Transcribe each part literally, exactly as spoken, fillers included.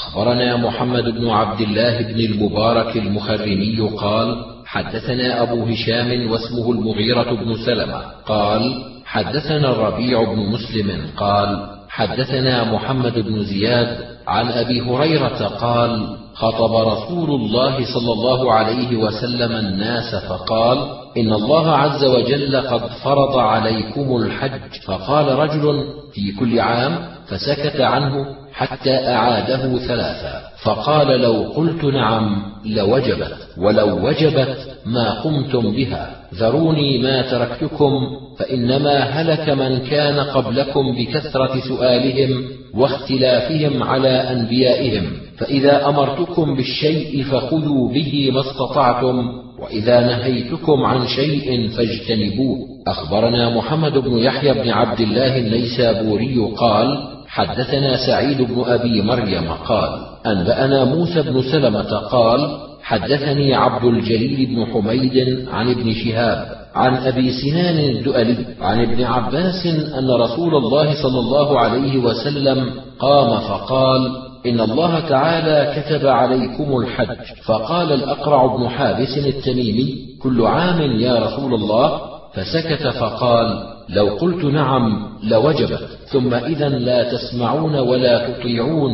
أخبرنا محمد بن عبد الله بن المبارك المخرمي قال حدثنا أبو هشام واسمه المغيرة بن سلمة قال حدثنا الربيع بن مسلم قال حدثنا محمد بن زياد عن أبي هريرة قال خطب رسول الله صلى الله عليه وسلم الناس فقال إن الله عز وجل قد فرض عليكم الحج، فقال رجل في كل عام، فسكت عنه حتى أعاده ثلاثا، فقال لو قلت نعم لوجبت، ولو وجبت ما قمتم بها، ذروني ما تركتكم، فإنما هلك من كان قبلكم بكثرة سؤالهم واختلافهم على أنبيائهم، فإذا أمرتكم بالشيء فخذوا به ما استطعتم، وإذا نهيتكم عن شيء فاجتنبوه. أخبرنا محمد بن يحيى بن عبد الله النيسابوري قال حدثنا سعيد بن أبي مريم قال أنبأنا موسى بن سلمة قال حدثني عبد الجليل بن حميد عن ابن شهاب عن أبي سنان الدؤلي عن ابن عباس أن رسول الله صلى الله عليه وسلم قام فقال إن الله تعالى كتب عليكم الحج، فقال الأقرع بن حابس التميمي كل عام يا رسول الله، فسكت فقال لو قلت نعم لوجبت، ثم إذا لا تسمعون ولا تطيعون،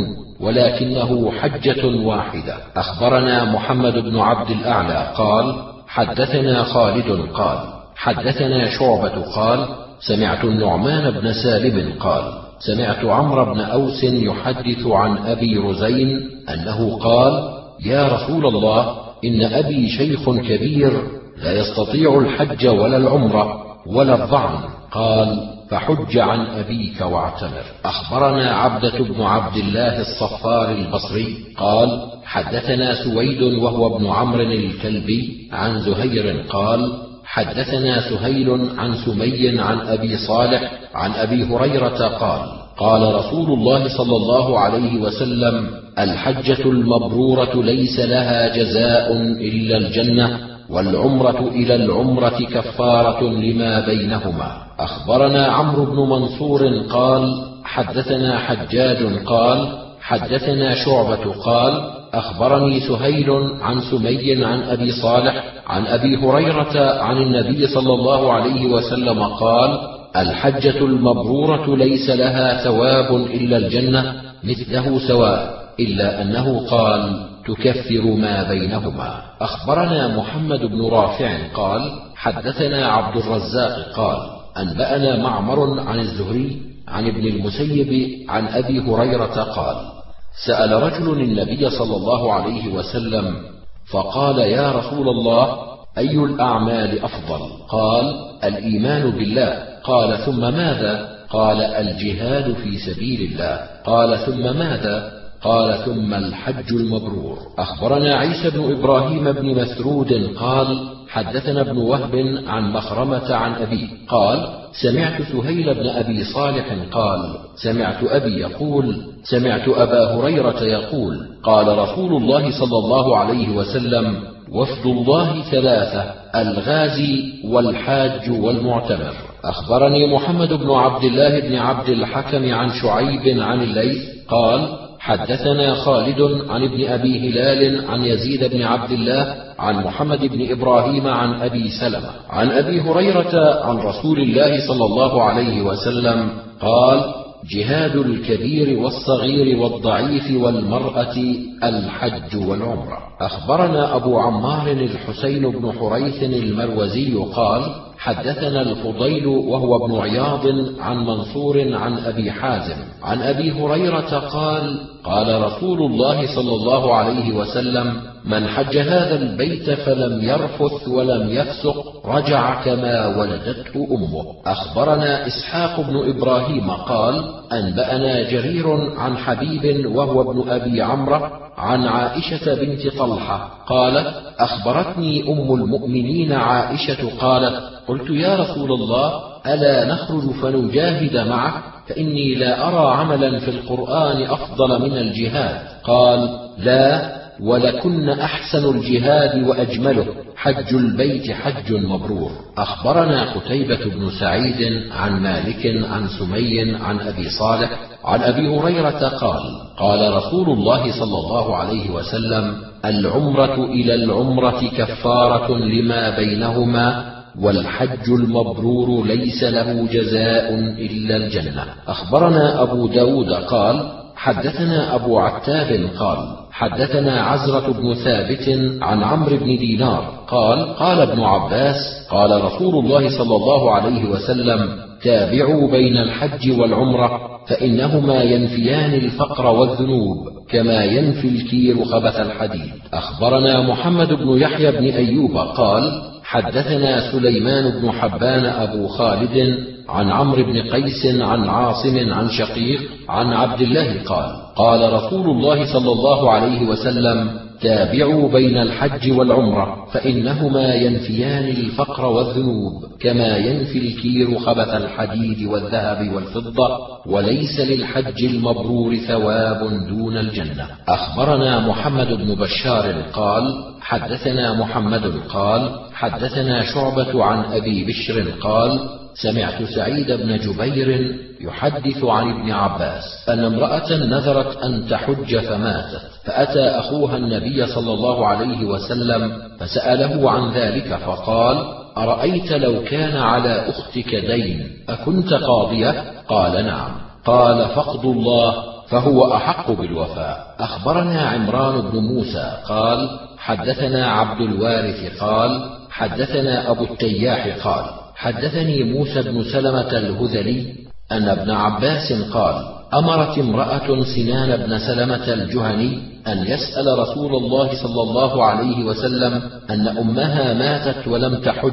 ولكنه حجة واحدة. أخبرنا محمد بن عبد الأعلى قال حدثنا خالد قال حدثنا شعبة قال سمعت النعمان بن سالم قال سمعت عمرو بن أوس يحدث عن أبي رزين أنه قال يا رسول الله إن أبي شيخ كبير لا يستطيع الحج ولا العمرة ولا الظعن، قال فحج عن أبيك واعتمر. أخبرنا عبدة بن عبد الله الصفار البصري قال حدثنا سويد وهو ابن عمرو الكلبي عن زهير قال حدثنا سهيل عن سمي عن أبي صالح عن أبي هريرة قال قال رسول الله صلى الله عليه وسلم الحجة المبرورة ليس لها جزاء إلا الجنة، والعمرة إلى العمرة كفارة لما بينهما. أخبرنا عمرو بن منصور قال حدثنا حجاج قال حدثنا شعبة قال أخبرني سهيل عن سمي عن أبي صالح عن أبي هريرة عن النبي صلى الله عليه وسلم قال الحجة المبرورة ليس لها ثواب إلا الجنة مثله سواء، إلا أنه قال تكفر ما بينهما. أخبرنا محمد بن رافع قال حدثنا عبد الرزاق قال أنبأنا معمر عن الزهري عن ابن المسيب عن أبي هريرة قال سأل رجل النبي صلى الله عليه وسلم فقال يا رسول الله أي الأعمال أفضل؟ قال الإيمان بالله. قال ثم ماذا؟ قال الجهاد في سبيل الله. قال ثم ماذا؟ قال ثم الحج المبرور. أخبرنا عيسى بن إبراهيم بن مسرود قال حدثنا ابن وهب عن مخرمة عن أبيه قال سمعت سهيل بن أبي صالح قال سمعت أبي يقول سمعت أبا هريرة يقول قال رسول الله صلى الله عليه وسلم وفد الله ثلاثة الغازي والحاج والمعتمر. أخبرني محمد بن عبد الله بن عبد الحكم عن شعيب عن الليث قال حدثنا خالد عن ابن أبي هلال عن يزيد بن عبد الله عن محمد بن إبراهيم عن أبي سلمة عن أبي هريرة عن رسول الله صلى الله عليه وسلم قال جهاد الكبير والصغير والضعيف والمرأة الحج والعمرة. أخبرنا أبو عمار الحسين بن حريث المروزي قال حدثنا الفضيل وهو ابن عياض عن منصور عن أبي حازم عن أبي هريرة قال قال رسول الله صلى الله عليه وسلم من حج هذا البيت فلم يرفث ولم يفسق رجع كما ولدته أمه. أخبرنا إسحاق بن إبراهيم قال أنبأنا جرير عن حبيب وهو ابن أبي عمرو عن عائشة بنت طلحة قالت أخبرتني أم المؤمنين عائشة قالت قلت يا رسول الله ألا نخرج فنجاهد معك؟ فإني لا أرى عملا في القرآن أفضل من الجهاد. قال لا، ولكن أحسن الجهاد وأجمله حج البيت حج مبرور. أخبرنا قتيبة بن سعيد عن مالك عن سمي عن أبي صالح عن أبي هريرة قال قال رسول الله صلى الله عليه وسلم: العمرة إلى العمرة كفارة لما بينهما، والحج المبرور ليس له جزاء إلا الجنة. أخبرنا أبو داود قال حدثنا أبو عتاب قال حدثنا عزرة بن ثابت عن عمرو بن دينار قال قال ابن عباس قال رسول الله صلى الله عليه وسلم: تابعوا بين الحج والعمرة فإنهما ينفيان الفقر والذنوب كما ينفي الكير خبث الحديد. أخبرنا محمد بن يحيى بن أيوب قال حدثنا سليمان بن حبان أبو خالد عن عمرو بن قيس عن عاصم عن شقيق عن عبد الله قال قال رسول الله صلى الله عليه وسلم: تابعوا بين الحج والعمرة فإنهما ينفيان الفقر والذنوب كما ينفي الكير خبث الحديد والذهب والفضة، وليس للحج المبرور ثواب دون الجنة. أخبرنا محمد بن بشار قال حدثنا محمد قال حدثنا شعبة عن أبي بشر قال سمعت سعيد بن جبير يحدث عن ابن عباس أن امرأة نذرت أن تحج فماتت، فأتى أخوها النبي صلى الله عليه وسلم فسأله عن ذلك فقال: أرأيت لو كان على أختك دين أكنت قاضية؟ قال: نعم. قال: فاقض الله فهو أحق بالوفاء. أخبرنا عمران بن موسى قال حدثنا عبد الوارث قال حدثنا أبو التياح قال حدثني موسى بن سلمة الهذلي أن ابن عباس قال: أمرت امرأة سنان بن سلمة الجهني أن يسأل رسول الله صلى الله عليه وسلم أن أمها ماتت ولم تحج،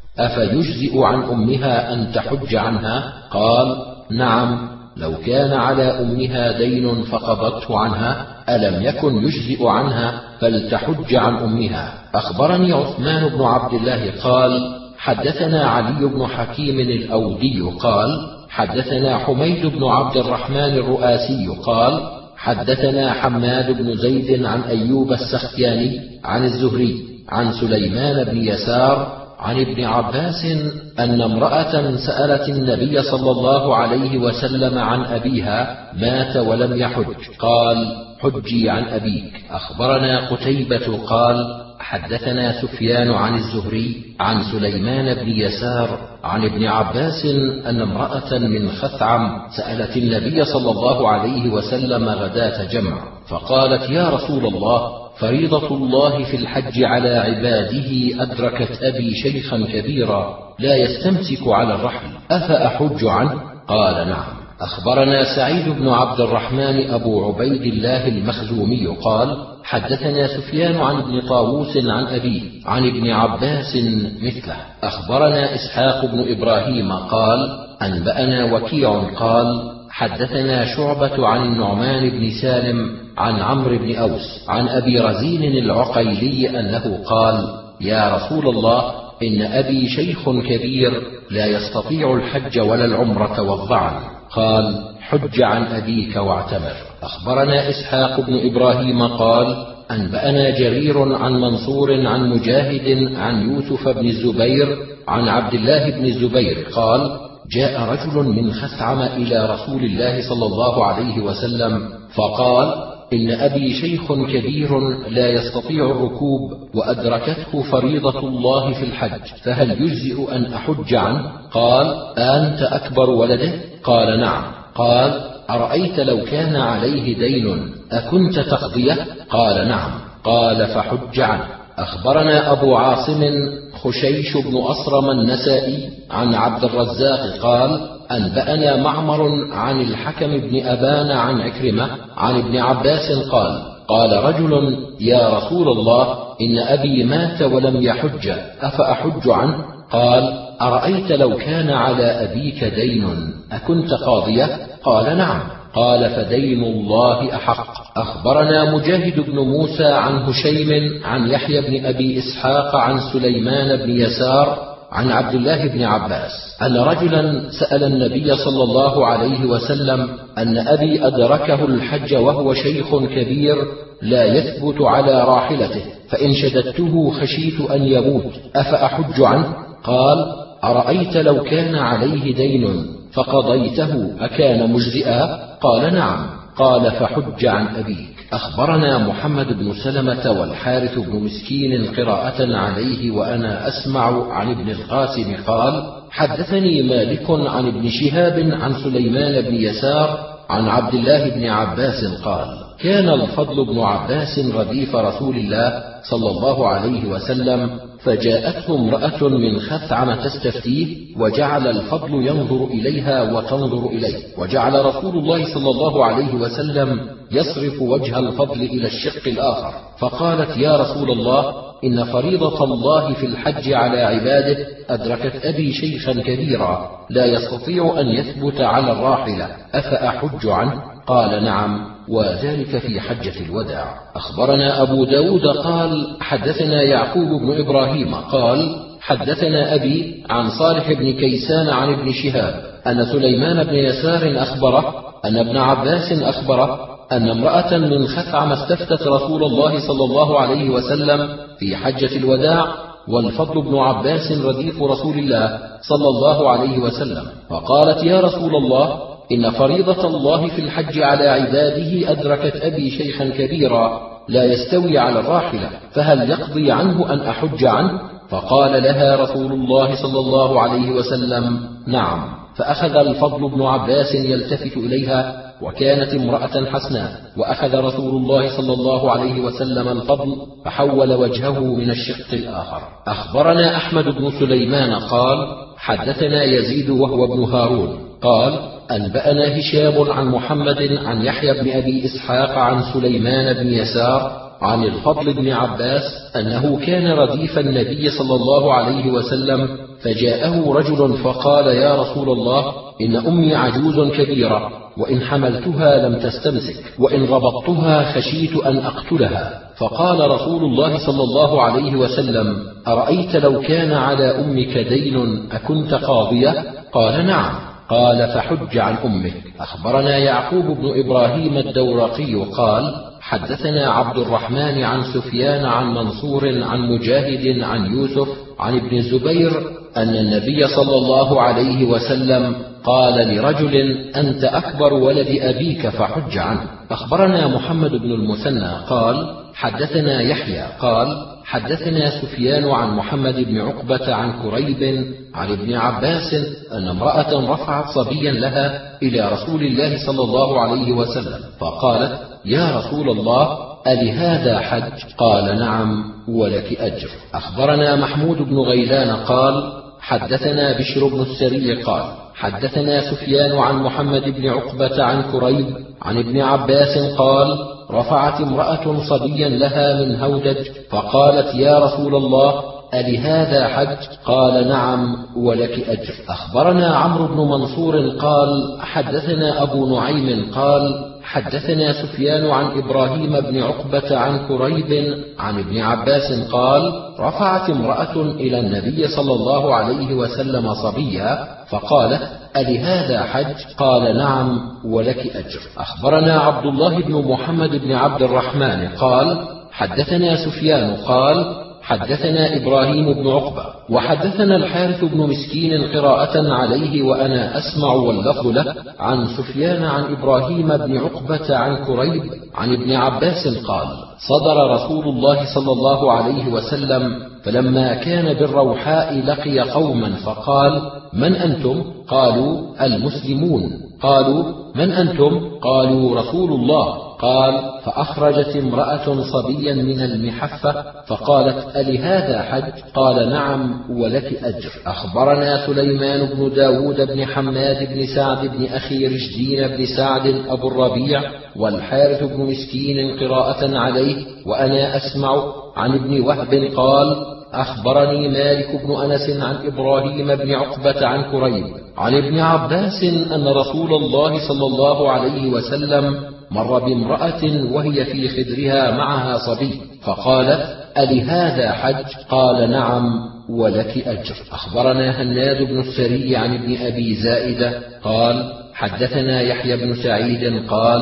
أفيجزئ عن أمها أن تحج عنها؟ قال: نعم، لو كان على أمها دين فقضته عنها ألم يكن يجزئ عنها فلتحج عن أمها. أخبرني عثمان بن عبد الله قال حدثنا علي بن حكيم الأودي قال حدثنا حميد بن عبد الرحمن الرؤاسي قال حدثنا حماد بن زيد عن أيوب السختياني عن الزهري عن سليمان بن يسار عن ابن عباس أن امرأة سألت النبي صلى الله عليه وسلم عن أبيها مات ولم يحج، قال: حجي عن أبيك. أخبرنا قتيبة قال حدثنا سفيان عن الزهري عن سليمان بن يسار عن ابن عباس أن امرأة من خثعم سألت النبي صلى الله عليه وسلم غداة جمع، فقالت: يا رسول الله، فريضة الله في الحج على عباده أدركت أبي شيخا كبيرا لا يستمسك على الرحل، أفأحج عنه؟ قال: نعم. أخبرنا سعيد بن عبد الرحمن أبو عبيد الله المخزومي قال حدثنا سفيان عن ابن طاووس عن أبيه عن ابن عباس مثله. أخبرنا إسحاق بن إبراهيم قال أنبأنا وكيع قال حدثنا شعبة عن النعمان بن سالم عن عمرو بن أوس عن أبي رزين العقيلي أنه قال: يا رسول الله، إن أبي شيخ كبير لا يستطيع الحج ولا العمرة والظعن. قال: حج عن أبيك واعتمر. أخبرنا إسحاق بن إبراهيم قال أنبأنا جرير عن منصور عن مجاهد عن يوسف بن الزبير عن عبد الله بن الزبير قال: جاء رجل من خثعم إلى رسول الله صلى الله عليه وسلم فقال: إن أبي شيخ كبير لا يستطيع الركوب وأدركته فريضة الله في الحج، فهل يجزئ أن أحج عنه؟ قال: أنت أكبر ولده؟ قال: نعم. قال: أرأيت لو كان عليه دين أكنت تقضيه؟ قال: نعم. قال: فحج عنه. أخبرنا أبو عاصم خشيش بن أصرم النسائي عن عبد الرزاق قال أنبأنا معمر عن الحكم بن أبان عن عكرمة عن ابن عباس قال: قال رجل: يا رسول الله، إن أبي مات ولم يحج، أفأحج عنه؟ قال: أرأيت لو كان على أبيك دين أكنت قاضية؟ قال: نعم. قال: فدين الله أحق. أخبرنا مجاهد بن موسى عن هشيم عن يحيى بن أبي إسحاق عن سليمان بن يسار عن عبد الله بن عباس أن رجلا سأل النبي صلى الله عليه وسلم أن أبي أدركه الحج وهو شيخ كبير لا يثبت على راحلته، فإن شددته خشيت أن يموت، أفأحج عنه؟ قال: أرأيت لو كان عليه دين فقضيته أكان مجزئا؟ قال نعم. قال فحج عن أبيك. أخبرنا محمد بن سلمة والحارث بن مسكين قراءة عليه وأنا أسمع عن ابن القاسم قال حدثني مالك عن ابن شهاب عن سليمان بن يسار عن عبد الله بن عباس قال كان الفضل بن عباس رديف رسول الله صلى الله عليه وسلم، فجاءته امرأة من خثعم تستفتيه، وجعل الفضل ينظر إليها وتنظر إليه، وجعل رسول الله صلى الله عليه وسلم يصرف وجه الفضل إلى الشق الآخر، فقالت يا رسول الله إن فريضة الله في الحج على عباده أدركت أبي شيخا كبيرا لا يستطيع أن يثبت على الراحلة، أفأحج عنه؟ قال نعم، وذلك في حجة الوداع. أخبرنا أبو داود قال حدثنا يعقوب بن إبراهيم قال حدثنا أبي عن صالح بن كيسان عن ابن شهاب أن سليمان بن يسار أخبره أن ابن عباس أخبره أن امرأة من خثعم استفتت رسول الله صلى الله عليه وسلم في حجة الوداع، والفضل بن عباس رديف رسول الله صلى الله عليه وسلم، فقالت يا رسول الله إن فريضة الله في الحج على عباده أدركت أبي شيخا كبيرا لا يستوي على الراحلة، فهل يقضي عنه أن أحج عنه؟ فقال لها رسول الله صلى الله عليه وسلم نعم. فأخذ الفضل بن عباس يلتفت إليها، وكانت امرأة حسناء، وأخذ رسول الله صلى الله عليه وسلم الفضل فحول وجهه من الشق الآخر. أخبرنا أحمد بن سليمان قال حدثنا يزيد وهو ابن هارون قال أنبأنا هشام عن محمد عن يحيى بن أبي إسحاق عن سليمان بن يسار عن الفضل بن عباس أنه كان رديف النبي صلى الله عليه وسلم، فجاءه رجل فقال يا رسول الله إن أمي عجوز كبيرة، وإن حملتها لم تستمسك، وإن ربطتها خشيت أن أقتلها، فقال رسول الله صلى الله عليه وسلم أرأيت لو كان على أمك دين أكنت قاضية؟ قال نعم. قال فحج عن أمك. أخبرنا يعقوب بن إبراهيم الدورقي قال حدثنا عبد الرحمن عن سفيان عن منصور عن مجاهد عن يوسف عن ابن الزبير أن النبي صلى الله عليه وسلم قال لرجل أنت أكبر ولد أبيك فحج عنه. أخبرنا محمد بن المثنى قال حدثنا يحيى قال حدثنا سفيان عن محمد بن عقبة عن كريب عن ابن عباس أن امرأة رفعت صبيا لها إلى رسول الله صلى الله عليه وسلم، فقالت يا رسول الله ألهذا حج؟ قال نعم ولك أجر. أخبرنا محمود بن غيلان قال حدثنا بشر بن السري قال حدثنا سفيان عن محمد بن عقبة عن كريب عن ابن عباس قال رفعت امرأة صبيا لها من هودج، فقالت يا رسول الله ألهذا حج؟ قال نعم ولك أجر. أخبرنا عمرو بن منصور قال حدثنا أبو نعيم قال حدثنا سفيان عن إبراهيم بن عقبة عن كريب عن ابن عباس قال رفعت امرأة إلى النبي صلى الله عليه وسلم صبيا، فقالت ألهذا حج؟ قال نعم ولك أجر. أخبرنا عبد الله بن محمد بن عبد الرحمن قال حدثنا سفيان قال حدثنا إبراهيم بن عقبة وحدثنا الحارث بن مسكين قراءة عليه وأنا أسمع واللفظ له عن سفيان عن إبراهيم بن عقبة عن كريب عن ابن عباس قال صدر رسول الله صلى الله عليه وسلم فلما كان بالروحاء لقي قوما فقال من أنتم؟ قالوا المسلمون. قالوا من أنتم؟ قالوا رسول الله. قال فأخرجت امرأة صبيا من المحفة فقالت ألهذا حج؟ قال نعم ولك أجر. أخبرنا سليمان بن داود بن حماد بن سعد بن أخي رشدين بن سعد أبو الربيع والحارث بن مسكين قراءة عليه وأنا أسمع عن ابن وهب قال أخبرني مالك بن أنس عن إبراهيم بن عقبة عن كريب عن ابن عباس أن رسول الله صلى الله عليه وسلم مر بامرأة وهي في خدرها معها صبي فقالت ألهذا حج؟ قال نعم ولك أجر. أخبرنا هناد بن السري عن ابن أبي زائدة قال حدثنا يحيى بن سعيد قال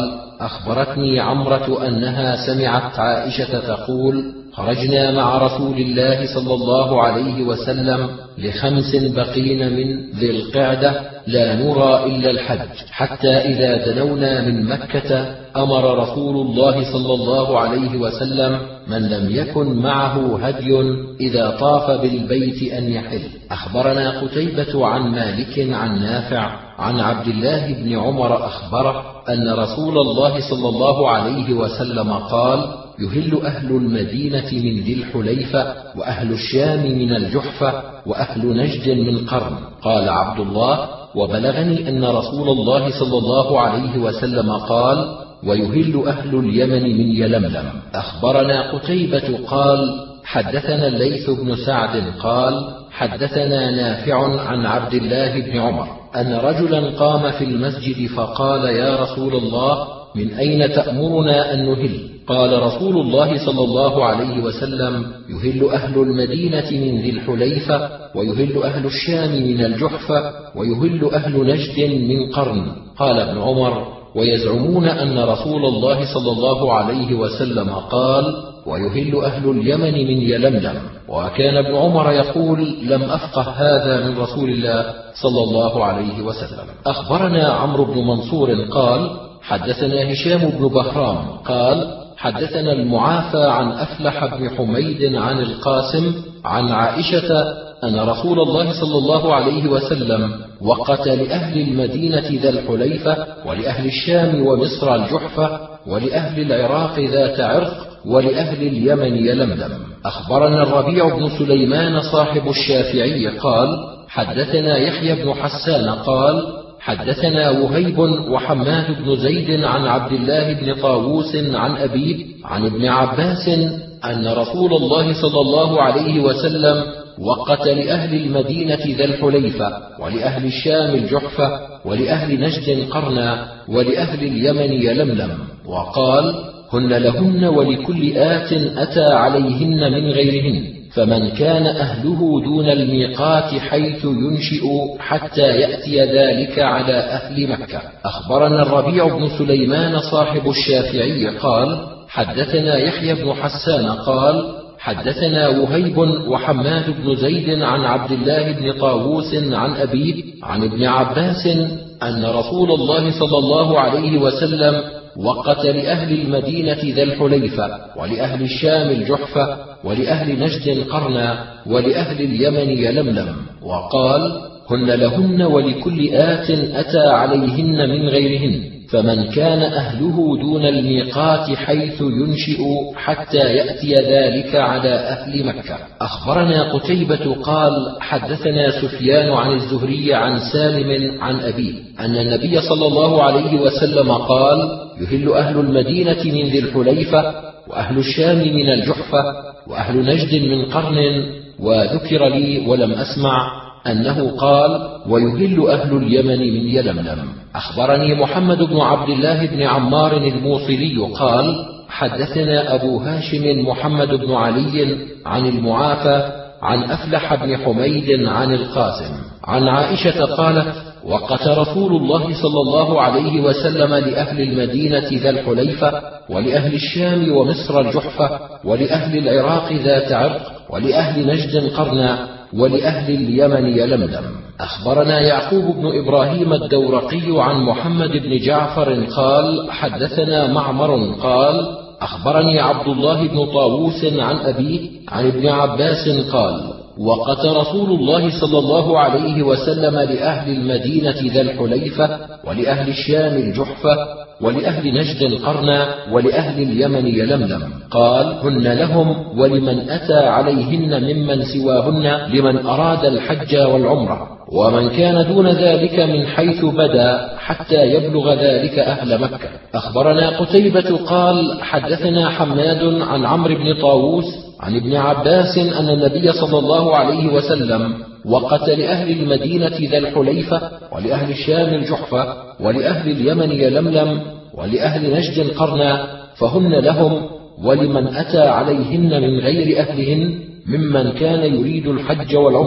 أخبرتني عمرة أنها سمعت عائشة تقول: خرجنا مع رسول الله صلى الله عليه وسلم لخمس بقين من ذي القعدة لا نرى إلا الحج، حتى إذا دنونا من مكة أمر رسول الله صلى الله عليه وسلم من لم يكن معه هدي إذا طاف بالبيت أن يحل. أخبرنا قتيبة عن مالك عن نافع عن عبد الله بن عمر أخبره أن رسول الله صلى الله عليه وسلم قال: يهل أهل المدينة من ذي الحليفة، وأهل الشام من الجحفة، وأهل نجد من قرن. قال عبد الله: وبلغني أن رسول الله صلى الله عليه وسلم قال: ويهل أهل اليمن من يلملم. أخبرنا قتيبة قال: حدثنا الليث بن سعد قال: حدثنا نافع عن عبد الله بن عمر أن رجلا قام في المسجد فقال: يا رسول الله، من أين تأمرنا أن نهل؟ قال رسول الله صلى الله عليه وسلم: يهل أهل المدينة من ذي الحليفة، ويهل أهل الشام من الجحفة، ويهل أهل نجد من قرن. قال ابن عمر: ويزعمون أن رسول الله صلى الله عليه وسلم قال: ويهل أهل اليمن من يلملم. وكان ابن عمر يقول: لم أفقه هذا من رسول الله صلى الله عليه وسلم. أخبرنا عمرو بن منصور قال: حدثنا هشام بن بهرام قال: حدثنا المعافى عن أفلح بن حميد عن القاسم عن عائشة أن رسول الله صلى الله عليه وسلم وقت لأهل المدينة ذا الحليفة، ولأهل الشام ومصر الجحفة، ولأهل العراق ذات عرق، ولأهل اليمن يلملم. أخبرنا الربيع بن سليمان صاحب الشافعي قال: حدثنا يحيى بن حسان قال: حدثنا وهيب وحماد بن زيد عن عبد الله بن طاووس عن أبيه عن ابن عباس أن رسول الله صلى الله عليه وسلم وقت لأهل المدينة ذا الحليفة، ولأهل الشام الجحفة، ولأهل نجد قرنا، ولأهل اليمن يلملم، وقال: هن لهن ولكل آت أتى عليهن من غيرهن، فمن كان أهله دون الميقات حيث ينشئ حتى يأتي ذلك على أهل مكة. أخبرنا الربيع بن سليمان صاحب الشافعي قال: حدثنا يحيى بن حسان قال: حدثنا وهيب وحماد بن زيد عن عبد الله بن طاووس عن أبيه عن ابن عباس أن رسول الله صلى الله عليه وسلم وقت لأهل المدينة ذا الحليفة، ولأهل الشام الجحفة، ولأهل نجد قرنا، ولأهل اليمن يلملم، وقال: هن لهن ولكل آت أتى عليهن من غيرهن، فمن كان أهله دون الميقات حيث ينشئ حتى يأتي ذلك على أهل مكة. أخبرنا قتيبة قال: حدثنا سفيان عن الزهري عن سالم عن أبيه أن النبي صلى الله عليه وسلم قال: يهل أهل المدينة من ذي الحليفة، وأهل الشام من الجحفة، وأهل نجد من قرن. وذكر لي ولم أسمع أنه قال: ويهل أهل اليمن من يلملم. أخبرني محمد بن عبد الله بن عمار الموصلي قال: حدثنا أبو هاشم محمد بن علي عن المعافى عن أفلح بن حميد عن القاسم عن عائشة قالت: وقت رسول الله صلى الله عليه وسلم لأهل المدينة ذا الحليفة، ولأهل الشام ومصر الجحفة، ولأهل العراق ذات عرق، ولأهل نجد قرنا، ولأهل اليمن يلملم. أخبرنا يعقوب بن إبراهيم الدورقي عن محمد بن جعفر قال: حدثنا معمر قال: أخبرني عبد الله بن طاووس عن أبيه عن ابن عباس قال: وقت رسول الله صلى الله عليه وسلم لأهل المدينة ذا الحليفة، ولأهل الشام الجحفة، ولأهل نجد قرنا، ولأهل اليمن يلملم. قال: هن لهم ولمن أتى عليهن ممن سواهن لمن أراد الحج والعمرة، ومن كان دون ذلك من حيث بدا حتى يبلغ ذلك أهل مكة. أخبرنا قتيبة قال: حدثنا حماد عن عمرو بن طاووس عن ابن عباس أن النبي صلى الله عليه وسلم وقت لأهل المدينة ذا الحليفة، ولأهل الشام الجحفة، ولأهل اليمن يلملم، ولأهل نجد قرنا، فهن لهم ولمن أتى عليهن من غير أهلهن ممن كان يريد الحج والعمرة.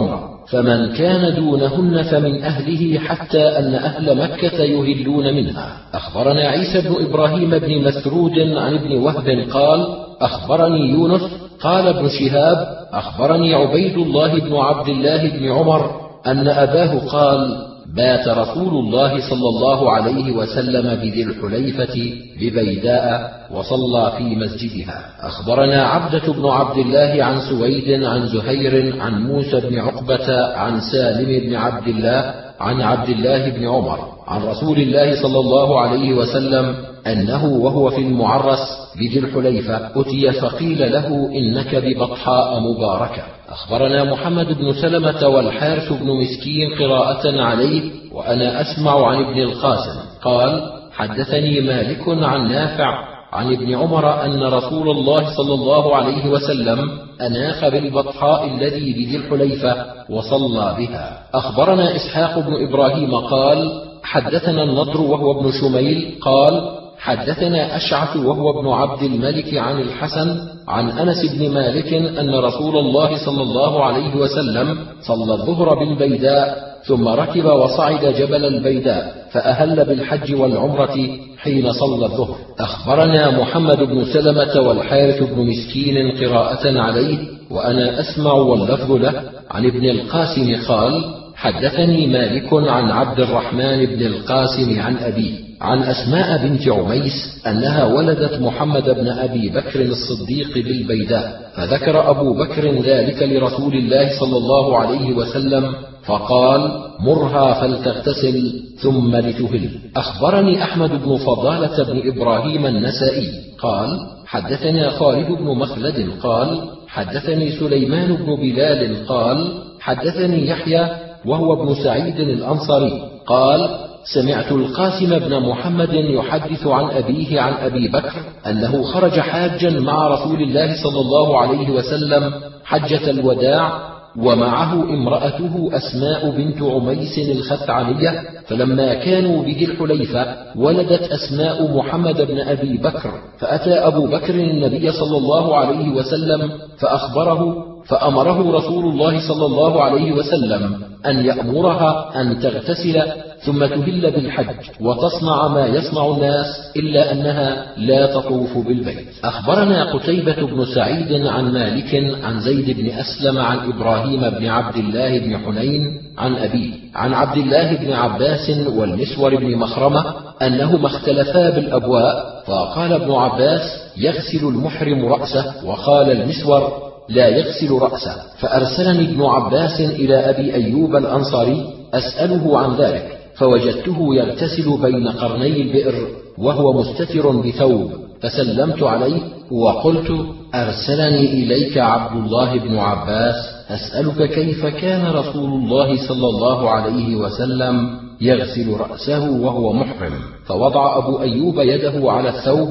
فمن كان دونهن فمن أهله حتى أن أهل مكة يهلون منها. أخبرنا عيسى بن إبراهيم بن مسرود عن ابن وهب قال أخبرني يونس قال ابن شهاب أخبرني عبيد الله بن عبد الله بن عمر أن أباه قال بات رسول الله صلى الله عليه وسلم بذي الحليفة ببيداء وصلى في مسجدها. أخبرنا عبدة بن عبد الله عن سويد عن زهير عن موسى بن عقبة عن سالم بن عبد الله عن عبد الله بن عمر عن رسول الله صلى الله عليه وسلم أنه وهو في المعرس بذي الحليفة أتي فقيل له إنك ببطحاء مباركة. أخبرنا محمد بن سلمة والحارث بن مسكين قراءة عليه وأنا أسمع عن ابن القاسم قال حدثني مالك عن نافع عن ابن عمر أن رسول الله صلى الله عليه وسلم أناخ بالبطحاء الذي بذي الحليفة وصلى بها. أخبرنا إسحاق بن إبراهيم قال حدثنا النضر وهو ابن شميل قال حدثنا أشعث وهو ابن عبد الملك عن الحسن عن أنس بن مالك أن رسول الله صلى الله عليه وسلم صلى الظهر بالبيداء ثم ركب وصعد جبل البيداء فأهل بالحج والعمرة حين صلى الظهر. أخبرنا محمد بن سلمة والحارث بن مسكين قراءة عليه وأنا أسمع واللفظ له عن ابن القاسم قال حدثني مالك عن عبد الرحمن بن القاسم عن أبيه عن أسماء بنت عميس أنها ولدت محمد بن أبي بكر الصديق بالبيداء فذكر أبو بكر ذلك لرسول الله صلى الله عليه وسلم فقال مرها فلتغتسل ثم لتهل. أخبرني أحمد بن فضالة بن إبراهيم النسائي قال حدثنا خالد بن مخلد قال حدثني سليمان بن بلال قال حدثني يحيى وهو ابن سعيد الأنصاري قال سمعت القاسم بن محمد يحدث عن أبيه عن أبي بكر أنه خرج حاجا مع رسول الله صلى الله عليه وسلم حجة الوداع ومعه امرأته أسماء بنت عميس الخثعمية فلما كانوا بذي الحليفة ولدت أسماء محمد بن أبي بكر فأتى أبو بكر النبي صلى الله عليه وسلم فأخبره فأمره رسول الله صلى الله عليه وسلم أن يأمرها أن تغتسل ثم تهل بالحج وتصنع ما يصنع الناس إلا أنها لا تطوف بالبيت. أخبرنا قتيبة بن سعيد عن مالك عن زيد بن أسلم عن إبراهيم بن عبد الله بن حنين عن أبيه عن عبد الله بن عباس والمسور بن مخرمة أنهما اختلفا بالأبواء فقال ابن عباس يغسل المحرم رأسه وقال المسور لا يغسل رأسه فأرسلني ابن عباس إلى أبي أيوب الأنصاري أسأله عن ذلك فوجدته يغتسل بين قرني البئر وهو مستتر بثوب فسلمت عليه وقلت أرسلني إليك عبد الله بن عباس أسألك كيف كان رسول الله صلى الله عليه وسلم يغسل رأسه وهو محرم. فوضع أبو أيوب يده على الثوب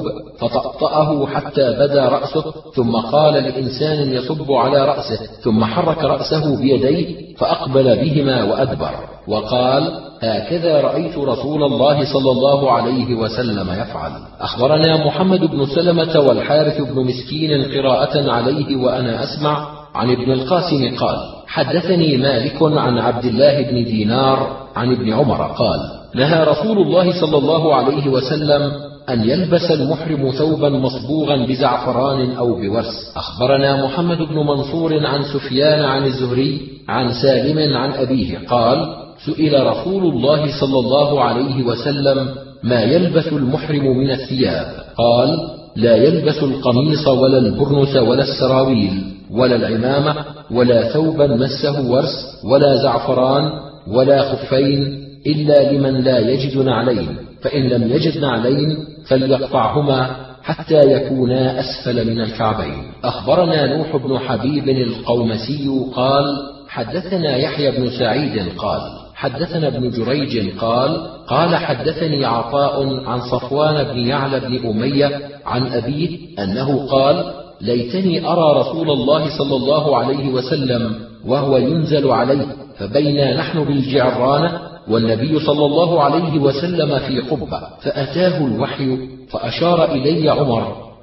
فطأطأه حتى بدا رأسه ثم قال لإنسان يصب على رأسه ثم حرك رأسه بيديه فأقبل بهما وأدبر وقال هكذا رأيت رسول الله صلى الله عليه وسلم يفعل. أخبرنا محمد بن سلمة والحارث بن مسكين قراءة عليه وأنا أسمع عن ابن القاسم قال حدثني مالك عن عبد الله بن دينار عن ابن عمر قال نهى رسول الله صلى الله عليه وسلم أن يلبس المحرم ثوبا مصبوغا بزعفران أو بورس. أخبرنا محمد بن منصور عن سفيان عن الزهري عن سالم عن أبيه قال سئل رسول الله صلى الله عليه وسلم ما يلبس المحرم من الثياب قال لا يلبس القميص ولا البرنس ولا السراويل ولا العمامة ولا ثوبا مسه ورس ولا زعفران ولا خفين إلا لمن لا يجد نعلين فإن لم يجد نعلين فليقطعهما حتى يكونا أسفل من الكعبين. أخبرنا نوح بن حبيب القومسي قال حدثنا يحيى بن سعيد قال حدثنا ابن جريج قال قال حدثني عطاء عن صفوان بن يعلى بن أمية عن أبيه أنه قال ليتني أرى رسول الله صلى الله عليه وسلم وهو ينزل عليه فبينا نحن بالجعرانة والنبي صلى الله عليه وسلم في قبة فأتاه الوحي فأشار إلي عمر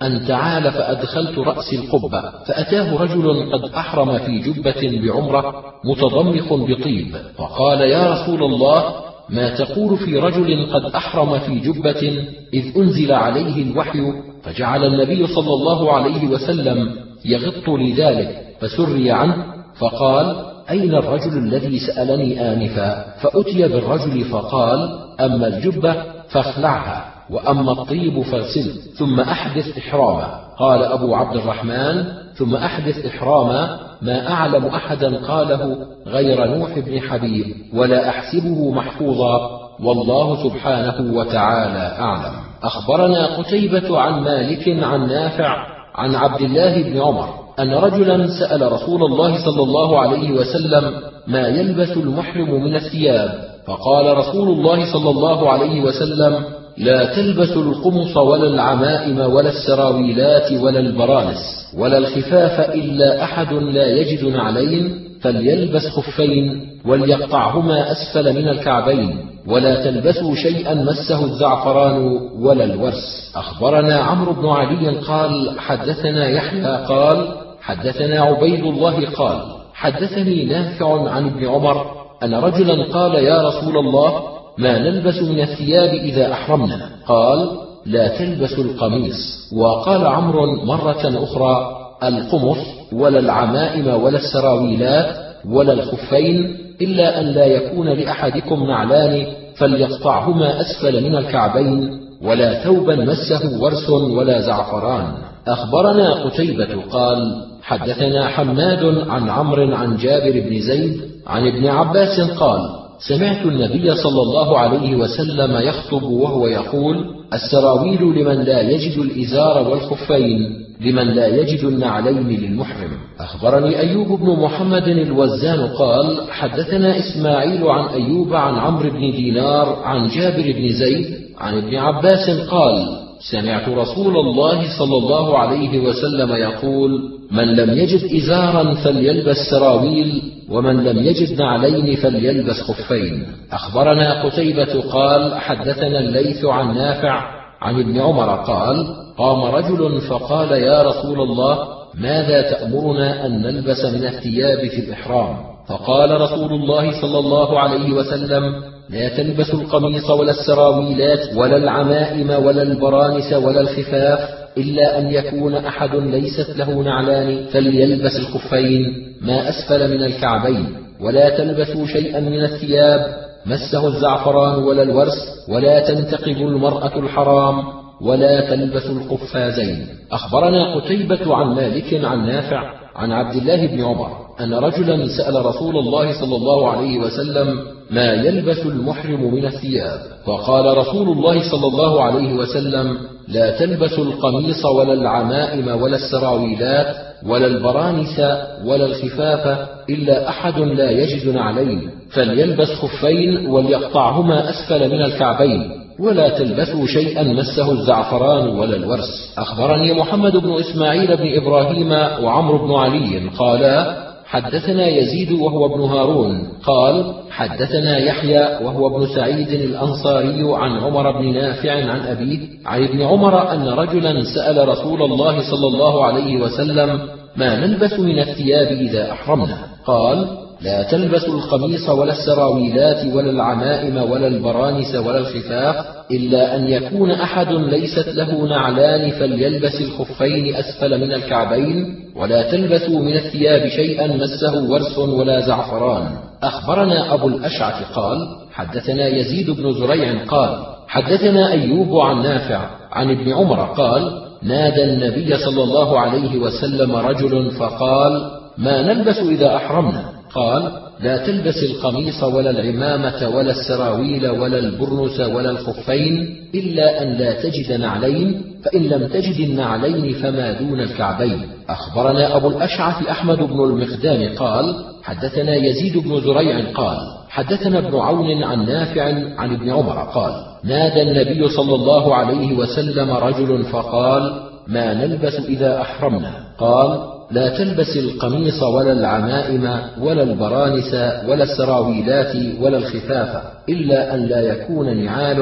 أن تعال فأدخلت رأسي القبة، فأتاه رجل قد أحرم في جبة بعمرة متضمخ بطيب، فقال: يا رسول الله، ما تقول في رجل قد أحرم في جبة إذ أنزل عليه الوحي؟ فجعل النبي صلى الله عليه وسلم يغط لذلك، فسري عنه، فقال: أين الرجل الذي سألني آنفا؟ فأتي بالرجل فقال: أما الجبة فاخلعها، وأما الطيب فاغسله، ثم أحدث إحراما. قال أبو عبد الرحمن: ثم أحدث إحراما ما أعلم أحدا قاله غير نوح بن حبيب، ولا أحسبه محفوظا، والله سبحانه وتعالى أعلم. أخبرنا قتيبة عن مالك عن نافع عن عبد الله بن عمر أن رجلا سأل رسول الله صلى الله عليه وسلم: ما يلبس المحرم من الثياب؟ فقال رسول الله صلى الله عليه وسلم: لا تلبسوا القمص ولا العمائم ولا السراويلات ولا البرانس ولا الخفاف إلا أحد لا يجد نعلين فليلبس خفين وليقطعهما أسفل من الكعبين، ولا تلبسوا شيئا مسه الزعفران ولا الورس. أخبرنا عمرو بن علي قال: حدثنا يحيى قال: حدثنا عبيد الله قال: حدثني نافع عن ابن عمر أن رجلا قال: يا رسول الله، ما نلبس من الثياب إذا أحرمنا؟ قال: لا تلبسوا القميص. وقال عمرو مرة أخرى: القمص ولا العمائم ولا السراويلات ولا الخفين إلا أن لا يكون لأحدكم نعلان فليقطعهما أسفل من الكعبين، ولا ثوبا مسه ورس ولا زعفران. أخبرنا قتيبة قال: حدثنا حماد عن عمرو عن جابر بن زيد عن ابن عباس قال: سمعت النبي صلى الله عليه وسلم يخطب وهو يقول: السراويل لمن لا يجد الإزار والخفين لمن لا يجد النعلين للمحرم. أخبرني أيوب بن محمد الوزان قال: حدثنا إسماعيل عن أيوب عن عمرو بن دينار عن جابر بن زيد عن ابن عباس قال: سمعت رسول الله صلى الله عليه وسلم يقول: من لم يجد إزارا فليلبس سراويل، ومن لم يجد نعلين فليلبس خفين. أخبرنا قتيبة قال: حدثنا الليث عن نافع عن ابن عمر قال: قام رجل فقال: يا رسول الله، ماذا تأمرنا أن نلبس من الثياب في الإحرام؟ فقال رسول الله صلى الله عليه وسلم: لا تلبسوا القميص ولا السراويلات ولا العمائم ولا البرانس ولا الخفاف إلا أن يكون أحد ليست له نعلان فليلبس الخفين ما أسفل من الكعبين، ولا تلبسوا شيئا من الثياب مسه الزعفران ولا الورس، ولا تنتقب المرأة الحرام، ولا تلبسوا القفازين. أخبرنا قتيبة عن مالك عن نافع عن عبد الله بن عمر أن رجلا سأل رسول الله صلى الله عليه وسلم: ما يلبس المحرم من الثياب؟ فقال رسول الله صلى الله عليه وسلم: لا تلبسوا القميص ولا العمائم ولا السراويلات ولا البرانس ولا الخفاف إلا أحد لا يجد نعلين فليلبس خفين وليقطعهما أسفل من الكعبين، ولا تلبسوا شيئا مسه الزعفران ولا الورس. أخبرني محمد بن إسماعيل بن إبراهيم وعمرو بن علي قالا: حدثنا يزيد وهو ابن هارون قال: حدثنا يحيى وهو ابن سعيد الأنصاري عن عمر بن نافع عن أبيه عن ابن عمر أن رجلا سأل رسول الله صلى الله عليه وسلم: ما نلبس من الثياب إذا أحرمنا؟ قال: لا تلبسوا القميص ولا السراويلات ولا العمائم ولا البرانس ولا الخفاف إلا أن يكون أحد ليست له نعلان فليلبس الخفين أسفل من الكعبين، ولا تلبسوا من الثياب شيئا مسه ورس ولا زعفران. أخبرنا أبو الأشعث قال: حدثنا يزيد بن زريع قال: حدثنا أيوب عن نافع عن ابن عمر قال: نادى النبي صلى الله عليه وسلم رجل فقال: ما نلبس إذا أحرمنا؟ قال: لا تلبس القميص ولا العمامة ولا السراويل ولا البرنس ولا الخفين إلا أن لا تجد نعلين، فإن لم تجد النعلين فما دون الكعبين. أخبرنا أبو الأشعث أحمد بن المقدام قال: حدثنا يزيد بن زريع قال: حدثنا ابن عون عن نافع عن ابن عمر قال: نادى النبي صلى الله عليه وسلم رجل فقال: ما نلبس إذا أحرمنا؟ قال: لا تلبس القميص ولا العمائم ولا البرانس ولا السراويلات ولا الخفاف إلا أن لا يكون نعال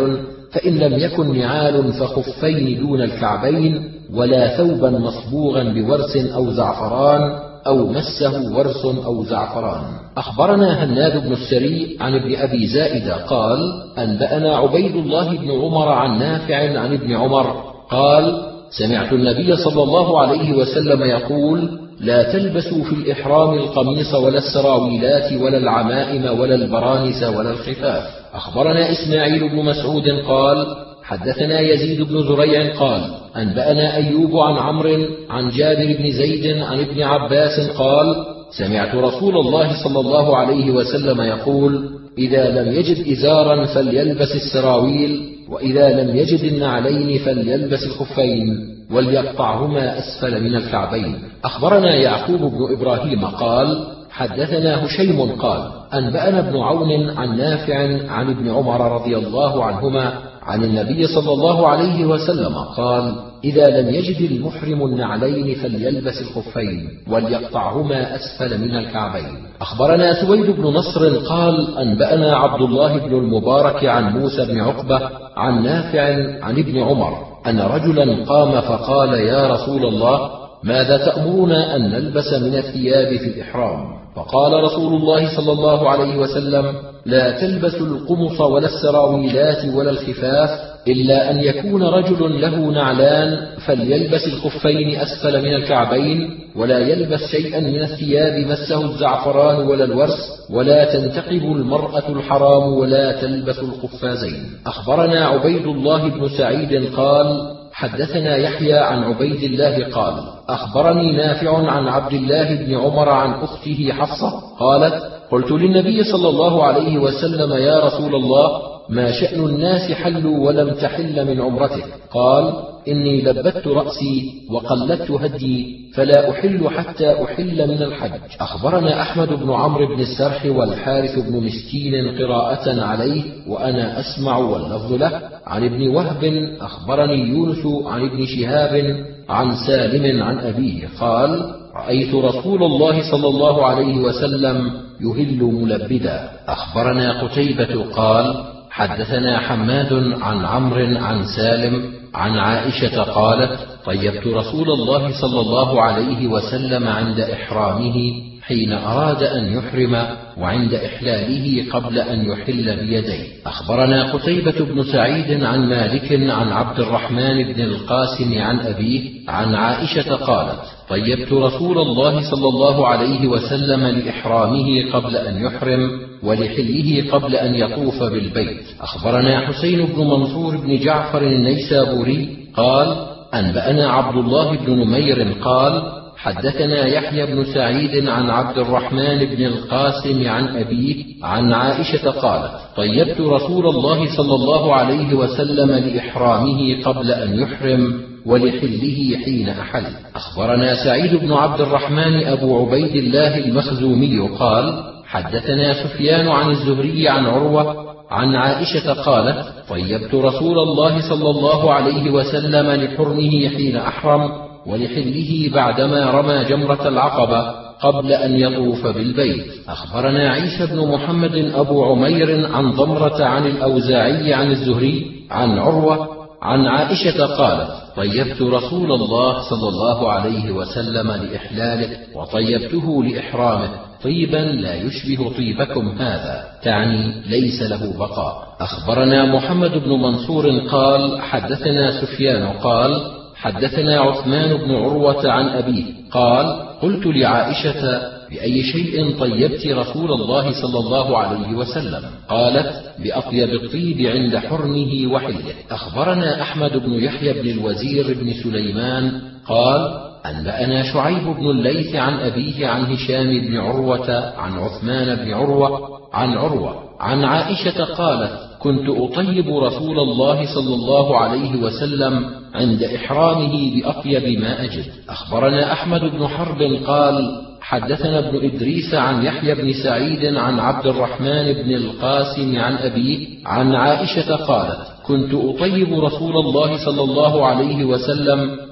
فإن لم يكن نعال فخفين دون الكعبين، ولا ثوبا مصبوغا بورس أو زعفران أو مسه ورس أو زعفران. أخبرنا هناد بن السري عن ابن أبي زائدة قال أنبأنا عبيد الله بن عمر عن نافع عن ابن عمر قال سمعت النبي صلى الله عليه وسلم يقول لا تلبسوا في الإحرام القميص ولا السراويلات ولا العمائم ولا البرانس ولا الخفاف. أخبرنا إسماعيل بن مسعود قال حدثنا يزيد بن زريع قال أنبأنا أيوب عن عمرو عن جابر بن زيد عن ابن عباس قال سمعت رسول الله صلى الله عليه وسلم يقول إذا لم يجد إزارا فليلبس السراويل، وإذا لم يجد النعلين فليلبس الخفين وليقطعهما أسفل من الكعبين. أخبرنا يعقوب بن إبراهيم قال حدثنا هشيم قال أنبأنا ابن عون عن نافع عن ابن عمر رضي الله عنهما عن النبي صلى الله عليه وسلم قال إذا لم يجد المحرم النعلين فليلبس الخفين وليقطعهما أسفل من الكعبين. أخبرنا سويد بن نصر قال أنبأنا عبد الله بن المبارك عن موسى بن عقبة عن نافع عن ابن عمر أن رجلا قام فقال يا رسول الله ماذا تأمرنا أن نلبس من الثياب في الإحرام؟ فقال رسول الله صلى الله عليه وسلم لا تلبسوا القمص ولا السراويلات ولا الخفاف إلا أن يكون رجل له نعلان فليلبس الخفين أسفل من الكعبين، ولا يلبس شيئا من الثياب مسه الزعفران ولا الورس، ولا تنتقب المرأة الحرام ولا تلبس القفازين. أخبرنا عبيد الله بن سعيد قال حدثنا يحيى عن عبيد الله قال أخبرني نافع عن عبد الله بن عمر عن أخته حفصة قالت قلت للنبي صلى الله عليه وسلم يا رسول الله ما شأن الناس حلوا ولم تحل من عمرتك؟ قال إني لبت رأسي وقلدت هدي فلا أحل حتى أحل من الحج. أخبرنا أحمد بن عمرو بن السرح والحارث بن مسكين قراءة عليه وأنا أسمع واللفظ له عن ابن وهب أخبرني يونس عن ابن شهاب عن سالم عن أبيه قال رأيت رسول الله صلى الله عليه وسلم يهل ملبدا. أخبرنا قتيبة قال حدثنا حماد عن عمرو عن سالم عن عائشة قالت طيبت رسول الله صلى الله عليه وسلم عند إحرامه حين أراد أن يحرم وعند إحلاله قبل أن يحل بيديه. أخبرنا قتيبة بن سعيد عن مالك عن عبد الرحمن بن القاسم عن أبيه عن عائشة قالت طيبت رسول الله صلى الله عليه وسلم لإحرامه قبل أن يحرم ولحله قبل أن يطوف بالبيت. أخبرنا حسين بن منصور بن جعفر النيسابوري قال أنبأنا عبد الله بن نمير قال حدثنا يحيى بن سعيد عن عبد الرحمن بن القاسم عن أبيه عن عائشة قالت طيبت رسول الله صلى الله عليه وسلم لإحرامه قبل أن يحرم ولحله حين أحل. أخبرنا سعيد بن عبد الرحمن أبو عبيد الله المخزومي قال حدثنا سفيان عن الزهري عن عروة عن عائشة قالت طيبت رسول الله صلى الله عليه وسلم لحرمه حين أحرم ولحله بعدما رمى جمرة العقبة قبل أن يطوف بالبيت. أخبرنا عيسى بن محمد أبو عمير عن ضمرة عن الأوزاعي عن الزهري عن عروة عن عائشة قالت طيبت رسول الله صلى الله عليه وسلم لإحلاله وطيبته لإحرامه طيبا لا يشبه طيبكم هذا، تعني ليس له بقاء. أخبرنا محمد بن منصور قال حدثنا سفيان قال حدثنا عثمان بن عروة عن أبيه قال قلت لعائشة بأي شيء طيبت رسول الله صلى الله عليه وسلم؟ قالت بأطيب الطيب عند حرمه وحله. أخبرنا أحمد بن يحيى بن الوزير بن سليمان قال أنبأنا شعيب بن الليث عن أبيه عن هشام بن عروة عن عثمان بن عروة عن عروة عن عائشة قالت كنت أطيب رسول الله صلى الله عليه وسلم عند إحرامه بأطيب ما أجد. أخبرنا أحمد بن حرب قال حدثنا ابن إدريس عن يحيى بن سعيد عن عبد الرحمن بن القاسم عن أبيه عن عائشة قالت كنت أطيب رسول الله صلى الله عليه وسلم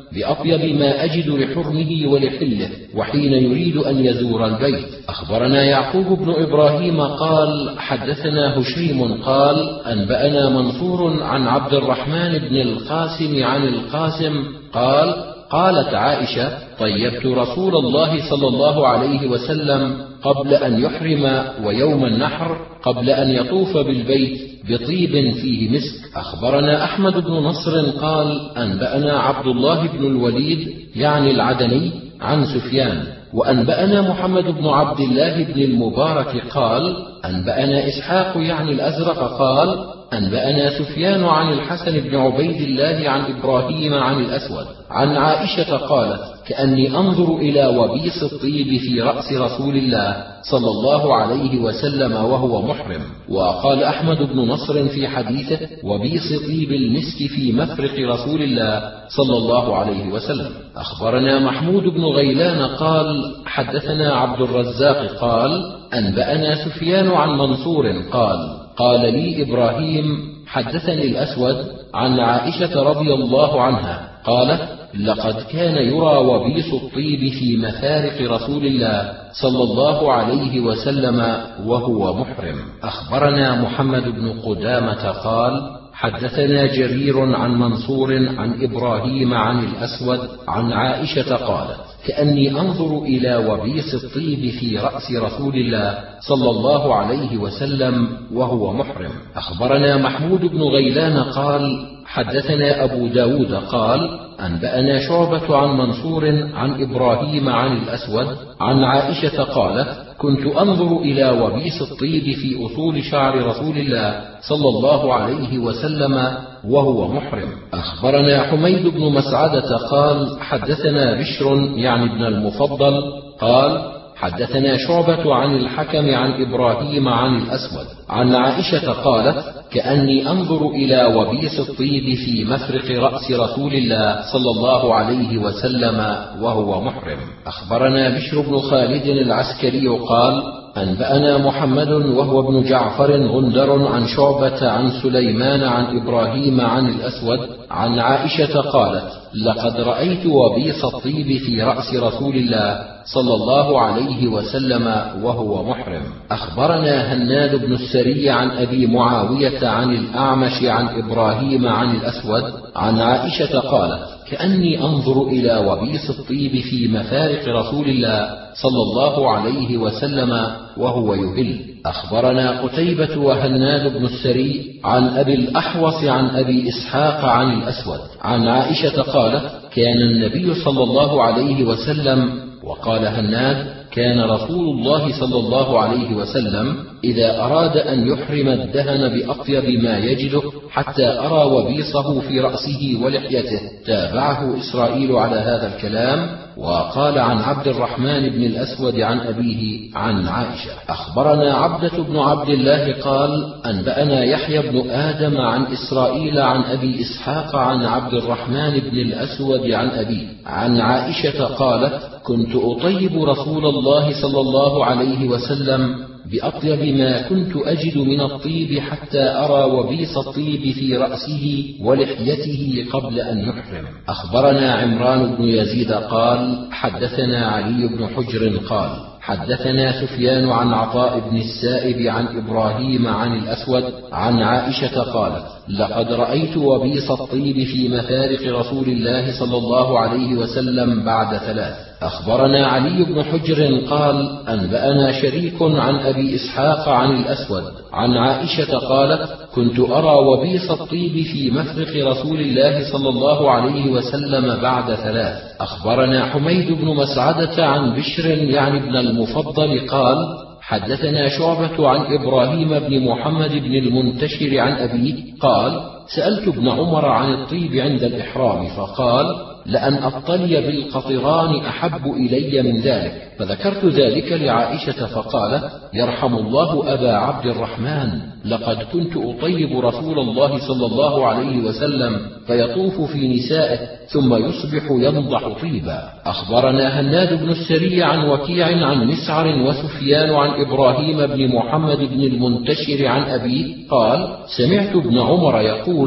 بأطيب ما أجد لحرمه ولحله وحين يريد أن يزور البيت. أخبرنا يعقوب بن إبراهيم قال حدثنا هشيم قال أنبأنا منصور عن عبد الرحمن بن القاسم عن القاسم قال قالت عائشة طيبت رسول الله صلى الله عليه وسلم قبل أن يحرم ويوم النحر قبل أن يطوف بالبيت بطيب فيه مسك. أخبرنا أحمد بن نصر قال أنبأنا عبد الله بن الوليد يعني العدني عن سفيان وأنبأنا محمد بن عبد الله بن المبارك قال أنبأنا إسحاق يعني الأزرق قال أنبأنا سفيان عن الحسن بن عبيد الله عن إبراهيم عن الأسود عن عائشة قالت كأني أنظر إلى وبيص الطيب في رأس رسول الله صلى الله عليه وسلم وهو محرم. وقال أحمد بن نصر في حديثه وبيص طيب المسك في مفرق رسول الله صلى الله عليه وسلم. أخبرنا محمود بن غيلان قال حدثنا عبد الرزاق قال أنبأنا سفيان عن منصور قال قال لي إبراهيم حدثني الأسود عن عائشة رضي الله عنها قالت لقد كان يرى وبيص الطيب في مفارق رسول الله صلى الله عليه وسلم وهو محرم. أخبرنا محمد بن قدامة قال حدثنا جرير عن منصور عن إبراهيم عن الأسود عن عائشة قالت كأني أنظر إلى وبيص الطيب في رأس رسول الله صلى الله عليه وسلم وهو محرم. أخبرنا محمود بن غيلان قال حدثنا أبو داود قال أنبأنا شعبة عن منصور عن إبراهيم عن الأسود عن عائشة قالت كنت أنظر إلى وبيص الطيب في أصول شعر رسول الله صلى الله عليه وسلم وهو محرم. أخبرنا حميد بن مسعدة قال حدثنا بشر يعني ابن المفضل قال حدثنا شعبة عن الحكم عن إبراهيم عن الأسود عن عائشة قالت كأني أنظر إلى وبيص الطيب في مفرق رأس رسول الله صلى الله عليه وسلم وهو محرم. أخبرنا بشر بن خالد العسكري قال أنبأنا محمد وهو ابن جعفر غندر عن شعبة عن سليمان عن إبراهيم عن الأسود عن عائشة قالت لقد رأيت وبيص الطيب في رأس رسول الله صلى الله عليه وسلم وهو محرم. أخبرنا هناد بن السري عن أبي معاوية عن الأعمش عن إبراهيم عن الأسود عن عائشة قالت كأني أنظر إلى وبيص الطيب في مفارق رسول الله صلى الله عليه وسلم وهو يهل. أخبرنا قتيبة وهناد بن السري عن أبي الأحوص عن أبي إسحاق عن الأسود عن عائشة قالت كان النبي صلى الله عليه وسلم وقال هناد كان رسول الله صلى الله عليه وسلم إذا أراد أن يحرم الدهن بأطيب ما يجده حتى أرى وبيصه في رأسه ولحيته. تابعه إسرائيل على هذا الكلام وقال عن عبد الرحمن بن الأسود عن أبيه عن عائشة. أخبرنا عبدة بن عبد الله قال أنبأنا يحيى بن آدم عن إسرائيل عن أبي إسحاق عن عبد الرحمن بن الأسود عن أبيه عن عائشة قالت كنت أطيب رسول الله صلى الله عليه وسلم بأطيب ما كنت أجد من الطيب حتى أرى وبيص الطيب في رأسه ولحيته قبل أن يحرم. أخبرنا عمران بن يزيد قال حدثنا علي بن حجر قال حدثنا سفيان عن عطاء بن السائب عن إبراهيم عن الأسود عن عائشة قالت لقد رأيت وبيص الطيب في مفارق رسول الله صلى الله عليه وسلم بعد ثلاث. أخبرنا علي بن حجر قال أنبأنا شريك عن أبي إسحاق عن الأسود عن عائشة قالت كنت أرى وبيص الطيب في مفرق رسول الله صلى الله عليه وسلم بعد ثلاث. أخبرنا حميد بن مسعدة عن بشر يعني ابن المفضل قال حدثنا شعبة عن إبراهيم بن محمد بن المنتشر عن أبيه قال سألت ابن عمر عن الطيب عند الإحرام فقال لأن أطلي بالقطران أحب إلي من ذلك، فذكرت ذلك لعائشة فقالت يرحم الله أبا عبد الرحمن لقد كنت أطيب رسول الله صلى الله عليه وسلم فيطوف في نسائه ثم يصبح ينضح طيبا. أخبرنا هناد بن السري عن وكيع عن مسعر وسفيان عن إبراهيم بن محمد بن المنتشر عن أبيه قال سمعت ابن عمر يقول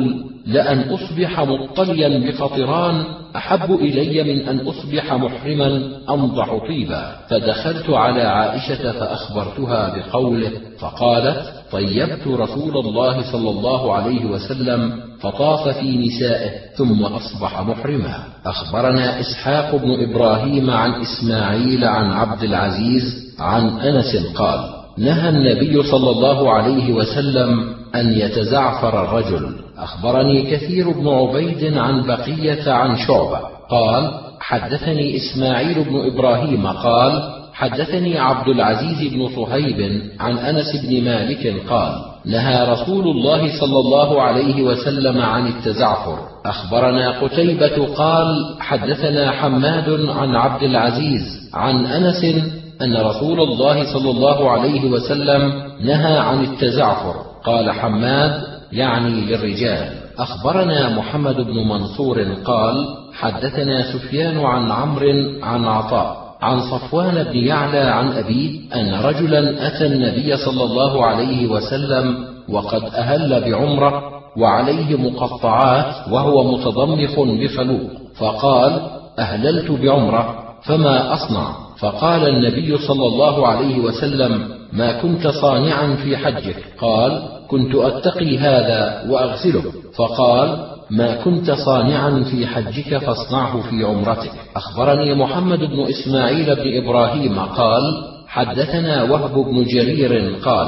لأن أصبح مطليا بقطران أحب إلي من أن أصبح محرما أمضح طيبا. فدخلت على عائشة فأخبرتها بقوله، فقالت: طيبت رسول الله صلى الله عليه وسلم فطاف في نسائه ثم أصبح محرما. أخبرنا إسحاق بن إبراهيم عن إسماعيل عن عبد العزيز عن أنس قال: نهى النبي صلى الله عليه وسلم أن يتزعفر الرجل. أخبرني كثير بن عبيد عن بقية عن شعبة قال: حدثني إسماعيل بن إبراهيم قال: حدثني عبد العزيز بن صهيب عن أنس بن مالك قال: نهى رسول الله صلى الله عليه وسلم عن التزعفر. أخبرنا قتيبة قال: حدثنا حماد عن عبد العزيز عن أنس أن رسول الله صلى الله عليه وسلم نهى عن التزعفر. قال حماد: يعني للرجال. أخبرنا محمد بن منصور قال: حدثنا سفيان عن عمرو عن عطاء عن صفوان بن يعلى عن أبيه أن رجلا أتى النبي صلى الله عليه وسلم وقد أهل بعمرة وعليه مقطعات وهو متضمخ بخلوق، فقال: أهللت بعمرة فما أصنع؟ فقال النبي صلى الله عليه وسلم: ما كنت صانعا في حجك؟ قال: كنت أتقي هذا وأغسله. فقال: ما كنت صانعا في حجك فاصنعه في عمرتك. أخبرني محمد بن إسماعيل بن إبراهيم قال: حدثنا وهب بن جرير قال: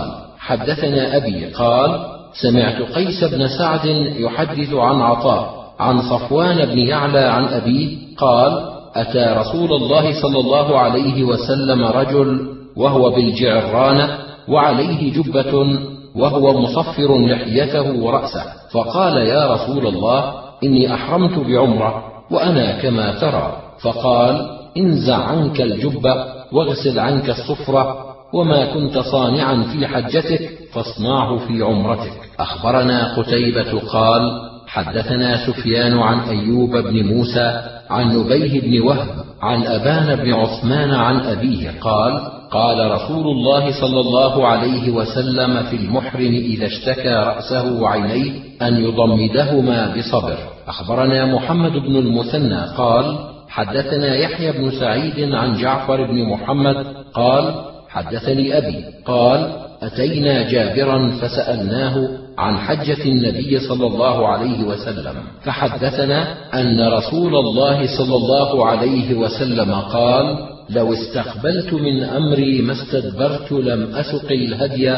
حدثنا أبي قال: سمعت قيس بن سعد يحدث عن عطاء عن صفوان بن يعلى عن أبيه قال: أتى رسول الله صلى الله عليه وسلم رجل وهو بالجعرانة وعليه جبة وهو مصفر لحيته ورأسه، فقال: يا رسول الله، إني أحرمت بعمرة وأنا كما ترى. فقال: انزع عنك الجبة واغسل عنك الصفرة، وما كنت صانعا في حجتك فاصنعه في عمرتك. أخبرنا قتيبة قال: حدثنا سفيان عن أيوب بن موسى عن نبيه بن وهب عن أبان بن عثمان عن أبيه قال: قال رسول الله صلى الله عليه وسلم في المحرم إذا اشتكى رأسه وعينيه أن يضمدهما بصبر. أخبرنا محمد بن المثنى قال: حدثنا يحيى بن سعيد عن جعفر بن محمد قال: حدثني أبي قال: أتينا جابرا فسألناه عن حجة النبي صلى الله عليه وسلم، فحدثنا أن رسول الله صلى الله عليه وسلم قال: لو استقبلت من أمري ما استدبرت لم أسق الهدي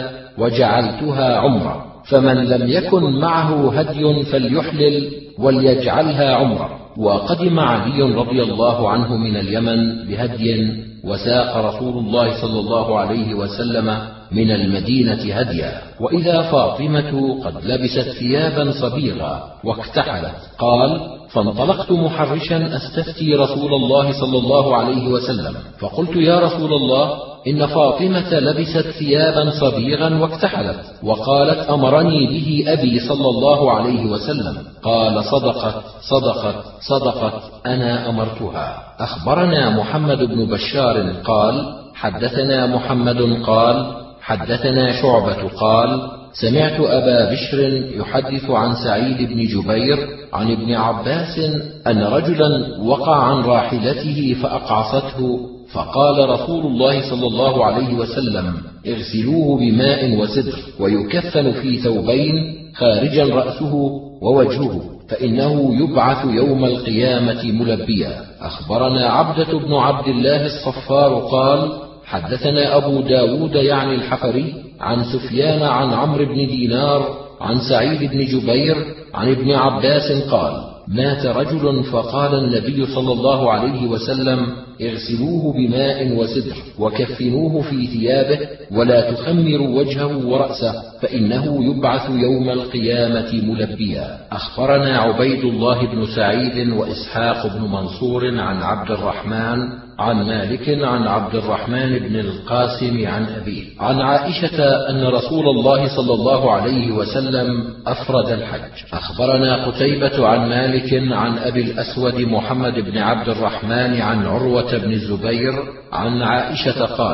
وجعلتها عمرة، فمن لم يكن معه هدي فليحلل وليجعلها عمرة. وقدم علي رضي الله عنه من اليمن بهدي، وساق رسول الله صلى الله عليه وسلم من المدينة هديا. وإذا فاطمة قد لبست ثيابا صبيغا واكتحلت، قال: فانطلقت محرشا أستفتي رسول الله صلى الله عليه وسلم، فقلت: يا رسول الله، إن فاطمة لبست ثيابا صبيغا واكتحلت، وقالت: أمرني به أبي صلى الله عليه وسلم. قال: صدقت صدقت صدقت، أنا أمرتها. أخبرنا محمد بن بشار قال: حدثنا محمد قال: حدثنا شعبة قال: سمعت أبا بشر يحدث عن سعيد بن جبير عن ابن عباس أن رجلا وقع عن راحلته فأقعصته، فقال رسول الله صلى الله عليه وسلم: اغسلوه بماء وسدر، ويكفن في ثوبين، خارجا رأسه ووجهه، فإنه يبعث يوم القيامة ملبيا. أخبرنا عبدة بن عبد الله الصفار قال: حدثنا أبو داود يعني الحفري عن سفيان عن عمرو بن دينار عن سعيد بن جبير عن ابن عباس قال: مات رجل فقال النبي صلى الله عليه وسلم: اغسلوه بماء وسدر وكفنوه في ثيابه، ولا تخمروا وجهه ورأسه، فإنه يبعث يوم القيامة ملبيا. أخبرنا عبيد الله بن سعيد وإسحاق بن منصور عن عبد الرحمن عن مالك عن عبد الرحمن بن القاسم عن أبيه عن عائشة أن رسول الله صلى الله عليه وسلم أفرد الحج. أخبرنا قتيبة عن مالك عن أبي الأسود محمد بن عبد الرحمن عن عروة بن الزبير عن عائشة قالت: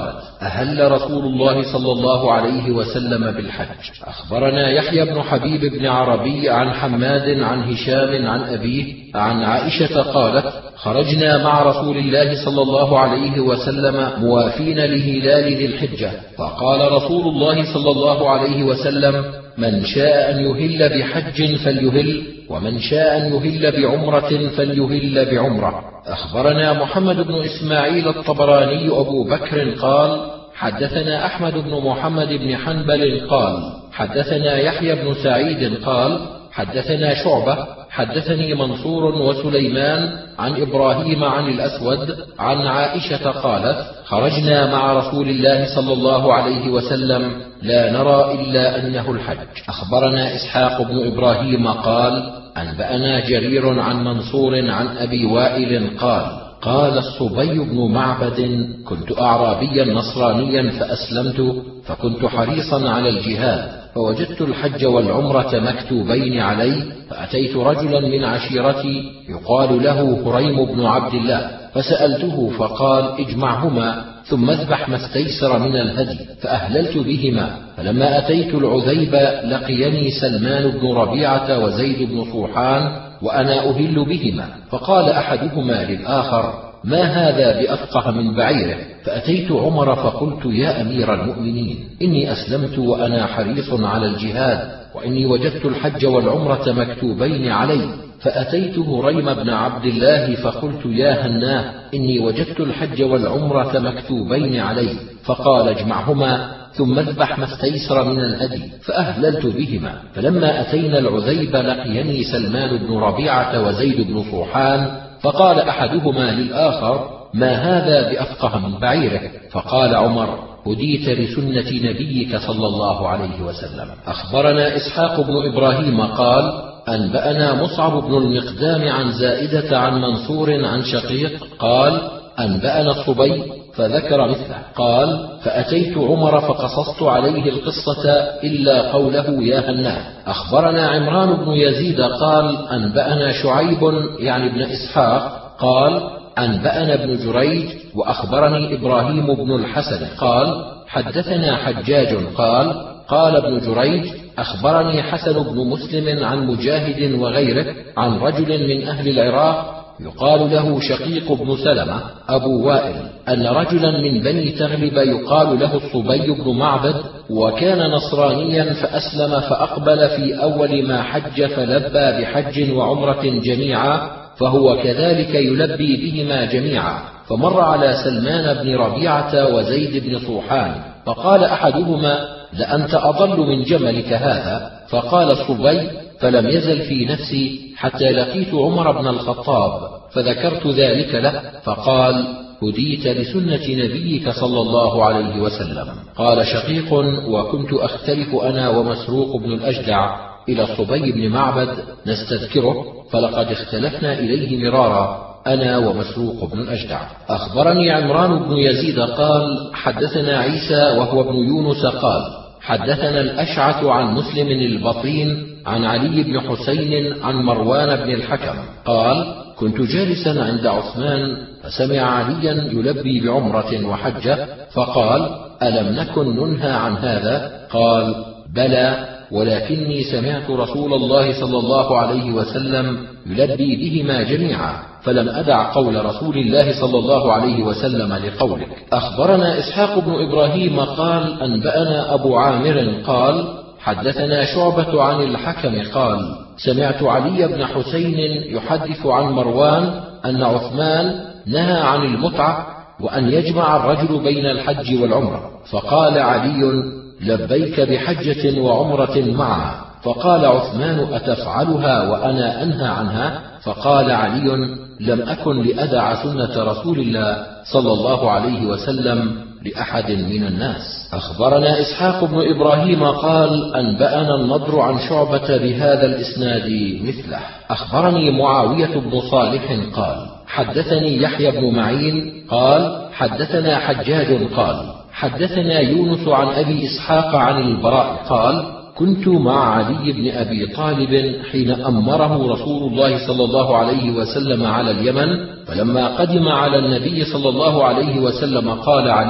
أهل رسول الله صلى الله عليه وسلم بالحج. أخبرنا يحيى بن حبيب بن عربي عن حماد عن هشام عن أبيه عن عائشة قالت: خرجنا مع رسول الله صلى الله عليه وسلم موافين لهلال ذي الحجة، فقال رسول الله صلى الله عليه وسلم: من شاء أن يهل بحج فليهل، ومن شاء أن يهل بعمرة فليهل بعمرة. أخبرنا محمد بن إسماعيل الطبراني أبو بكر قال: حدثنا أحمد بن محمد بن حنبل قال: حدثنا يحيى بن سعيد قال: حدثنا شعبة حدثني منصور وسليمان عن إبراهيم عن الأسود عن عائشة قالت: خرجنا مع رسول الله صلى الله عليه وسلم لا نرى إلا أنه الحج. أخبرنا إسحاق بن إبراهيم قال: أنبأنا جرير عن منصور عن أبي وائل قال: قال الصبي بن معبد: كنت أعرابيا نصرانيا فأسلمت، فكنت حريصا على الجهاد، فوجدت الحج والعمرة مكتوبين علي، فأتيت رجلا من عشيرتي يقال له هريم بن عبد الله، فسألته فقال: اجمعهما ثم اذبح ما استيسر من الهدي، فأهللت بهما. فلما أتيت العذيبة لقيني سلمان بن ربيعة وزيد بن صوحان وأنا أهل بهما، فقال أحدهما للآخر: ما هذا بأفقه من بعيره؟ فأتيت عمر فقلت: يا أمير المؤمنين، إني أسلمت وأنا حريص على الجهاد، وإني وجدت الحج والعمرة مكتوبين علي. فأتيت هريم بن عبد الله فقلت: يا هناه، إني وجدت الحج والعمرة مكتوبين علي. فقال: اجمعهما ثم اذبح ما استيسر من الهدي، فأهللت بهما. فلما أتينا العذيبة لقيني سلمان بن ربيعة وزيد بن صوحان، فقال أحدهما للآخر: ما هذا بأفقه من بعيره؟ فقال عمر: هديت لسنة نبيك صلى الله عليه وسلم. أخبرنا إسحاق بن إبراهيم قال: أنبأنا مصعب بن المقدام عن زائدة عن منصور عن شقيق قال: أنبأنا الصبي، فذكر مثله. قال: فأتيت عمر فقصصت عليه القصة إلا قوله يا هناه. أخبرنا عمران بن يزيد قال: أنبأنا شعيب يعني ابن إسحاق قال: أنبأنا ابن جريج، وأخبرني إبراهيم بن الحسن قال: حدثنا حجاج قال: قال ابن جريج: أخبرني حسن بن مسلم عن مجاهد وغيره عن رجل من أهل العراق يقال له شقيق بن سلمة أبو وائل، أن رجلا من بني تغلب يقال له الصبي بن معبد، وكان نصرانيا فأسلم، فأقبل في أول ما حج فلبى بحج وعمرة جميعا، فهو كذلك يلبي بهما جميعا. فمر على سلمان بن ربيعة وزيد بن صوحان، فقال أحدهما: لأنت أضل من جملك هذا. فقال الصبي: فلم يزل في نفسي حتى لقيت عمر بن الخطاب فذكرت ذلك له، فقال: هديت لسنة نبيك صلى الله عليه وسلم. قال شقيق: وكنت أختلف أنا ومسروق بن الأجدع إلى الصبي بن معبد نستذكره، فلقد اختلفنا إليه مرارا أنا ومسروق بن الأجدع. أخبرني عمران بن يزيد قال: حدثنا عيسى وهو ابن يونس قال: حدثنا الأشعث عن مسلم البطين عن علي بن حسين عن مروان بن الحكم قال: كنت جالسا عند عثمان فسمع عليا يلبي بعمرة وحجة، فقال: ألم نكن ننهى عن هذا؟ قال: بلى، ولكني سمعت رسول الله صلى الله عليه وسلم يلبي بهما جميعا، فلم أدع قول رسول الله صلى الله عليه وسلم لقولك. أخبرنا إسحاق بن إبراهيم قال: أنبأنا أبو عامر قال: حدثنا شعبة عن الحكم قال: سمعت علي بن حسين يحدث عن مروان أن عثمان نهى عن المتعة وأن يجمع الرجل بين الحج والعمرة، فقال علي: لبيك بحجة وعمرة معها. فقال عثمان: أتفعلها وأنا أنهى عنها؟ فقال علي: لم أكن لأدع سنة رسول الله صلى الله عليه وسلم لأحد من الناس. أخبرنا إسحاق بن إبراهيم قال: أنبأنا النضر عن شعبة بهذا الإسناد مثله. أخبرني معاوية بن صالح قال: حدثني يحيى بن معين قال: حدثنا حجاج قال: حدثنا يونس عن أبي إسحاق عن البراء قال: كنت مع علي بن أبي طالب حين أمره رسول الله صلى الله عليه وسلم على اليمن، فلما قدم على النبي صلى الله عليه وسلم قال علي: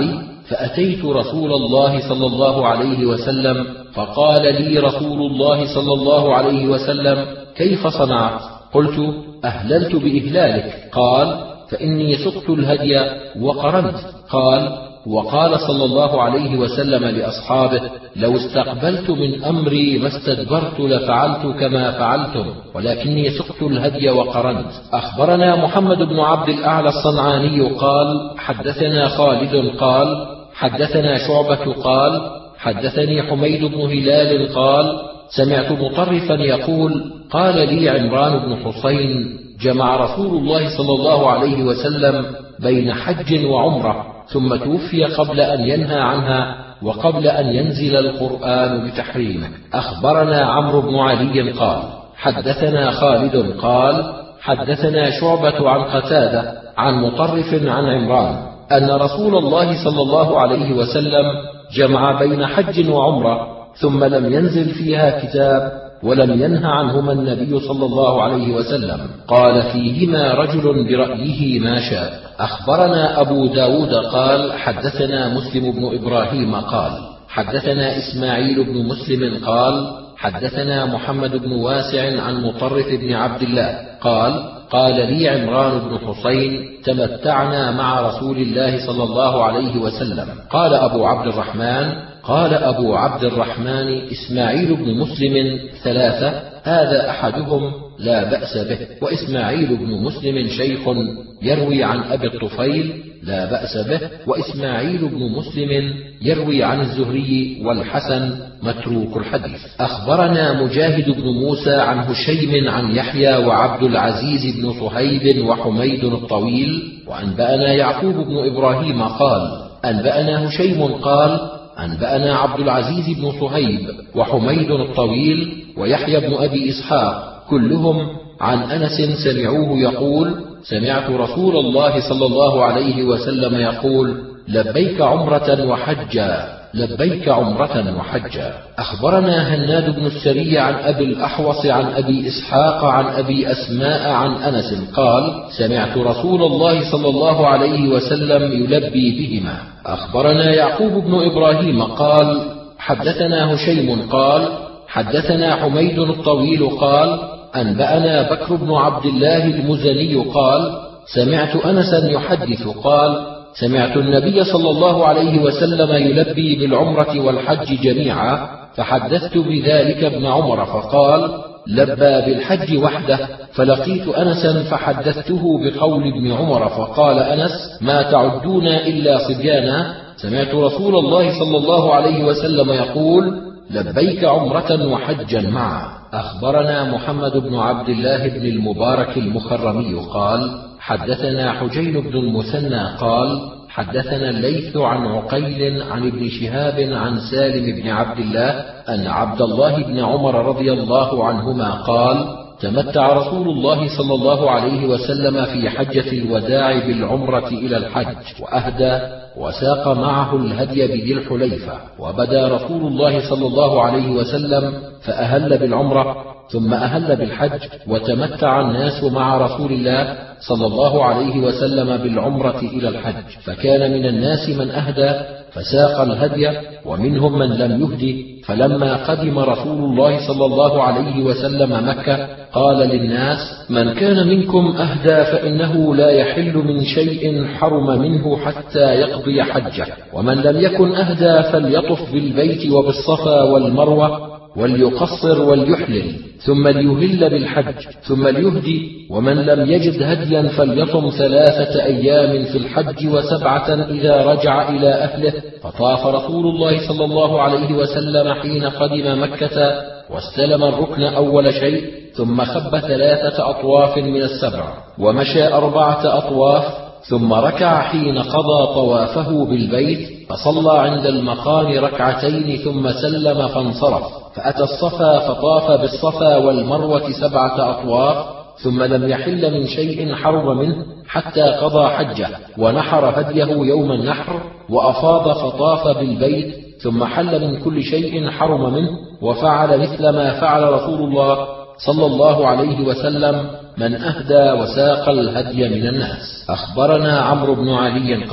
فأتيت رسول الله صلى الله عليه وسلم فقال لي رسول الله صلى الله عليه وسلم: كيف صنعت؟ قلت: أهللت بإهلالك. قال: فإني سقت الهدي وقرنت. قال: وقال صلى الله عليه وسلم لأصحابه: لو استقبلت من أمري ما استدبرت لفعلت كما فعلتم، ولكني سقت الهدي وقرنت. أخبرنا محمد بن عبد الأعلى الصنعاني قال: حدثنا خالد قال: حدثنا شعبة قال: حدثني حميد بن هلال قال: سمعت مطرفا يقول: قال لي عمران بن حسين: جمع رسول الله صلى الله عليه وسلم بين حج وعمرة، ثم توفي قبل أن ينهى عنها وقبل أن ينزل القرآن بتحريمه. أخبرنا عمرو بن علي قال: حدثنا خالد قال: حدثنا شعبة عن قتادة عن مطرف عن عمران أن رسول الله صلى الله عليه وسلم جمع بين حج وعمرة ثم لم ينزل فيها كتاب ولم ينه عنهما النبي صلى الله عليه وسلم، قال فيهما رجل برأيه ما شاء. أخبرنا أبو داود قال: حدثنا مسلم بن إبراهيم قال: حدثنا إسماعيل بن مسلم قال: حدثنا محمد بن واسع عن مطرف بن عبد الله قال: قال لي عمران بن حسين: تمتعنا مع رسول الله صلى الله عليه وسلم. قال أبو عبد الرحمن: قال أبو عبد الرحمن إسماعيل بن مسلم ثلاثة، هذا أحدهم لا بأس به، وإسماعيل بن مسلم شيخ يروي عن أبي الطفيل لا بأس به، وإسماعيل بن مسلم يروي عن الزهري والحسن متروك الحديث. أخبرنا مجاهد بن موسى عن هشيم عن يحيى وعبد العزيز بن صهيب وحميد الطويل، وأنبأنا يعقوب بن إبراهيم قال: أنبأنا هشيم قال: أنبأنا عبد العزيز بن صهيب وحميد الطويل ويحيى بن أبي إسحاق كلهم عن أنس سمعوه يقول: سمعت رسول الله صلى الله عليه وسلم يقول: لبيك عمرة وحجا، لبيك عمرة وحجا. أخبرنا هناد بن السري عن أبي الأحوص عن أبي إسحاق عن أبي أسماء عن أنس قال: سمعت رسول الله صلى الله عليه وسلم يلبي بهما. أخبرنا يعقوب بن إبراهيم قال: حدثنا هشيم قال: حدثنا حميد الطويل قال: أنبأنا بكر بن عبد الله المزني قال: سمعت أنسا يحدث قال: سمعت النبي صلى الله عليه وسلم يلبي بالعمرة والحج جميعا، فحدثت بذلك ابن عمر فقال: لبى بالحج وحده، فلقيت أنسا فحدثته بقول ابن عمر فقال أنس: ما تعدون إلا صبيانا، سمعت رسول الله صلى الله عليه وسلم يقول: لبيك عمرة وحجا معا. أخبرنا محمد بن عبد الله بن المبارك المخرمي قال: حدثنا حجين بن المثنى قال: حدثنا الليث عن عقيل عن ابن شهاب عن سالم بن عبد الله أن عبد الله بن عمر رضي الله عنهما قال: تمتع رسول الله صلى الله عليه وسلم في حجة الوداع بالعمرة إلى الحج، وأهدى وساق معه الهدي بذي الحليفة، وبدا رسول الله صلى الله عليه وسلم فأهل بالعمرة ثم أهل بالحج، وتمتع الناس مع رسول الله صلى الله عليه وسلم بالعمرة إلى الحج، فكان من الناس من أهدى فساق الهدي، ومنهم من لم يهدي. فلما قدم رسول الله صلى الله عليه وسلم مكة قال للناس: من كان منكم أهدى فإنه لا يحل من شيء حرم منه حتى يقضي حجه، ومن لم يكن أهدى فليطف بالبيت وبالصفا والمروة وليقصر وليحلل، ثم ليهل بالحج ثم ليهدي، ومن لم يجد هديا فليصم ثلاثة أيام في الحج وسبعة إذا رجع إلى أهله. فطاف رسول الله صلى الله عليه وسلم حين قدم مكة واستلم الركن أول شيء، ثم خب ثلاثة أطواف من السبع، ومشى أربعة أطواف، ثم ركع حين قضى طوافه بالبيت، فصلى عند المقام ركعتين ثم سلم فانصرف، فأتى الصفا فطاف بالصفا والمروة سبعة أطواف، ثم لم يحل من شيء حرم منه حتى قضى حجه، ونحر هديه يوم النحر، وأفاض فطاف بالبيت، ثم حل من كل شيء حرم منه، وفعل مثل ما فعل رسول الله صلى الله عليه وسلم من أهدى وساق الهدي من الناس. أخبرنا عمرو بن علي قال: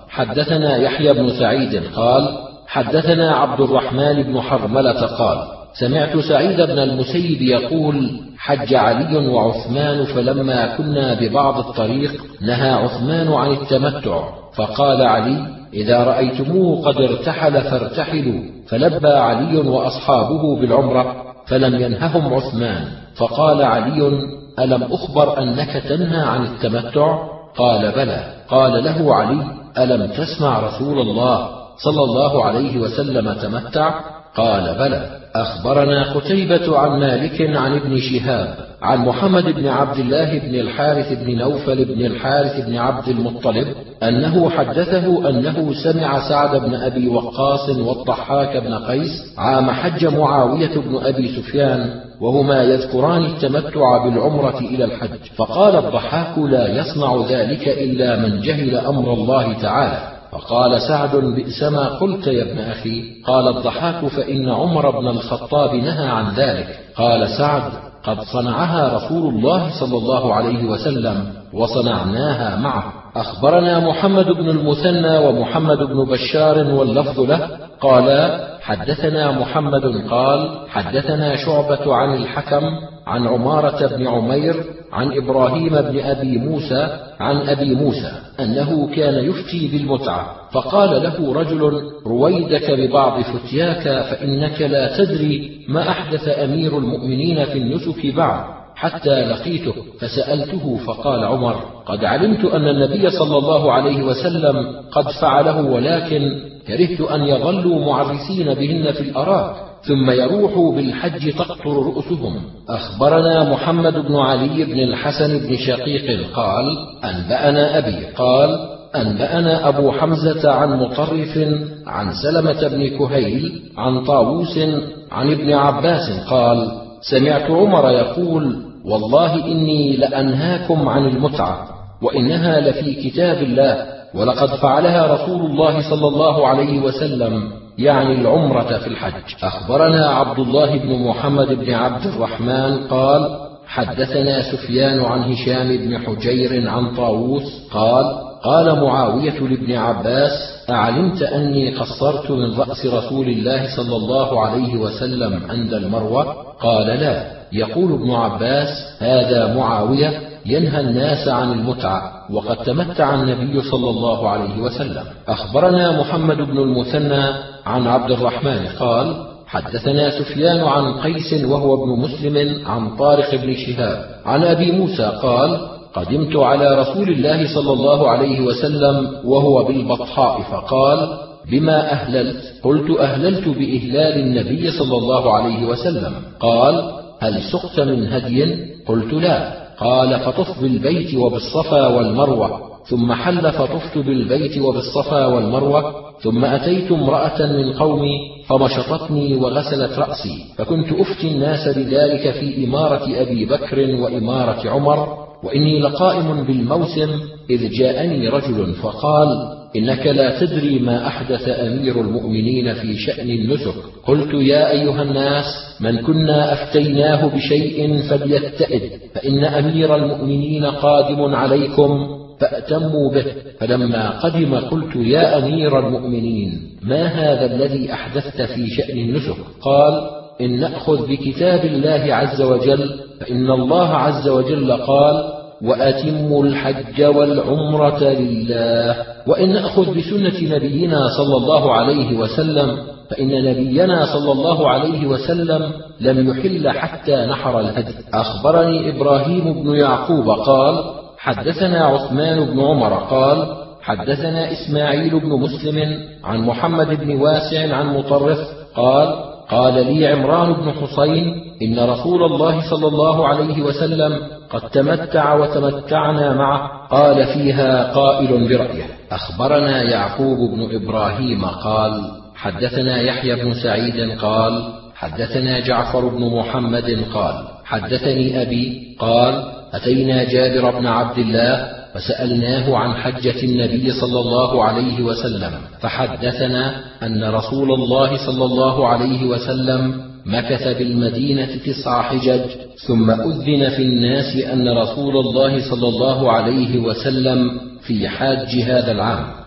حدثنا يحيى بن سعيد قال حدثنا عبد الرحمن بن حرملة قال سمعت سعيد بن المسيب يقول حج علي وعثمان فلما كنا ببعض الطريق نهى عثمان عن التمتع، فقال علي إذا رأيتموه قد ارتحل فارتحلوا، فلبى علي وأصحابه بالعمرة فلم ينههم عثمان، فقال علي ألم أخبر أنك تنهى عن التمتع؟ قال بلى. قال له علي ألم تسمع رسول الله صلى الله عليه وسلم تمتع؟ قال بلى. أخبرنا قتيبة عن مالك عن ابن شهاب عن محمد بن عبد الله بن الحارث بن نوفل بن الحارث بن عبد المطلب أنه حدثه أنه سمع سعد بن أبي وقاص والضحاك بن قيس عام حج معاوية بن أبي سفيان وهما يذكران التمتع بالعمرة إلى الحج، فقال الضحاك لا يصنع ذلك إلا من جهل أمر الله تعالى. فقال سعد بئسما قلت يا ابن أخي. قال الضحاك فإن عمر بن الخطاب نهى عن ذلك. قال سعد قد صنعها رسول الله صلى الله عليه وسلم وصنعناها معه. أخبرنا محمد بن المثنى ومحمد بن بشار واللفظ له قالا حدثنا محمد قال حدثنا شعبة عن الحكم عن عمارة بن عمير عن إبراهيم بن أبي موسى عن أبي موسى أنه كان يفتي بالمتعة، فقال له رجل رويدك ببعض فتياك فإنك لا تدري ما أحدث أمير المؤمنين في النسك بعد حتى لقيته، فسألته فقال عمر قد علمت أن النبي صلى الله عليه وسلم قد فعله، ولكن كرهت أن يظلوا معرسين بهن في الأراك ثم يروحوا بالحج تقطر رؤوسهم. أخبرنا محمد بن علي بن الحسن بن شقيق قال أنبأنا أبي قال أنبأنا أبو حمزة عن مطرف عن سلمة بن كهيل عن طاووس عن ابن عباس قال سمعت عمر يقول والله إني لأنهاكم عن المتعة وإنها لفي كتاب الله ولقد فعلها رسول الله صلى الله عليه وسلم، يعني العمرة في الحج. أخبرنا عبد الله بن محمد بن عبد الرحمن قال حدثنا سفيان عن هشام بن حجير عن طاووس قال قال معاوية لابن عباس أعلمت أني قصرت من رأس رسول الله صلى الله عليه وسلم عند المروة؟ قال لا. يقول ابن عباس هذا معاوية ينهى الناس عن المتعة وقد تمتع النبي صلى الله عليه وسلم. أخبرنا محمد بن المثنى عن عبد الرحمن قال حدثنا سفيان عن قيس وهو ابن مسلم عن طارق بن شهاب عن أبي موسى قال قدمت على رسول الله صلى الله عليه وسلم وهو بالبطحاء فقال بما أهللت؟ قلت أهللت بإهلال النبي صلى الله عليه وسلم. قال هل سقت من هدي؟ قلت لا. قال فطف بالبيت وبالصفا والمروة، ثم حل فطفت بالبيت وبالصفا والمروة، ثم أتيت امرأة من قومي فمشطتني وغسلت رأسي، فكنت أفتي الناس بذلك في إمارة أبي بكر وإمارة عمر، وإني لقائم بالموسم إذ جاءني رجل فقال إنك لا تدري ما أحدث أمير المؤمنين في شأن النسك. قلت يا أيها الناس من كنا أفتيناه بشيء فليتئد، فإن أمير المؤمنين قادم عليكم فأتموا به. فلما قدم قلت يا أمير المؤمنين ما هذا الذي أحدثت في شأن النسك؟ قال إن نأخذ بكتاب الله عز وجل فإن الله عز وجل قال وأتموا الحج والعمرة لله، وإن نأخذ بسنة نبينا صلى الله عليه وسلم فإن نبينا صلى الله عليه وسلم لم يحل حتى نحر الهدي. أخبرني إبراهيم بن يعقوب قال حدثنا عثمان بن عمر قال حدثنا إسماعيل بن مسلم عن محمد بن واسع عن مطرف قال قال لي عمران بن حسين إن رسول الله صلى الله عليه وسلم قد تمتع وتمتعنا معه، قال فيها قائل برأيه. أخبرنا يعقوب بن إبراهيم قال حدثنا يحيى بن سعيد قال حدثنا جعفر بن محمد قال حدثني أبي قال أتينا جابر بن عبد الله فسألناه عن حجة النبي صلى الله عليه وسلم، فحدثنا أن رسول الله صلى الله عليه وسلم مكث بالمدينة تسع حجج، ثم أذن في الناس أن رسول الله صلى الله عليه وسلم في حاج هذا العام،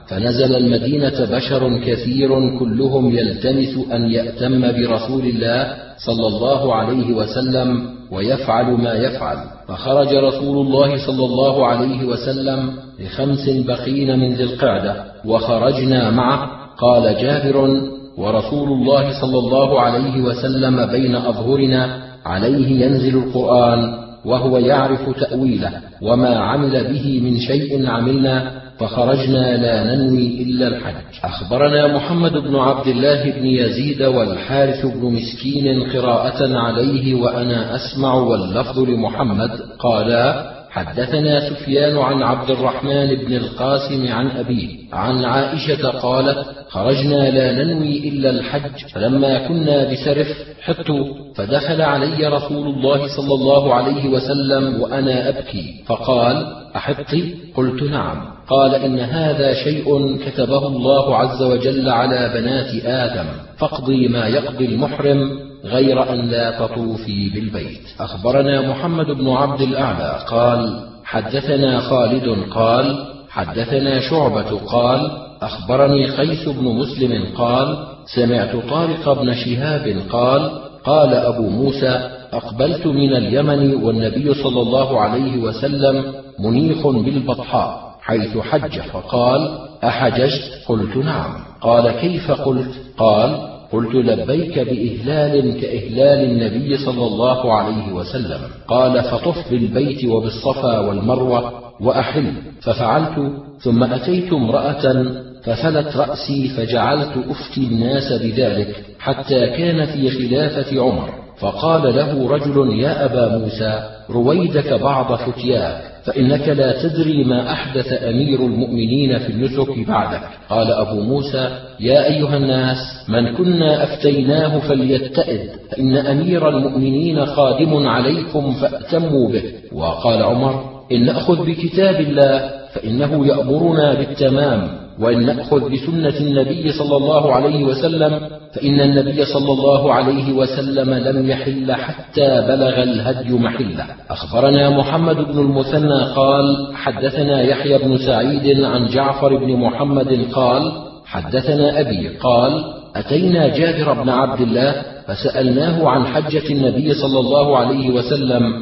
فنزل المدينة بشر كثير كلهم يلتمس أن يأتم برسول الله صلى الله عليه وسلم ويفعل ما يفعل، فخرج رسول الله صلى الله عليه وسلم لخمس بقين من ذي القعدة وخرجنا معه. قال جابر: ورسول الله صلى الله عليه وسلم بين أظهرنا عليه ينزل القرآن وهو يعرف تأويله، وما عمل به من شيء عملنا، فخرجنا لا ننوي إلا الحج. أخبرنا محمد بن عبد الله بن يزيد والحارث بن مسكين قراءة عليه وأنا أسمع واللفظ لمحمد قالا: حدثنا سفيان عن عبد الرحمن بن القاسم عن أبيه عن عائشة قالت: خرجنا لا ننوي إلا الحج، فلما كنا بسرف حط، فدخل علي رسول الله صلى الله عليه وسلم وأنا أبكي، فقال: أحطي؟ قلت: نعم. قال: إن هذا شيء كتبه الله عز وجل على بنات آدم، فاقضي ما يقضي المحرم غير أن لا تطوفي بالبيت. أخبرنا محمد بن عبد الأعلى قال: حدثنا خالد قال: حدثنا شعبة قال: أخبرني قيس بن مسلم قال: سمعت طارق بن شهاب قال: قال أبو موسى: أقبلت من اليمن والنبي صلى الله عليه وسلم منيخ بالبطحاء حيث حج، فقال: أحججت؟ قلت: نعم. قال: كيف قلت؟ قال: قلت: لبيك بإهلال كإهلال النبي صلى الله عليه وسلم. قال: فطف بالبيت وبالصفا والمروة وأحل، ففعلت، ثم أتيت امرأة ففلت رأسي فجعلت أفتي الناس بذلك حتى كان في خلافة عمر، فقال له رجل: يا أبا موسى، رويدك بعض فتياك، فإنك لا تدري ما أحدث أمير المؤمنين في النسك بعدك. قال أبو موسى: يا أيها الناس، من كنا أفتيناه فليتئد، فإن أمير المؤمنين قادم عليكم فأتموا به. وقال عمر: إن نأخذ بكتاب الله فإنه يأمرنا بالتمام، وإن نأخذ بسنة النبي صلى الله عليه وسلم فإن النبي صلى الله عليه وسلم لم يحل حتى بلغ الهدي محله. أخبرنا محمد بن المثنى قال: حدثنا يحيى بن سعيد عن جعفر بن محمد قال: حدثنا أبي قال: أتينا جابر بن عبد الله فسألناه عن حجة النبي صلى الله عليه وسلم،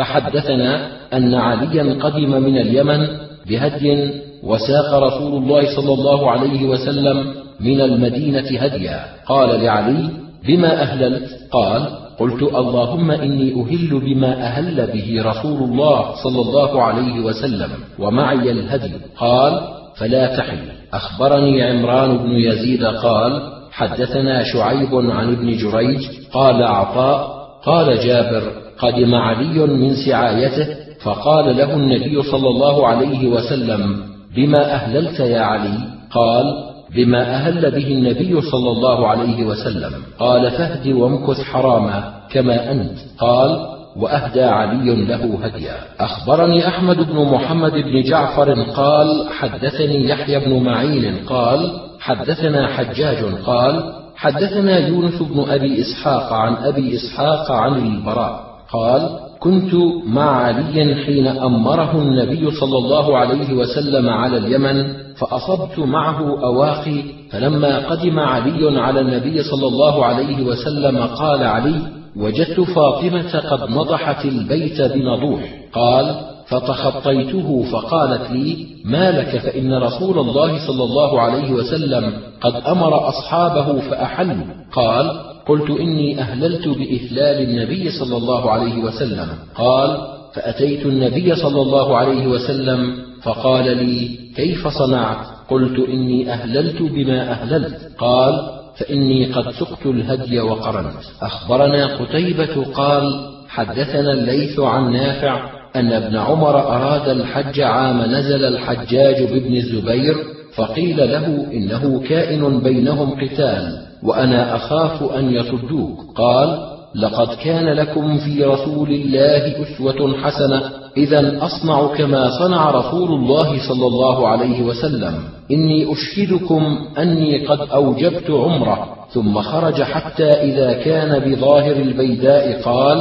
فحدثنا أن عليا قدم من اليمن بهدي، وساق رسول الله صلى الله عليه وسلم من المدينة هديا. قال لعلي: بما أهللت؟ قال: قلت: اللهم إني أهل بما أهل به رسول الله صلى الله عليه وسلم ومعي الهدي. قال: فلا تحل. أخبرني عمران بن يزيد قال: حدثنا شعيب عن ابن جريج قال عطاء قال جابر: قدم علي من سعايته، فقال له النبي صلى الله عليه وسلم: بما أهللت يا علي؟ قال: بما أهل به النبي صلى الله عليه وسلم. قال: فاهد وامكث حراما كما أنت. قال: وأهدى علي له هديا. أخبرني أحمد بن محمد بن جعفر قال: حدثني يحيى بن معين قال: حدثنا حجاج قال: حدثنا يونس بن أبي إسحاق عن أبي إسحاق عن البراء قال: كنت مع علي حين أمره النبي صلى الله عليه وسلم على اليمن، فأصبت معه أواخي، فلما قدم علي على النبي صلى الله عليه وسلم قال علي: وجدت فاطمة قد نضحت البيت بنضوح. قال: فتخطيته فقالت لي: ما لك؟ فإن رسول الله صلى الله عليه وسلم قد أمر أصحابه فأحلوا. قال: قلت: إني أهللت بإهلال النبي صلى الله عليه وسلم. قال: فأتيت النبي صلى الله عليه وسلم فقال لي: كيف صنعت؟ قلت: إني أهللت بما أهللت. قال: فإني قد سقت الهدي وقرنت. أخبرنا قتيبة قال: حدثنا الليث عن نافع أن ابن عمر أراد الحج عام نزل الحجاج بابن الزبير، فقيل له: إنه كائن بينهم قتال وأنا أخاف أن يصدوك. قال: لقد كان لكم في رسول الله أسوة حسنة، إذا أصنع كما صنع رسول الله صلى الله عليه وسلم. إني أشهدكم أني قد أوجبت عمره. ثم خرج حتى إذا كان بظاهر البيداء قال: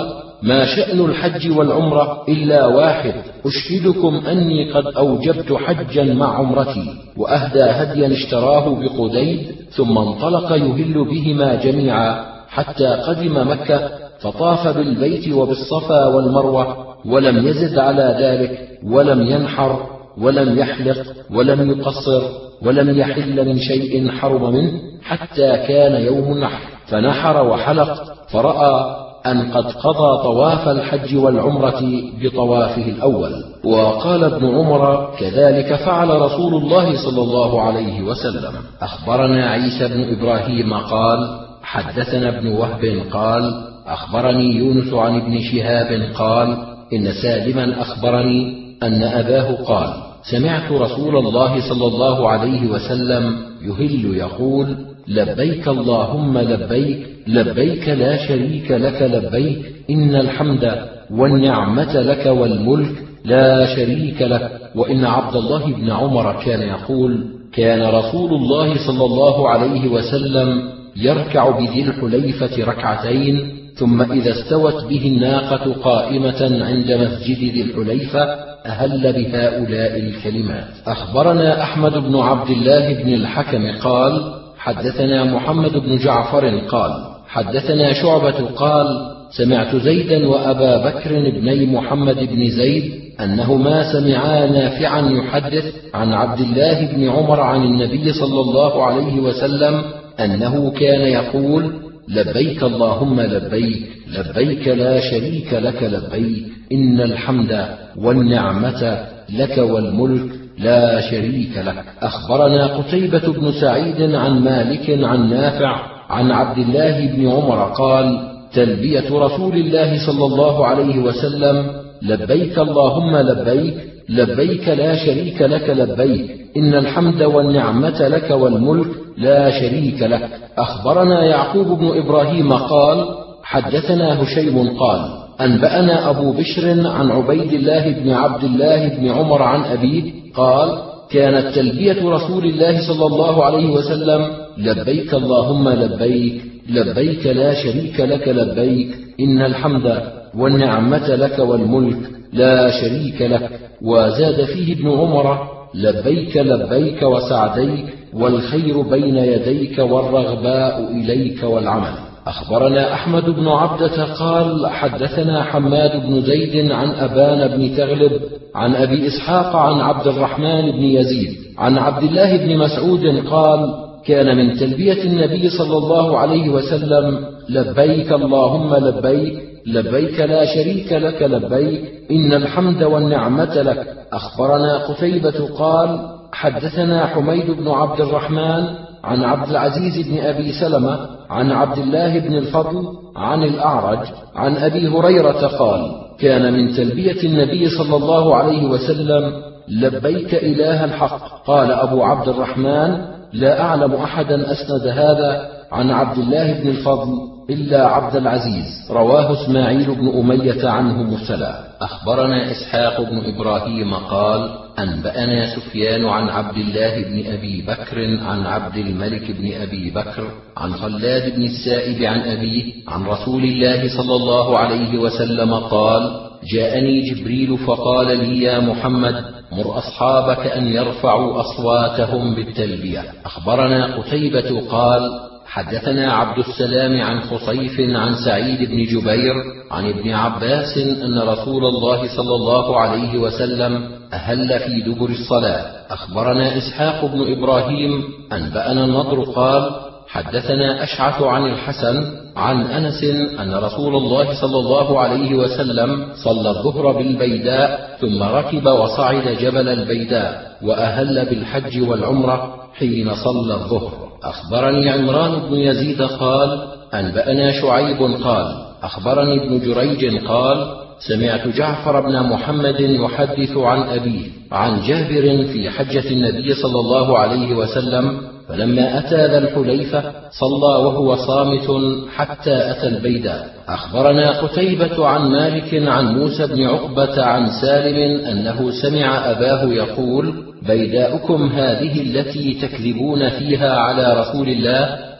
ما شأن الحج والعمرة إلا واحد، أشهدكم أني قد أوجبت حجا مع عمرتي. وأهدى هديا اشتراه بقديد، ثم انطلق يهل بهما جميعا حتى قدم مكة، فطاف بالبيت وبالصفا والمروة، ولم يزد على ذلك، ولم ينحر ولم يحلق ولم يقصر ولم يحل من شيء حرم منه حتى كان يوم النحر، فنحر وحلق، فرأى أن قد قضى طواف الحج والعمرة بطوافه الأول. وقال ابن عمر: كذلك فعل رسول الله صلى الله عليه وسلم. أخبرنا عيسى بن إبراهيم قال: حدثنا ابن وهب قال: أخبرني يونس عن ابن شهاب قال: إن سالما أخبرني أن أباه قال: سمعت رسول الله صلى الله عليه وسلم يهل يقول: لبيك اللهم لبيك، لبيك لا شريك لك لبيك، إن الحمد والنعمة لك والملك لا شريك لك. وإن عبد الله بن عمر كان يقول: كان رسول الله صلى الله عليه وسلم يركع بذي الحليفة ركعتين، ثم إذا استوت به الناقة قائمة عند مسجد ذي الحليفة أهل بهؤلاء الكلمات. أخبرنا أحمد بن عبد الله بن الحكم قال: حدثنا محمد بن جعفر قال: حدثنا شعبة قال: سمعت زيدا وأبا بكر بن محمد بن زيد أنهما سمعا نافعا يحدث عن عبد الله بن عمر عن النبي صلى الله عليه وسلم أنه كان يقول: لبيك اللهم لبيك، لبيك لا شريك لك لبيك، إن الحمد والنعمة لك والملك لا شريك لك. أخبرنا قتيبة بن سعيد عن مالك عن نافع عن عبد الله بن عمر قال: تلبية رسول الله صلى الله عليه وسلم: لبيك اللهم لبيك، لبيك لا شريك لك لبيك، إن الحمد والنعمة لك والملك لا شريك لك. أخبرنا يعقوب بن إبراهيم قال: حدثنا هشيم قال: أنبأنا أبو بشر عن عبيد الله بن عبد الله بن عمر عن أبيه قال: كانت تلبية رسول الله صلى الله عليه وسلم: لبيك اللهم لبيك، لبيك لا شريك لك لبيك، إن الحمد والنعمة لك والملك لا شريك لك. وزاد فيه ابن عمر: لبيك لبيك وسعديك، والخير بين يديك والرغباء إليك والعمل. أخبرنا أحمد بن عبدة قال: حدثنا حماد بن زيد عن أبان بن تغلب عن أبي إسحاق عن عبد الرحمن بن يزيد عن عبد الله بن مسعود قال: كان من تلبية النبي صلى الله عليه وسلم: لبيك اللهم لبيك، لبيك لا شريك لك لبيك، إن الحمد والنعمة لك. أخبرنا قتيبة قال: حدثنا حميد بن عبد الرحمن عن عبد العزيز بن أبي سلمة عن عبد الله بن الفضل عن الأعرج عن أبي هريرة قال: كان من تلبية النبي صلى الله عليه وسلم: لبيك إله الحق. قال أبو عبد الرحمن: لا أعلم أحدا أسند هذا عن عبد الله بن الفضل إلا عبد العزيز. رواه إسماعيل بن أمية عنه مرسلا. أخبرنا إسحاق بن إبراهيم قال: أنبأنا سفيان عن عبد الله بن أبي بكر عن عبد الملك بن أبي بكر عن خلاد بن السائب عن أبيه عن رسول الله صلى الله عليه وسلم قال: جاءني جبريل فقال لي: يا محمد، مر أصحابك أن يرفعوا أصواتهم بالتلبية. أخبرنا قتيبة قال: حدثنا عبد السلام عن خصيف عن سعيد بن جبير عن ابن عباس أن رسول الله صلى الله عليه وسلم أهل في دبر الصلاة. أخبرنا إسحاق بن إبراهيم أنبأنا النضر قال: حدثنا أشعث عن الحسن عن أنس أن رسول الله صلى الله عليه وسلم صلى الظهر بالبيداء، ثم ركب وصعد جبل البيداء، وأهل بالحج والعمرة حين صلى الظهر. أخبرني عمران بن يزيد قال: أنبأنا شعيب قال: أخبرني ابن جريج قال: سمعت جعفر بن محمد يحدث عن أبيه عن جابر في حجة النبي صلى الله عليه وسلم: فلما أتى ذا الحليفة صلى وهو صامت حتى أتى البيداء. أخبرنا قتيبة عن مالك عن موسى بن عقبة عن سالم أنه سمع أباه يقول: بيداؤكم هذه التي تكذبون فيها على رسول الله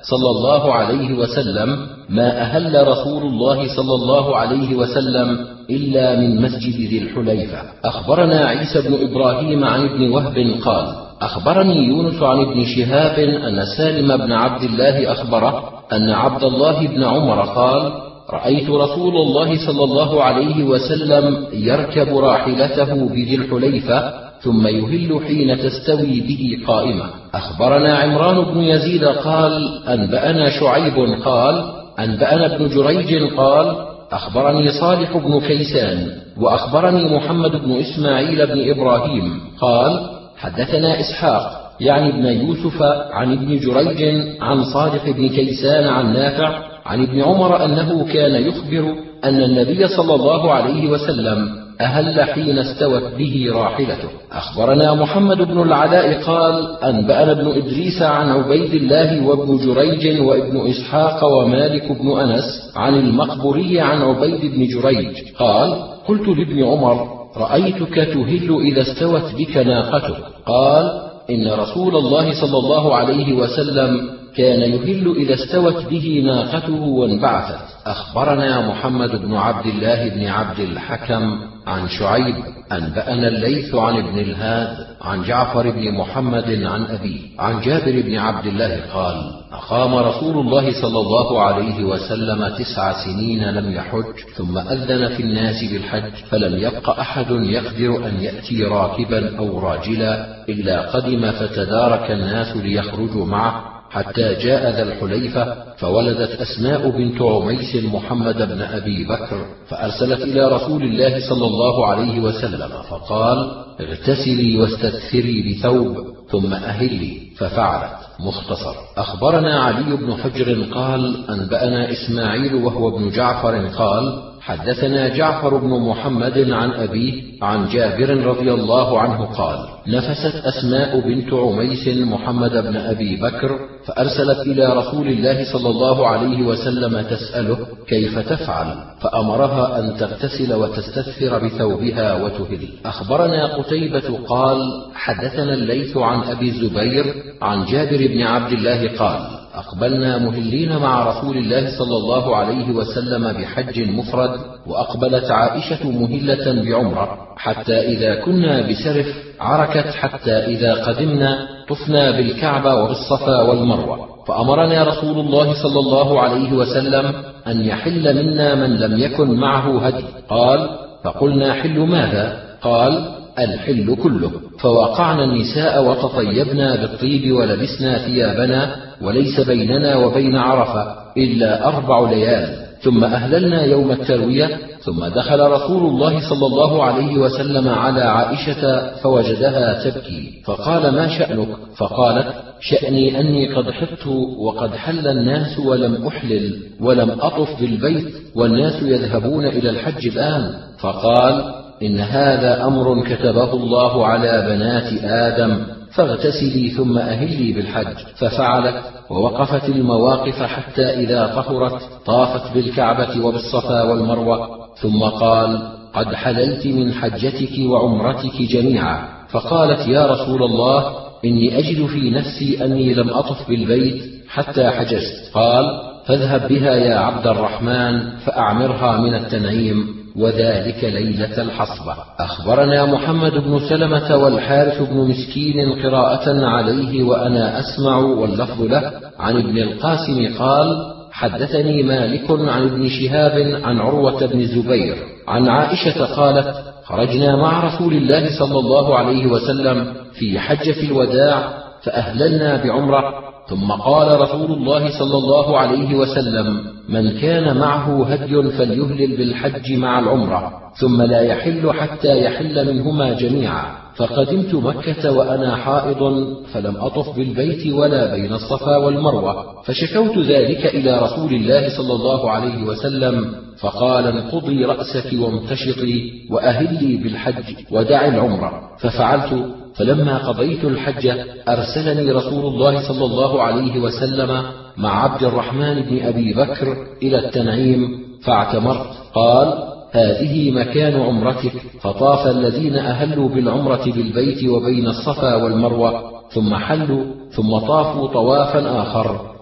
صلى الله عليه وسلم: ما أهل رسول الله صلى الله عليه وسلم إلا من مسجد ذي الحليفة. أخبرنا عيسى بن إبراهيم عن ابن وهب قال: أخبرني يونس عن ابن شهاب أن سالم بن عبد الله أخبره أن عبد الله بن عمر قال: رأيت رسول الله صلى الله عليه وسلم يركب راحلته بذي الحليفة ثم يهل حين تستوي به قائمة. أخبرنا عمران بن يزيد قال: أنبأنا شعيب قال: أنبأنا ابن جريج قال: أخبرني صالح بن كيسان وأخبرني محمد بن إسماعيل بن إبراهيم قال: حدثنا إسحاق يعني ابن يوسف عن ابن جريج عن صالح بن كيسان عن نافع عن ابن عمر أنه كان يخبر أن النبي صلى الله عليه وسلم أهل حين استوت به راحلته. أخبرنا محمد بن العلاء قال: أنبأنا ابن إدريس عن عبيد الله وابن جريج وابن إسحاق ومالك بن أنس عن المقبوري عن عبيد بن جريج قال: قلت لابن عمر: رأيتك تهل إذا استوت بك ناقتك. قال: إن رسول الله صلى الله عليه وسلم كان يهل إذا استوت به ناقته وانبعثت. أخبرنا محمد بن عبد الله بن عبد الحكم عن شعيب أنبأنا الليث عن ابن الهاد عن جعفر بن محمد عن أبيه عن جابر بن عبد الله قال: أقام رسول الله صلى الله عليه وسلم تسع سنين لم يحج، ثم أذن في الناس بالحج، فلم يبق أحد يقدر أن يأتي راكبا أو راجلا إلا قدم فتدارك الناس ليخرجوا معه حتى جاء ذا الحليفة، فولدت أسماء بنت عميس محمد بن أبي بكر، فأرسلت إلى رسول الله صلى الله عليه وسلم فقال: اغتسلي واستكثري بثوب ثم أهلي، ففعلت. مختصر. أخبرنا علي بن حجر قال: أنبأنا إسماعيل وهو ابن جعفر قال: حدثنا جعفر بن محمد عن أبيه عن جابر رضي الله عنه قال: نفست أسماء بنت عميس محمد بن أبي بكر، فأرسلت إلى رسول الله صلى الله عليه وسلم تسأله كيف تفعل، فأمرها أن تغتسل وتستثفر بثوبها وتهل. أخبرنا قتيبة قال: حدثنا الليث عن أبي الزبير عن جابر بن عبد الله قال: أقبلنا مهلين مع رسول الله صلى الله عليه وسلم بحج مفرد، وأقبلت عائشة مهلة بعمرة، حتى إذا كنا بسرف عركت، حتى إذا قدمنا طفنا بالكعبة وبالصفا والمروة، فأمرنا رسول الله صلى الله عليه وسلم أن يحل منا من لم يكن معه هدي. قال: فقلنا: حل ماذا؟ قال: الحل كله. فوقعنا النساء وتطيبنا بالطيب ولبسنا ثيابنا، وليس بيننا وبين عرفة إلا أربع ليال، ثم أهللنا يوم التروية. ثم دخل رسول الله صلى الله عليه وسلم على عائشة فوجدها تبكي، فقال: ما شأنك؟ فقالت: شأني أني قد حطت وقد حل الناس ولم أحلل ولم أطف بالبيت، والناس يذهبون إلى الحج الآن. فقال: إن هذا أمر كتبه الله على بنات آدم، فاغتسلي ثم أهلي بالحج. ففعلت، ووقفت المواقف حتى إذا طهرت طافت بالكعبة وبالصفا والمروة، ثم قال: قد حللت من حجتك وعمرتك جميعا. فقالت: يا رسول الله، إني أجد في نفسي أني لم أطف بالبيت حتى حججت. قال: فاذهب بها يا عبد الرحمن فأعمرها من التنعيم، وذلك ليلة الحصبة. أخبرنا محمد بن سلمة والحارث بن مسكين قراءة عليه وأنا أسمع واللفظ له عن ابن القاسم قال: حدثني مالك عن ابن شهاب عن عروة بن الزبير عن عائشة قالت: خرجنا مع رسول الله صلى الله عليه وسلم في حجة الوداع فأهللنا بعمرة، ثم قال رسول الله صلى الله عليه وسلم: من كان معه هدي فليهلل بالحج مع العمرة، ثم لا يحل حتى يحل منهما جميعا. فقدمت مكة وأنا حائض، فلم أطف بالبيت ولا بين الصفا والمروة، فشكوت ذلك إلى رسول الله صلى الله عليه وسلم، فقال: انقضي رأسك وامتشطي وأهلي بالحج ودعي العمرة. ففعلت، فلما قضيت الحج أرسلني رسول الله صلى الله عليه وسلم مع عبد الرحمن بن أبي بكر إلى التنعيم فاعتمرت. قال: هذه مكان عمرتك. فطاف الذين أهلوا بالعمرة بالبيت وبين الصفا والمروة، ثم حلوا، ثم طافوا طوافا آخر،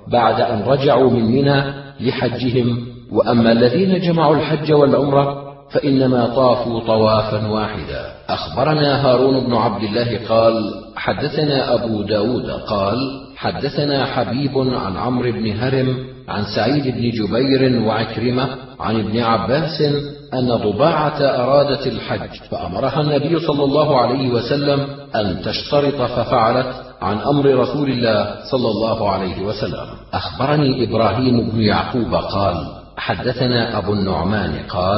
بعد أن رجعوا من منى لحجهم. وأما الذين جمعوا الحج والعمرة فإنما طافوا طوافا واحدا. أخبرنا هارون بن عبد الله قال حدثنا أبو داود قال حدثنا حبيب عن عمرو بن هرم عن سعيد بن جبير وعكرمة عن ابن عباس أن ضباعة أرادت الحج فأمرها النبي صلى الله عليه وسلم أن تشترط ففعلت عن أمر رسول الله صلى الله عليه وسلم. أخبرني إبراهيم بن يعقوب قال حدثنا أبو النعمان قال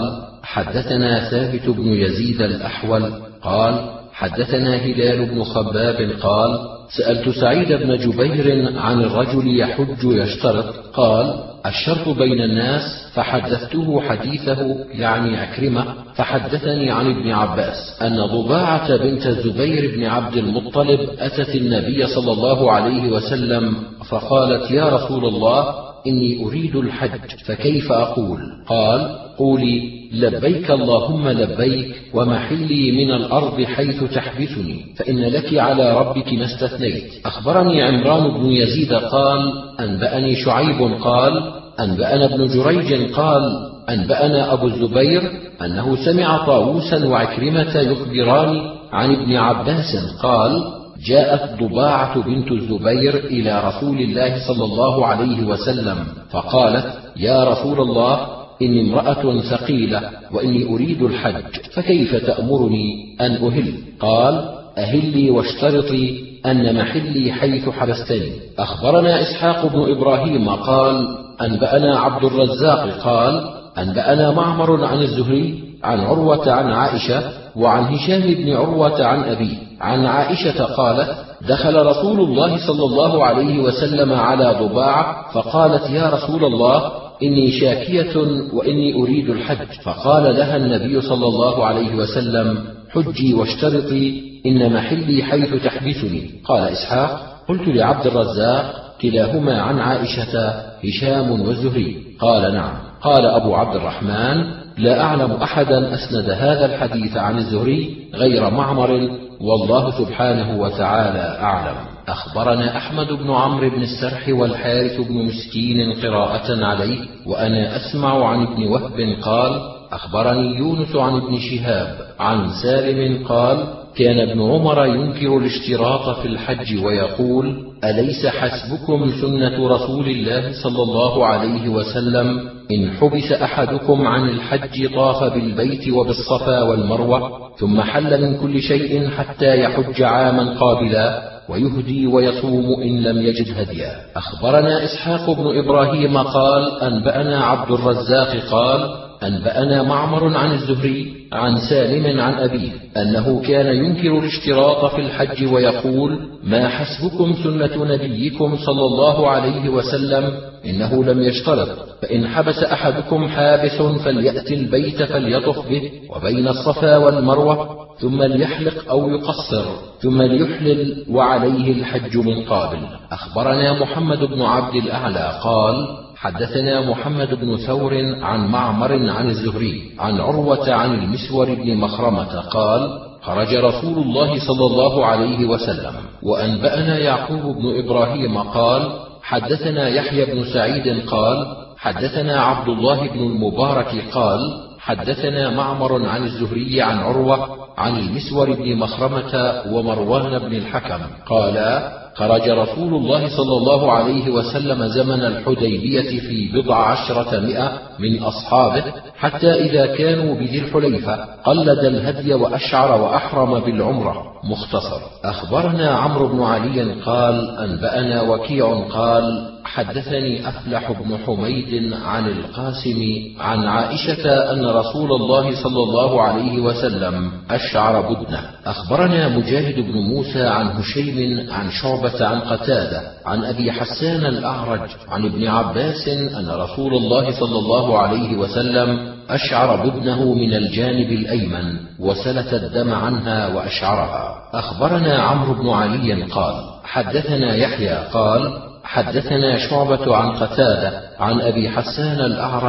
حدثنا ثابت بن يزيد الأحول قال حدثنا هلال بن خباب قال سألت سعيد بن جبير عن الرجل يحج يشترط قال الشرط بين الناس، فحدثته حديثه يعني عكرمة، فحدثني عن ابن عباس أن ضباعة بنت الزبير بن عبد المطلب أتت النبي صلى الله عليه وسلم فقالت يا رسول الله إني أريد الحج فكيف أقول؟ قال قولي لبيك اللهم لبيك ومحلي من الأرض حيث تحبسني فإن لك على ربك ما استثنيت. أخبرني عمران بن يزيد قال أنبأني شعيب قال أنبأنا ابن جريج قال أنبأنا أبو الزبير أنه سمع طاووسا وعكرمة يخبران عن ابن عباس قال جاءت ضباعة بنت الزبير إلى رسول الله صلى الله عليه وسلم فقالت يا رسول الله إني امرأة ثقيلة وإني أريد الحج فكيف تأمرني أن أهل؟ قال أهلي واشترطي أن محلي حيث حبستني. أخبرنا إسحاق بن إبراهيم قال أنبأنا عبد الرزاق قال أنبأنا معمر عن الزهري عن عروة عن عائشة وعن هشام بن عروة عن أبيه عن عائشة قالت دخل رسول الله صلى الله عليه وسلم على ضباعة فقالت يا رسول الله إني شاكية وإني أريد الحج فقال لها النبي صلى الله عليه وسلم حجي واشترطي إن محلي حيث تحبسني. قال إسحاق قلت لعبد الرزاق كلاهما عن عائشة هشام والزهري قال نعم. قال أبو عبد الرحمن لا أعلم أحدا أسند هذا الحديث عن الزهري غير معمر والله سبحانه وتعالى أعلم. أخبرنا أحمد بن عمرو بن السرح والحارث بن مسكين قراءة عليه وأنا أسمع عن ابن وهب قال أخبرني يونس عن ابن شهاب عن سالم قال كان ابن عمر ينكر الاشتراط في الحج ويقول أليس حسبكم سنة رسول الله صلى الله عليه وسلم إن حبس أحدكم عن الحج طاف بالبيت وبالصفا والمروة ثم حل من كل شيء حتى يحج عاما قابلا ويهدي ويصوم إن لم يجد هديا. أخبرنا إسحاق بن إبراهيم قال أنبأنا عبد الرزاق قال أنبأنا معمر عن الزهري عن سالم عن أبيه أنه كان ينكر الاشتراط في الحج ويقول ما حسبكم سنة نبيكم صلى الله عليه وسلم إنه لم يشترط فإن حبس أحدكم حابس فليأتي البيت فليطف به وبين الصفا والمروة ثم ليحلق أو يقصر ثم ليحلل وعليه الحج من قابل. أخبرنا محمد بن عبد الأعلى قال حدثنا محمد بن ثور عن معمر عن الزهري عن عروة عن المسور بن مخرمة قال خرج رسول الله صلى الله عليه وسلم. وأنبأنا يعقوب بن إبراهيم قال حدثنا يحيى بن سعيد قال حدثنا عبد الله بن المبارك قال حدثنا معمر عن الزهري عن عروة عن المسور بن مخرمة ومروان بن الحكم قالا خرج رسول الله صلى الله عليه وسلم زمن الحديبية في بضع عشرة مئة من أصحابه حتى إذا كانوا بذي الحليفة قلد الهدي وأشعر وأحرم بالعمرة. مختصر. أخبرنا عمرو بن علي قال أنبأنا وكيع قال حدثني أفلح بن حميد عن القاسم عن عائشة أن رسول الله صلى الله عليه وسلم أشعر بدنه. أخبرنا مجاهد بن موسى عن هشيم عن شعبة عن قتادة عن أبي حسان الأعرج عن ابن عباس أن رسول الله صلى الله عليه وسلم أشعر بدنه من الجانب الأيمن وسلت الدم عنها وأشعرها. أخبرنا عمرو بن علي قال حدثنا يحيى قال حدثنا شعبة عن قتادة عن أبي حسان الأعرج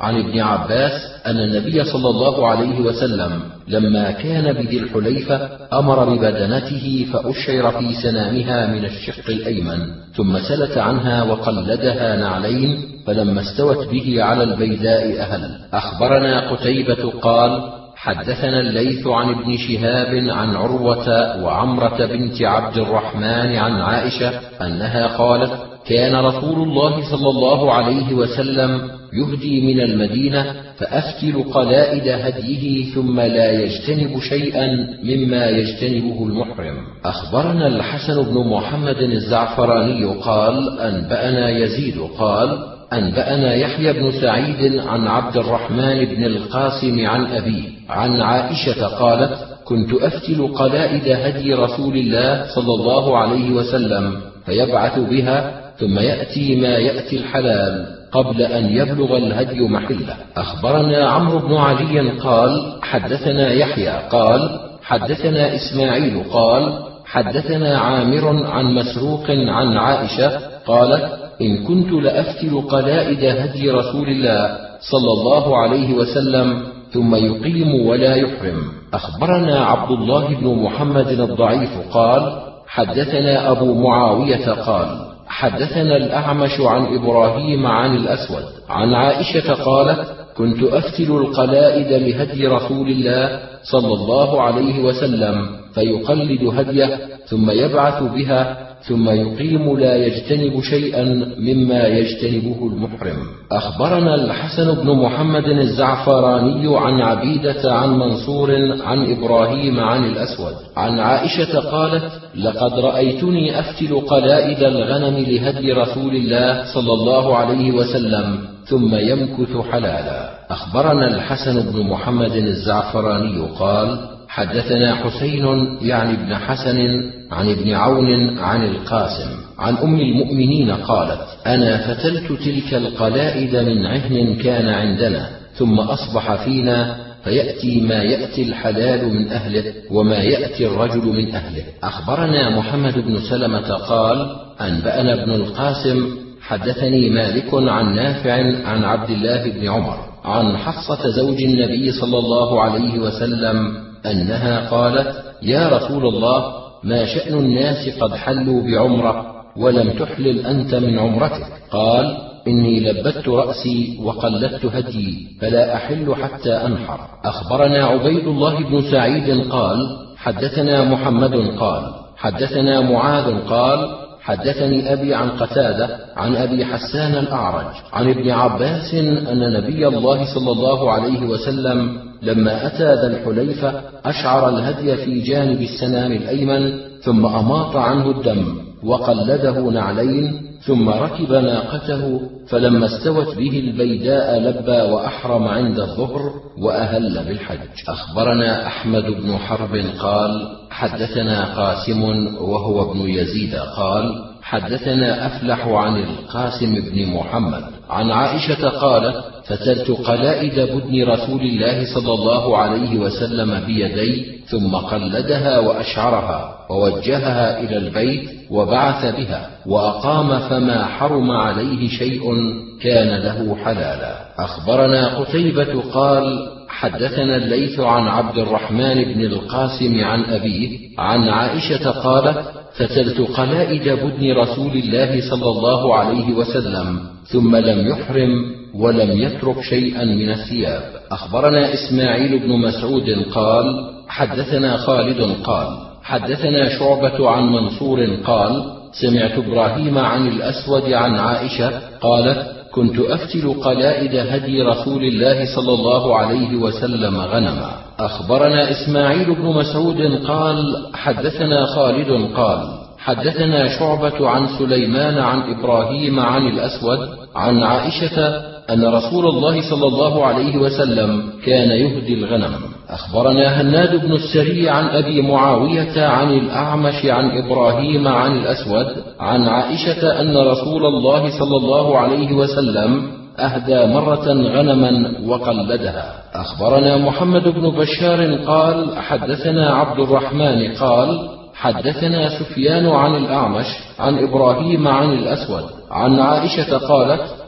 عن ابن عباس أن النبي صلى الله عليه وسلم لما كان بذي الحليفة أمر ببدنته فأشعر في سنامها من الشق الأيمن، ثم سلت عنها وقلدها نعلين، فلما استوت به على البيداء أهل. أخبرنا قتيبة قال: حدثنا الليث عن ابن شهاب عن عروة وعمرة بنت عبد الرحمن عن عائشة أنها قالت: كان رسول الله صلى الله عليه وسلم يهدي من المدينة فأفتل قلائد هديه ثم لا يجتنب شيئا مما يجتنبه المحرم. أخبرنا الحسن بن محمد الزعفراني قال: أنبأنا يزيد قال: أنبأنا يحيى بن سعيد عن عبد الرحمن بن القاسم عن أبيه عن عائشة قالت: كنت أفتل قلائد هدي رسول الله صلى الله عليه وسلم فيبعث بها ثم يأتي ما يأتي الحلال قبل أن يبلغ الهدي محله. أخبرنا عمرو بن علي قال: حدثنا يحيى قال: حدثنا إسماعيل قال: حدثنا عامر عن مسروق عن عائشة قالت: إن كنت لأفتل قلائد هدي رسول الله صلى الله عليه وسلم ثم يقيم ولا يحرم. أخبرنا عبد الله بن محمد الضعيف قال: حدثنا أبو معاوية قال: حدثنا الأعمش عن إبراهيم عن الأسود عن عائشة قالت: كنت أفتل القلائد لهدي رسول الله صلى الله عليه وسلم فيقلد هديه ثم يبعث بها ثم يقيم لا يجتنب شيئا مما يجتنبه المحرم. أخبرنا الحسن بن محمد الزعفراني عن عبيدة عن منصور عن إبراهيم عن الأسود عن عائشة قالت: لقد رأيتني أفتل قلائد الغنم لهدي رسول الله صلى الله عليه وسلم ثم يمكث حلالا. أخبرنا الحسن بن محمد الزعفراني قال: حدثنا حسين يعني ابن حسن عن ابن عون عن القاسم عن أم المؤمنين قالت: أنا فتلت تلك القلائد من عهن كان عندنا ثم أصبح فينا فيأتي ما يأتي الحلال من أهله وما يأتي الرجل من أهله. أخبرنا محمد بن سلمة قال: أنبأنا ابن القاسم حدثني مالك عن نافع عن عبد الله بن عمر عن حفصة زوج النبي صلى الله عليه وسلم أنها قالت: يا رسول الله، ما شأن الناس قد حلوا بعمرة ولم تحلل أنت من محرمتك؟ قال: إني لبت رأسي وقلدت هدي فلا أحل حتى أنحر. أخبرنا عبيد الله بن سعيد قال: حدثنا محمد قال: حدثنا معاذ قال: حدثني أبي عن قتادة عن أبي حسان الأعرج عن ابن عباس أن نبي الله صلى الله عليه وسلم لما أتى ذا الحليفة أشعر الهدي في جانب السنام الأيمن ثم أماط عنه الدم وقلده نعلين ثم ركب ناقته، فلما استوت به البيداء لبى وأحرم عند الظهر وأهل بالحج. أخبرنا أحمد بن حرب قال: حدثنا قاسم وهو ابن يزيد قال: حدثنا أفلح عن القاسم بن محمد عن عائشة قالت: فتلت قلائد بدن رسول الله صلى الله عليه وسلم بيدي ثم قلدها وأشعرها ووجهها إلى البيت وبعث بها وأقام فما حرم عليه شيء كان له حلالا. أخبرنا قتيبة قال: حدثنا الليث عن عبد الرحمن بن القاسم عن أبيه عن عائشة قالت: فتلت قلائد بدن رسول الله صلى الله عليه وسلم ثم لم يحرم ولم يترك شيئا من الثياب. أخبرنا إسماعيل بن مسعود قال: حدثنا خالد قال: حدثنا شعبة عن منصور قال: سمعت إبراهيم عن الأسود عن عائشة قالت: كنت أفتل قلائد هدي رسول الله صلى الله عليه وسلم غنما. أخبرنا إسماعيل بن مسعود قال: حدثنا خالد قال: حدثنا شعبة عن سليمان عن إبراهيم عن الأسود عن عائشة أن رسول الله صلى الله عليه وسلم كان يهدي الغنم. أخبرنا هناد بن السري عن أبي معاوية عن الأعمش عن إبراهيم عن الأسود عن عائشة أن رسول الله صلى الله عليه وسلم أهدى مرة غنما وقلدها. أخبرنا محمد بن بشار قال: حدثنا عبد الرحمن قال: حدثنا سفيان عن الأعمش عن إبراهيم عن الأسود عن عائشة قالت: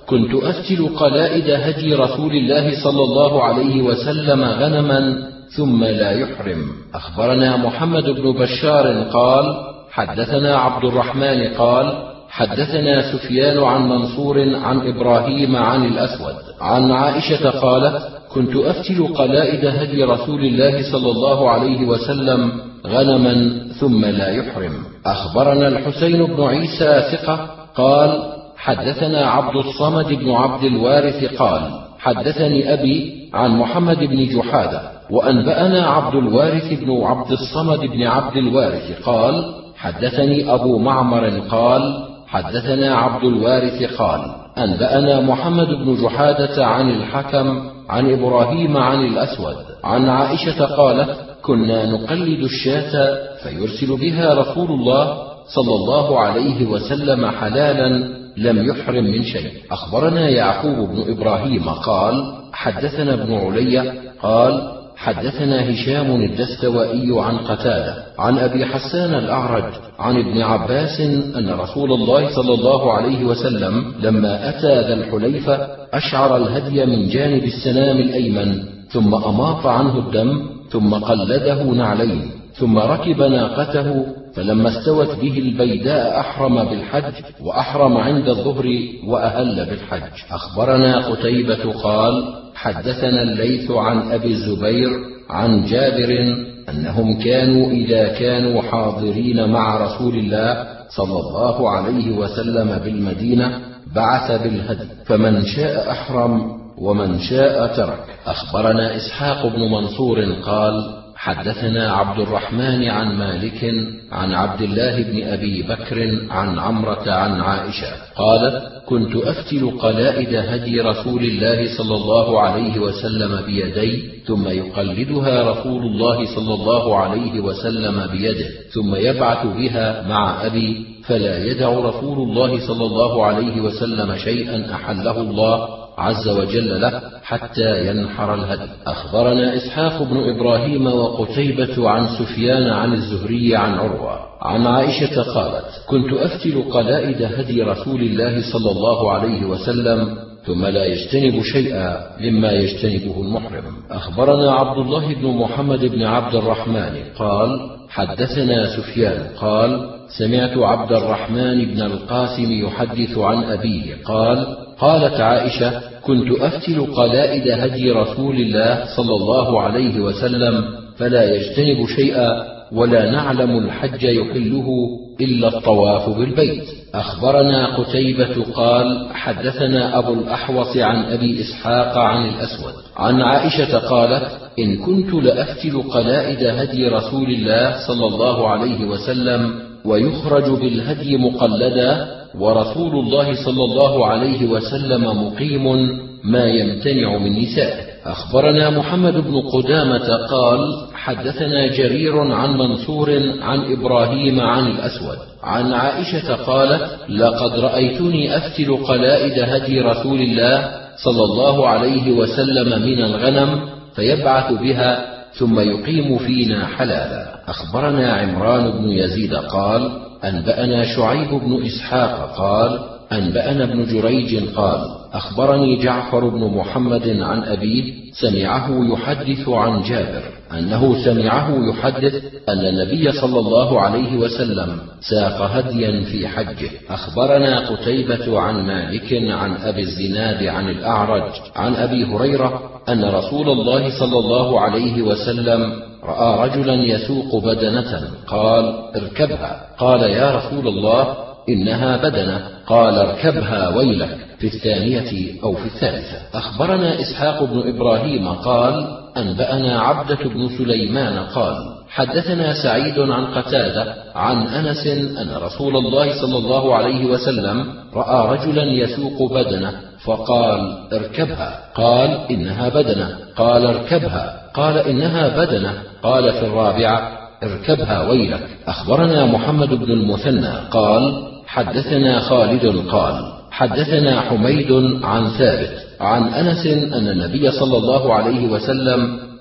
كنت أفتل قلائد هدي رسول الله صلى الله عليه وسلم غنما ثم لا يحرم. أخبرنا محمد بن بشار قال حدثنا عبد الرحمن قال حدثنا سفيان عن منصور عن إبراهيم عن الأسود عن عائشة قالت كنت أفتل قلائد هدي رسول الله صلى الله عليه وسلم غنما ثم لا يحرم. أخبرنا الحسين بن عيسى ثقة قال حدثنا عبد الصمد بن عبد الوارث قال حدثني أبي عن محمد بن جحادة وأنبأنا عبد الوارث بن عبد الصمد بن عبد الوارث قال حدثني أبو معمر قال حدثنا عبد الوارث قال أنبأنا محمد بن جحادة عن الحكم عن إبراهيم عن الأسود عن عائشة قالت كنا نقلد الشاة فيرسل بها رسول الله صلى الله عليه وسلم حلالا لم يحرم من شيء. أخبرنا يعقوب بن إبراهيم قال حدثنا ابن علي قال حدثنا هشام الدستوائي عن قتادة عن أبي حسان الأعرج عن ابن عباس أن رسول الله صلى الله عليه وسلم لما أتى ذا الحليفة أشعر الهدي من جانب السنام الأيمن ثم أماط عنه الدم ثم قلده نعلين ثم ركب ناقته فلما استوت به البيداء أحرم بالحج وأحرم عند الظهر وأهل بالحج. أخبرنا قتيبة قال حدثنا الليث عن أبي الزبير عن جابر أنهم كانوا إذا كانوا حاضرين مع رسول الله صلى الله عليه وسلم بالمدينة بعث بالهدي فمن شاء أحرم ومن شاء ترك. أخبرنا إسحاق بن منصور قال حدثنا عبد الرحمن عن مالك عن عبد الله بن أبي بكر عن عمرة عن عائشة قالت كنت أفتل قلائد هدي رسول الله صلى الله عليه وسلم بيدي ثم يقلدها رسول الله صلى الله عليه وسلم بيده ثم يبعث بها مع أبي فلا يدع رسول الله صلى الله عليه وسلم شيئا أحله الله عز وجل له حتى ينحر الهدي. أخبرنا إسحاق بن إبراهيم وقتيبة عن سفيان عن الزهري عن عروة عن عائشة قالت كنت أفتل قلائد هدي رسول الله صلى الله عليه وسلم ثم لا يجتنب شيئا مما يجتنبه المحرم. أخبرنا عبد الله بن محمد بن عبد الرحمن قال حدثنا سفيان قال سمعت عبد الرحمن بن القاسم يحدث عن أبيه قال قالت عائشة كنت أفتل قلائد هدي رسول الله صلى الله عليه وسلم فلا يجتنب شيئا ولا نعلم الحج يحله إلا الطواف بالبيت. أخبرنا قتيبة قال حدثنا أبو الأحوص عن أبي إسحاق عن الأسود عن عائشة قالت إن كنت لأفتل قلائد هدي رسول الله صلى الله عليه وسلم ويخرج بالهدي مقلدا ورسول الله صلى الله عليه وسلم مقيم ما يمتنع من نسائه. أخبرنا محمد بن قدامة قال حدثنا جرير عن منصور عن إبراهيم عن الأسود عن عائشة قالت لقد رأيتني أفتل قلائد هدي رسول الله صلى الله عليه وسلم من الغنم فيبعث بها ثم يقيم فينا حلالا. أخبرنا عمران بن يزيد قال أنبأنا شعيب بن إسحاق قال أنبأنا ابن جريج قال أخبرني جعفر بن محمد عن أبيه سمعه يحدث عن جابر أنه سمعه يحدث أن النبي صلى الله عليه وسلم ساق هديا في حجه. أخبرنا قتيبة عن مالك عن أبي الزناد عن الأعرج عن أبي هريرة أن رسول الله صلى الله عليه وسلم رأى رجلا يسوق بدنة قال اركبها قال يا رسول الله إنها بدنة قال اركبها ويلك في الثانية أو في الثالثة. أخبرنا إسحاق بن إبراهيم قال أنبأنا عبدة بن سليمان قال حدثنا سعيد عن قتادة عن أنس أن رسول الله صلى الله عليه وسلم رأى رجلا يسوق بدنة فقال اركبها قال إنها بدنة قال اركبها قال إنها بدنة قال في الرابعة اركبها ويلك. أخبرنا محمد بن المثنى قال حدثنا خالد قال حدثنا حميد عن ثابت عن أنس أن النبي صلى الله عليه وسلم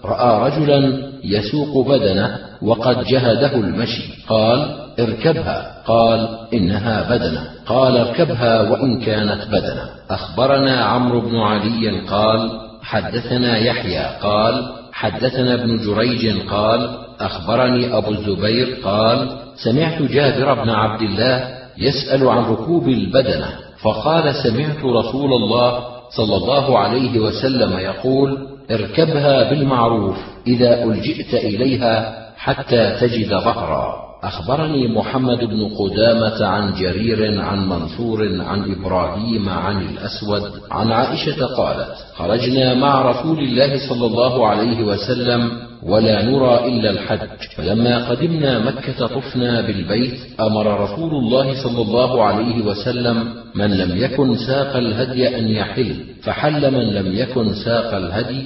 رأى رجلا يسوق بدنه وقد جهده المشي، قال: اركبها. قال: إنها بدنة. قال: اركبها وإن كانت بدنة. أخبرنا عمرو بن علي قال: حدثنا يحيى قال: حدثنا ابن جريج قال: أخبرني أبو الزبير قال: سمعت جابر بن عبد الله يسأل عن ركوب البدنة، فقال: سمعت رسول الله صلى الله عليه وسلم يقول: اركبها بالمعروف إذا ألجئت إليها حتى تجد ظهرا. أخبرني محمد بن قدامة عن جرير عن منصور عن إبراهيم عن الأسود عن عائشة قالت: خرجنا مع رسول الله صلى الله عليه وسلم ولا نرى إلا الحج، فلما قدمنا مكة طفنا بالبيت، أمر رسول الله صلى الله عليه وسلم من لم يكن ساق الهدي أن يحل، فحل من لم يكن ساق الهدي،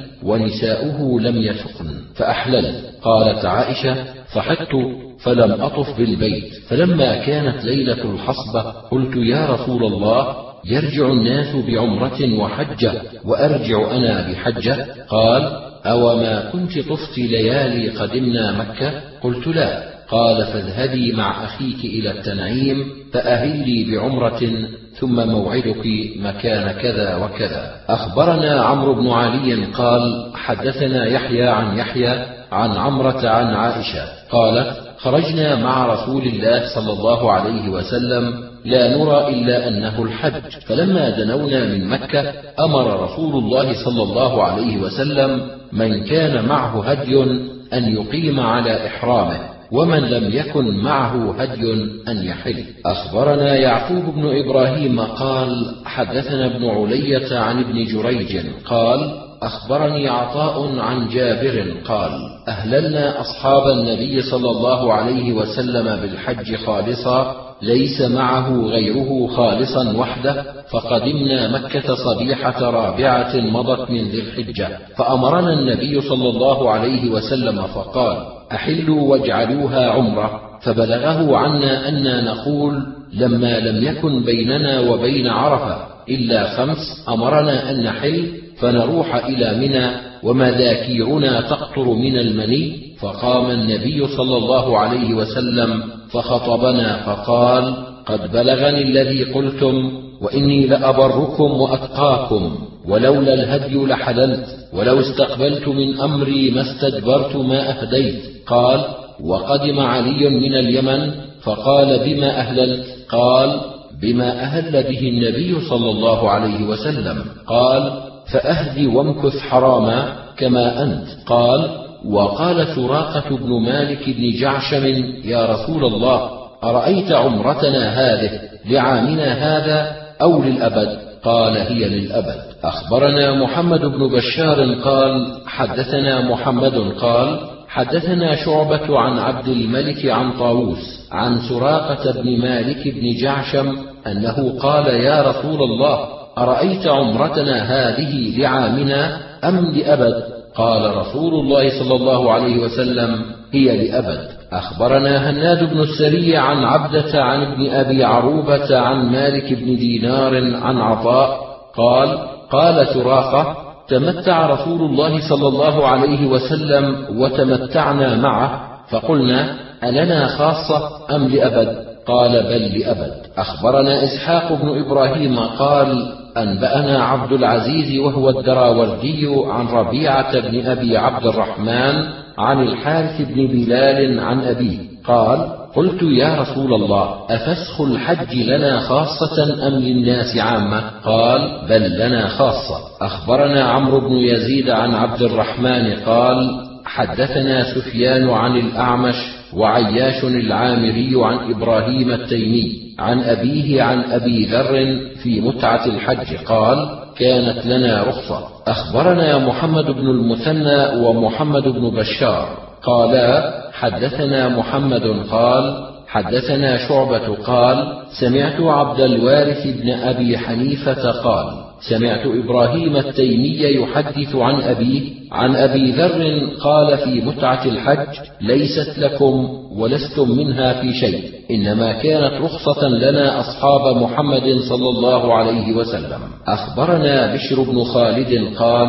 ونساؤه لم يسقن فأحلل. قالت عائشة: فحدت فلم أطف بالبيت، فلما كانت ليلة الحصبة قلت: يا رسول الله، يرجع الناس بعمرة وحجة وأرجع أنا بحجة؟ قال: أوما كنت طفت ليالي قدمنا مكة؟ قلت: لا. قال: فاذهبي مع أخيك إلى التنعيم فأهلي بعمرة، ثم موعدك مكان كذا وكذا. أخبرنا عمرو بن علي قال: حدثنا يحيى عن يحيى عن عمرة عن عائشة قالت: خرجنا مع رسول الله صلى الله عليه وسلم لا نرى إلا أنه الحج، فلما دنونا من مكة أمر رسول الله صلى الله عليه وسلم من كان معه هدي أن يقيم على إحرامه، ومن لم يكن معه هدي أن يحل. أخبرنا يعقوب بن إبراهيم قال: حدثنا ابن علية عن ابن جريج قال: أخبرني عطاء عن جابر قال: أهللنا أصحاب النبي صلى الله عليه وسلم بالحج خالصا، ليس معه غيره خالصا وحده، فقدمنا مكة صبيحة رابعة مضت من ذي الحجة، فأمرنا النبي صلى الله عليه وسلم فقال: أحلوا واجعلوها عمرة، فبلغه عنا أننا نقول لما لم يكن بيننا وبين عرفة إلا خمس أمرنا أن نحل فنروح إلى منى ومذاكيرنا تقطر من المني، فقام النبي صلى الله عليه وسلم فخطبنا فقال: قد بلغني الذي قلتم، وإني لأبركم وأتقاكم، ولولا الهدي لحللت، ولو استقبلت من أمري ما استدبرت ما أهديت. قال: وقدم علي من اليمن فقال: بما أهللت؟ قال: بما أهل به النبي صلى الله عليه وسلم. قال: فأهدي وامكث حراما كما أنت. قال: وقال سراقة بن مالك بن جعشم: يا رسول الله، أرأيت عمرتنا هذه لعامنا هذا أو للأبد؟ قال: هي للأبد. أخبرنا محمد بن بشار قال: حدثنا محمد قال: حدثنا شعبة عن عبد الملك عن طاووس عن سراقة بن مالك بن جعشم أنه قال: يا رسول الله، أرأيت عمرتنا هذه لعامنا أم لأبد؟ قال رسول الله صلى الله عليه وسلم: هي لأبد. أخبرنا هناد بن السري عن عبدة عن ابن أبي عروبة عن مالك بن دينار عن عطاء قال: قال سراقة: تمتع رسول الله صلى الله عليه وسلم وتمتعنا معه، فقلنا: ألنا خاصة أم لأبد؟ قال: بل لأبد. أخبرنا إسحاق بن إبراهيم قال: أنبأنا عبد العزيز وهو الدراوردي عن ربيعة بن أبي عبد الرحمن عن الحارث بن بلال عن أبيه قال: قلت: يا رسول الله، أفسخ الحج لنا خاصة أم للناس عامة؟ قال: بل لنا خاصة. أخبرنا عمرو بن يزيد عن عبد الرحمن قال: حدثنا سفيان عن الأعمش وعياش العامري عن إبراهيم التيمي عن أبيه عن أبي ذر في متعة الحج قال: كانت لنا رخصة. أخبرنا محمد بن المثنى ومحمد بن بشار قالا: حدثنا محمد قال: حدثنا شعبة قال: سمعت عبد الوارث بن أبي حنيفة قال: سمعت إبراهيم التيمي يحدث عن أبيه عن أبي ذر قال في متعة الحج: ليست لكم ولستم منها في شيء، إنما كانت رخصة لنا أصحاب محمد صلى الله عليه وسلم. أخبرنا بشر بن خالد قال: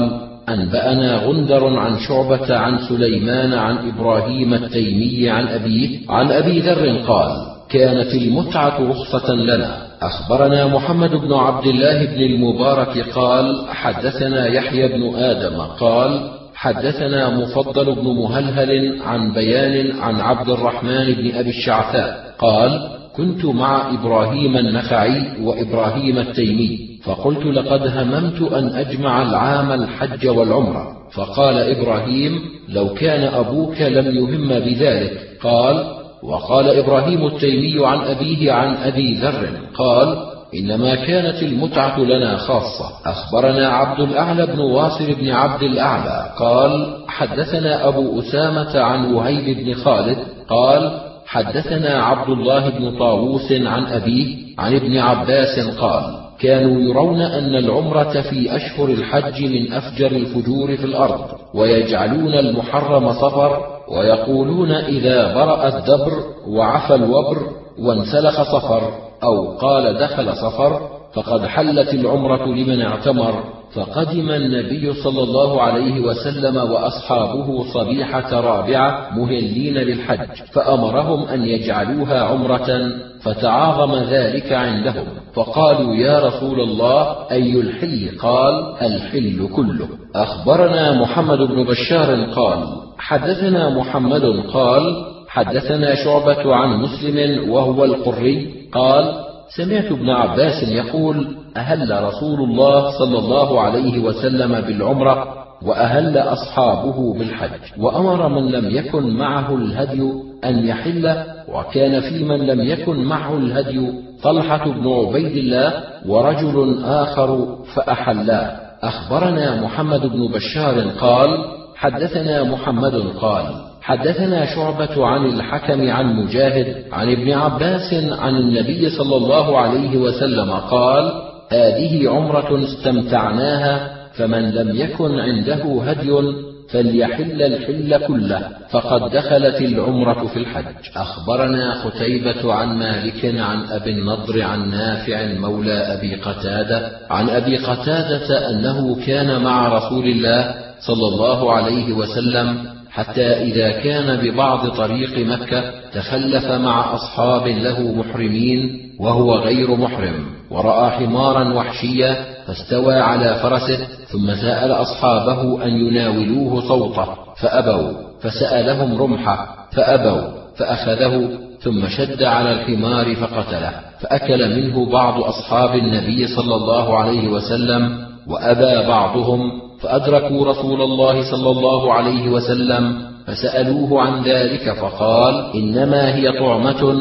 أنبأنا غندر عن شعبة عن سليمان عن إبراهيم التيمي عن أبيه عن أبي ذر قال: كانت المتعة رخصة لنا. أخبرنا محمد بن عبد الله بن المبارك قال: حدثنا يحيى بن آدم قال: حدثنا مفضل بن مهلهل عن بيان عن عبد الرحمن بن أبي الشعثاء قال: كنت مع إبراهيم النخعي وإبراهيم التيمي، فقلت: لقد هممت أن أجمع العام الحج والعمرة. فقال إبراهيم: لو كان أبوك لم يهم بذلك. قال: وقال إبراهيم التيمي عن أبيه عن أبي ذر قال: إنما كانت المتعة لنا خاصة. أخبرنا عبد الأعلى بن واصل بن عبد الأعلى قال: حدثنا أبو أسامة عن وهيب بن خالد قال: حدثنا عبد الله بن طاووس عن أبيه عن ابن عباس قال: كانوا يرون أن العمرة في أشهر الحج من أفجر الفجور في الأرض، ويجعلون المحرم صفر، ويقولون إذا برأ الدبر وعفى الوبر وانسلخ صفر، أو قال دخل صفر، فقد حلت العمرة لمن اعتمر. فقدم النبي صلى الله عليه وسلم وأصحابه صبيحة رابعة مهلين للحج، فأمرهم أن يجعلوها عمرة، فتعاظم ذلك عندهم، فقالوا: يا رسول الله، أي الحل؟ قال: الحل كله. أخبرنا محمد بن بشار قال: حدثنا محمد قال: حدثنا شعبة عن مسلم وهو القري قال: سمعت ابن عباس يقول: أهل رسول الله صلى الله عليه وسلم بالعمرة، وأهل أصحابه بالحج، وأمر من لم يكن معه الهدي أن يحل، وكان في من لم يكن معه الهدي طلحة بن عبيد الله ورجل آخر فأحلا. أخبرنا محمد بن بشار قال: حدثنا محمد قال: حدثنا شعبة عن الحكم عن مجاهد عن ابن عباس عن النبي صلى الله عليه وسلم قال: هذه عمرة استمتعناها، فمن لم يكن عنده هدي فليحل الحل كله، فقد دخلت العمرة في الحج. أخبرنا قتيبة عن مالك عن أبي النضر عن نافع مولى أبي قتادة عن أبي قتادة أنه كان مع رسول الله صلى الله عليه وسلم حتى إذا كان ببعض طريق مكة تخلف مع أصحاب له محرمين وهو غير محرم، ورأى حمارا وحشيا فاستوى على فرسه، ثم سأل أصحابه أن يناولوه صوته فأبوا، فسألهم رمحه فأبوا، فأخذه ثم شد على الحمار فقتله، فأكل منه بعض أصحاب النبي صلى الله عليه وسلم، وأبى بعضهم، فأدركوا رسول الله صلى الله عليه وسلم فسألوه عن ذلك، فقال: إنما هي طعمة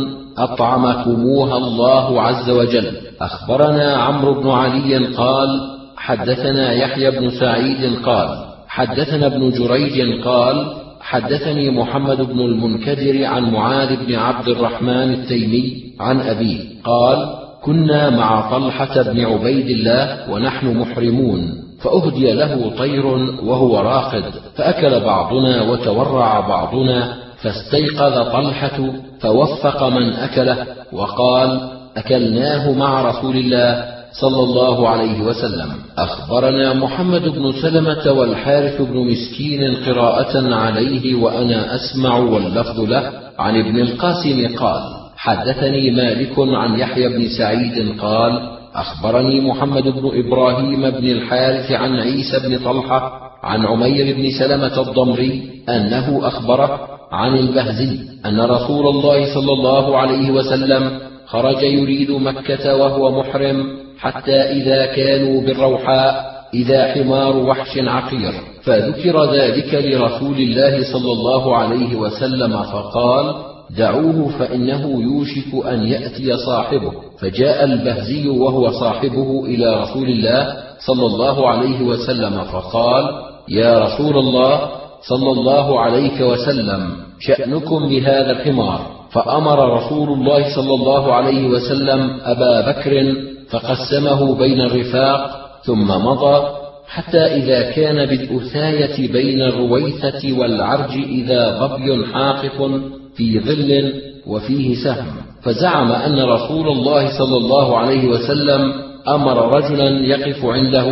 أطعمكموها الله عز وجل. أخبرنا عمرو بن علي قال: حدثنا يحيى بن سعيد قال: حدثنا ابن جريج قال: حدثني محمد بن المنكدر عن معاذ بن عبد الرحمن التيمي عن أبيه قال: كنا مع طلحة بن عبيد الله ونحن محرمون، فأهدي له طير وهو راقد، فأكل بعضنا وتورع بعضنا، فاستيقظ طلحة فوفق من أكله وقال: أكلناه مع رسول الله صلى الله عليه وسلم. أخبرنا محمد بن سلمة والحارث بن مسكين قراءة عليه وأنا أسمع واللفظ له عن ابن القاسم قال: حدثني مالك عن يحيى بن سعيد قال: أخبرني محمد بن إبراهيم بن الحارث عن عيسى بن طلحة عن عمير بن سلمة الضمري أنه أخبره عن البهزي أن رسول الله صلى الله عليه وسلم خرج يريد مكة وهو محرم، حتى إذا كانوا بالروحاء إذا حمار وحش عقير، فذكر ذلك لرسول الله صلى الله عليه وسلم فقال: دعوه فإنه يوشك أن يأتي صاحبه. فجاء البهزي وهو صاحبه إلى رسول الله صلى الله عليه وسلم فقال: يا رسول الله صلى الله عليه وسلم، شأنكم بهذا الحمار. فأمر رسول الله صلى الله عليه وسلم أبا بكر فقسمه بين الرفاق، ثم مضى حتى إذا كان بالأثاية بين الرويثة والعرج إذا ظبي حاقف في ظل وفيه سهم، فزعم أن رسول الله صلى الله عليه وسلم أمر رجلا يقف عنده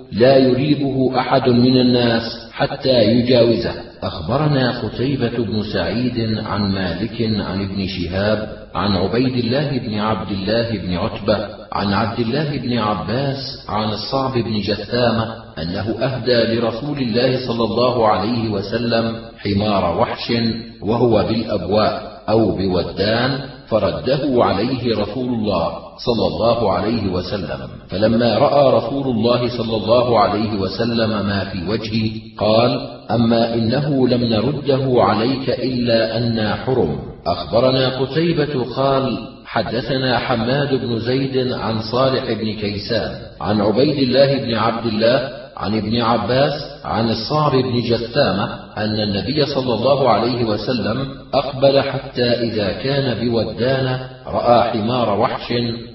لا يريبه أحد من الناس حتى يجاوزه. أخبرنا قتيبة بن سعيد عن مالك عن ابن شهاب عن عبيد الله بن عبد الله بن عتبة عن عبد الله بن عباس عن الصعب بن جثامة أنه أهدى لرسول الله صلى الله عليه وسلم حمار وحش وهو بالأبواء أو بودان، فرده عليه رسول الله صلى الله عليه وسلم، فلما رأى رسول الله صلى الله عليه وسلم ما في وجهه قال: أما إنه لم نرده عليك إلا أنا حرم. أخبرنا قتيبة قال: حدثنا حماد بن زيد عن صالح بن كيسان عن عبيد الله بن عبد الله عن ابن عباس عن الصعب بن جثامة أن النبي صلى الله عليه وسلم أقبل حتى إذا كان بودان رأى حمار وحش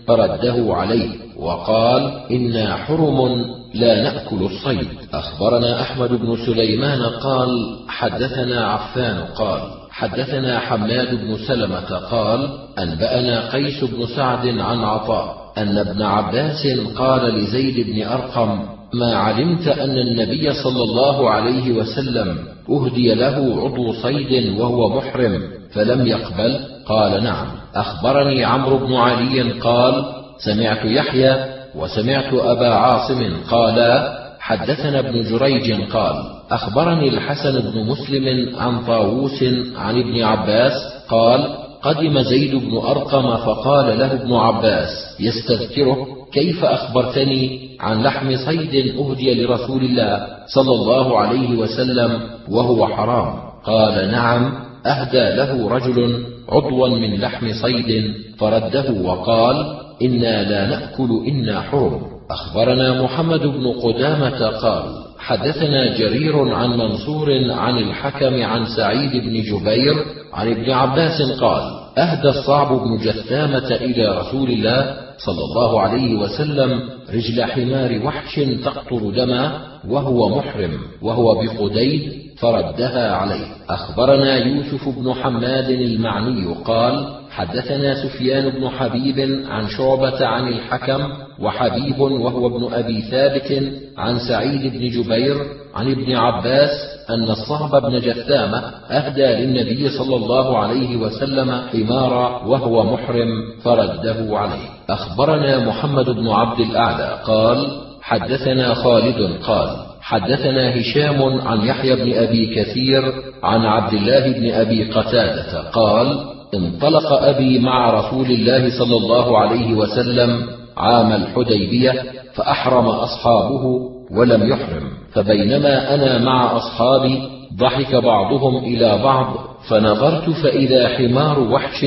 فرده عليه وقال: إنا حرم لا نأكل الصيد. أخبرنا أحمد بن سليمان قال: حدثنا عفان قال: حدثنا حماد بن سلمة قال: أنبأنا قيس بن سعد عن عطاء أن ابن عباس قال لزيد بن أرقم: ما علمت أن النبي صلى الله عليه وسلم أهدي له عضو صيد وهو محرم فلم يقبل؟ قال: نعم. أخبرني عمرو بن علي قال: سمعت يحيى وسمعت أبا عاصم قالا: حدثنا ابن جريج قال: أخبرني الحسن بن مسلم عن طاووس عن ابن عباس قال: قدم زيد بن أرقم فقال له ابن عباس يستذكره: كيف أخبرتني عن لحم صيد أهدي لرسول الله صلى الله عليه وسلم وهو حرام؟ قال: نعم، أهدى له رجل عضوا من لحم صيد فرده وقال: إنا لا نأكل إنا حرم. أخبرنا محمد بن قدامة قال: حدثنا جرير عن منصور عن الحكم عن سعيد بن جبير عن ابن عباس قال: أهدى الصعب بن جثامة إلى رسول الله صلى الله عليه وسلم رجل حمار وحش تقطر دما وهو محرم وهو بقديد فردها عليه. أخبرنا يوسف بن حماد المعني قال: حدثنا سفيان بن حبيب عن شعبة عن الحكم وحبيب وهو ابن أبي ثابت عن سعيد بن جبير عن ابن عباس أن الصعب بن جثامة أهدى للنبي صلى الله عليه وسلم حمارا وهو محرم فرده عليه. أخبرنا محمد بن عبد الأعلى قال: حدثنا خالد قال: حدثنا هشام عن يحيى بن أبي كثير عن عبد الله بن أبي قتادة قال: انطلق أبي مع رسول الله صلى الله عليه وسلم عام الحديبية فأحرم أصحابه ولم يحرم، فبينما أنا مع أصحابي ضحك بعضهم إلى بعض فنظرت فإذا حمار وحش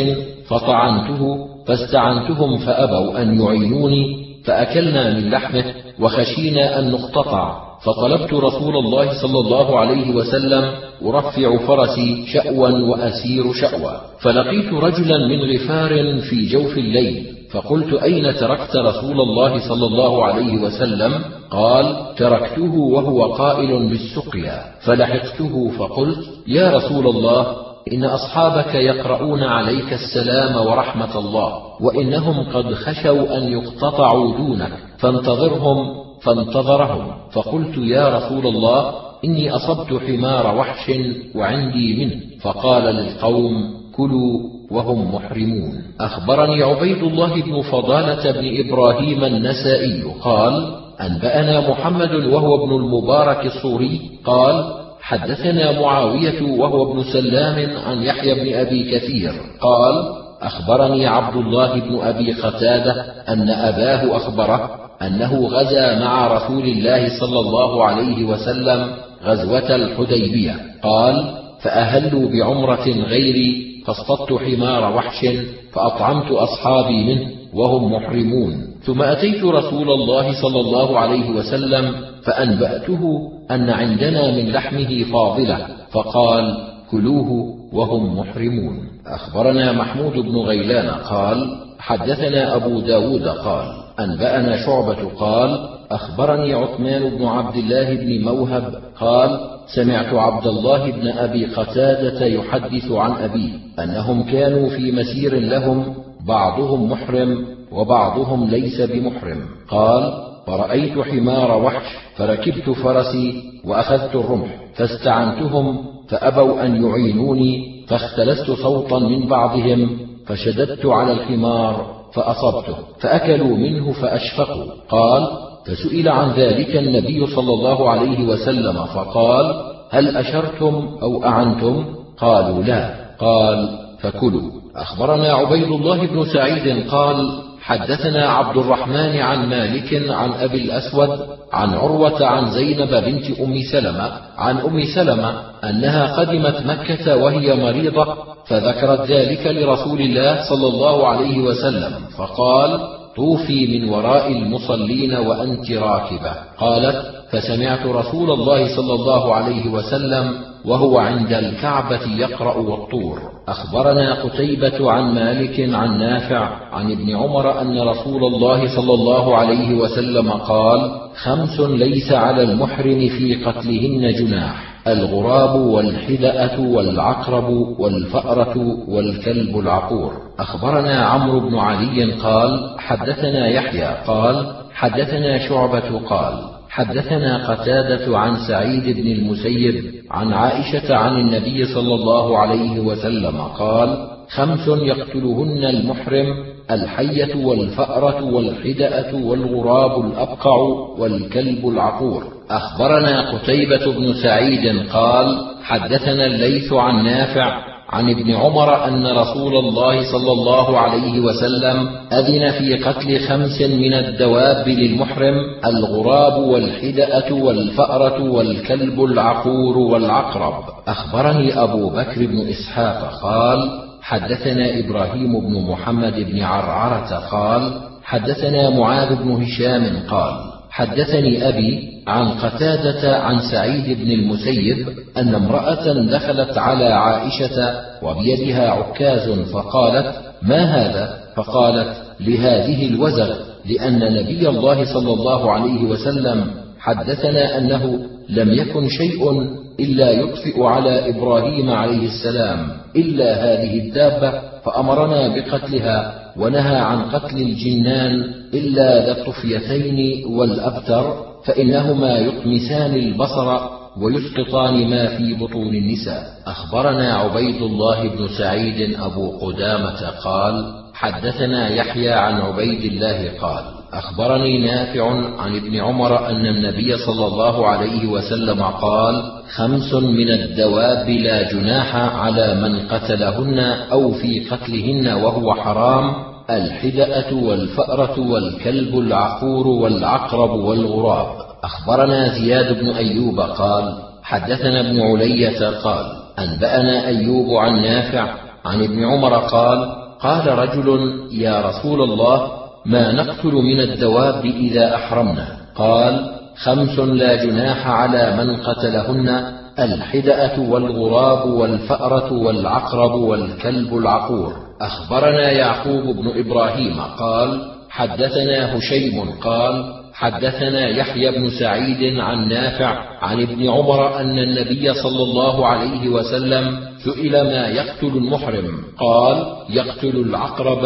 فطعنته فاستعنتهم فأبوا أن يعينوني فأكلنا من لحمه وخشينا أن نقتطع، فطلبت رسول الله صلى الله عليه وسلم أرفع فرسي شأوا وأسير شأوا، فلقيت رجلا من غفار في جوف الليل فقلت: أين تركت رسول الله صلى الله عليه وسلم؟ قال: تركته وهو قائل بالسقيا، فلحقته فقلت: يا رسول الله، إن أصحابك يقرؤون عليك السلام ورحمة الله، وإنهم قد خشوا أن يقتطعوا دونك، فانتظرهم. فانتظرهم، فقلت: يا رسول الله، إني أصبت حمار وحش وعندي منه. فقال للقوم: كلوا وهم محرمون. أخبرني عبيد الله بن فضالة بن إبراهيم النسائي قال: أنبأنا محمد وهو ابن المبارك الصوري قال: حدثنا معاوية وهو ابن سلام عن يحيى بن أبي كثير قال: أخبرني عبد الله بن أبي قتادة أن أباه أخبره أنه غزا مع رسول الله صلى الله عليه وسلم غزوة الحديبية. قال: فأهلوا بعمرة غيري فاصطدت حمار وحش فأطعمت أصحابي منه وهم محرمون، ثم أتيت رسول الله صلى الله عليه وسلم فأنبأته أن عندنا من لحمه فاضلة، فقال: كلوه وهم محرمون. أخبرنا محمود بن غيلان قال: حدثنا أبو داود قال: أنبأنا شعبة قال: أخبرني عثمان بن عبد الله بن موهب قال: سمعت عبد الله بن أبي قتادة يحدث عن أبيه أنهم كانوا في مسير لهم بعضهم محرم وبعضهم ليس بمحرم. قال: فرأيت حمار وحش فركبت فرسي وأخذت الرمح فاستعنتهم فأبوا أن يعينوني، فاختلست صوتا من بعضهم فشددت على الحمار فأصبته فأكلوا منه فأشفقوا. قال: فسئل عن ذلك النبي صلى الله عليه وسلم فقال: هل أشرتم أو أعنتم؟ قالوا: لا. قال: فكلوا. أخبرنا عبيد الله بن سعيد قال: حدثنا عبد الرحمن عن مالك عن أبي الأسود عن عروة عن زينب بنت أم سلمة عن أم سلمة أنها قدمت مكة وهي مريضة، فذكرت ذلك لرسول الله صلى الله عليه وسلم فقال: طوفي من وراء المصلين وأنت راكبة. قالت: فسمعت رسول الله صلى الله عليه وسلم وهو عند الكعبة يقرأ والطور. أخبرنا قتيبة عن مالك عن نافع عن ابن عمر أن رسول الله صلى الله عليه وسلم قال: خمس ليس على المحرم في قتلهن جناح: الغراب والحدأة والعقرب والفأرة والكلب العقور. أخبرنا عمرو بن علي قال: حدثنا يحيى قال: حدثنا شعبة قال: حدثنا قتادة عن سعيد بن المسيب عن عائشة عن النبي صلى الله عليه وسلم قال: خمس يقتلهن المحرم: الحية والفأرة والحدأة والغراب الأبقع والكلب العقور. أخبرنا قتيبة بن سعيد قال: حدثنا الليث عن نافع عن ابن عمر أن رسول الله صلى الله عليه وسلم أذن في قتل خمس من الدواب للمحرم: الغراب والحدأة والفأرة والكلب العقور والعقرب. أخبرني أبو بكر بن إسحاق قال: حدثنا إبراهيم بن محمد بن عرعرة قال: حدثنا معاذ بن هشام قال: حدثني أبي عن قتادة عن سعيد بن المسيب أن امرأة دخلت على عائشة وبيدها عكاز فقالت: ما هذا؟ فقالت: لهذه الوزغ، لأن نبي الله صلى الله عليه وسلم حدثنا أنه لم يكن شيء إلا يطفئ على إبراهيم عليه السلام إلا هذه الدابة، فأمرنا بقتلها، ونهى عن قتل الجنان إلا ذا الطفيتين والأبتر، فإنهما يطمسان البصر ويسقطان ما في بطون النساء. أخبرنا عبيد الله بن سعيد أبو قدامة قال: حدثنا يحيى عن عبيد الله قال: أخبرني نافع عن ابن عمر أن النبي صلى الله عليه وسلم قال: خمس من الدواب لا جناح على من قتلهن أو في قتلهن وهو حرام: الحدأة والفأرة والكلب العقور والعقرب والغراب. أخبرنا زياد بن أيوب قال: حدثنا ابن علية قال: أنبأنا أيوب عن نافع عن ابن عمر قال: قال رجل: يا رسول الله، ما نقتل من الدواب إذا أحرمنا؟ قال: خمس لا جناح على من قتلهن: الحدأة والغراب والفأرة والعقرب والكلب العقور. أخبرنا يعقوب بن إبراهيم قال: حدثنا هشيم قال: حدثنا يحيى بن سعيد عن نافع عن ابن عمر أن النبي صلى الله عليه وسلم سئل ما يقتل المحرم، قال: يقتل العقرب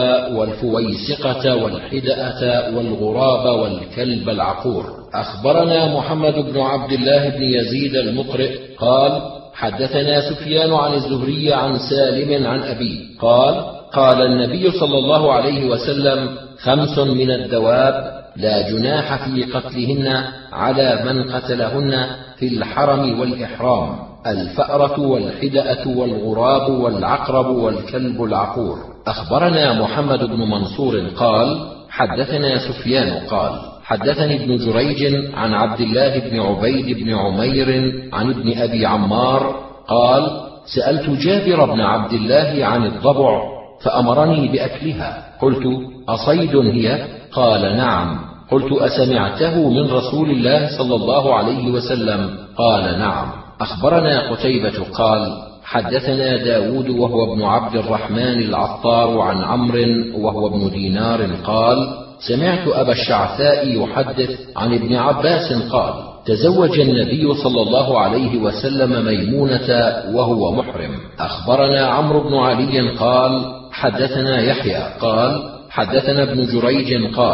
والفويسقة والحدأة والغراب والكلب العقور. أخبرنا محمد بن عبد الله بن يزيد المقرئ قال: حدثنا سفيان عن الزهري عن سالم عن أبيه قال: قال النبي صلى الله عليه وسلم: خمس من الدواب لا جناح في قتلهن على من قتلهن في الحرم والإحرام: الفأرة والحدأة والغراب والعقرب والكلب العقور. أخبرنا محمد بن منصور قال: حدثنا سفيان قال: حدثني ابن جريج عن عبد الله بن عبيد بن عمير عن ابن أبي عمار قال: سألت جابر بن عبد الله عن الضبع فأمرني بأكلها، قلت: أصيد هي؟ قال: نعم. قلت: أسمعته من رسول الله صلى الله عليه وسلم؟ قال: نعم. أخبرنا قتيبة قال: حدثنا داود وهو ابن عبد الرحمن العطار عن عمرو وهو ابن دينار قال: سمعت أبا الشعثاء يحدث عن ابن عباس قال: تزوج النبي صلى الله عليه وسلم ميمونة وهو محرم. أخبرنا عمرو بن علي قال: حدثنا يحيى قال: حدثنا ابن جريج قال: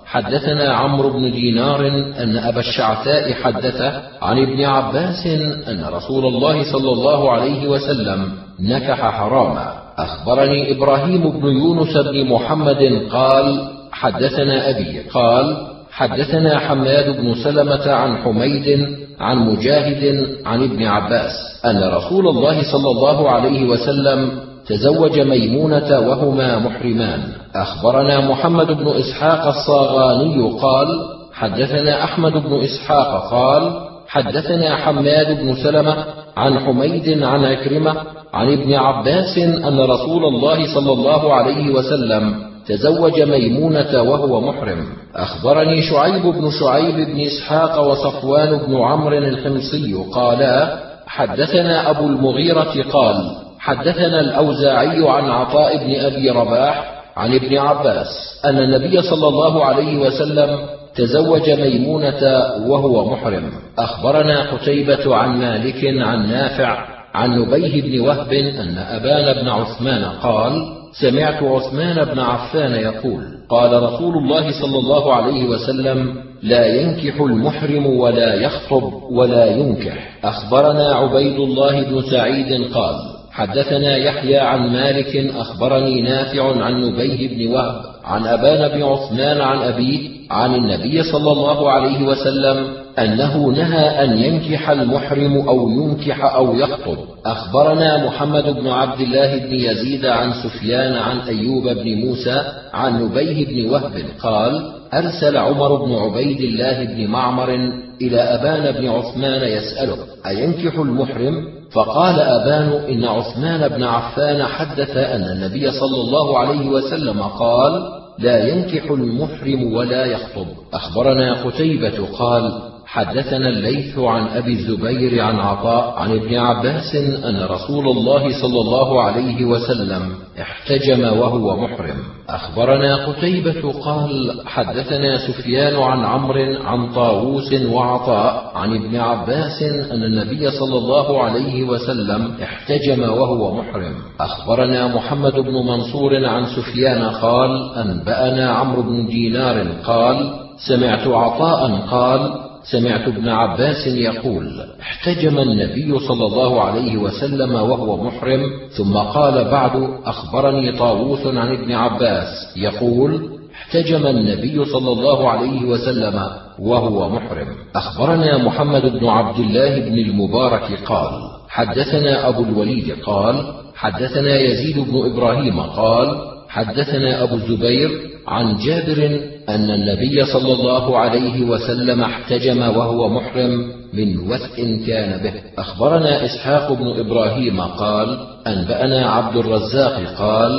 حدثنا عمرو بن دينار أن أبا الشعثاء حدثه عن ابن عباس أن رسول الله صلى الله عليه وسلم نكح حراما. أخبرني إبراهيم بن يونس بن محمد قال حدثنا أبي قال حدثنا حماد بن سلمة عن حميد عن مجاهد عن ابن عباس أن رسول الله صلى الله عليه وسلم تزوج ميمونة وهما محرمان. أخبرنا محمد بن إسحاق الصاغاني قال حدثنا أحمد بن إسحاق قال حدثنا حماد بن سلمة عن حميد عن عكرمة عن ابن عباس أن رسول الله صلى الله عليه وسلم تزوج ميمونة وهو محرم. أخبرني شعيب بن شعيب بن إسحاق وصفوان بن عمرو الحمصي قالا حدثنا أبو المغيرة قال حدثنا الأوزاعي عن عطاء بن أبي رباح عن ابن عباس أن النبي صلى الله عليه وسلم تزوج ميمونة وهو محرم. أخبرنا قتيبة عن مالك عن نافع عن نبيه بن وهب أن أبان بن عثمان قال سمعت عثمان بن عفان يقول قال رسول الله صلى الله عليه وسلم لا ينكح المحرم ولا يخطب ولا ينكح. أخبرنا عبيد الله بن سعيد قال حدثنا يحيى عن مالك أخبرني نافع عن نبيه بن وهب عن أبان بن عثمان عن أبيه عن النبي صلى الله عليه وسلم أنه نهى أن ينكح المحرم أو ينكح أو يخطب. أخبرنا محمد بن عبد الله بن يزيد عن سفيان عن أيوب بن موسى عن نبيه بن وهب قال أرسل عمر بن عبيد الله بن معمر إلى أبان بن عثمان يسأله أينكح المحرم؟ فقال أبان إن عثمان بن عفان حدث أن النبي صلى الله عليه وسلم قال لا ينكح المحرم ولا يخطب. أخبرنا قتيبة قال حدثنا الليث عن أبي الزبير عن عطاء عن ابن عباس أن رسول الله صلى الله عليه وسلم احتجم وهو محرم. أخبرنا قتيبة قال حدثنا سفيان عن عمرو عن طاووس وعطاء عن ابن عباس أن النبي صلى الله عليه وسلم احتجم وهو محرم. أخبرنا محمد بن منصور عن سفيان قال أنبأنا عمرو بن دينار قال سمعت عطاء قال سمعت ابن عباس يقول احتجم النبي صلى الله عليه وسلم وهو محرم. ثم قال بعد أخبرني طاووس عن ابن عباس يقول احتجم النبي صلى الله عليه وسلم وهو محرم. أخبرنا محمد بن عبد الله بن المبارك قال حدثنا أبو الوليد قال حدثنا يزيد بن إبراهيم قال حدثنا أبو الزبير عن جابر أن النبي صلى الله عليه وسلم احتجم وهو محرم من وثء كان به. أخبرنا إسحاق بن إبراهيم قال أنبأنا عبد الرزاق قال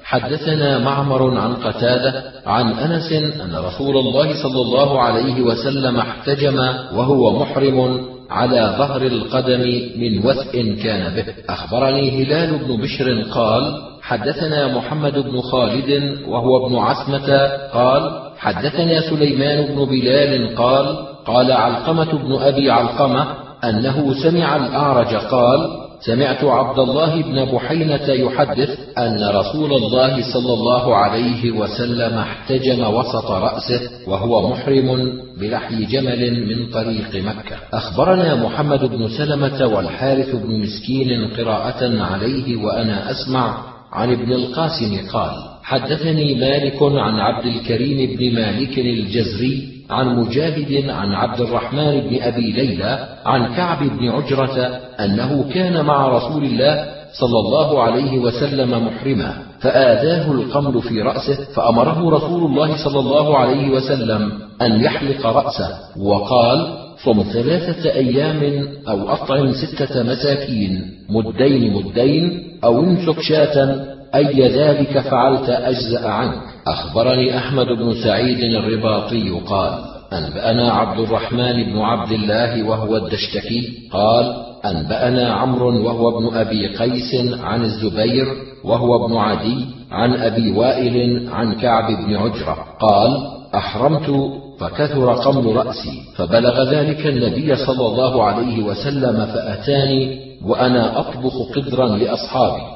حدثنا معمر عن قتادة عن أنس أن رسول الله صلى الله عليه وسلم احتجم وهو محرم على ظهر القدم من وثء كان به. أخبرني هلال بن بشر قال حدثنا محمد بن خالد وهو ابن عسمة قال حدثنا سليمان بن بلال قال قال علقمة بن أبي علقمة أنه سمع الأعرج قال سمعت عبد الله بن بحينة يحدث أن رسول الله صلى الله عليه وسلم احتجم وسط رأسه وهو محرم بلحي جمل من طريق مكة. أخبرنا محمد بن سلمة والحارث بن مسكين قراءة عليه وأنا أسمع عن ابن القاسم قال حدثني مالك عن عبد الكريم بن مالك الجزري عن مجاهد عن عبد الرحمن بن أبي ليلى عن كعب بن عجرة أنه كان مع رسول الله صلى الله عليه وسلم محرما فآذاه القمل في رأسه فأمره رسول الله صلى الله عليه وسلم أن يحلق رأسه وقال صم ثلاثة أيام أو أطعم ستة مساكين مدين مدين أو انسك شاة أي ذلك فعلت أجزأ عنك. أخبرني أحمد بن سعيد الرباطي قال أنبأنا عبد الرحمن بن عبد الله وهو الدشتكي قال أنبأنا عمرو وهو ابن أبي قيس عن الزبير وهو ابن عدي عن أبي وائل عن كعب بن عجرة قال أحرمت فكثر قمل رأسي فبلغ ذلك النبي صلى الله عليه وسلم فأتاني وأنا أطبخ قدرا لأصحابي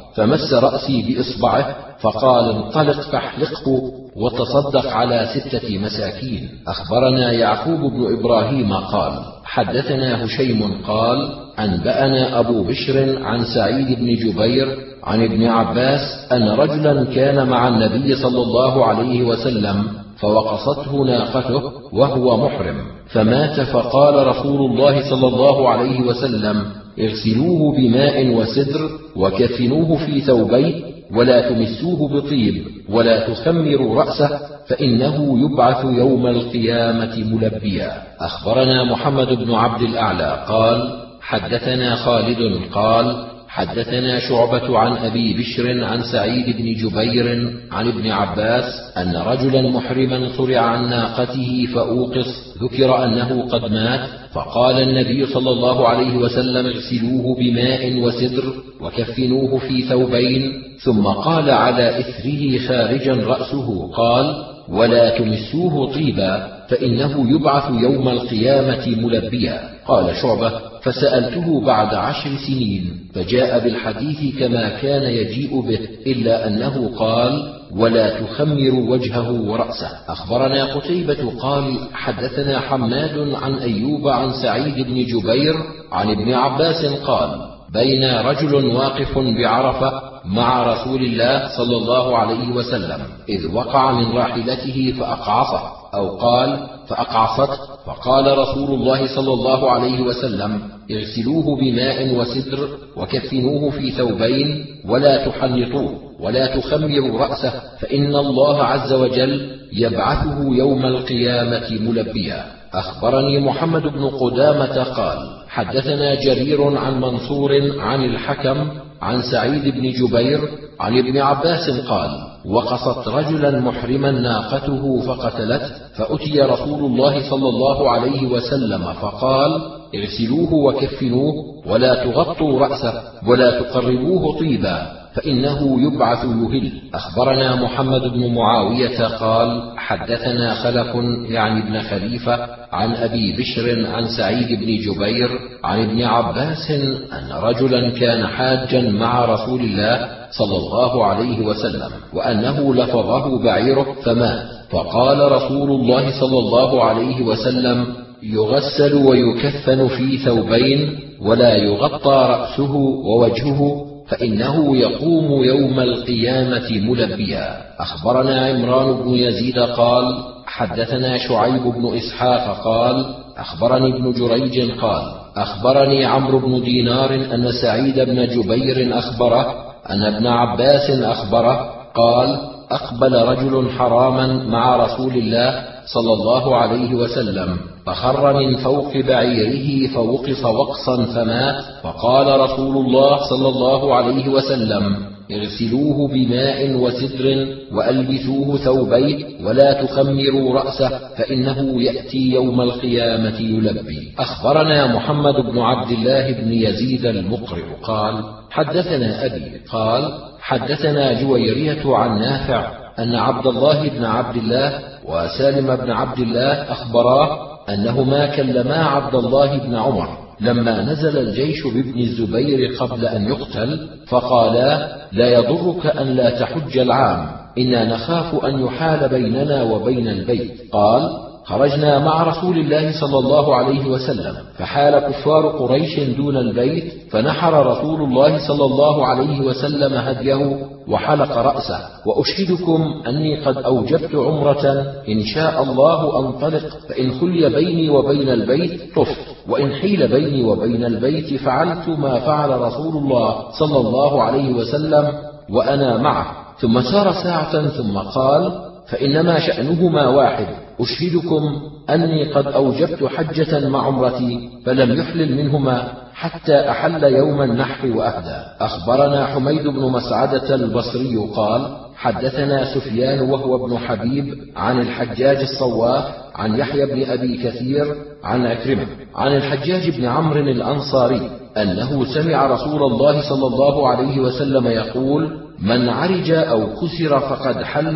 فمس رأسي بإصبعه فقال: انطلق فاحلقه وتصدق على ستة مساكين. أخبرنا يعقوب بن إبراهيم قال: حدثنا هشيم قال: أنبأنا أبو بشر عن سعيد بن جبير عن ابن عباس أن رجلا كان مع النبي صلى الله عليه وسلم فوقصته ناقته وهو محرم فمات، فقال رسول الله صلى الله عليه وسلم: اغسلوه بماء وسدر وكفنوه في ثوبيه ولا تمسوه بطيب ولا تخمروا رأسه فإنه يبعث يوم القيامة ملبيا. أخبرنا محمد بن عبد الأعلى قال: حدثنا خالد قال: حدثنا شعبة عن أبي بشر عن سعيد بن جبير عن ابن عباس أن رجلا محرما صرع عن ناقته فأوقص، ذكر أنه قد مات، فقال النبي صلى الله عليه وسلم: اغسلوه بماء وسدر وكفنوه في ثوبين، ثم قال على إثره خارجا رأسه قال: ولا تمسوه طيبا فإنه يبعث يوم القيامة ملبيا. قال شعبة: فسألته بعد عشر سنين فجاء بالحديث كما كان يجيء به، إلا أنه قال: ولا تخمر وجهه ورأسه. أخبرنا قتيبة قال: حدثنا حماد عن أيوب عن سعيد بن جبير عن ابن عباس قال: بين رجل واقف بعرفة مع رسول الله صلى الله عليه وسلم إذ وقع من راحلته فأقعصه، أو قال فأقعصته، فقال رسول الله صلى الله عليه وسلم: اغسلوه بماء وسدر وكفنوه في ثوبين ولا تحنطوه ولا تخمروا رأسه فإن الله عز وجل يبعثه يوم القيامة ملبيا. أخبرني محمد بن قدامة قال: حدثنا جرير عن منصور عن الحكم عن سعيد بن جبير عن ابن عباس قال: وقصت رجلا محرما ناقته فقتلته، فأتي رسول الله صلى الله عليه وسلم فقال: اغسلوه وكفنوه ولا تغطوا رأسه ولا تقربوه طيبا فإنه يبعث يهل. أخبرنا محمد بن معاوية قال: حدثنا خلف يعني ابن خليفة عن أبي بشر عن سعيد بن جبير عن ابن عباس أن رجلا كان حاجا مع رسول الله صلى الله عليه وسلم وأنه لفظه بعيره فمات، فقال رسول الله صلى الله عليه وسلم: يغسل ويكفن في ثوبين ولا يغطى رأسه ووجهه فإنه يقوم يوم القيامة ملبيا. أخبرنا عمران بن يزيد قال: حدثنا شعيب بن إسحاق قال: أخبرني ابن جريج قال: أخبرني عمرو بن دينار أن سعيد بن جبير أخبره أن ابن عباس أخبره قال: أقبل رجل حراما مع رسول الله صلى الله عليه وسلم فخر من فوق بعيره فوقص وقصا فمات، فقال رسول الله صلى الله عليه وسلم: اغسلوه بماء وسدر وألبسوه ثوبيه ولا تخمروا رأسه فإنه يأتي يوم القيامة يلبي. أخبرنا محمد بن عبد الله بن يزيد المقرئ قال: حدثنا أبي قال: حدثنا جويرية عن نافع أن عبد الله بن عبد الله وسالم بن عبد الله أخبراه أنهما كلما عبد الله بن عمر لما نزل الجيش بابن الزبير قبل أن يقتل فقالا: لا يضرك أن لا تحج العام، إنا نخاف أن يحال بيننا وبين البيت. قال: خرجنا مع رسول الله صلى الله عليه وسلم فحال كفار قريش دون البيت، فنحر رسول الله صلى الله عليه وسلم هديه وحلق رأسه، وأشهدكم أني قد أوجبت عمرة إن شاء الله أنطلق، فإن خلي بيني وبين البيت طفت، وإن حيل بيني وبين البيت فعلت ما فعل رسول الله صلى الله عليه وسلم وأنا معه. ثم سار ساعة ثم قال: فإنما شأنهما واحد، أشهدكم أني قد أوجبت حجة مع عمرتي فلم يحلل منهما حتى أحل يوم النحر وأهدى. أخبرنا حميد بن مسعدة البصري قال: حدثنا سفيان وهو ابن حبيب عن الحجاج الصواف عن يحيى بن أبي كثير عن عكرمة عن الحجاج بن عمرو الأنصاري أنه سمع رسول الله صلى الله عليه وسلم يقول: من عرج أو كسر فقد حل،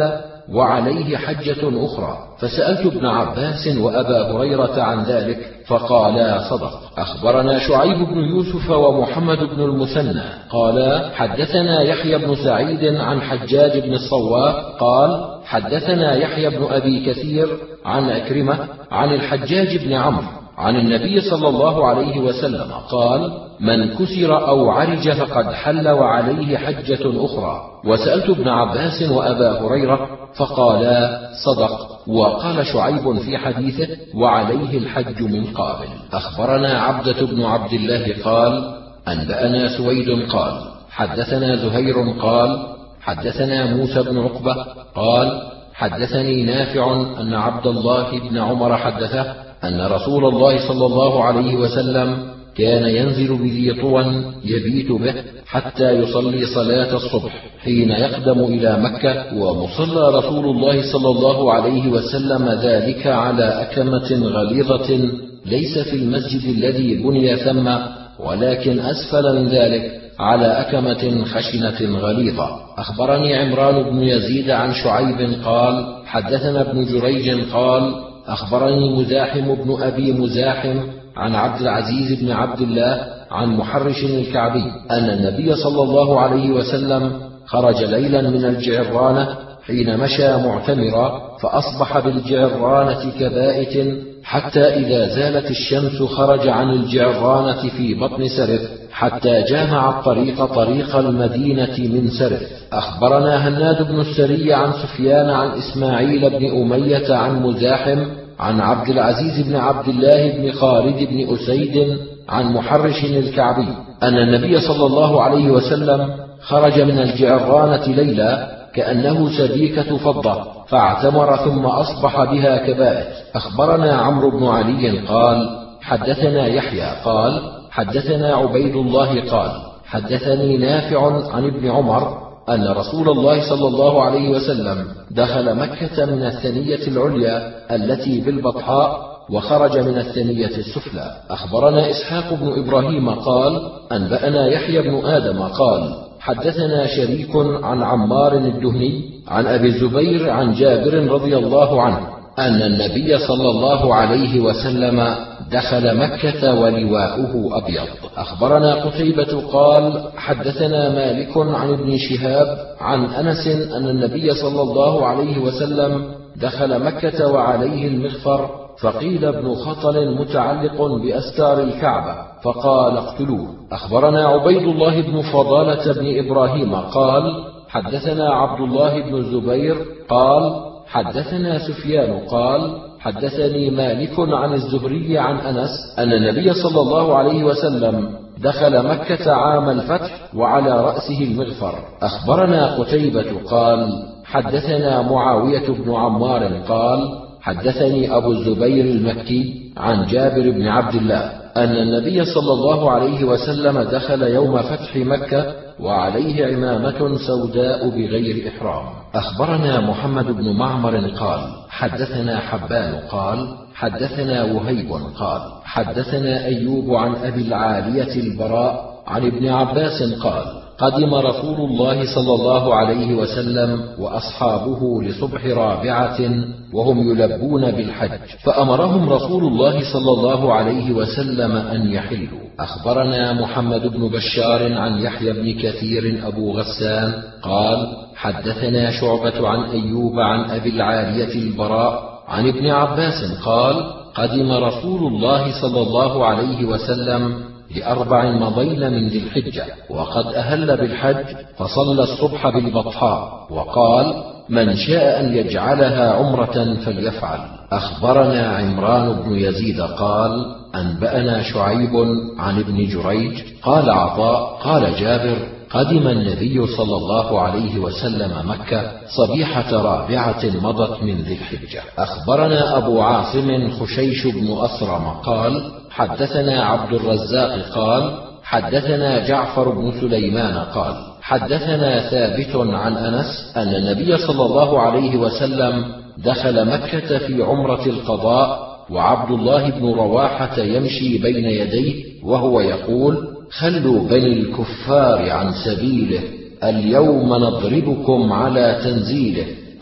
وعليه حجة أخرى. فسألت ابن عباس وأبا هريرة عن ذلك فقالا صدق. أخبرنا شعيب بن يوسف ومحمد بن المثنى قالا حدثنا يحيى بن سعيد عن حجاج بن الصواب قال حدثنا يحيى بن أبي كثير عن أكرمة عن الحجاج بن عمرو عن النبي صلى الله عليه وسلم قال من كسر أو عرج فقد حل وعليه حجة أخرى. وسألت ابن عباس وأبا هريرة فقالا صدق. وقال شعيب في حديثه وعليه الحج من قابل. أخبرنا عبدة بن عبد الله قال أنبأنا سويد قال حدثنا زهير قال حدثنا موسى بن عقبة قال حدثني نافع أن عبد الله بن عمر حدثه أن رسول الله صلى الله عليه وسلم كان ينزل بذي طوى يبيت به حتى يصلي صلاة الصبح حين يقدم إلى مكة. ومصلى رسول الله صلى الله عليه وسلم ذلك على أكمة غليظة ليس في المسجد الذي بني ثم ولكن أسفل من ذلك على أكمة خشنة غليظة. أخبرني عمران بن يزيد عن شعيب قال حدثنا ابن جريج قال أخبرني مزاحم بن أبي مزاحم عن عبد العزيز بن عبد الله عن محرش الكعبي أن النبي صلى الله عليه وسلم خرج ليلا من الجعرانة حين مشى معتمرا فأصبح بالجعرانة كبائت حتى إذا زالت الشمس خرج عن الجعرانة في بطن سرف حتى جامع الطريق طريق المدينة من سرف. أخبرنا هناد بن السري عن سفيان عن إسماعيل بن أمية عن مزاحم عن عبد العزيز بن عبد الله بن خالد بن أسيد عن محرش الكعبي أن النبي صلى الله عليه وسلم خرج من الجعرانة ليلا كأنه سبيكة فضة فاعتمر ثم أصبح بها كبائت. أخبرنا عمرو بن علي قال حدثنا يحيى قال حدثنا عبيد الله قال حدثني نافع عن ابن عمر أن رسول الله صلى الله عليه وسلم دخل مكة من الثنية العليا التي بالبطحاء وخرج من الثنية السفلى. أخبرنا إسحاق بن إبراهيم قال أنبأنا يحيى بن آدم قال حدثنا شريك عن عمار الدهني عن أبي الزبير عن جابر رضي الله عنه أن النبي صلى الله عليه وسلم دخل مكة ولواؤه أبيض. أخبرنا قتيبة قال حدثنا مالك عن ابن شهاب عن أنس أن النبي صلى الله عليه وسلم دخل مكة وعليه المغفر فقيل ابن خطل متعلق بأستار الكعبة فقال اقتلوه. أخبرنا عبيد الله بن فضالة بن إبراهيم قال حدثنا عبد الله بن الزبير قال حدثنا سفيان قال حدثني مالك عن الزهري عن أنس أن النبي صلى الله عليه وسلم دخل مكة عام الفتح وعلى رأسه المغفر. أخبرنا قتيبة قال حدثنا معاوية بن عمار قال حدثني أبو الزبير المكي عن جابر بن عبد الله أن النبي صلى الله عليه وسلم دخل يوم فتح مكة وعليه عمامة سوداء بغير إحرام. أخبرنا محمد بن معمر قال حدثنا حبان قال حدثنا وهيب قال حدثنا أيوب عن أبي العالية البراء عن ابن عباس قال قدم رسول الله صلى الله عليه وسلم وأصحابه لصبح رابعة وهم يلبون بالحج فأمرهم رسول الله صلى الله عليه وسلم أن يحلوا. أخبرنا محمد بن بشار عن يحيى بن كثير أبو غسان قال حدثنا شعبة عن أيوب عن أبي العالية البراء عن ابن عباس قال قدم رسول الله صلى الله عليه وسلم لأربع مضين من ذي الحجة وقد أهل بالحج فصلى الصبح بالبطحاء وقال من شاء أن يجعلها عمرة فليفعل. أخبرنا عمران بن يزيد قال أنبأنا شعيب عن ابن جريج قال عطاء قال جابر قدم النبي صلى الله عليه وسلم مكة صبيحة رابعة مضت من ذي الحجة. أخبرنا أبو عاصم خشيش بن أسرم قال حدثنا عبد الرزاق قال حدثنا جعفر بن سليمان قال حدثنا ثابت عن أنس أن النبي صلى الله عليه وسلم دخل مكة في عمرة القضاء وعبد الله بن رواحة يمشي بين يديه وهو يقول خلوا بني الكفار عن سبيله اليوم نضربكم على تنزيله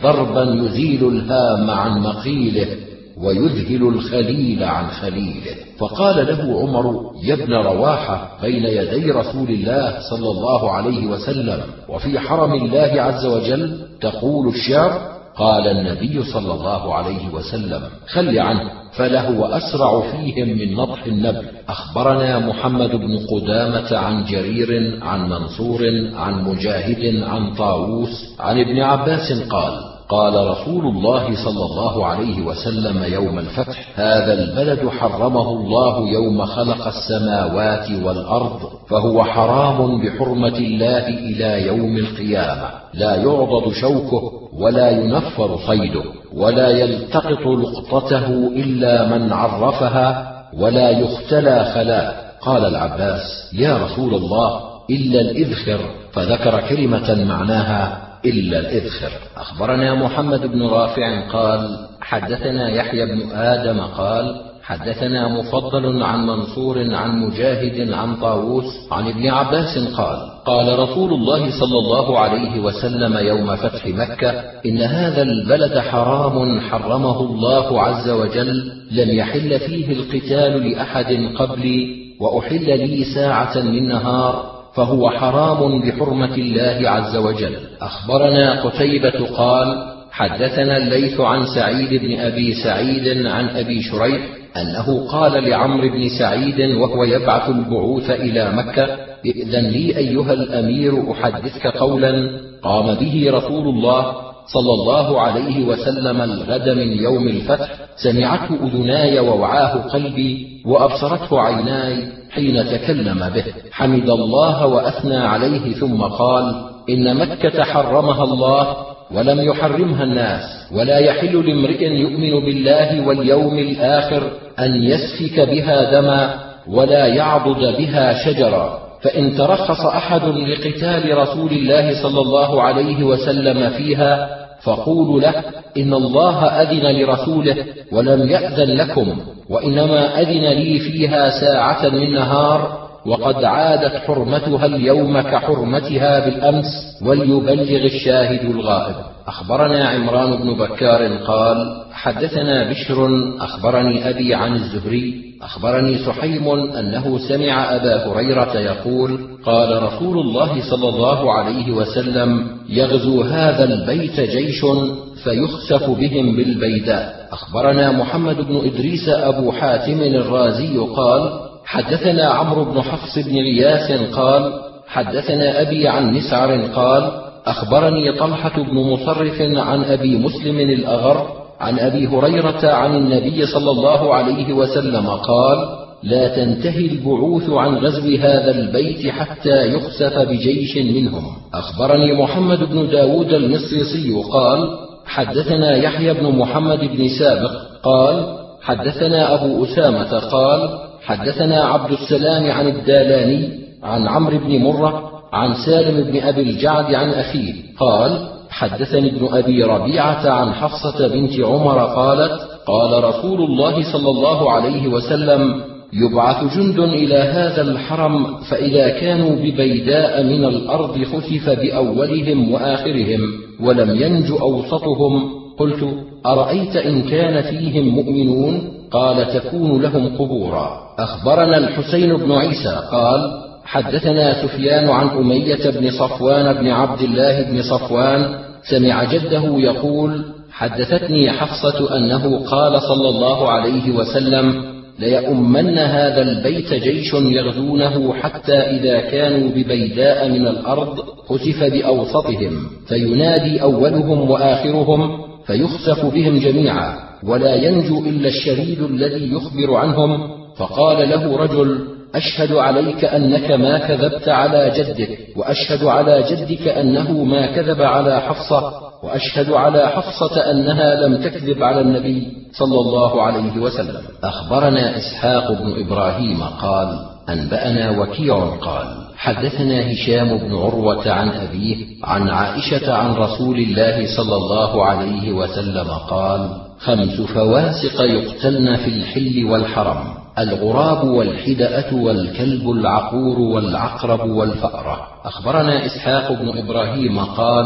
ضربا يزيل الهام عن مقيله ويذهل الخليل عن خليله. فقال له عمر: يا ابن رواحة، بين يدي رسول الله صلى الله عليه وسلم وفي حرم الله عز وجل تقول الشعر؟ قال النبي صلى الله عليه وسلم: خل عنه، فلهو أسرع فيهم من نضح النبل. أخبرنا محمد بن قدامة عن جرير عن منصور عن مجاهد عن طاووس عن ابن عباس قال: قال رسول الله صلى الله عليه وسلم يوم الفتح: هذا البلد حرمه الله يوم خلق السماوات والأرض، فهو حرام بحرمة الله إلى يوم القيامة، لا يعضد شوكه ولا ينفر صيده ولا يلتقط لقطته إلا من عرفها ولا يختلى خلاه. قال العباس: يا رسول الله، إلا الإذخر، فذكر كلمة معناها إلا الإذخر. أخبرنا محمد بن رافع قال: حدثنا يحيى بن آدم قال: حدثنا مفضل عن منصور عن مجاهد عن طاووس عن ابن عباس قال: قال رسول الله صلى الله عليه وسلم يوم فتح مكة: إن هذا البلد حرام حرمه الله عز وجل، لم يحل فيه القتال لأحد قبلي، وأحل لي ساعة من نهار، فهو حرام بحرمة الله عز وجل. أخبرنا قتيبة قال: حدثنا الليث عن سعيد بن أبي سعيد عن أبي شريح أنه قال لعمرو بن سعيد وهو يبعث البعوث إلى مكة: ائذن لي أيها الأمير أحدثك قولا قام به رسول الله صلى الله عليه وسلم الغد من يوم الفتح، سمعته أذناي ووعاه قلبي وأبصرته عيناي حين تكلم به، حمد الله وأثنى عليه، ثم قال: إن مكة حرمها الله ولم يحرمها الناس، ولا يحل لامرئ يؤمن بالله واليوم الآخر أن يسفك بها دما ولا يعضد بها شجرا، فإن ترخص أحد لقتال رسول الله صلى الله عليه وسلم فيها فقولوا له: إن الله أذن لرسوله ولم يأذن لكم، وإنما أذن لي فيها ساعة من نهار، وقد عادت حرمتها اليوم كحرمتها بالأمس، وليبلغ الشاهد الغائب. أخبرنا عمران بن بكار قال: حدثنا بشر أخبرني أبي عن الزهري أخبرني سحيم أنه سمع أبا هريرة يقول: قال رسول الله صلى الله عليه وسلم: يغزو هذا البيت جيش فيخسف بهم بالبيداء. أخبرنا محمد بن إدريس أبو حاتم الرازي قال: حدثنا عمرو بن حفص بن غياث قال: حدثنا أبي عن مسعر قال: أخبرني طلحة بن مصرف عن أبي مسلم الأغر عن أبي هريرة عن النبي صلى الله عليه وسلم قال: لا تنتهي البعوث عن غزو هذا البيت حتى يخسف بجيش منهم. أخبرني محمد بن داود المصيصي قال: حدثنا يحيى بن محمد بن سابق قال: حدثنا أبو أسامة قال: حدثنا عبد السلام عن الدالاني عن عمرو بن مرة عن سالم بن أبي الجعد عن أخيه قال: حدثني ابن أبي ربيعة عن حفصة بنت عمر قالت: قال رسول الله صلى الله عليه وسلم: يبعث جند إلى هذا الحرم، فإذا كانوا ببيداء من الأرض خسف بأولهم وآخرهم ولم ينج أوسطهم. قلت: أرأيت إن كان فيهم مؤمنون؟ قال: تكون لهم قبورا. أخبرنا الحسين بن عيسى قال: حدثنا سفيان عن أمية بن صفوان بن عبد الله بن صفوان سمع جده يقول: حدثتني حفصة أنه قال صلى الله عليه وسلم: ليؤمن هذا البيت جيش يغزونه حتى إذا كانوا ببيداء من الأرض خسف بأوسطهم، فينادي أولهم وآخرهم فيخسف بهم جميعا، ولا ينجو إلا الشريد الذي يخبر عنهم. فقال له رجل: أشهد عليك أنك ما كذبت على جدك، وأشهد على جدك أنه ما كذب على حفصة، وأشهد على حفصة أنها لم تكذب على النبي صلى الله عليه وسلم. أخبرنا إسحاق بن إبراهيم قال: أنبأنا وكيع قال: حدثنا هشام بن عروة عن أبيه عن عائشة عن رسول الله صلى الله عليه وسلم قال: خمس فواسق يقتلن في الحل والحرم: الغراب والحدأة والكلب العقور والعقرب والفأرة. أخبرنا إسحاق بن إبراهيم قال: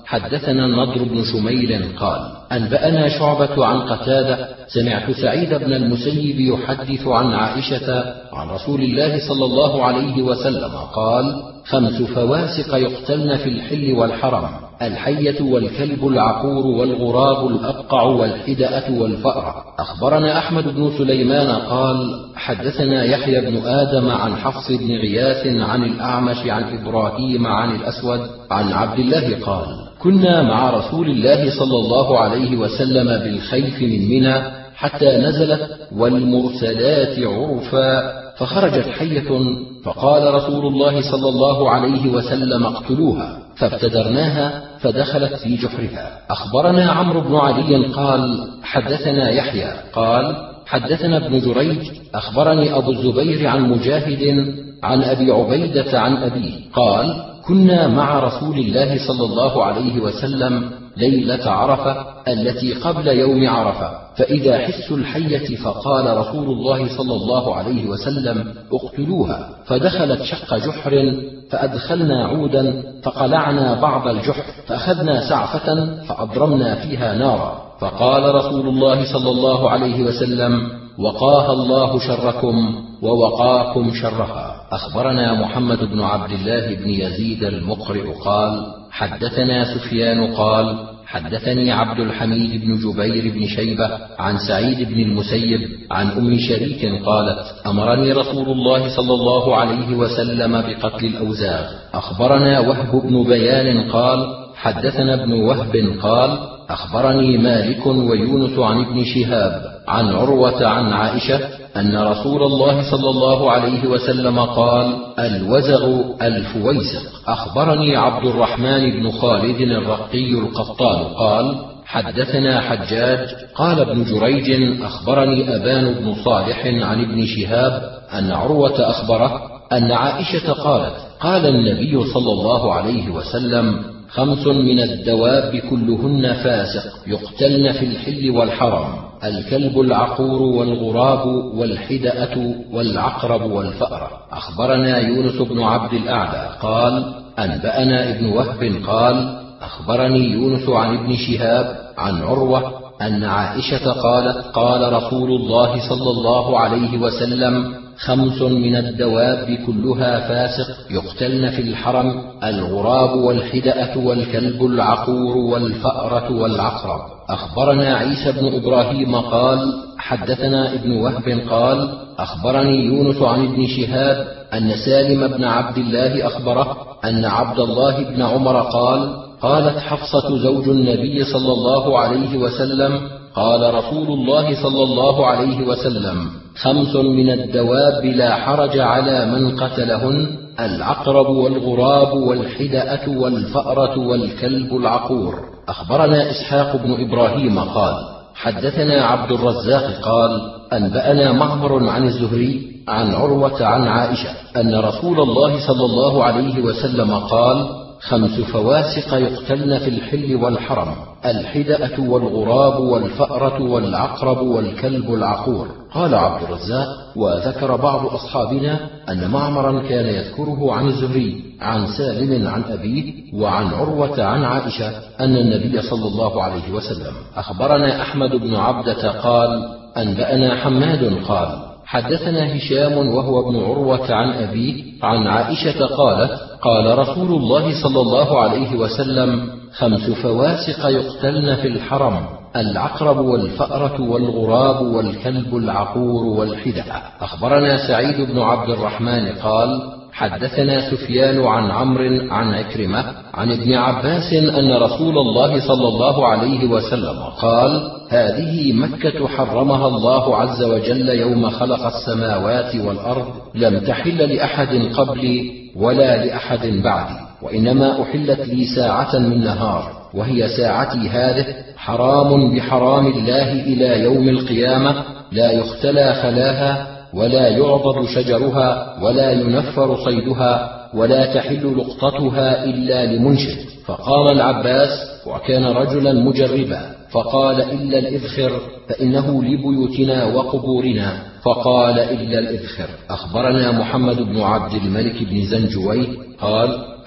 حدثنا النضر بن شميل قال أنبأنا شعبة عن قتادة سمعت سعيد بن المسيب يحدث عن عائشة عن رسول الله صلى الله عليه وسلم قال خمس فواسق يقتلن في الحل والحرم: الحية والكلب العقور والغراب الأبقع والحدأة والفأرة. أخبرنا أحمد بن سليمان قال حدثنا يحيى بن آدم عن حفص بن غياث عن الأعمش عن إبراهيم عن الأسود عن عبد الله قال كنا مع رسول الله صلى الله عليه وسلم بالخيف من منى حتى نزلت والمرسلات عرفا، فخرجت حية فقال رسول الله صلى الله عليه وسلم اقتلوها، فابتدرناها فدخلت في جحرها. أخبرنا عمرو بن علي قال حدثنا يحيى قال حدثنا ابن جريج أخبرني أبو الزبير عن مجاهد عن أبي عبيدة عن أبيه قال كنا مع رسول الله صلى الله عليه وسلم ليلة عرفة التي قبل يوم عرفة، فإذا حس الحية فقال رسول الله صلى الله عليه وسلم اقتلوها، فدخلت شق جحر فأدخلنا عودا فقلعنا بعض الجحر فأخذنا سعفة فأضرمنا فيها نارا، فقال رسول الله صلى الله عليه وسلم وقاها الله شركم ووقاكم شرها. أخبرنا محمد بن عبد الله بن يزيد المقرئ قال حدثنا سفيان قال حدثني عبد الحميد بن جبير بن شيبة عن سعيد بن المسيب عن أم شريك قالت أمرني رسول الله صلى الله عليه وسلم بقتل الأوزاغ. أخبرنا وهب بن بيان قال حدثنا ابن وهب قال أخبرني مالك ويونس عن ابن شهاب عن عروة عن عائشة أن رسول الله صلى الله عليه وسلم قال الوزغ الفويسق. أخبرني عبد الرحمن بن خالد الرقي القطان قال حدثنا حجاج قال ابن جريج أخبرني أبان بن صالح عن ابن شهاب أن عروة أخبره أن عائشة قالت قال النبي صلى الله عليه وسلم خمس من الدواب كلهن فاسق يقتلن في الحل والحرم: الكلب العقور والغراب والحدأة والعقرب والفأرة. أخبرنا يونس بن عبد الأعلى قال أنبأنا ابن وهب قال أخبرني يونس عن ابن شهاب عن عروة أن عائشة قالت قال رسول الله صلى الله عليه وسلم خمس من الدواب كلها فاسق يقتلن في الحرم: الغراب والحدأة والكلب العقور والفأرة والعقرب. أخبرنا عيسى بن إبراهيم قال حدثنا ابن وهب قال أخبرني يونس عن ابن شهاب أن سالم بن عبد الله أخبره أن عبد الله بن عمر قال قالت حفصة زوج النبي صلى الله عليه وسلم قال رسول الله صلى الله عليه وسلم خمس من الدواب لا حرج على من قتلهن: العقرب والغراب والحدأة والفأرة والكلب العقور. أخبرنا إسحاق بن إبراهيم قال حدثنا عبد الرزاق قال أنبأنا معمر عن الزهري عن عروة عن عائشة أن رسول الله صلى الله عليه وسلم قال خمس فواسق يقتلن في الحل والحرم: الحدأة والغراب والفأرة والعقرب والكلب العقور. قال عبد الرزاق وذكر بعض أصحابنا أن معمرا كان يذكره عن الزهري عن سالم عن أبيه وعن عروة عن عائشة أن النبي صلى الله عليه وسلم. أخبرنا أحمد بن عبدة قال أنبأنا حماد قال حدثنا هشام وهو ابن عروة عن أبيه عن عائشة قالت قال رسول الله صلى الله عليه وسلم خمس فواسق يقتلن في الحرم: العقرب والفأرة والغراب والكلب العقور والحدأة. أخبرنا سعيد بن عبد الرحمن قال حدثنا سفيان عن عمرو عن عكرمة عن ابن عباس أن رسول الله صلى الله عليه وسلم قال هذه مكة حرمها الله عز وجل يوم خلق السماوات والأرض، لم تحل لأحد قبلي ولا لأحد بعدي، وإنما أحلت لي ساعة من نهار، وهي ساعتي هذه حرام بحرام الله إلى يوم القيامة، لا يختلى خلاها ولا يعضد شجرها ولا ينفر صيدها ولا تحل لقطتها إلا لمنشد. فقام العباس وكان رجلا مجربا فقال إلا الإذخر فإنه لبيوتنا وقبورنا، فقال إلا الإذخر. أخبرنا محمد بن عبد الملك بن زنجوي قال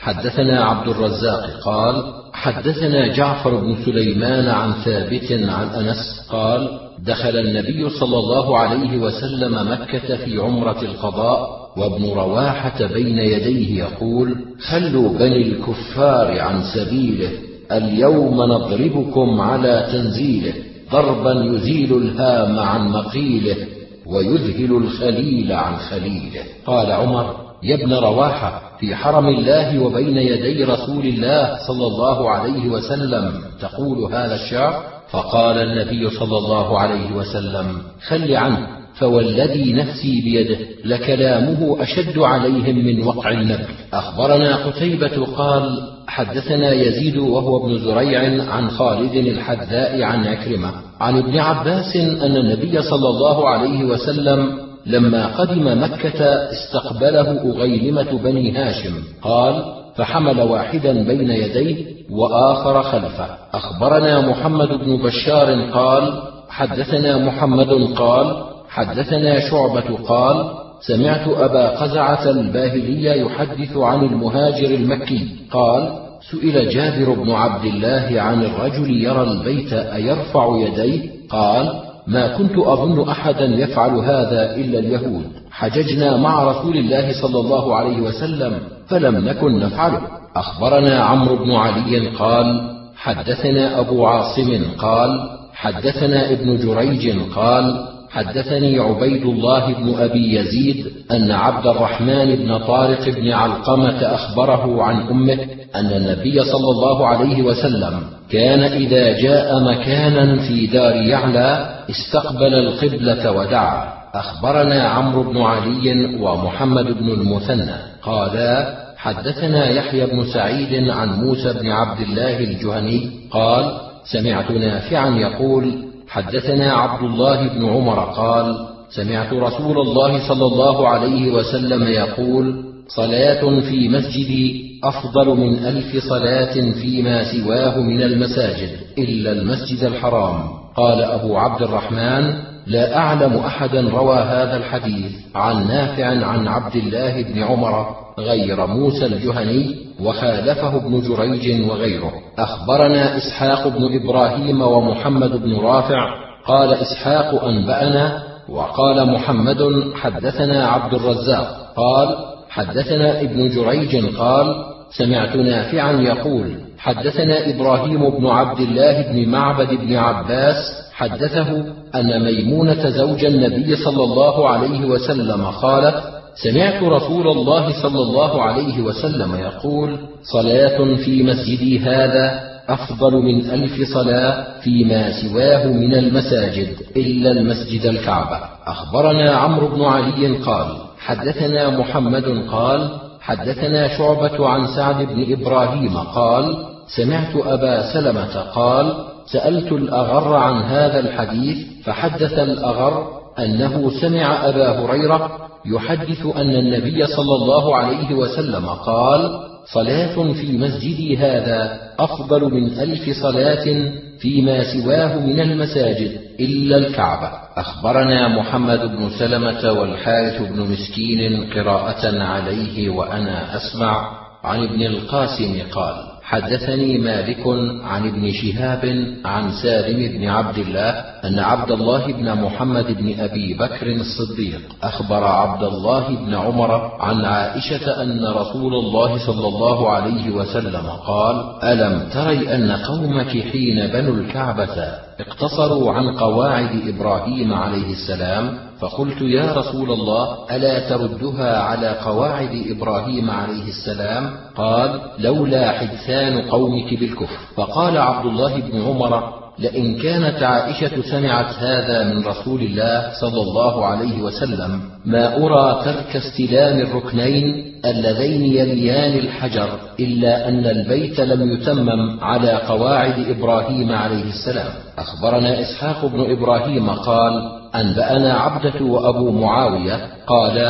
حدثنا عبد الرزاق قال حدثنا جعفر بن سليمان عن ثابت عن أنس قال دخل النبي صلى الله عليه وسلم مكة في عمرة القضاء وابن رواحة بين يديه يقول خلوا بني الكفار عن سبيله اليوم نضربكم على تنزيله ضربا يزيل الهام عن مقيله ويذهل الخليل عن خليله. قال عمر يا ابن رواحة في حرم الله وبين يدي رسول الله صلى الله عليه وسلم تقول هذا الشعر؟ فقال النبي صلى الله عليه وسلم خل عنه فوالذي نفسي بيده لكلامه أشد عليهم من وقع النبل. أخبرنا قتيبة قال حدثنا يزيد وهو ابن زريع عن خالد الحذاء عن عكرمة عن ابن عباس أن النبي صلى الله عليه وسلم لما قدم مكة استقبله أغيلمة بني هاشم قال فحمل واحدا بين يديه وآخر خلفه. أخبرنا محمد بن بشار قال حدثنا محمد قال حدثنا شعبة قال سمعت أبا قزعة الباهلي يحدث عن المهاجر المكي قال سئل جابر بن عبد الله عن الرجل يرى البيت أيرفع يديه؟ قال ما كنت أظن أحدا يفعل هذا إلا اليهود، حججنا مع رسول الله صلى الله عليه وسلم فلم نكن نفعله. أخبرنا عمرو بن علي قال حدثنا أبو عاصم قال حدثنا ابن جريج قال حدثني عبيد الله بن أبي يزيد أن عبد الرحمن بن طارق بن علقمة أخبره عن أمه أن النبي صلى الله عليه وسلم كان إذا جاء مكانا في دار يعلى استقبل القبلة ودعا. أخبرنا عمرو بن علي ومحمد بن المثنى قالا حدثنا يحيى بن سعيد عن موسى بن عبد الله الجهني قال سمعت نافعا يقول حدثنا عبد الله بن عمر قال سمعت رسول الله صلى الله عليه وسلم يقول صلاة في مسجدي أفضل من ألف صلاة فيما سواه من المساجد إلا المسجد الحرام. قال أبو عبد الرحمن لا أعلم أحدا روى هذا الحديث عن نافع عن عبد الله بن عمر غير موسى الجهني وخالفه ابن جريج وغيره. أخبرنا إسحاق بن إبراهيم ومحمد بن رافع قال إسحاق أنبأنا وقال محمد حدثنا عبد الرزاق قال حدثنا ابن جريج قال سمعت نافعا يقول حدثنا إبراهيم بن عبد الله بن معبد بن عباس حدثه أن ميمونة زوج النبي صلى الله عليه وسلم قالت سمعت رسول الله صلى الله عليه وسلم يقول صلاة في مسجدي هذا أفضل من ألف صلاة فيما سواه من المساجد إلا المسجد الكعبة. أخبرنا عمرو بن علي قال حدثنا محمد قال حدثنا شعبة عن سعد بن إبراهيم قال سمعت أبا سلمة قال سألت الأغر عن هذا الحديث فحدث الأغر أنه سمع أبا هريرة يحدث أن النبي صلى الله عليه وسلم قال صلاة في مسجدي هذا أفضل من ألف صلاة فيما سواه من المساجد إلا الكعبة. أخبرنا محمد بن سلمة والحارث بن مسكين قراءة عليه وأنا أسمع عن ابن القاسم قال حدثني مالك عن ابن شهاب عن سالم بن عبد الله أن عبد الله بن محمد بن أبي بكر الصديق أخبر عبد الله بن عمر عن عائشة أن رسول الله صلى الله عليه وسلم قال ألم تري أن قومك حين بنوا الكعبة اقتصروا عن قواعد إبراهيم عليه السلام؟ فقلت يا رسول الله ألا تردها على قواعد إبراهيم عليه السلام؟ قال لولا حدثان قومك بالكفر. فقال عبد الله بن عمر لئن كانت عائشة سمعت هذا من رسول الله صلى الله عليه وسلم ما أرى ترك استلام الركنين اللذين يليان الحجر إلا أن البيت لم يتمم على قواعد إبراهيم عليه السلام. أخبرنا إسحاق بن إبراهيم قال أنبأنا عبدة وأبو معاوية قالا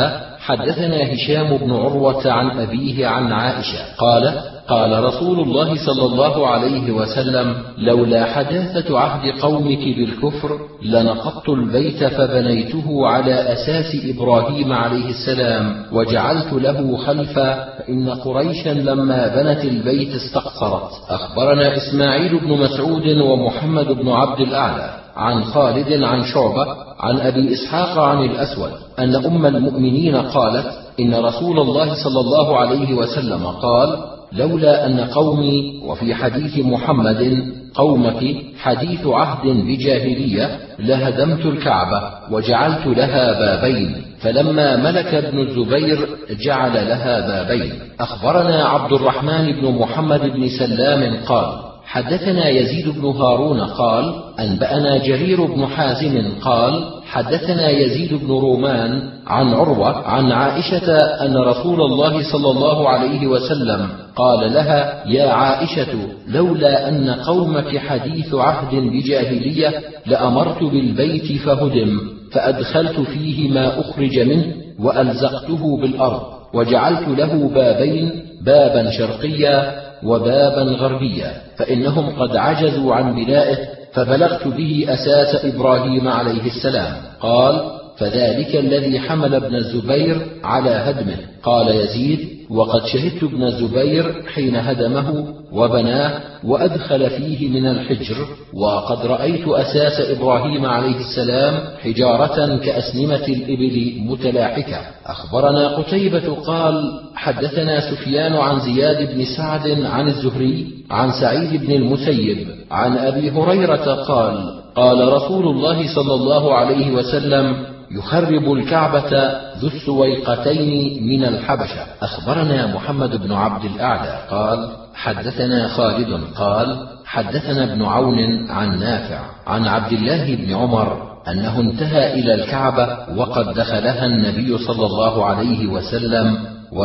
حدثنا هشام بن عروة عن أبيه عن عائشة قال قال رسول الله صلى الله عليه وسلم لولا حداثة عهد قومك بالكفر لنقضت البيت فبنيته على أساس إبراهيم عليه السلام وجعلت له خلفا فإن قريشا لما بنت البيت استقصرت. أخبرنا إسماعيل بن مسعود ومحمد بن عبد الأعلى عن خالد عن شعبة عن أبي إسحاق عن الأسود أن أم المؤمنين قالت إن رسول الله صلى الله عليه وسلم قال لولا أن قومي وفي حديث محمد قومك حديث عهد بجاهلية لهدمت الكعبة وجعلت لها بابين فلما ملك ابن الزبير جعل لها بابين. أخبرنا عبد الرحمن بن محمد بن سلام قال حدثنا يزيد بن هارون قال أنبأنا جرير بن حازم قال حدثنا يزيد بن رومان عن عروة عن عائشة أن رسول الله صلى الله عليه وسلم قال لها يا عائشة لولا أن قومك حديث عهد بجاهلية لأمرت بالبيت فهدم فأدخلت فيه ما أخرج منه وألزقته بالأرض وجعلت له بابين بابا شرقيا وبابا غربيا فإنهم قد عجزوا عن بنائه فبلغت به أساس إبراهيم عليه السلام. قال فذلك الذي حمل ابن الزبير على هدمه. قال يزيد وقد شهدت ابن الزبير حين هدمه وبناه وأدخل فيه من الحجر وقد رأيت أساس إبراهيم عليه السلام حجارة كأسنمة الإبل متلاحكة. أخبرنا قتيبة قال حدثنا سفيان عن زياد بن سعد عن الزهري عن سعيد بن المسيب عن أبي هريرة قال قال رسول الله صلى الله عليه وسلم يخرب الكعبة ذو السويقتين من الحبشة. أخبرنا محمد بن عبد الأعلى قال حدثنا خالد قال حدثنا ابن عون عن نافع عن عبد الله بن عمر أنه انتهى إلى الكعبة وقد دخلها النبي صلى الله عليه وسلم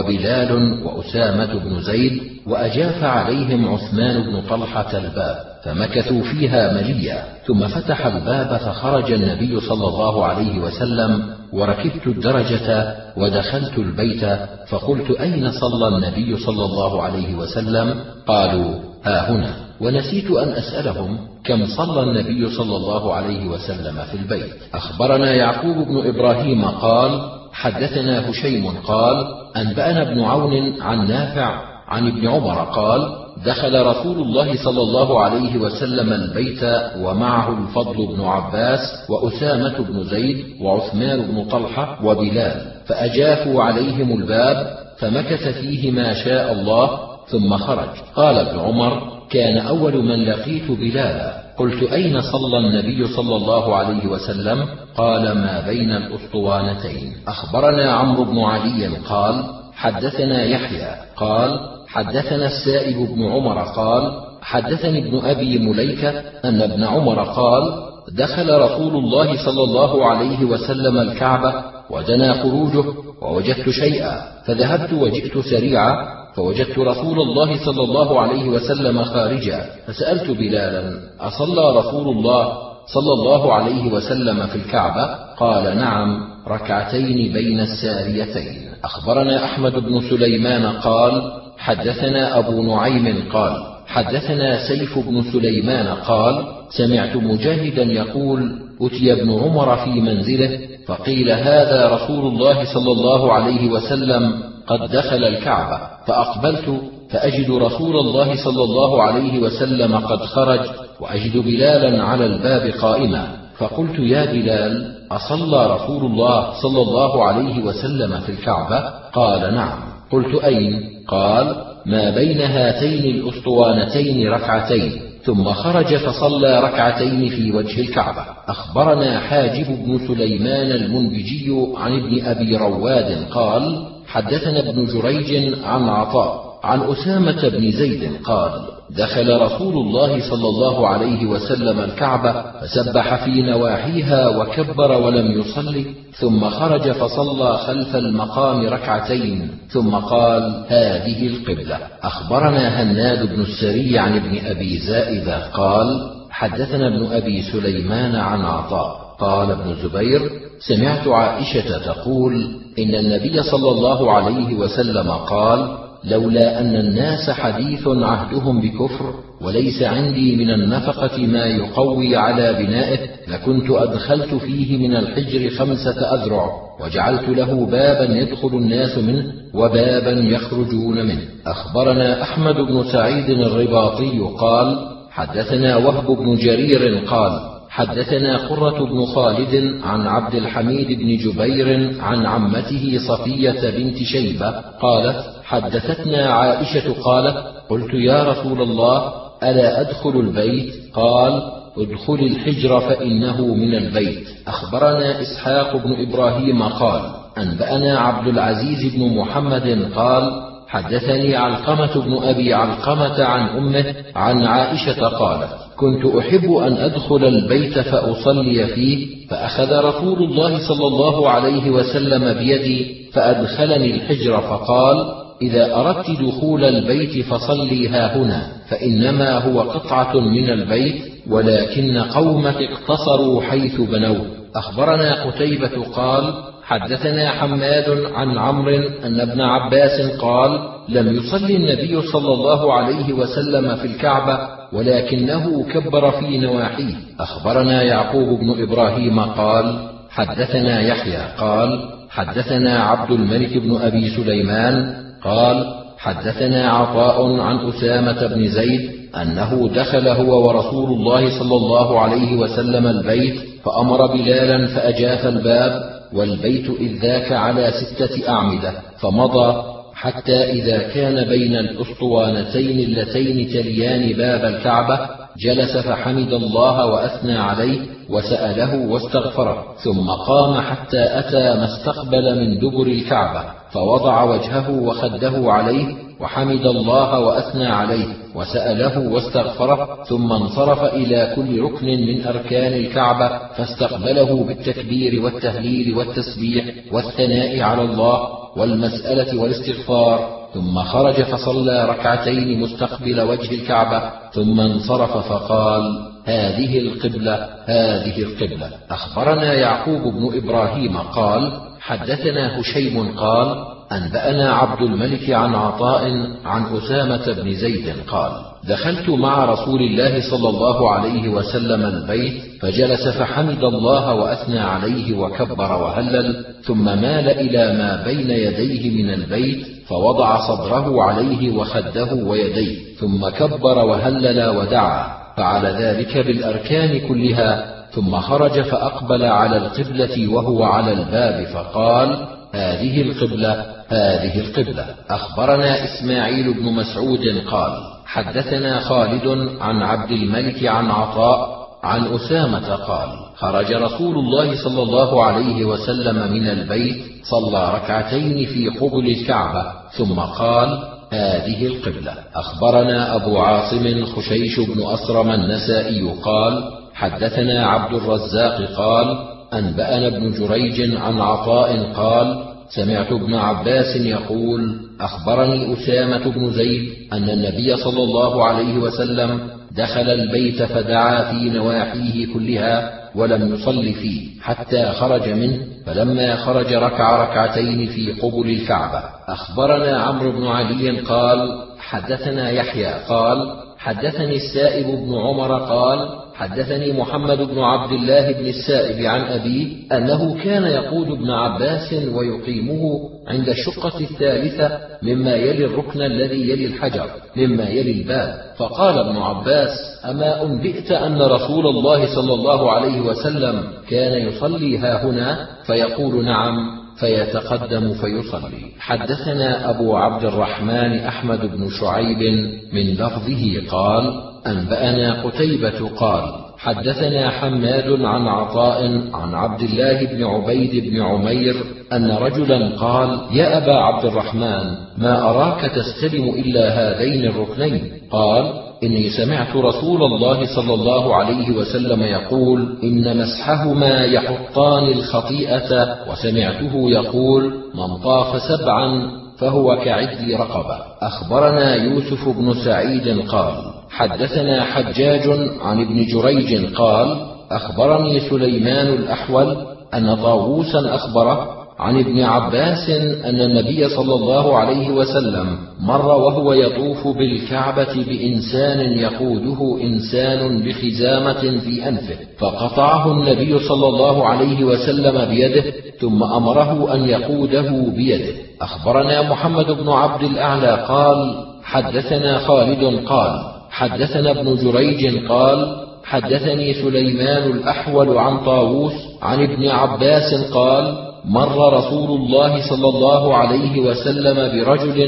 وبلال وأسامة بن زيد وأجاف عليهم عثمان بن طلحة الباب فمكثوا فيها مليا ثم فتح الباب فخرج النبي صلى الله عليه وسلم وركبت الدرجة ودخلت البيت فقلت أين صلى النبي صلى الله عليه وسلم؟ قالوا ها هنا. ونسيت أن أسألهم كم صلى النبي صلى الله عليه وسلم في البيت. أخبرنا يعقوب بن إبراهيم قال حدثنا هشيم قال أنبأنا ابن عون عن نافع عن ابن عمر قال دخل رسول الله صلى الله عليه وسلم البيت ومعه الفضل بن عباس وأسامة بن زيد وعثمان بن طلحة وبلال فأجافوا عليهم الباب فمكث فيه ما شاء الله ثم خرج. قال ابن عمر كان أول من لقيت بلالا قلت أين صلى النبي صلى الله عليه وسلم؟ قال ما بين الأسطوانتين. أخبرنا عمرو بن علي قال حدثنا يحيى قال حدثنا السائب بن عمر قال حدثني ابن أبي مليكة أن ابن عمر قال دخل رسول الله صلى الله عليه وسلم الكعبة ودنا خروجه ووجدت شيئا فذهبت وجئت سريعا فوجدت رسول الله صلى الله عليه وسلم خارجا فسألت بلالا أصلى رسول الله صلى الله عليه وسلم في الكعبة؟ قال نعم ركعتين بين الساريتين. أخبرنا أحمد بن سليمان قال حدثنا أبو نعيم قال حدثنا سيف بن سليمان قال سمعت مجاهدا يقول أتي ابن عمر في منزله فقيل هذا رسول الله صلى الله عليه وسلم قد دخل الكعبة فأقبلت فأجد رسول الله صلى الله عليه وسلم قد خرج وأجد بلالا على الباب قائما فقلت يا بلال أصلى رسول الله صلى الله عليه وسلم في الكعبة؟ قال نعم. قلت أين؟ قال ما بين هاتين الأسطوانتين ركعتين ثم خرج فصلى ركعتين في وجه الكعبة. أخبرنا حاجب بن سليمان المنبجي عن ابن أبي رواد قال حدثنا ابن جريج عن عطاء عن أسامة بن زيد قال دخل رسول الله صلى الله عليه وسلم الكعبة فسبح في نواحيها وكبر ولم يصلي ثم خرج فصلى خلف المقام ركعتين ثم قال هذه القبلة. أخبرنا هناد بن السري عن ابن أبي زائدة قال حدثنا ابن أبي سليمان عن عطاء قال ابن زبير سمعت عائشة تقول إن النبي صلى الله عليه وسلم قال: لولا أن الناس حديث عهدهم بكفر وليس عندي من النفقة ما يقوي على بنائه لكنت أدخلت فيه من الحجر خمسة أذرع وجعلت له بابا يدخل الناس منه وبابا يخرجون منه. أخبرنا أحمد بن سعيد الرباطي قال: حدثنا وهب بن جرير قال: حدثنا قرة بن خالد عن عبد الحميد بن جبير عن عمته صفية بنت شيبة قالت: حدثتنا عائشة قالت: قلت يا رسول الله ألا أدخل البيت؟ قال: ادخل الحجر فإنه من البيت. أخبرنا إسحاق بن إبراهيم قال: أنبأنا عبد العزيز بن محمد قال: حدثني علقمة بن أبي علقمة عن أمه عن عائشة قالت: كنت أحب أن أدخل البيت فأصلي فيه فأخذ رسول الله صلى الله عليه وسلم بيدي فأدخلني الحجر فقال: إذا أردت دخول البيت فصلي هاهنا فإنما هو قطعة من البيت ولكن قومك اقتصروا حيث بنوه. أخبرنا قتيبة قال: حدثنا حماد عن عمرو أن ابن عباس قال: لم يصلي النبي صلى الله عليه وسلم في الكعبة ولكنه كبر في نواحيه. أخبرنا يعقوب بن إبراهيم قال: حدثنا يحيى قال: حدثنا عبد الملك بن أبي سليمان قال: حدثنا عطاء عن أسامة بن زيد أنه دخل هو ورسول الله صلى الله عليه وسلم البيت فأمر بلالا فأجاف الباب والبيت إذ ذاك على ستة أعمدة فمضى حتى إذا كان بين الأسطوانتين اللتين تليان باب الكعبة جلس فحمد الله وأثنى عليه وسأله واستغفره ثم قام حتى أتى ما استقبل من دبر الكعبة فوضع وجهه وخده عليه وحمد الله وأثنى عليه وسأله واستغفره ثم انصرف إلى كل ركن من أركان الكعبة فاستقبله بالتكبير والتهليل والتسبيح والثناء على الله والمسألة والاستغفار ثم خرج فصلى ركعتين مستقبل وجه الكعبة ثم انصرف فقال: هذه القبلة هذه القبلة. أخبرنا يعقوب بن إبراهيم قال: حدثنا هشيم قال: أنبأنا عبد الملك عن عطاء عن أسامة بن زيد قال: دخلت مع رسول الله صلى الله عليه وسلم البيت فجلس فحمد الله وأثنى عليه وكبر وهلل ثم مال إلى ما بين يديه من البيت فوضع صدره عليه وخده ويديه ثم كبر وهلل ودعا فعل ذلك بالأركان كلها ثم خرج فأقبل على القبلة وهو على الباب فقال: هذه القبلة هذه القبلة. أخبرنا إسماعيل بن مسعود قال: حدثنا خالد عن عبد الملك عن عطاء عن أسامة قال: خرج رسول الله صلى الله عليه وسلم من البيت صلى ركعتين في قبل الكعبة ثم قال: هذه القبلة. أخبرنا أبو عاصم خشيش بن أسرم النسائي قال: حدثنا عبد الرزاق قال: أنبأنا ابن جريج عن عطاء قال: سمعت ابن عباس يقول: أخبرني أسامة بن زيد أن النبي صلى الله عليه وسلم دخل البيت فدعا في نواحيه كلها ولم يصل فيه حتى خرج منه فلما خرج ركع ركعتين في قبل الكعبة. أخبرنا عمرو بن علي قال: حدثنا يحيى قال: حدثني السائب بن عمر قال: حدثني محمد بن عبد الله بن السائب عن أبيه أنه كان يقود ابن عباس ويقيمه عند الشقة الثالثة مما يلي الركن الذي يلي الحجر مما يلي الباب فقال ابن عباس: أما أنبئت أن رسول الله صلى الله عليه وسلم كان يصلي هاهنا؟ فيقول: نعم، فيتقدم فيصلي. حدثنا أبو عبد الرحمن أحمد بن شعيب من لفظه قال: أنبأنا قتيبة قال: حدثنا حماد عن عطاء عن عبد الله بن عبيد بن عمير أن رجلا قال: يا أبا عبد الرحمن، ما أراك تستلم إلا هذين الركنين؟ قال: إني سمعت رسول الله صلى الله عليه وسلم يقول: إن مسحهما يحطان الخطيئة، وسمعته يقول: من طاف سبعا فهو كعدل رقبة. أخبرنا يوسف بن سعيد قال: حدثنا حجاج عن ابن جريج قال: أخبرني سليمان الأحول أن طاووسا أخبره عن ابن عباس أن النبي صلى الله عليه وسلم مر وهو يطوف بالكعبة بإنسان يقوده إنسان بخزامة في أنفه، فقطعه النبي صلى الله عليه وسلم بيده ثم أمره أن يقوده بيده. أخبرنا محمد بن عبد الأعلى قال حدثنا خالد قال حدثنا ابن جريج قال حدثني سليمان الأحول عن طاووس عن ابن عباس قال مر رسول الله صلى الله عليه وسلم برجل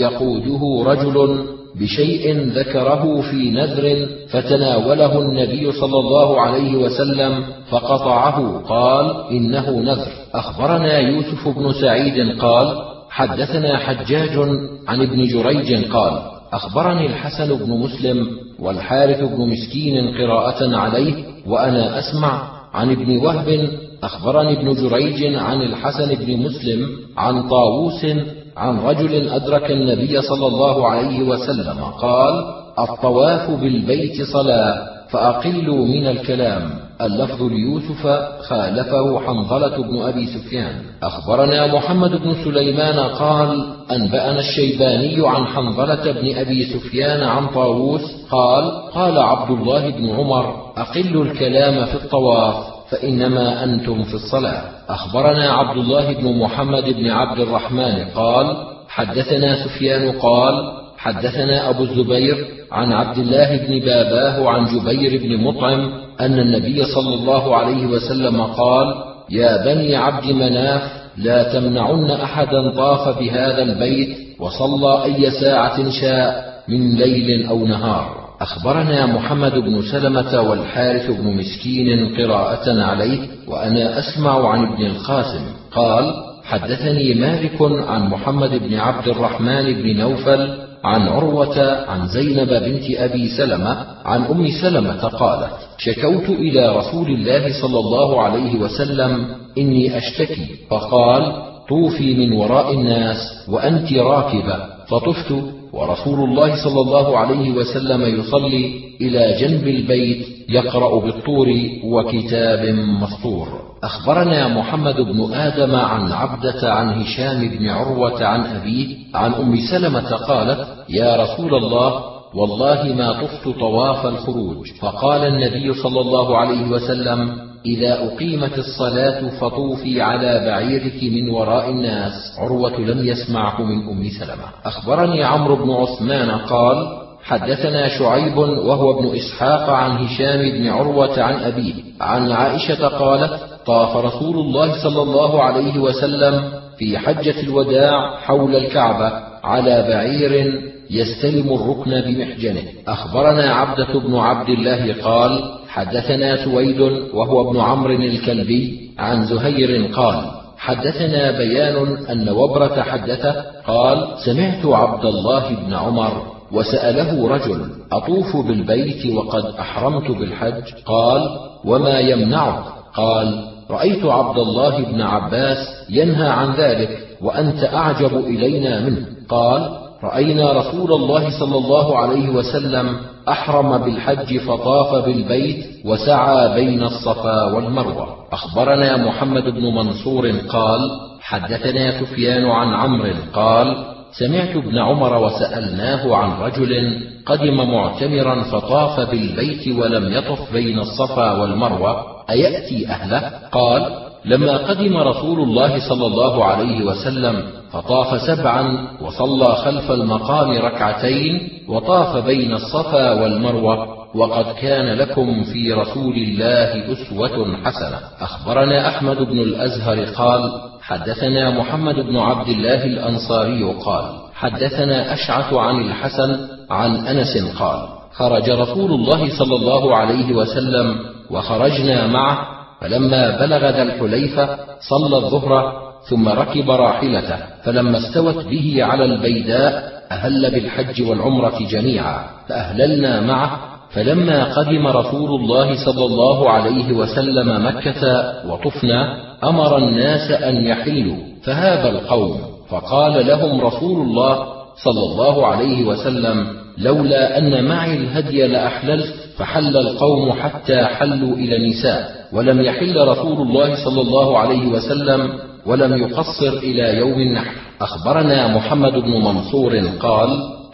يقوده رجل بشيء ذكره في نذر فتناوله النبي صلى الله عليه وسلم فقطعه، قال إنه نذر. أخبرنا يوسف بن سعيد قال حدثنا حجاج عن ابن جريج قال أخبرني الحسن بن مسلم والحارث بن مسكين قراءة عليه وأنا أسمع عن ابن وهب أخبرني ابن جريج عن الحسن بن مسلم عن طاووس عن رجل أدرك النبي صلى الله عليه وسلم قال الطواف بالبيت صلاة فأقلوا من الكلام. اللفظ ليوسف خالفه حنظلة بن أبي سفيان. أخبرنا محمد بن سليمان قال أنبأنا الشيباني عن حنظلة بن أبي سفيان عن طاووس قال قال عبد الله بن عمر أقلوا الكلام في الطواف فإنما أنتم في الصلاة. أخبرنا عبد الله بن محمد بن عبد الرحمن قال حدثنا سفيان قال حدثنا أبو الزبير عن عبد الله بن باباه عن جبير بن مطعم أن النبي صلى الله عليه وسلم قال يا بني عبد مناف لا تمنعن أحدا طاف بهذا البيت وصلى أي ساعة شاء من ليل أو نهار. أخبرنا محمد بن سلمة والحارث بن مسكين قراءة عليه وأنا أسمع عن ابن القاسم قال حدثني مالك عن محمد بن عبد الرحمن بن نوفل عن عروة عن زينب بنت أبي سلمة عن أم سلمة قالت شكوت إلى رسول الله صلى الله عليه وسلم إني أشتكي، فقال طوفي من وراء الناس وأنت راكبة، فطفت ورسول الله صلى الله عليه وسلم يصلي إلى جنب البيت يقرأ بالطور وكتاب مسطور. أخبرنا محمد بن آدم عن عبدة عن هشام بن عروة عن أبيه عن أم سلمة قالت يا رسول الله والله ما طفت طواف الخروج، فقال النبي صلى الله عليه وسلم إذا أقيمت الصلاة فطوفي على بعيرك من وراء الناس. عروة لم يسمعه من أم سلمة. أخبرني عمرو بن عثمان قال حدثنا شعيب وهو ابن إسحاق عن هشام بن عروة عن أبيه عن عائشة قالت طاف رسول الله صلى الله عليه وسلم في حجة الوداع حول الكعبة على بعير يستلم الركن بمحجنه. أخبرنا عبدة بن عبد الله قال حدثنا سويد وهو ابن عمرو الكلبي عن زهير قال حدثنا بيان أن وبرة حدثه قال سمعت عبد الله بن عمر وسأله رجل أطوف بالبيت وقد أحرمت بالحج؟ قال وما يمنعك؟ قال رأيت عبد الله بن عباس ينهى عن ذلك وأنت أعجب إلينا منه. قال رأينا رسول الله صلى الله عليه وسلم أحرم بالحج فطاف بالبيت وسعى بين الصفا والمروة. أخبرنا محمد بن منصور قال حدثنا سفيان عن عمرو قال سمعت ابن عمر وسألناه عن رجل قدم معتمرا فطاف بالبيت ولم يطف بين الصفا والمروة أيأتي أهله؟ قال لما قدم رسول الله صلى الله عليه وسلم فطاف سبعا وصلى خلف المقام ركعتين وطاف بين الصفا والمروة وقد كان لكم في رسول الله أسوة حسنة. أخبرنا أحمد بن الأزهر قال حدثنا محمد بن عبد الله الأنصاري قال حدثنا أشعث عن الحسن عن أنس قال خرج رسول الله صلى الله عليه وسلم وخرجنا معه، فلما بلغ ذا الحليفة صلى الظهر ثم ركب راحلته، فلما استوت به على البيداء أهل بالحج والعمرة جميعا، فأهللنا معه. فلما قدم رسول الله صلى الله عليه وسلم مكة وطفنا أمر الناس أن يحلوا، فهاب القوم، فقال لهم رسول الله صلى الله عليه وسلم: لولا أن معي الهدي لأحللت. فحل القوم حتى حلوا إلى النساء، ولم يحل رسول الله صلى الله عليه وسلم ولم يقصر إلى يوم النحر. أخبرنا محمد بن منصور قال: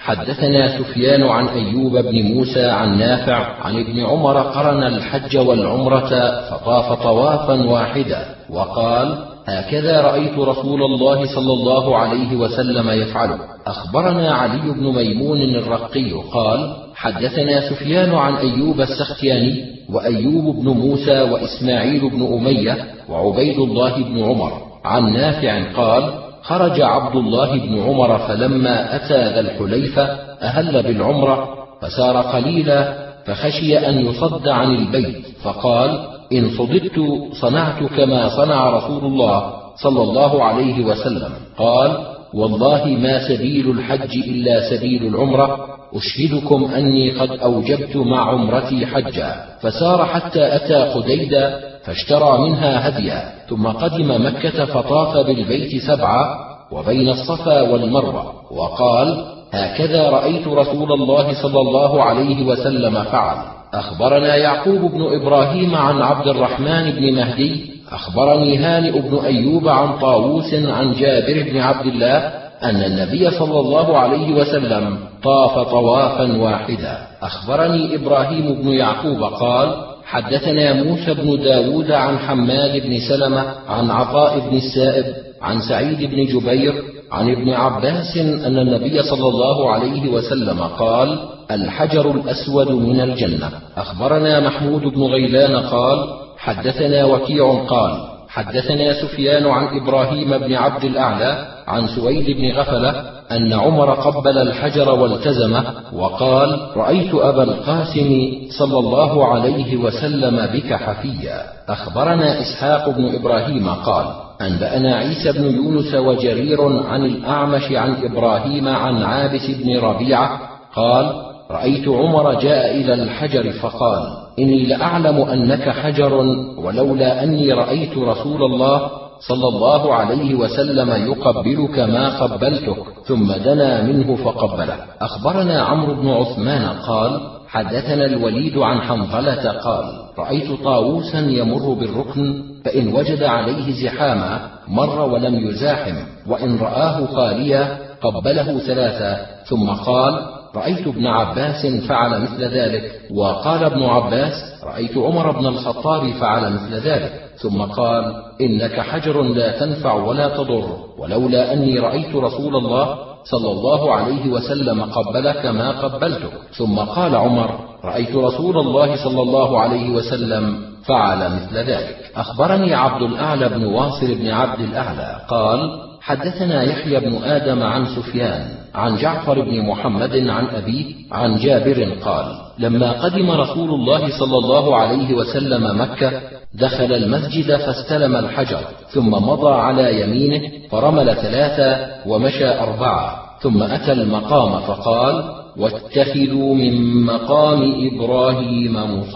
حدثنا سفيان عن أيوب بن موسى عن نافع عن ابن عمر قرن الحج والعمرة فطاف طوافا واحدا، وقال: هكذا رأيت رسول الله صلى الله عليه وسلم يفعله. أخبرنا علي بن ميمون الرقي قال: حدثنا سفيان عن أيوب السختياني وأيوب بن موسى وإسماعيل بن أمية وعبيد الله بن عمر عن نافع قال: خرج عبد الله بن عمر فلما أتى ذا الحليفة أهل بالعمرة، فسار قليلا فخشي أن يصد عن البيت، فقال: إن صددت صنعت كما صنع رسول الله صلى الله عليه وسلم. قال: والله ما سبيل الحج إلا سبيل العمرة، أشهدكم أني قد أوجبت مع عمرتي حجا. فسار حتى أتى قديدا فاشترى منها هديا، ثم قدم مكة فطاف بالبيت سبعة وبين الصفا والمروة، وقال: هكذا رأيت رسول الله صلى الله عليه وسلم فعل. أخبرنا يعقوب بن إبراهيم عن عبد الرحمن بن مهدي أخبرني هانئ بن أيوب عن طاووس عن جابر بن عبد الله أن النبي صلى الله عليه وسلم طاف طوافا واحدا. أخبرني إبراهيم بن يعقوب قال: حدثنا موسى بن داود عن حماد بن سلمة عن عطاء بن السائب عن سعيد بن جبير عن ابن عباس أن النبي صلى الله عليه وسلم قال: الحجر الأسود من الجنة. أخبرنا محمود بن غيلان قال: حدثنا وكيع قال: حدثنا سفيان عن إبراهيم بن عبد الأعلى عن سويد بن غفلة أن عمر قبل الحجر والتزمه، وقال: رأيت أبا القاسم صلى الله عليه وسلم بك حفيا. أخبرنا إسحاق بن إبراهيم قال: أنبأنا عيسى بن يونس وجرير عن الأعمش عن إبراهيم عن عابس بن ربيعة قال: رأيت عمر جاء إلى الحجر فقال: إني لأعلم أنك حجر، ولولا أني رأيت رسول الله صلى الله عليه وسلم يقبلك ما قبلتك، ثم دنا منه فقبله. أخبرنا عمرو بن عثمان قال: حدثنا الوليد عن حنظلة قال: رأيت طاووسا يمر بالركن، فإن وجد عليه زحاما مر ولم يزاحم، وإن رآه خاليا قبله ثلاثة، ثم قال: رأيت ابن عباس فعل مثل ذلك. وقال ابن عباس: رأيت عمر بن الخطاب فعل مثل ذلك. ثم قال: إنك حجر لا تنفع ولا تضر، ولولا أني رأيت رسول الله صلى الله عليه وسلم قبلك ما قبلتك. ثم قال عمر: رأيت رسول الله صلى الله عليه وسلم فعل مثل ذلك. أخبرني عبد الأعلى بن واصل بن عبد الأعلى قال: حدثنا يحيى بن آدم عن سفيان عن جعفر بن محمد عن أبيه عن جابر قال: لما قدم رسول الله صلى الله عليه وسلم مكة دخل المسجد فاستلم الحجر، ثم مضى على يمينه فرمل ثلاثة ومشى أربعة، ثم أتى المقام فقال: واتخذوا من مقام إبراهيم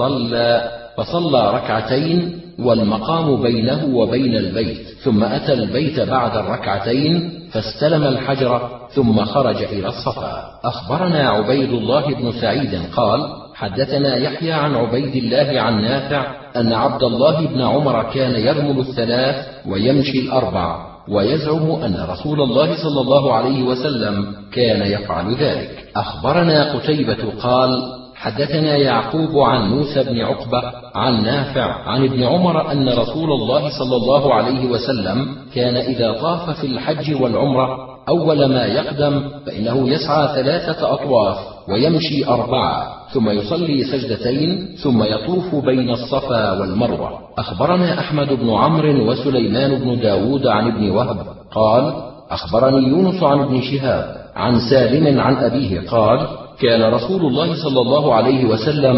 مصلى، فصلى ركعتين والمقام بينه وبين البيت، ثم أتى البيت بعد الركعتين فاستلم الحجر ثم خرج إلى الصفا. أخبرنا عبيد الله بن سعيد قال: حدثنا يحيى عن عبيد الله عن نافع أن عبد الله بن عمر كان يرمل الثلاث ويمشي الأربع، ويزعم أن رسول الله صلى الله عليه وسلم كان يفعل ذلك. أخبرنا قتيبة قال: حدثنا يعقوب عن موسى بن عقبة عن نافع عن ابن عمر أن رسول الله صلى الله عليه وسلم كان إذا طاف في الحج والعمرة أول ما يقدم فإنه يسعى ثلاثة أطواف ويمشي أربعة، ثم يصلي سجدتين، ثم يطوف بين الصفا والمروة. أخبرنا أحمد بن عمرو وسليمان بن داود عن ابن وهب قال: أخبرني يونس عن ابن شهاب عن سالم عن أبيه قال: كان رسول الله صلى الله عليه وسلم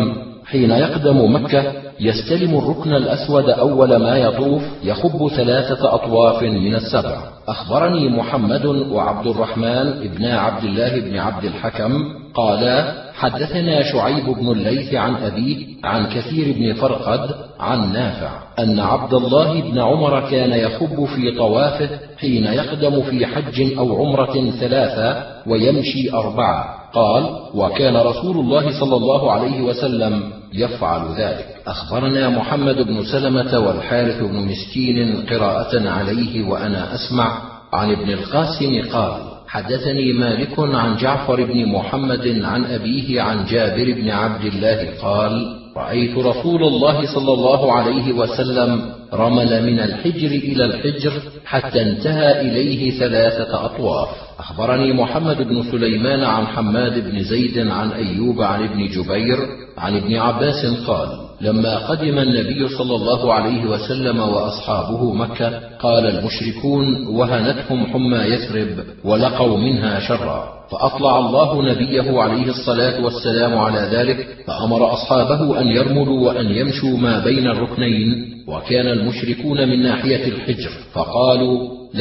حين يقدم مكة يستلم الركن الأسود أول ما يطوف يخب ثلاثة أطواف من السبع. أخبرني محمد وعبد الرحمن ابن عبد الله بن عبد الحكم قالا حدثنا شعيب بن الليث عن أبيه عن كثير بن فرقد عن نافع أن عبد الله بن عمر كان يخب في طوافه حين يقدم في حج أو عمرة ثلاثة ويمشي أربعة. قال وكان رسول الله صلى الله عليه وسلم يفعل ذلك. أخبرنا محمد بن سلمة والحارث بن مسكين قراءة عليه وأنا أسمع عن ابن القاسم قال حدثني مالك عن جعفر بن محمد عن أبيه عن جابر بن عبد الله قال رأيت رسول الله صلى الله عليه وسلم رمل من الحجر إلى الحجر حتى انتهى إليه ثلاثة أطواف. أخبرني محمد بن سليمان عن حماد بن زيد عن أيوب عن ابن جبير عن ابن عباس قال لما قدم النبي صلى الله عليه وسلم وأصحابه مكة قال المشركون وهنتهم حمى يثرب ولقوا منها شرا، فأطلع الله نبيه عليه الصلاة والسلام على ذلك فأمر أصحابه أن يرملوا وأن يمشوا ما بين الركنين، وكان المشركون من ناحية الحجر فقالوا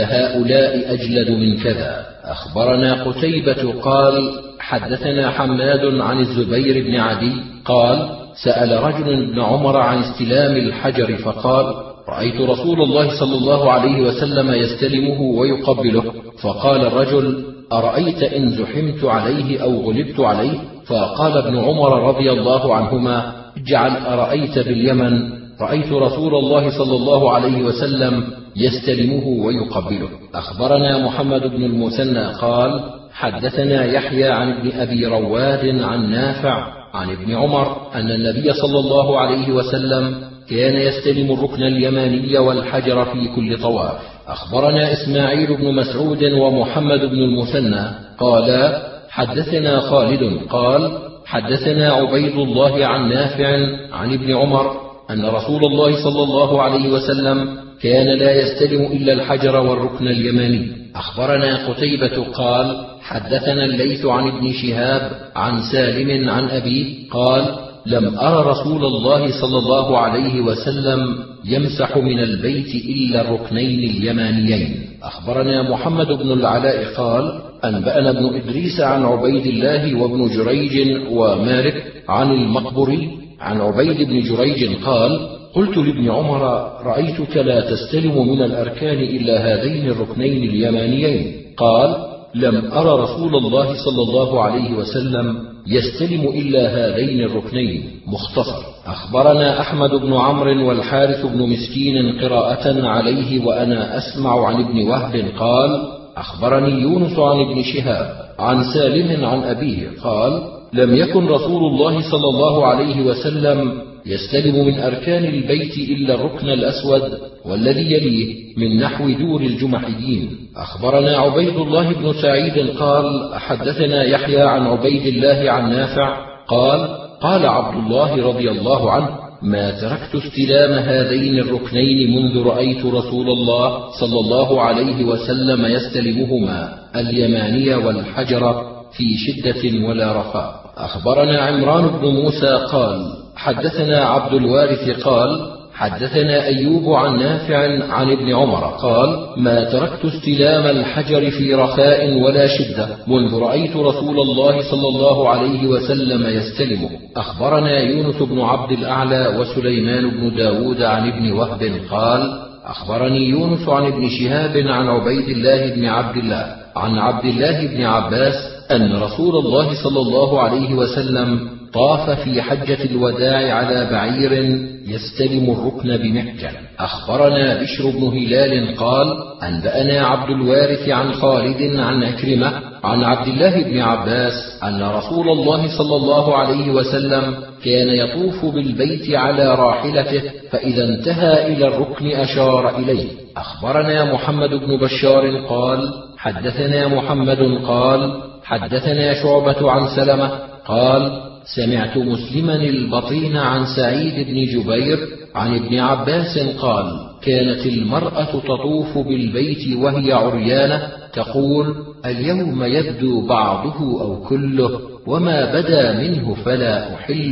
لهؤلاء أجلد من كذا. أخبرنا قتيبة قال حدثنا حماد عن الزبير بن عدي قال سأل رجل ابن عمر عن استلام الحجر فقال رأيت رسول الله صلى الله عليه وسلم يستلمه ويقبله، فقال الرجل أرأيت إن زحمت عليه أو غلبت عليه؟ فقال ابن عمر رضي الله عنهما اجعل أرأيت باليمن، رأيت رسول الله صلى الله عليه وسلم يستلمه ويقبله. أخبرنا محمد بن المثنى قال حدثنا يحيى عن ابن أبي رواد عن نافع عن ابن عمر أن النبي صلى الله عليه وسلم كان يستلم الركن اليماني والحجر في كل طواف. أخبرنا إسماعيل بن مسعود ومحمد بن المثنى قالا حدثنا خالد قال حدثنا عبيد الله عن نافع عن ابن عمر أن رسول الله صلى الله عليه وسلم كان لا يستلم إلا الحجر والركن اليماني. أخبرنا قتيبة قال حدثنا الليث عن ابن شهاب عن سالم عن أبيه قال لم أر رسول الله صلى الله عليه وسلم يمسح من البيت إلا الركنين اليمانيين. أخبرنا محمد بن العلاء قال أنبأنا ابن إدريس عن عبيد الله وابن جريج ومالك عن المقبري عن عبيد بن جريج قال قلت لابن عمر رأيتك لا تستلم من الأركان إلا هذين الركنين اليمانيين. قال لم أر رسول الله صلى الله عليه وسلم يستلم إلا هذين الركنين. مختصر. أخبرنا أحمد بن عمرو والحارث بن مسكين قراءة عليه وأنا أسمع عن ابن وهب قال أخبرني يونس عن ابن شهاب عن سالم عن أبيه قال لم يكن رسول الله صلى الله عليه وسلم يستلم من أركان البيت إلا الركن الأسود والذي يليه من نحو دور الجمحيين. أخبرنا عبيد الله بن سعيد قال حدثنا يحيى عن عبيد الله عن نافع قال قال عبد الله رضي الله عنه ما تركت استلام هذين الركنين منذ رأيت رسول الله صلى الله عليه وسلم يستلمهما اليماني والحجر في شدة ولا رخاء. أخبرنا عمران بن موسى قال حدثنا عبد الوارث قال حدثنا أيوب عن نافع عن ابن عمر قال ما تركت استلام الحجر في رخاء ولا شدة منذ رأيت رسول الله صلى الله عليه وسلم يستلمه. أخبرنا يونس بن عبد الأعلى وسليمان بن داود عن ابن وهب قال أخبرني يونس عن ابن شهاب عن عبيد الله بن عبد الله عن عبد الله بن عباس أن رسول الله صلى الله عليه وسلم طاف في حجة الوداع على بعير يستلم الركن بمحجن. أخبرنا بشر بن هلال قال أنبأنا عبد الوارث عن خالد عن أكرمة عن عبد الله بن عباس أن رسول الله صلى الله عليه وسلم كان يطوف بالبيت على راحلته فإذا انتهى إلى الركن أشار إليه. أخبرنا محمد بن بشار قال حدثنا محمد قال حدثنا شعبة عن سلمة قال سمعت مسلما البطين عن سعيد بن جبير عن ابن عباس قال كانت المرأة تطوف بالبيت وهي عريانة تقول اليوم يبدو بعضه أو كله وما بدا منه فلا أحله.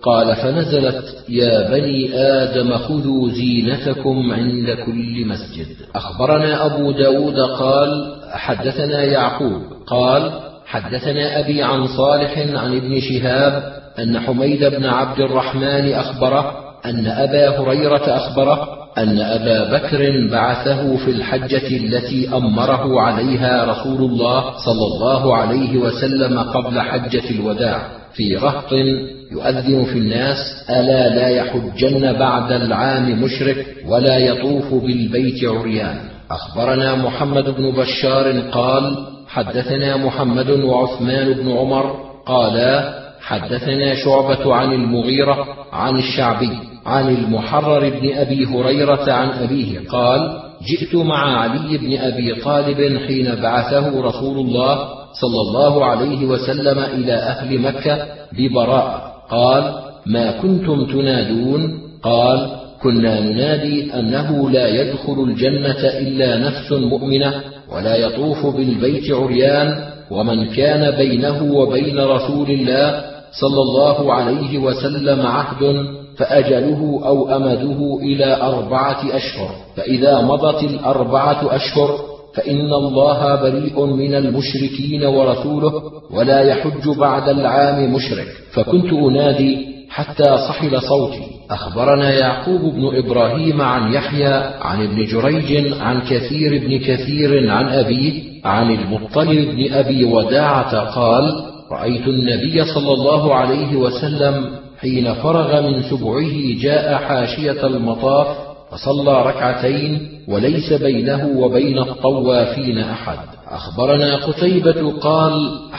قال فنزلت يا بني آدم خذوا زينتكم عند كل مسجد. أخبرنا أبو داود قال حدثنا يعقوب قال حدثنا أبي عن صالح عن ابن شهاب أن حميد بن عبد الرحمن أخبره أن أبا هريرة أخبره أن أبا بكر بعثه في الحجة التي أمره عليها رسول الله صلى الله عليه وسلم قبل حجة الوداع في رهط يؤذن في الناس ألا لا يحجن بعد العام مشرك ولا يطوف بالبيت عريان. أخبرنا محمد بن بشار قال حدثنا محمد وعثمان بن عمر قالا حدثنا شعبة عن المغيرة عن الشعبي عن المحرر بن أبي هريرة عن أبيه قال جئت مع علي بن أبي طالب حين بعثه رسول الله صلى الله عليه وسلم إلى أهل مكة ببراء. قال ما كنتم تنادون؟ قال كنا ننادي أنه لا يدخل الجنة إلا نفس مؤمنة ولا يطوف بالبيت عريان ومن كان بينه وبين رسول الله صلى الله عليه وسلم عهد فأجله أو أمده إلى أربعة أشهر، فإذا مضت الأربعة أشهر فإن الله بريء من المشركين ورسوله ولا يحج بعد العام مشرك. فكنت أنادي حتى صحل صوتي. أخبرنا يعقوب بن إبراهيم عن يحيى عن ابن جريج عن كثير بن كثير عن أبيه عن المطلب بن أبي وداعة قال رأيت النبي صلى الله عليه وسلم حين فرغ من سبعه جاء حاشية المطاف فصلى ركعتين وليس بينه وبين الطوافين أحد. أخبرنا قتيبة قال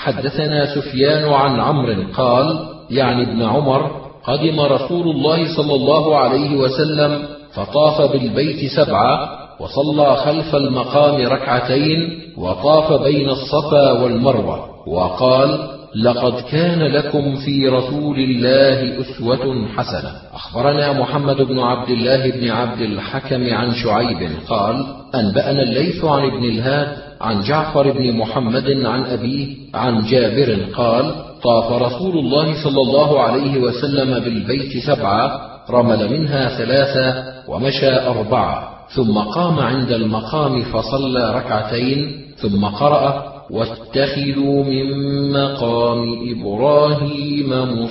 حدثنا سفيان عن عمرو قال يعني ابن عمر قدم رسول الله صلى الله عليه وسلم فطاف بالبيت سبعة وصلى خلف المقام ركعتين وطاف بين الصفا والمروة وقال لقد كان لكم في رسول الله أسوة حسنة. أخبرنا محمد بن عبد الله بن عبد الحكم عن شعيب قال أنبأنا الليث عن ابن الهاد عن جعفر بن محمد عن أبيه عن جابر قال طاف رسول الله صلى الله عليه وسلم بالبيت سبعة رمل منها ثلاثة ومشى أربعة ثم قام عند المقام فصلى ركعتين ثم قرأ واتخذوا من مقام إبراهيم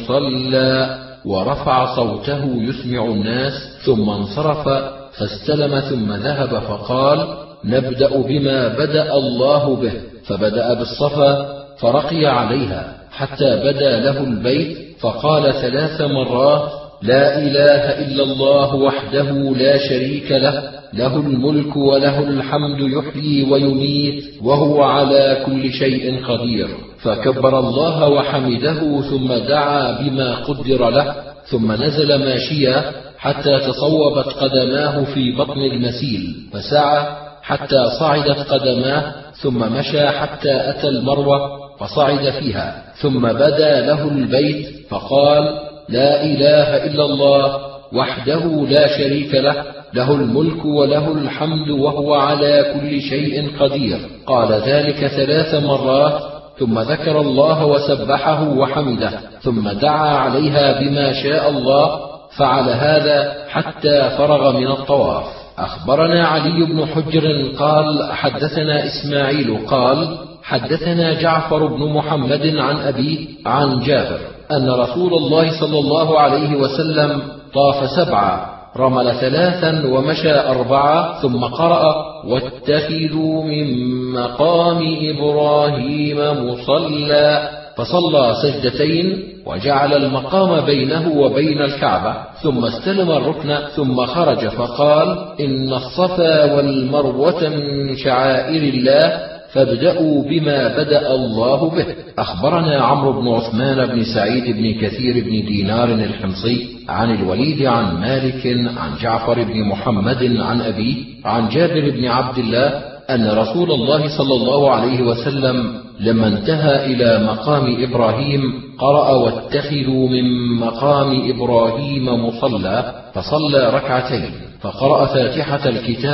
مصلى ورفع صوته يسمع الناس ثم انصرف فاستلم ثم ذهب فقال نبدأ بما بدأ الله به فبدأ بالصفا فرقي عليها حتى بدا له البيت فقال ثلاث مرات لا إله إلا الله وحده لا شريك له له الملك وله الحمد يحيي ويميت وهو على كل شيء قدير. فكبر الله وحمده ثم دعا بما قدر له ثم نزل ماشيا حتى تصوبت قدماه في بطن المسيل فسعى حتى صعدت قدماه ثم مشى حتى أتى المروة فصعد فيها ثم بدا له البيت فقال لا إله إلا الله وحده لا شريك له له الملك وله الحمد وهو على كل شيء قدير. قال ذلك ثلاث مرات ثم ذكر الله وسبحه وحمده ثم دعا عليها بما شاء الله فعل هذا حتى فرغ من الطواف. أخبرنا علي بن حجر قال حدثنا إسماعيل قال حدثنا جعفر بن محمد عن أبيه عن جابر أن رسول الله صلى الله عليه وسلم طاف سبعة رمل ثلاثا ومشى أربعة ثم قرأ واتخذوا من مقام إبراهيم مصلى فصلى سجدتين وجعل المقام بينه وبين الكعبة ثم استلم الركن ثم خرج فقال إن الصفا والمروة من شعائر الله فابدأوا بما بدأ الله به. أخبرنا عمرو بن عثمان بن سعيد بن كثير بن دينار الحمصي عن الوليد عن مالك عن جعفر بن محمد عن أبيه عن جابر بن عبد الله أن رسول الله صلى الله عليه وسلم لما انتهى إلى مقام إبراهيم قرأ واتخذوا من مقام إبراهيم مصلى فصلى ركعتين فقرأ فاتحة الكتاب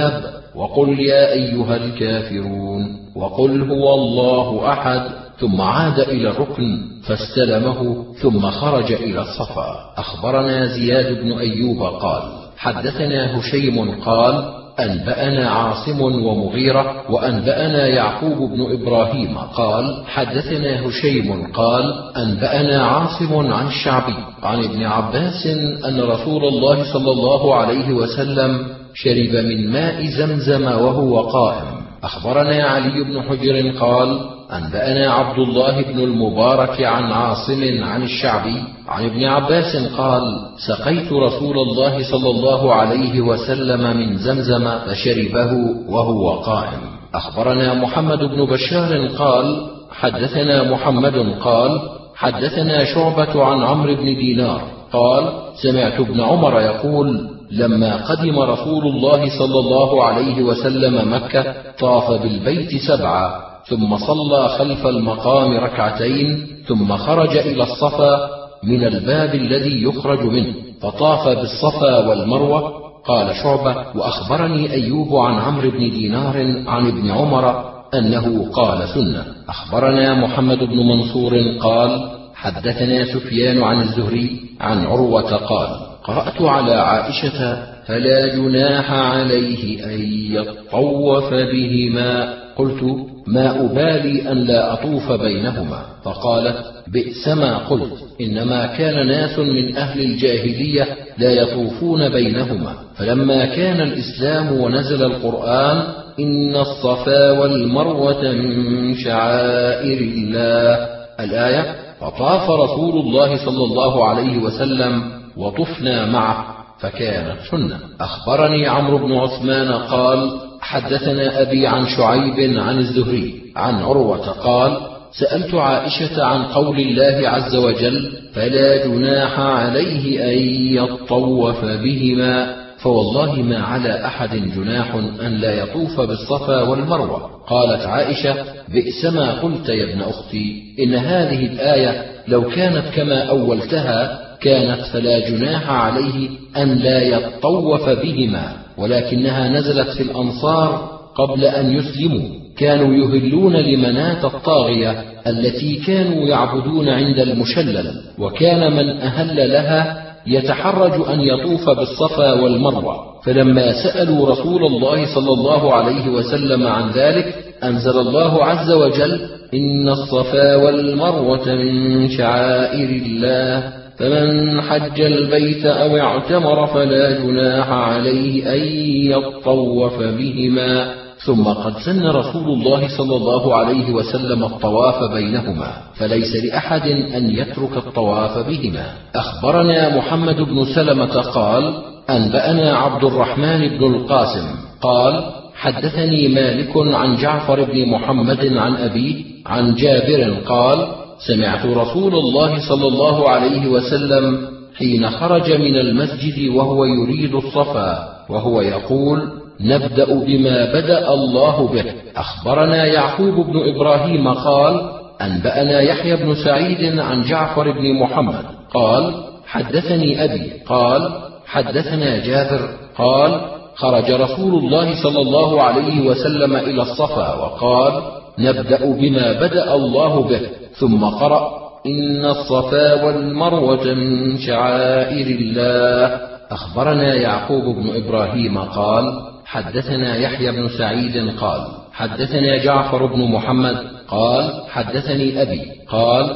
وقل يا أيها الكافرون وقل هو الله أحد، ثم عاد إلى الركن فاستلمه ثم خرج إلى الصفا. أخبرنا زياد بن أيوب قال حدثنا هشيم قال أنبأنا عاصم ومغيرة وأنبأنا يعقوب بن إبراهيم قال حدثنا هشيم قال أنبأنا عاصم عن الشعبي عن ابن عباس أن رسول الله صلى الله عليه وسلم شرب من ماء زمزم وهو قائم. أخبرنا علي بن حجر قال أنبأنا عبد الله بن المبارك عن عاصم عن الشعبي عن ابن عباس قال سقيت رسول الله صلى الله عليه وسلم من زمزم فشربه وهو قائم. أخبرنا محمد بن بشار قال حدثنا محمد قال حدثنا شعبة عن عمرو بن دينار قال سمعت ابن عمر يقول لما قدم رسول الله صلى الله عليه وسلم مكة طاف بالبيت سبعة ثم صلى خلف المقام ركعتين ثم خرج إلى الصفا من الباب الذي يخرج منه فطاف بالصفا والمروة. قال شعبة وأخبرني أيوب عن عمرو بن دينار عن ابن عمر أنه قال سنة. أخبرنا محمد بن منصور قال حدثنا سفيان عن الزهري عن عروة قال قرأت على عائشة فلا جناح عليه أن يطوف بهما. قلت ما أبالي أن لا أطوف بينهما، فقالت بئس ما قلت، إنما كان ناس من أهل الجاهلية لا يطوفون بينهما، فلما كان الإسلام ونزل القرآن إن الصفا والمروة من شعائر الله الآية فطاف رسول الله صلى الله عليه وسلم وطفنا معه فكانت سنة. أخبرني عمرو بن عثمان قال حدثنا أبي عن شعيب عن الزهري عن عروة قال سألت عائشة عن قول الله عز وجل فلا جناح عليه أن يطوف بهما، فوالله ما على أحد جناح أن لا يطوف بالصفا والمروة. قالت عائشة بئس ما قلت يا ابن أختي، إن هذه الآية لو كانت كما أولتها كانت فلا جناح عليه أن لا يطوف بهما، ولكنها نزلت في الأنصار قبل أن يسلموا، كانوا يهلون لمناة الطاغية التي كانوا يعبدون عند المشلل، وكان من أهل لها يتحرج أن يطوف بالصفا والمروة، فلما سألوا رسول الله صلى الله عليه وسلم عن ذلك أنزل الله عز وجل إن الصفا والمروة من شعائر الله فمن حج البيت أو اعتمر فلا جناح عليه أن يطوف بهما. ثم قد سن رسول الله صلى الله عليه وسلم الطواف بينهما، فليس لأحد أن يترك الطواف بهما. أخبرنا محمد بن سلمة قال أنبأنا عبد الرحمن بن القاسم قال حدثني مالك عن جعفر بن محمد عن أبيه عن جابر قال سمعت رسول الله صلى الله عليه وسلم حين خرج من المسجد وهو يريد الصفا وهو يقول نبدأ بما بدأ الله به. أخبرنا يعقوب بن إبراهيم قال أنبأنا يحيى بن سعيد عن جعفر بن محمد قال حدثني أبي قال حدثنا جابر قال خرج رسول الله صلى الله عليه وسلم إلى الصفا وقال نبدأ بما بدأ الله به، ثم قرأ إن الصفا والمروة من شعائر الله. أخبرنا يعقوب بن إبراهيم قال حدثنا يحيى بن سعيد قال حدثنا جعفر بن محمد قال حدثني أبي قال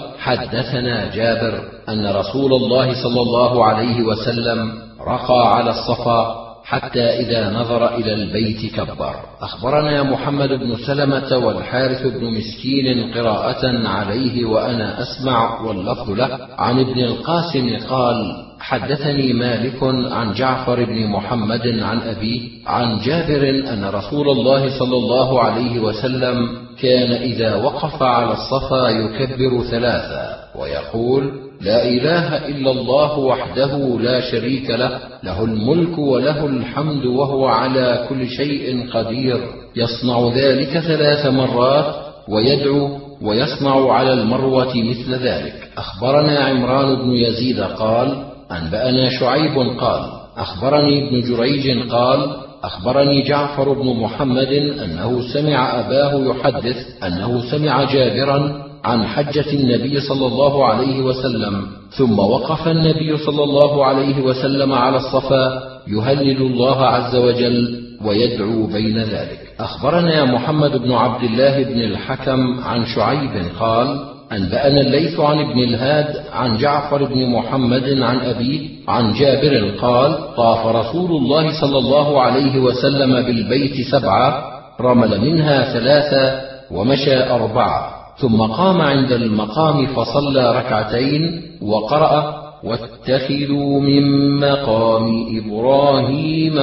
حدثنا جابر أن رسول الله صلى الله عليه وسلم رقى على الصفا حتى إذا نظر إلى البيت كبر. أخبرنا محمد بن سلمة والحارث بن مسكين قراءة عليه وأنا أسمع واللفظ له عن ابن القاسم قال حدثني مالك عن جعفر بن محمد عن أبيه عن جابر أن رسول الله صلى الله عليه وسلم كان إذا وقف على الصفا يكبر ثلاثا ويقول لا إله إلا الله وحده لا شريك له له الملك وله الحمد وهو على كل شيء قدير، يصنع ذلك ثلاث مرات ويدعو ويصنع على المروة مثل ذلك. أخبرنا عمران بن يزيد قال أنبأنا شعيب قال أخبرني ابن جريج قال أخبرني جعفر بن محمد أنه سمع أباه يحدث أنه سمع جابرا عن حجة النبي صلى الله عليه وسلم، ثم وقف النبي صلى الله عليه وسلم على الصفا يهلل الله عز وجل ويدعو بين ذلك. أخبرنا محمد بن عبد الله بن الحكم عن شعيب قال: أنبأنا الليث عن ابن الهاد عن جعفر بن محمد عن أبيه عن جابر قال: طاف رسول الله صلى الله عليه وسلم بالبيت سبعة، رمل منها ثلاثة ومشى أربعة، ثم قام عند المقام فصلى ركعتين وقرأ: واتخذوا من مقام إبراهيم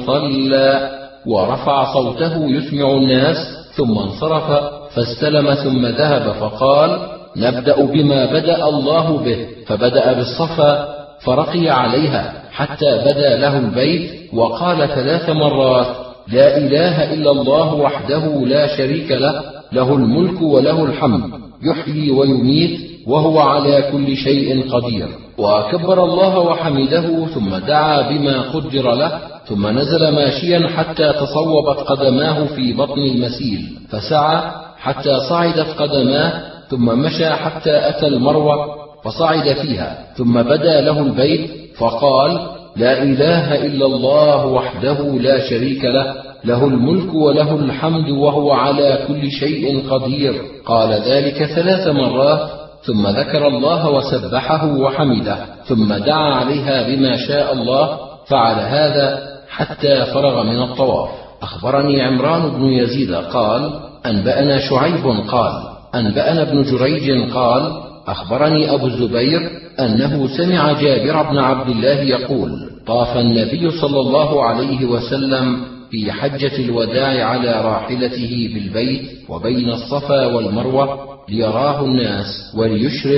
مصلى، ورفع صوته يسمع الناس، ثم انصرف فاستلم ثم ذهب فقال: نبدأ بما بدأ الله به، فبدأ بالصفا فرقي عليها حتى بدا له البيت، وقال ثلاث مرات: لا إله إلا الله وحده لا شريك له، له الملك وله الحمد، يحيي ويميت وهو على كل شيء قدير. وكبر الله وحمده، ثم دعا بما قدر له، ثم نزل ماشيا حتى تصوبت قدماه في بطن المسيل، فسعى حتى صعدت قدماه، ثم مشى حتى أتى المروة فصعد فيها، ثم بدا له البيت فقال: لا إله إلا الله وحده لا شريك له، له الملك وله الحمد وهو على كل شيء قدير. قال ذلك ثلاث مرات، ثم ذكر الله وسبحه وحمده، ثم دعا عليها بما شاء الله، فعل هذا حتى فرغ من الطواف. أخبرني عمران بن يزيد قال: أنبأنا شعيب قال: أنبأنا ابن جريج قال: أخبرني أبو الزبير أنه سمع جابر بن عبد الله يقول: طاف النبي صلى الله عليه وسلم في حجة الوداع على راحلته بالبيت وبين الصفا والمروة ليراه الناس وليشرف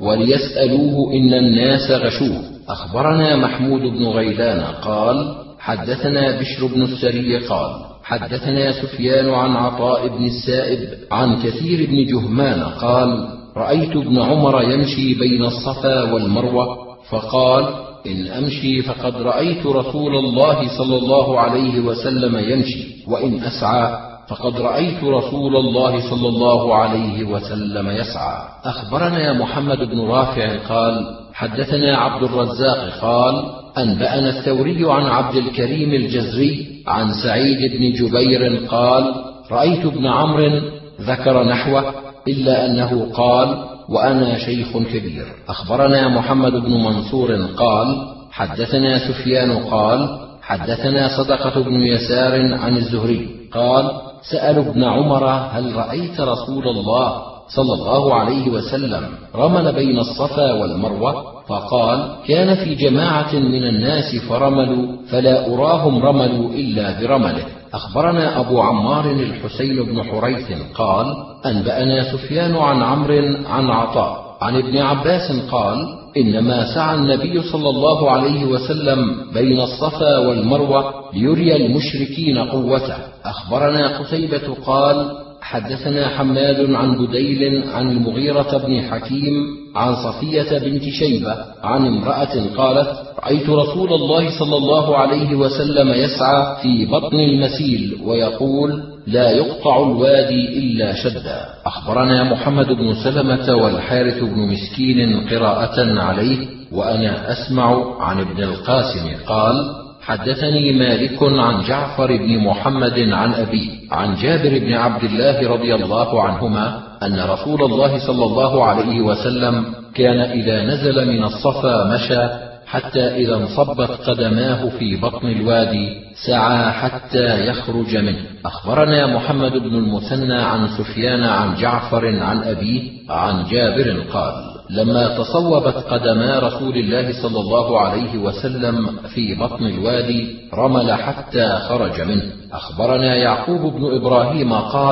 وليسألوه إن الناس غشوه. أخبرنا محمود بن غيلان قال: حدثنا بشر بن السري قال: حدثنا سفيان عن عطاء بن السائب عن كثير بن جهمان قال: رأيت ابن عمر يمشي بين الصفا والمروة، فقال: إن أمشي فقد رأيت رسول الله صلى الله عليه وسلم يمشي، وإن أسعى فقد رأيت رسول الله صلى الله عليه وسلم يسعى. أخبرنا محمد بن رافع قال: حدثنا عبد الرزاق قال: أنبأنا الثوري عن عبد الكريم الجزري عن سعيد بن جبير قال: رأيت ابن عمرو، ذكر نحوه إلا أنه قال: وأنا شيخ كبير. أخبرنا محمد بن منصور قال: حدثنا سفيان قال: حدثنا صدقة بن يسار عن الزهري قال: سألوا ابن عمر: هل رأيت رسول الله صلى الله عليه وسلم رمل بين الصفا والمروة؟ فقال: كان في جماعة من الناس فرملوا، فلا أراهم رملوا إلا برمله. أخبرنا أبو عمار الحسين بن حريث قال: أنبأنا سفيان عن عمرو عن عطاء عن ابن عباس قال: إنما سعى النبي صلى الله عليه وسلم بين الصفا والمروة ليري المشركين قوته. أخبرنا قتيبة قال: حدثنا حماد عن بديل عن المغيرة بن حكيم عن صفية بنت شيبة عن امرأة قالت: رأيت رسول الله صلى الله عليه وسلم يسعى في بطن المسيل ويقول: لا يقطع الوادي إلا شدا. أخبرنا محمد بن سلمة والحارث بن مسكين قراءة عليه، وأنا أسمع عن ابن القاسم قال: حدثني مالك عن جعفر بن محمد عن أبيه عن جابر بن عبد الله رضي الله عنهما أن رسول الله صلى الله عليه وسلم كان إذا نزل من الصفا مشى حتى إذا انصبت قدماه في بطن الوادي سعى حتى يخرج منه. أخبرنا محمد بن المثنى عن سفيان عن جعفر عن أبيه عن جابر قال: لما تصوبت قدما رسول الله صلى الله عليه وسلم في بطن الوادي رمل حتى خرج منه. أخبرنا يعقوب بن إبراهيم قال: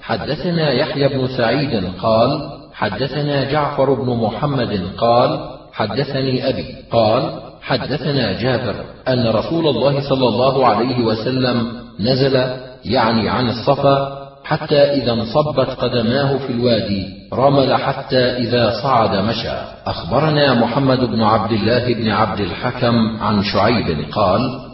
حدثنا يحيى بن سعيد قال: حدثنا جعفر بن محمد قال: حدثني أبي قال: حدثنا جابر أن رسول الله صلى الله عليه وسلم نزل يعني عن الصفا حتى إذا انصبت قدماه في الوادي رمل حتى إذا صعد مشى. أخبرنا محمد بن عبد الله بن عبد الحكم عن شعيب قال: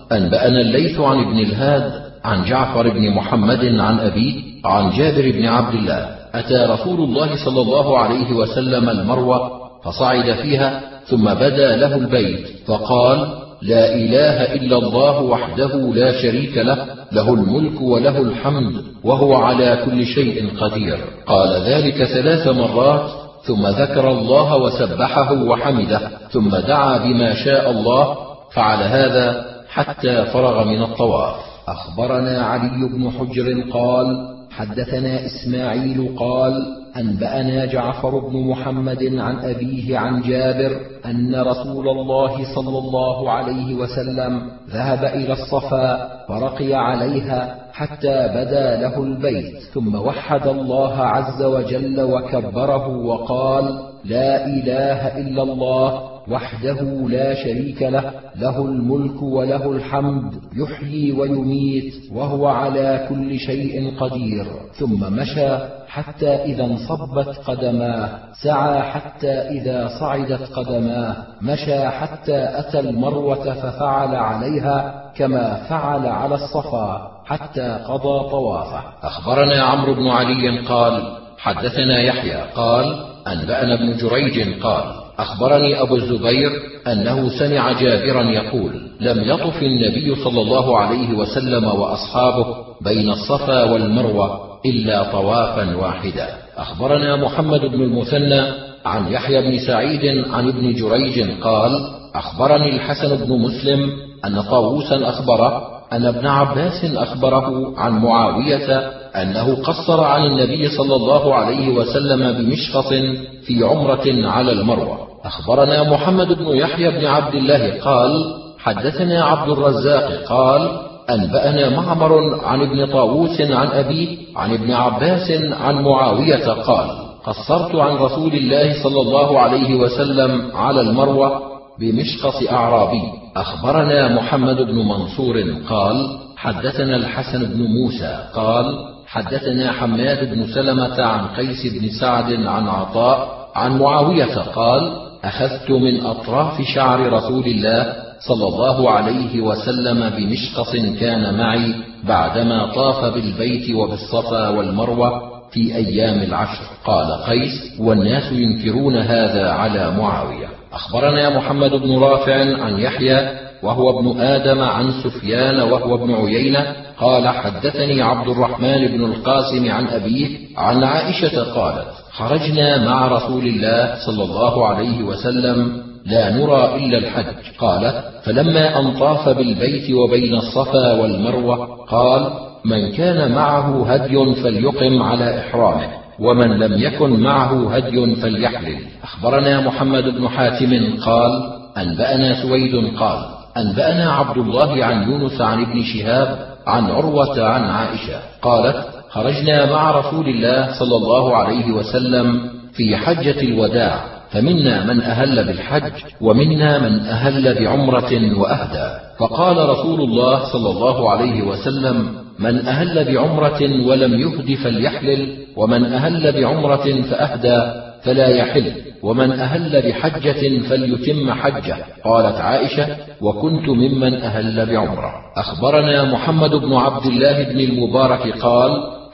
أنبأنا الليث عن ابن الهاد عن جعفر بن محمد عن أبيه عن جابر بن عبد الله: أتى رسول الله صلى الله عليه وسلم المروة فصعد فيها ثم بدا له البيت فقال: لا إله إلا الله وحده لا شريك له، له الملك وله الحمد وهو على كل شيء قدير. قال ذلك ثلاث مرات ثم ذكر الله وسبحه وحمده ثم دعا بما شاء الله، فعل هذا حتى فرغ من الطواف. أخبرنا علي بن حجر قال: حدثنا إسماعيل قال: أنبأنا جعفر بن محمد عن أبيه عن جابر أن رسول الله صلى الله عليه وسلم ذهب إلى الصفا فرقي عليها حتى بدا له البيت، ثم وحد الله عز وجل وكبره وقال: لا إله إلا الله وحده لا شريك له، له الملك وله الحمد يحيي ويميت وهو على كل شيء قدير. ثم مشى حتى إذا انصبت قدماه، سعى حتى إذا صعدت قدماه، مشى حتى أتى المروة ففعل عليها كما فعل على الصفا حتى قضى طوافه. أخبرنا عمرو بن علي قال: حدثنا يحيى قال: أنبأنا ابن جريج قال: أخبرني أبو الزبير أنه سمع جابرا يقول: لم يطف النبي صلى الله عليه وسلم وأصحابه بين الصفا والمروة إلا طوافا واحدا. أخبرنا محمد بن المثنى عن يحيى بن سعيد عن ابن جريج قال: أخبرني الحسن بن مسلم أن طاووسا أخبره أن ابن عباس أخبره عن معاوية أنه قصر عن النبي صلى الله عليه وسلم بمشخص في عمرة على المروة. أخبرنا محمد بن يحيى بن عبد الله قال: حدثنا عبد الرزاق قال: أنبأنا معمر عن ابن طاووس عن أبيه عن ابن عباس عن معاوية قال: قصرت عن رسول الله صلى الله عليه وسلم على المروة بمشخص أعرابي. أخبرنا محمد بن منصور قال: حدثنا الحسن بن موسى قال: حدثنا حماد بن سلمة عن قيس بن سعد عن عطاء عن معاوية قال: أخذت من أطراف شعر رسول الله صلى الله عليه وسلم بمشقص كان معي بعدما طاف بالبيت وبالصفا والمروة في أيام العشر. قال قيس: والناس ينكرون هذا على معاوية. أخبرنا محمد بن رافع عن يحيى وهو ابن آدم عن سفيان وهو ابن عيينة قال: حدثني عبد الرحمن بن القاسم عن أبيه عن عائشة قالت: خرجنا مع رسول الله صلى الله عليه وسلم لا نرى إلا الحج. قالت: فلما أن طاف بالبيت وبين الصفا والمروة قال: من كان معه هدي فليقم على إحرامه، ومن لم يكن معه هدي فليحلل. أخبرنا محمد بن حاتم قال: أنبأنا سويد قال: أنبأنا عبد الله عن يونس عن ابن شهاب عن عروة عن عائشة قالت: خرجنا مع رسول الله صلى الله عليه وسلم في حجة الوداع، فمنا من أهل بالحج ومنا من أهل بعمرة وأهدى. فقال رسول الله صلى الله عليه وسلم: من أهل بعمرة ولم يهد فليحلل، ومن أهل بعمرة فأهدى فلا يحل، ومن أهل بحجة فليتم حجه. قالت عائشة: وكنت ممن أهل بعمرة. أخبرنا محمد بن عبد الله بن المبارك قال: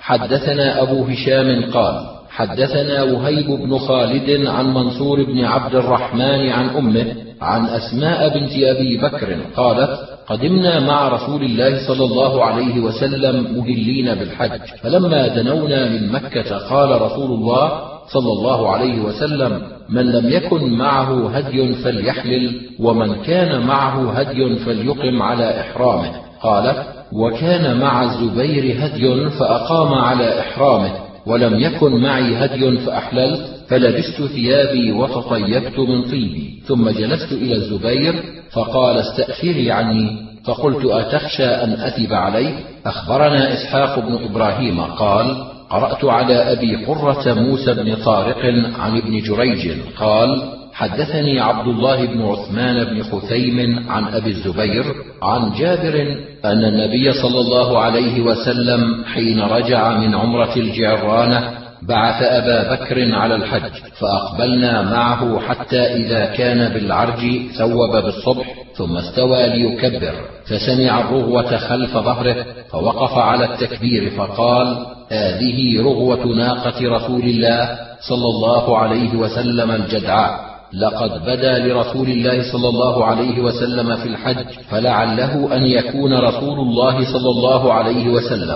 حدثنا أبو هشام قال: حدثنا وهيب بن خالد عن منصور بن عبد الرحمن عن أمه عن أسماء بنت أبي بكر قالت: قدمنا مع رسول الله صلى الله عليه وسلم مهلين بالحج، فلما دنونا من مكة قال رسول الله صلى الله عليه وسلم: من لم يكن معه هدي فليحلل، ومن كان معه هدي فليقم على إحرامه. قال: وكان مع الزبير هدي فأقام على إحرامه، ولم يكن معي هدي فأحللت، فلبست ثيابي وتطيبت من طيبي، ثم جلست إلى الزبير فقال: استأثري عني، فقلت: أتخشى أن أثب عليك؟ أخبرنا إسحاق بن إبراهيم قال: قرأت على أبي قرة موسى بن طارق عن ابن جريج قال: حدثني عبد الله بن عثمان بن خثيم عن أبي الزبير عن جابر أن النبي صلى الله عليه وسلم حين رجع من عمرة الجعرانة بعث أبا بكر على الحج، فأقبلنا معه حتى إذا كان بالعرج ثوب بالصبح ثم استوى ليكبر، فسمع الرغوة خلف ظهره فوقف على التكبير فقال: هذه رغوة ناقة رسول الله صلى الله عليه وسلم الجدعاء، لقد بدا لرسول الله صلى الله عليه وسلم في الحج، فلعله أن يكون رسول الله صلى الله عليه وسلم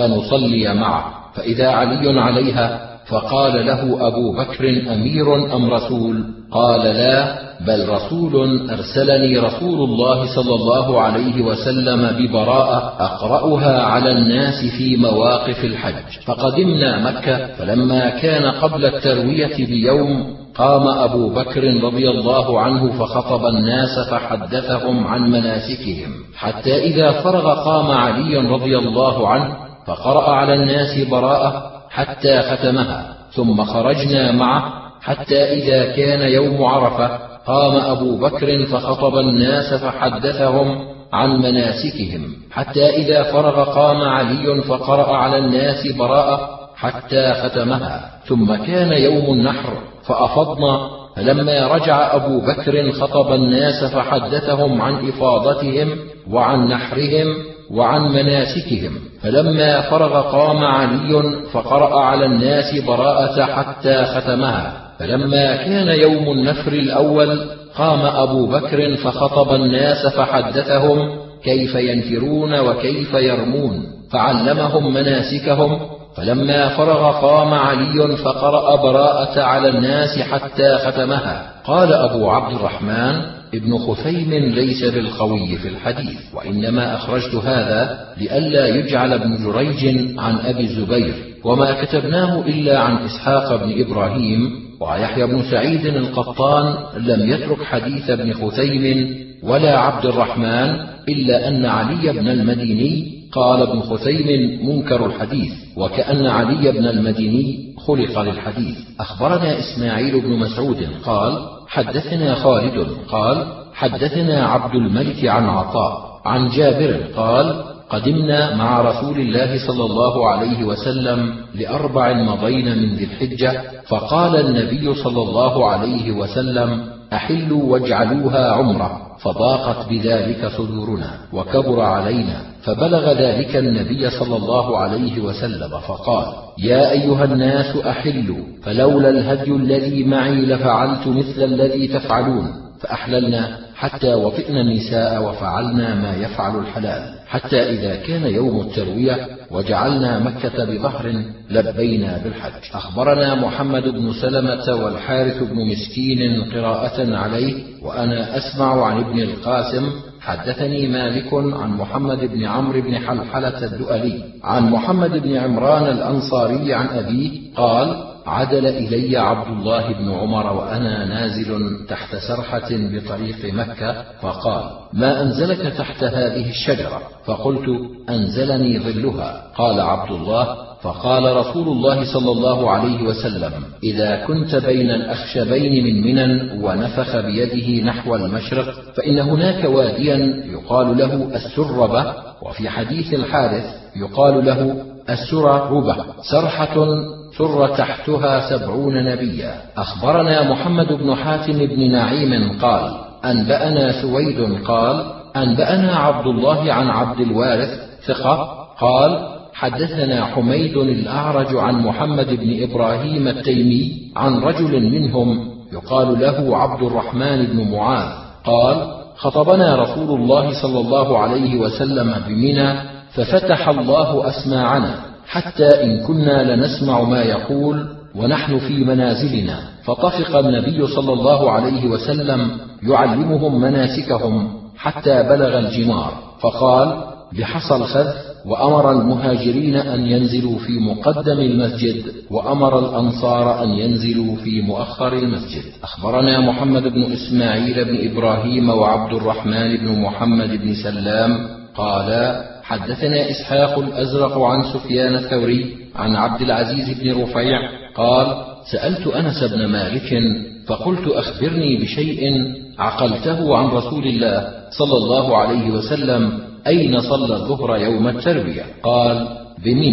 فنصلي معه. فإذا علي عليها، فقال له أبو بكر: أمير أم رسول؟ قال: لا، بل رسول أرسلني رسول الله صلى الله عليه وسلم ببراءة أقرأها على الناس في مواقف الحج. فقدمنا مكة، فلما كان قبل التروية بيوم قام أبو بكر رضي الله عنه فخطب الناس فحدثهم عن مناسكهم، حتى إذا فرغ قام علي رضي الله عنه فقرأ على الناس براءة حتى ختمها، ثم خرجنا معه حتى إذا كان يوم عرفة قام أبو بكر فخطب الناس فحدثهم عن مناسكهم، حتى إذا فرغ قام علي فقرأ على الناس براءة حتى ختمها، ثم كان يوم النحر فأفضنا، فلما رجع أبو بكر خطب الناس فحدثهم عن إفاضتهم وعن نحرهم وعن مناسكهم، فلما فرغ قام علي فقرأ على الناس براءة حتى ختمها، فلما كان يوم النفر الأول قام أبو بكر فخطب الناس فحدثهم كيف ينفرون وكيف يرمون، فعلمهم مناسكهم، فلما فرغ قام علي فقرأ براءة على الناس حتى ختمها. قال أبو عبد الرحمن: ابن خثيم ليس بالقوي في الحديث، وإنما أخرجت هذا لئلا يجعل ابن جريج عن أبي الزبير، وما كتبناه إلا عن إسحاق بن إبراهيم، ويحيى بن سعيد القطان لم يترك حديث ابن خثيم ولا عبد الرحمن، إلا أن علي بن المديني قال ابن خثيم منكر الحديث، وكأن علي بن المديني خلق للحديث. أخبرنا إسماعيل بن مسعود قال: حدثنا خالد قال: حدثنا عبد الملك عن عطاء عن جابر قال: قدمنا مع رسول الله صلى الله عليه وسلم لأربع مضين من ذي الحجة، فقال النبي صلى الله عليه وسلم: أحلوا واجعلوها عمرة، فضاقت بذلك صدورنا وكبر علينا، فبلغ ذلك النبي صلى الله عليه وسلم فقال: يا أيها الناس أحلوا، فلولا الهدي الذي معي لفعلت مثل الذي تفعلون، فأحللنا حتى وطئنا النساء وفعلنا ما يفعل الحلال، حتى إذا كان يوم التروية وجعلنا مكة بظهر لبينا بالحج. أخبرنا محمد بن سلمة والحارث بن مسكين قراءة عليه، وأنا أسمع عن ابن القاسم. حدثني مالك عن محمد بن عمرو بن حلحلة الدؤلي عن محمد بن عمران الأنصاري عن أبيه قال: عدل إلي عبد الله بن عمر وأنا نازل تحت سرحة بطريق مكة، فقال: ما أنزلك تحت هذه الشجرة؟ فقلت: أنزلني ظلها. قال عبد الله: فقال رسول الله صلى الله عليه وسلم: إذا كنت بين الأخشبين من منى ونفخ بيده نحو المشرق، فإن هناك واديا يقال له السربة، وفي حديث الحارث يقال له السرربة، سرحة سر تحتها سبعون نبيا. أخبرنا محمد بن حاتم بن نعيم قال: أنبأنا سويد قال: أنبأنا عبد الله عن عبد الوارث ثقة قال: حدثنا حميد الأعرج عن محمد بن إبراهيم التيمي عن رجل منهم يقال له عبد الرحمن بن معاذ قال: خطبنا رسول الله صلى الله عليه وسلم بمنى، ففتح الله أسماعنا حتى إن كنا لنسمع ما يقول ونحن في منازلنا، فطفق النبي صلى الله عليه وسلم يعلمهم مناسكهم حتى بلغ الجمار، فقال: بحصى الخذ، وأمر المهاجرين أن ينزلوا في مقدم المسجد، وأمر الأنصار أن ينزلوا في مؤخر المسجد. أخبرنا محمد بن إسماعيل بن إبراهيم وعبد الرحمن بن محمد بن سلام قالا: حدثنا إسحاق الأزرق عن سفيان الثوري عن عبد العزيز بن رفيع قال: سألت أنس بن مالك فقلت: أخبرني بشيء عقلته عن رسول الله صلى الله عليه وسلم، أين صلى الظهر يوم التروية؟ قال: بمنى.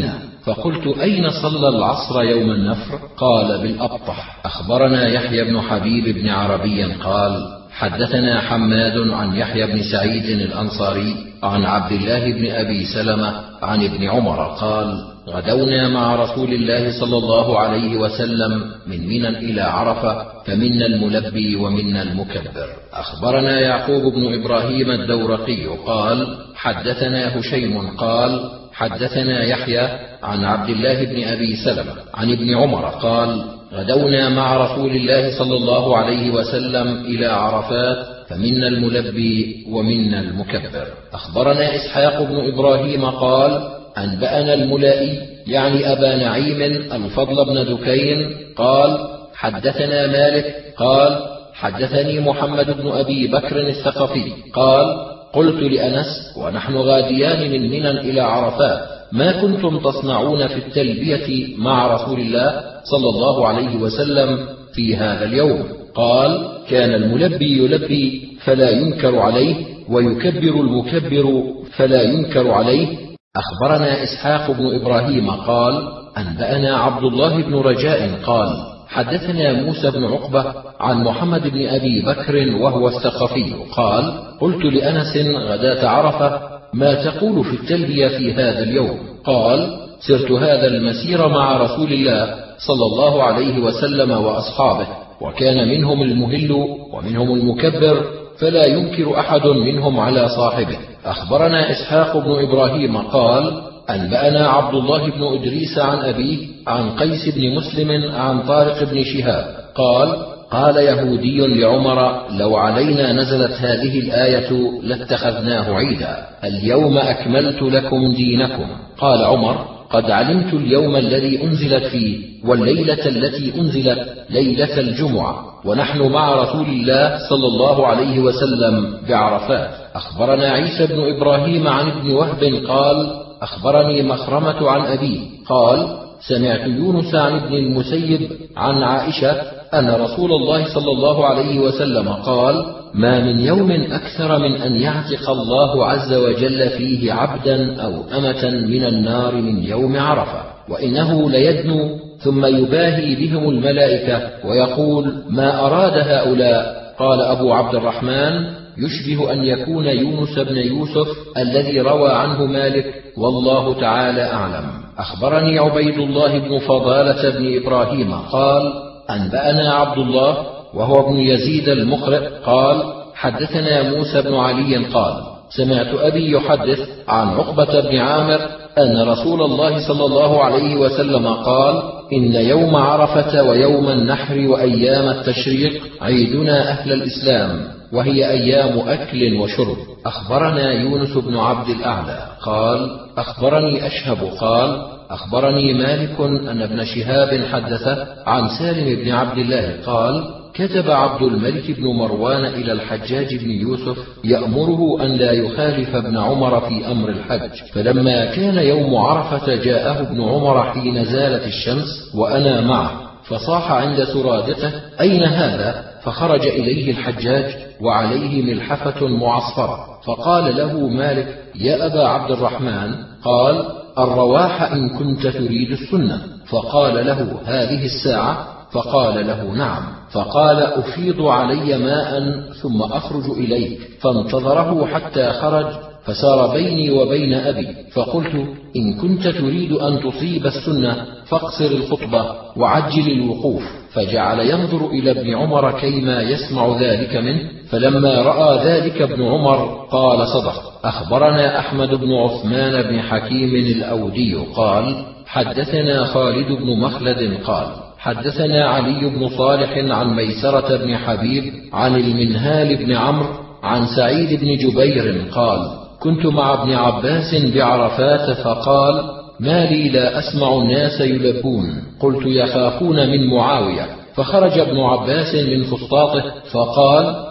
فقلت: أين صلى العصر يوم النفر؟ قال: بالأبطح. أخبرنا يحيى بن حبيب بن عربي قال: حدثنا حماد عن يحيى بن سعيد الأنصاري عن عبد الله بن أبي سلمة عن ابن عمر قال: غدونا مع رسول الله صلى الله عليه وسلم من منى إلى عرفة، فمنا الملبي ومنا المكبر. أخبرنا يعقوب بن إبراهيم الدورقي قال: حدثنا هشيم قال: حدثنا يحيى عن عبد الله بن أبي سلمة عن ابن عمر قال: غدونا مع رسول الله صلى الله عليه وسلم إلى عرفات، فمنا الملبي ومنا المكبر. أخبرنا إسحاق بن إبراهيم قال: أنبأنا الملائي يعني أبا نعيم الفضل بن دكين قال: حدثنا مالك قال: حدثني محمد بن أبي بكر الثقفي قال: قلت لأنس ونحن غاديان من منى إلى عرفات: ما كنتم تصنعون في التلبية مع رسول الله صلى الله عليه وسلم في هذا اليوم؟ قال: كان الملبي يلبي فلا ينكر عليه، ويكبر المكبر فلا ينكر عليه. أخبرنا إسحاق بن إبراهيم قال: أنبأنا عبد الله بن رجاء قال: حدثنا موسى بن عقبة عن محمد بن أبي بكر وهو الثقفي قال: قلت لأنس غداة عرفة: ما تقول في التلبية في هذا اليوم؟ قال: سرت هذا المسير مع رسول الله صلى الله عليه وسلم وأصحابه، وكان منهم المهل ومنهم المكبر، فلا ينكر أحد منهم على صاحبه. أخبرنا إسحاق بن إبراهيم قال: أنبأنا عبد الله بن إدريس عن أبيه عن قيس بن مسلم عن طارق بن شهاب قال: قال يهودي لعمر: لو علينا نزلت هذه الآية لاتخذناه عيدا، اليوم أكملت لكم دينكم. قال عمر: قد علمت اليوم الذي أنزلت فيه، والليلة التي أنزلت ليلة الجمعة، ونحن مع رسول الله صلى الله عليه وسلم بعرفات. أخبرنا عيسى بن إبراهيم عن ابن وهب قال: أخبرني مخرمة عن أبيه قال: سمعت يونس عن ابن المسيب عن عائشة أن رسول الله صلى الله عليه وسلم قال: ما من يوم أكثر من أن يعتق الله عز وجل فيه عبدا أو أمة من النار من يوم عرفة، وإنه ليدنو ثم يباهي بهم الملائكة ويقول: ما أراد هؤلاء؟ قال أبو عبد الرحمن: يشبه أن يكون يونس بن يوسف الذي روى عنه مالك، والله تعالى أعلم. أخبرني عبيد الله بن فضالة بن إبراهيم قال: أنبأنا عبد الله وهو ابن يزيد المقرئ قال: حدثنا موسى بن علي قال: سمعت أبي يحدث عن عقبة بن عامر أن رسول الله صلى الله عليه وسلم قال: إن يوم عرفة ويوم النحر وأيام التشريق عيدنا أهل الإسلام، وهي أيام أكل وشرب. أخبرنا يونس بن عبد الأعلى قال: أخبرني أشهب قال: أخبرني مالك أن ابن شهاب حدث عن سالم بن عبد الله قال: كتب عبد الملك بن مروان إلى الحجاج بن يوسف يأمره أن لا يخالف ابن عمر في أمر الحج، فلما كان يوم عرفة جاءه ابن عمر حين زالت الشمس وأنا معه، فصاح عند سرادقه: أين هذا؟ فخرج إليه الحجاج وعليه ملحفة معصفرة، فقال له مالك: يا أبا عبد الرحمن، قال: الرواح إن كنت تريد السنة. فقال له: هذه الساعة؟ فقال له: نعم. فقال: أفيض علي ماء ثم أخرج إليك. فانتظره حتى خرج، فسار بيني وبين أبي، فقلت: إن كنت تريد أن تصيب السنة فاقصر الخطبة وعجل الوقوف. فجعل ينظر إلى ابن عمر كيما يسمع ذلك منه، فلما رأى ذلك ابن عمر قال: صدق. أخبرنا أحمد بن عثمان بن حكيم الأودي قال: حدثنا خالد بن مخلد قال: حدثنا علي بن صالح عن ميسرة بن حبيب عن المنهال بن عمرو عن سعيد بن جبير قال: كنت مع ابن عباس بعرفات، فقال: ما لي لا أسمع الناس يلبون؟ قلت: يخافون من معاوية. فخرج ابن عباس من فسطاطه فقال: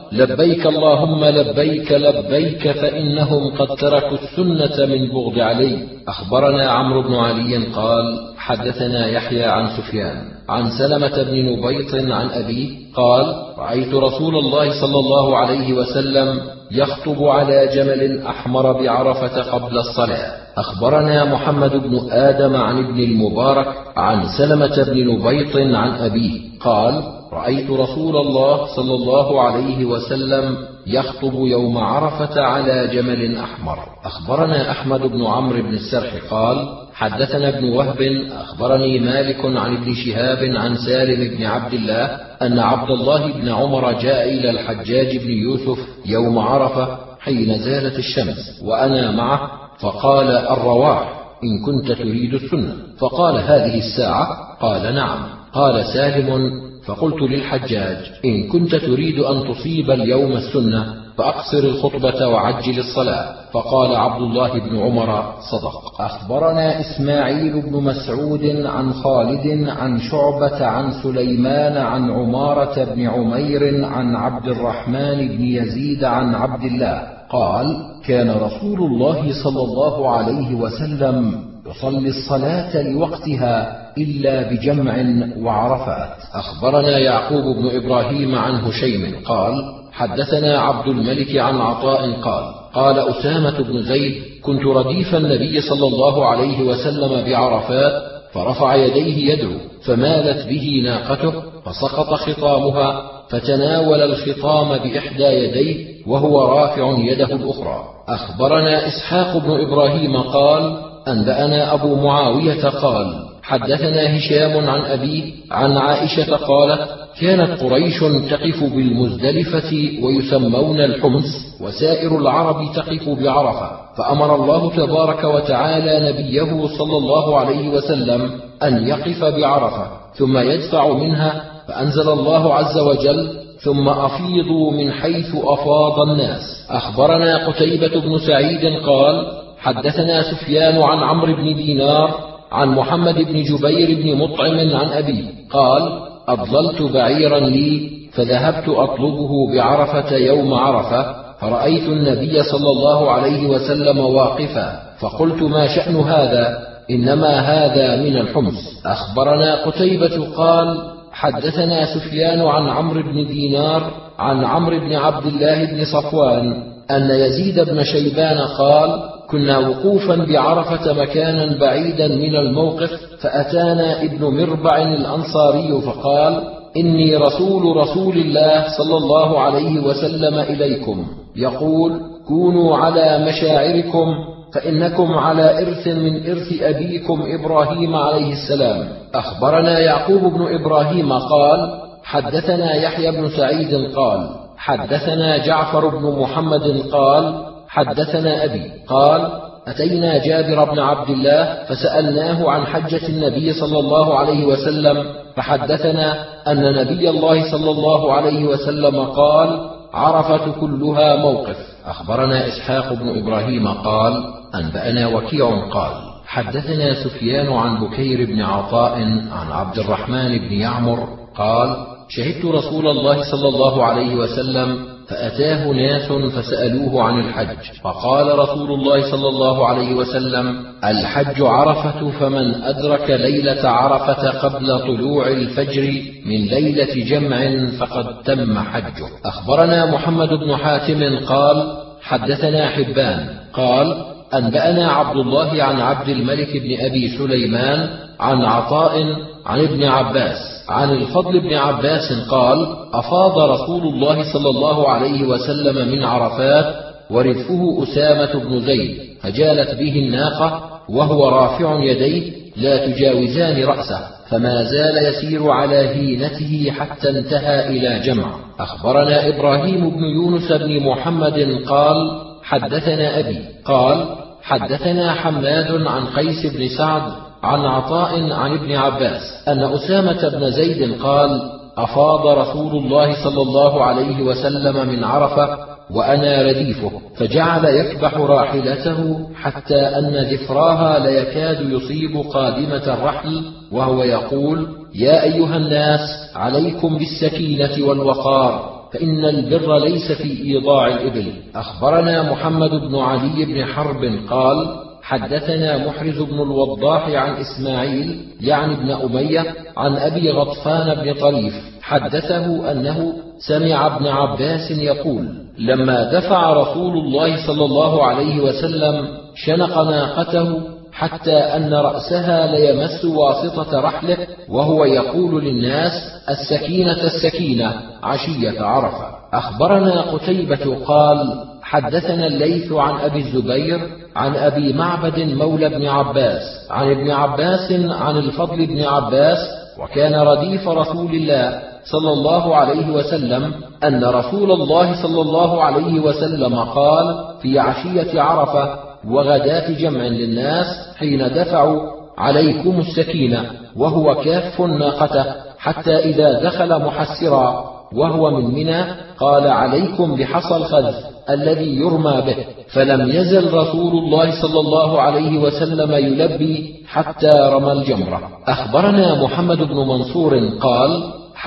لبيك اللهم لبيك لبيك فإنهم قد تركوا السنة من بغض علي. أخبرنا عمرو بن علي قال حدثنا يحيى عن سفيان عن سلمة بن نبيط عن أبيه قال رأيت رسول الله صلى الله عليه وسلم يخطب على جمل أحمر بعرفة قبل الصلاة. أخبرنا محمد بن آدم عن ابن المبارك عن سلمة بن نبيط عن أبيه قال رأيت رسول الله صلى الله عليه وسلم يخطب يوم عرفة على جمل أحمر. أخبرنا أحمد بن عمرو بن السرح قال حدثنا ابن وهب أخبرني مالك عن ابن شهاب عن سالم بن عبد الله أن عبد الله بن عمر جاء إلى الحجاج بن يوسف يوم عرفة حين زالت الشمس وأنا معه فقال الرواح إن كنت تريد السنة. فقال هذه الساعة؟ قال نعم. قال سالم فقلت للحجاج إن كنت تريد أن تصيب اليوم السنة فأقصر الخطبة وعجل الصلاة. فقال عبد الله بن عمر صدق. أخبرنا إسماعيل بن مسعود عن خالد عن شعبة عن سليمان عن عمارة بن عمير عن عبد الرحمن بن يزيد عن عبد الله قال كان رسول الله صلى الله عليه وسلم يصلي الصلاة لوقتها إلا بجمع وعرفات. أخبرنا يعقوب بن إبراهيم عن هشيم قال حدثنا عبد الملك عن عطاء قال قال أسامة بن زيد كنت رديف النبي صلى الله عليه وسلم بعرفات فرفع يديه يدعو فمالت به ناقته فسقط خطامها فتناول الخطام بإحدى يديه وهو رافع يده الأخرى. أخبرنا إسحاق بن إبراهيم قال أنبأنا أبو معاوية قال حدثنا هشام عن أبيه عن عائشة قالت كانت قريش تقف بالمزدلفة ويسمون الحمص وسائر العرب تقف بعرفة فأمر الله تبارك وتعالى نبيه صلى الله عليه وسلم أن يقف بعرفة ثم يدفع منها فأنزل الله عز وجل ثم أفيضوا من حيث أفاض الناس. أخبرنا قتيبة بن سعيد قال حدثنا سفيان عن عمرو بن دينار عن محمد بن جبير بن مطعم عن أبيه قال أضللت بعيرا لي فذهبت أطلبه بعرفة يوم عرفة فرأيت النبي صلى الله عليه وسلم واقفا فقلت ما شأن هذا؟ إنما هذا من الحمص. أخبرنا قتيبة قال حدثنا سفيان عن عمرو بن دينار عن عمرو بن عبد الله بن صفوان أن يزيد بن شيبان قال كنا وقوفا بعرفة مكانا بعيدا من الموقف فأتانا ابن مربع الأنصاري فقال إني رسول رسول الله صلى الله عليه وسلم إليكم يقول كونوا على مشاعركم فإنكم على إرث من إرث أبيكم إبراهيم عليه السلام. أخبرنا يعقوب بن إبراهيم قال حدثنا يحيى بن سعيد قال حدثنا جعفر بن محمد قال حدثنا أبي قال أتينا جابر بن عبد الله فسألناه عن حجة النبي صلى الله عليه وسلم فحدثنا أن نبي الله صلى الله عليه وسلم قال عرفة كلها موقف. أخبرنا إسحاق بن إبراهيم قال أنبأنا وكيع قال حدثنا سفيان عن بكير بن عطاء عن عبد الرحمن بن يعمر قال شهدت رسول الله صلى الله عليه وسلم فأتاه ناس فسألوه عن الحج فقال رسول الله صلى الله عليه وسلم الحج عرفة فمن أدرك ليلة عرفة قبل طلوع الفجر من ليلة جمع فقد تم حجه. أخبرنا محمد بن حاتم قال حدثنا حبان قال أنبأنا عبد الله عن عبد الملك بن أبي سليمان عن عطاء عن ابن عباس عن الفضل بن عباس قال أفاض رسول الله صلى الله عليه وسلم من عرفات ورثه أسامة بن زيد فجالت به الناقة وهو رافع يديه لا تجاوزان رأسه فما زال يسير على هينته حتى انتهى إلى جمع. أخبرنا إبراهيم بن يونس بن محمد قال حدثنا أبي قال حدثنا حماد عن قيس بن سعد عن عطاء عن ابن عباس أن أسامة بن زيد قال أفاض رسول الله صلى الله عليه وسلم من عرفة وأنا رديفه فجعل يكبح راحلته حتى أن ذفراها ليكاد يصيب قادمة الرحل وهو يقول يا أيها الناس عليكم بالسكينة والوقار فإن البر ليس في إيضاع الإبل. أخبرنا محمد بن علي بن حرب قال حدثنا محرز بن الوضاح عن إسماعيل يعني ابن أمية عن أبي غطفان بن طريف حدثه أنه سمع ابن عباس يقول لما دفع رسول الله صلى الله عليه وسلم شنق ناقته حتى أن رأسها ليمس واسطة رحله وهو يقول للناس السكينة السكينة عشية عرفة. أخبرنا قتيبة قال حدثنا الليث عن أبي الزبير عن أبي معبد مولى بن عباس عن ابن عباس عن الفضل بن عباس وكان رديف رسول الله صلى الله عليه وسلم أن رسول الله صلى الله عليه وسلم قال في عشية عرفة وغداة جمع للناس حين دفعوا عليكم السكينة وهو كاف ناقته حتى إذا دخل محسرا وهو من منى قال عليكم بحصى الخذ الذي يرمى به، فلم يزل رسول الله صلى الله عليه وسلم يلبي حتى رمى الجمرة. أخبرنا محمد بن منصور قال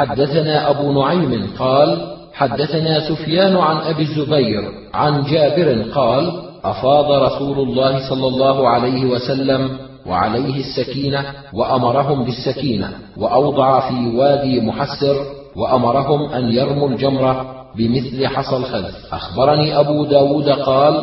حدثنا أبو نعيم قال حدثنا سفيان عن أبي الزبير عن جابر قال أفاض رسول الله صلى الله عليه وسلم وعليه السكينة وأمرهم بالسكينة وأوضع في وادي محسر وأمرهم أن يرموا الجمرة بمثل حصى الخذ. أخبرني أبو داود قال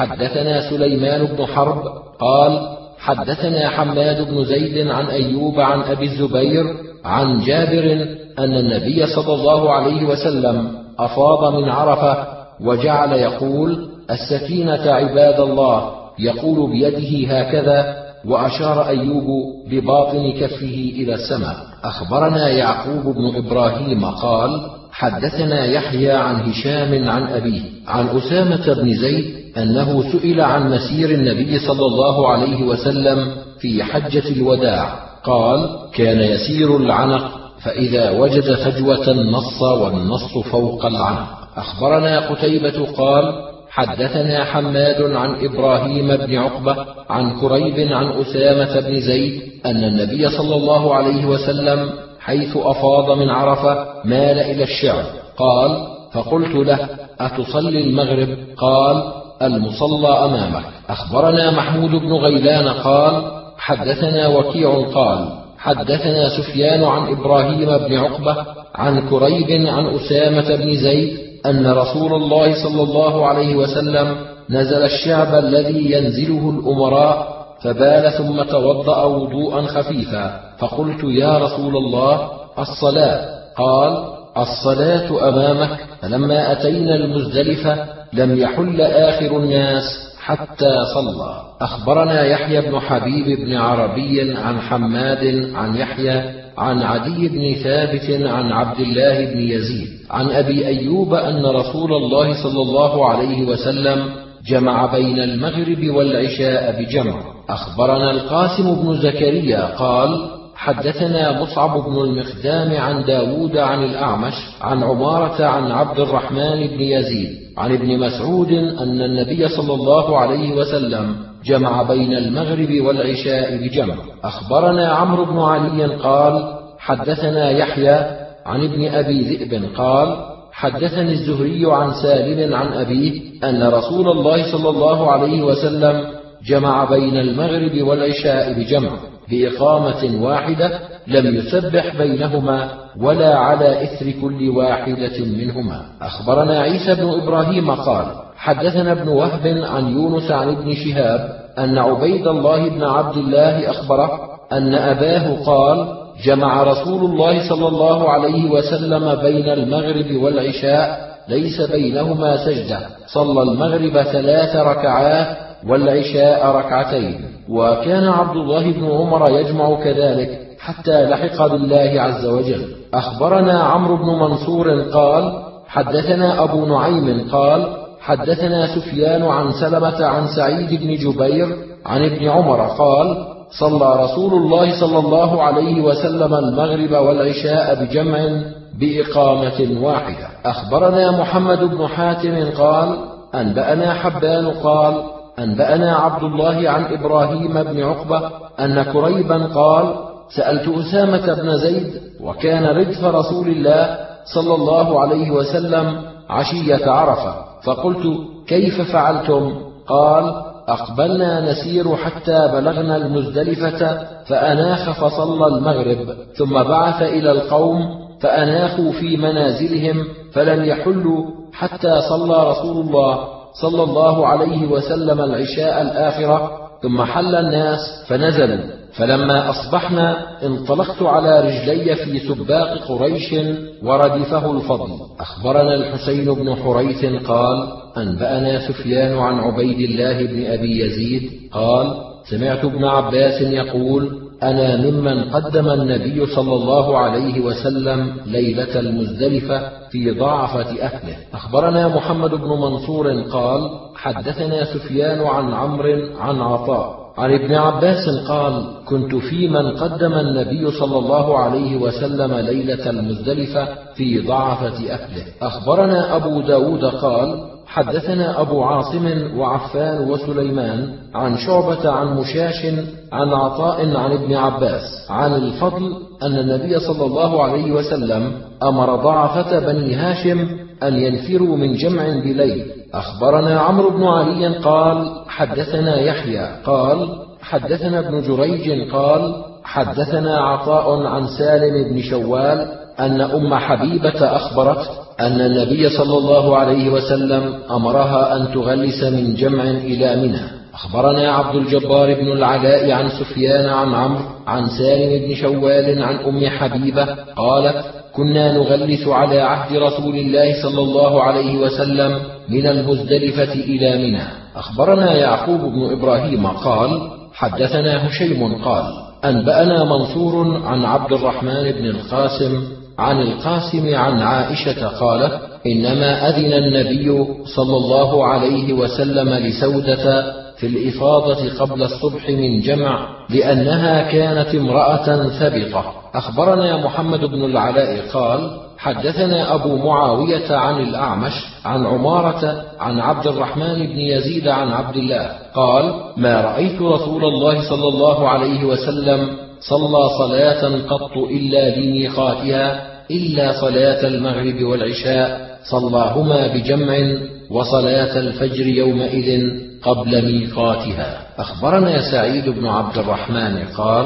حدثنا سليمان بن حرب قال حدثنا حماد بن زيد عن أيوب عن أبي الزبير عن جابر أن النبي صلى الله عليه وسلم أفاض من عرفة وجعل يقول السكينة عباد الله يقول بيده هكذا وأشار أيوب بباطن كفه إلى السماء. أخبرنا يعقوب بن إبراهيم قال حدثنا يحيى عن هشام عن أبيه عن أسامة بن زيد أنه سئل عن مسير النبي صلى الله عليه وسلم في حجة الوداع قال كان يسير العنق فإذا وجد فجوة نص والنص فوق العنق. أخبرنا قتيبة قال حدثنا حماد عن إبراهيم بن عقبة عن كريب عن أسامة بن زيد أن النبي صلى الله عليه وسلم حيث أفاض من عرفة مال إلى الشعب قال فقلت له أتصلي المغرب؟ قال المصلى أمامك. أخبرنا محمود بن غيلان قال حدثنا وكيع قال حدثنا سفيان عن إبراهيم بن عقبة عن كريب عن أسامة بن زيد أن رسول الله صلى الله عليه وسلم نزل الشعب الذي ينزله الأمراء فبال ثم توضأ وضوءا خفيفا فقلت يا رسول الله الصلاة؟ قال الصلاة أمامك. فلما أتينا المزدلفة لم يحل آخر الناس حتى صلى. أخبرنا يحيى بن حبيب بن عربي عن حماد عن يحيى عن عدي بن ثابت عن عبد الله بن يزيد عن أبي أيوب أن رسول الله صلى الله عليه وسلم جمع بين المغرب والعشاء بجمع. أخبرنا القاسم بن زكريا قال حدثنا مصعب بن المخدام عن داود عن الأعمش عن عمارة عن عبد الرحمن بن يزيد عن ابن مسعود أن النبي صلى الله عليه وسلم جمع بين المغرب والعشاء بجمع. أخبرنا عمرو بن علي قال حدثنا يحيى عن ابن أبي ذئب قال حدثني الزهري عن سالم عن أبيه أن رسول الله صلى الله عليه وسلم جمع بين المغرب والعشاء بجمع بإقامة واحدة لم يسبح بينهما ولا على إثر كل واحدة منهما. أخبرنا عيسى بن إبراهيم قال حدثنا ابن وهب عن يونس عن ابن شهاب أن عبيد الله بن عبد الله أخبره أن أباه قال جمع رسول الله صلى الله عليه وسلم بين المغرب والعشاء ليس بينهما سجدة صلى المغرب ثلاث ركعات والعشاء ركعتين. وكان عبد الله بن عمر يجمع كذلك حتى لحق بالله عز وجل. أخبرنا عمرو بن منصور قال حدثنا أبو نعيم قال حدثنا سفيان عن سلمة عن سعيد بن جبير عن ابن عمر قال صلى رسول الله صلى الله عليه وسلم المغرب والعشاء بجمع بإقامة واحدة. أخبرنا محمد بن حاتم قال أنبأنا حبان قال أنبأنا عبد الله عن إبراهيم بن عقبة أن كريبا قال سألت أسامة بن زيد وكان ردف رسول الله صلى الله عليه وسلم عشية عرفة، فقلت: كيف فعلتم؟ قال: أقبلنا نسير حتى بلغنا المزدلفة فأناخ فصلى المغرب، ثم بعث إلى القوم فأناخوا في منازلهم فلم يحلوا حتى صلى رسول الله صلى الله عليه وسلم العشاء الآخرة، ثم حل الناس فنزلوا. فلما أصبحنا انطلقت على رجلي في سباق قريش وردفه الفضل. أخبرنا الحسين بن حريث قال: أنبأنا سفيان عن عبيد الله بن أبي يزيد قال: سمعت ابن عباس يقول: أنا ممن قدم النبي صلى الله عليه وسلم ليلة المزدلفة في ضعفة أهله. أخبرنا محمد بن منصور قال: حدثنا سفيان عن عمرو عن عطاء عن ابن عباس قال: كنت في من قدم النبي صلى الله عليه وسلم ليلة المزدلفة في ضعفة أهله. أخبرنا أبو داود قال: حدثنا أبو عاصم وعفان وسليمان عن شعبة عن مشاش عن عطاء عن ابن عباس عن الفضل أن النبي صلى الله عليه وسلم أمر ضعفة بني هاشم أن ينفروا من جمع بليل. أخبرنا عمرو بن علي قال: حدثنا يحيى قال: حدثنا ابن جريج قال: حدثنا عطاء عن سالم بن شوال أن أم حبيبة أخبرت أن النبي صلى الله عليه وسلم أمرها أن تغلس من جمع إلى منى. أخبرنا عبد الجبار بن العلاء عن سفيان عن عمرو عن سالم بن شوال عن أم حبيبة قالت: كنا نغلس على عهد رسول الله صلى الله عليه وسلم من المزدلفة إلى منى. أخبرنا يعقوب بن إبراهيم قال: حدثنا هشيم قال: أنبأنا منصور عن عبد الرحمن بن القاسم عن القاسم عن عائشة قالت: إنما أذن النبي صلى الله عليه وسلم لسودة في الإفاضة قبل الصبح من جمع لأنها كانت امرأة ثبطة. أخبرنا محمد بن العلاء قال: حدثنا أبو معاوية عن الأعمش عن عمارة عن عبد الرحمن بن يزيد عن عبد الله قال: ما رأيت رسول الله صلى الله عليه وسلم صلى صلاة قط إلا لميقاتها إلا صلاة المغرب والعشاء صلاهما بجمع وصلاة الفجر يومئذ قبل ميقاتها. أخبرنا سعيد بن عبد الرحمن قال: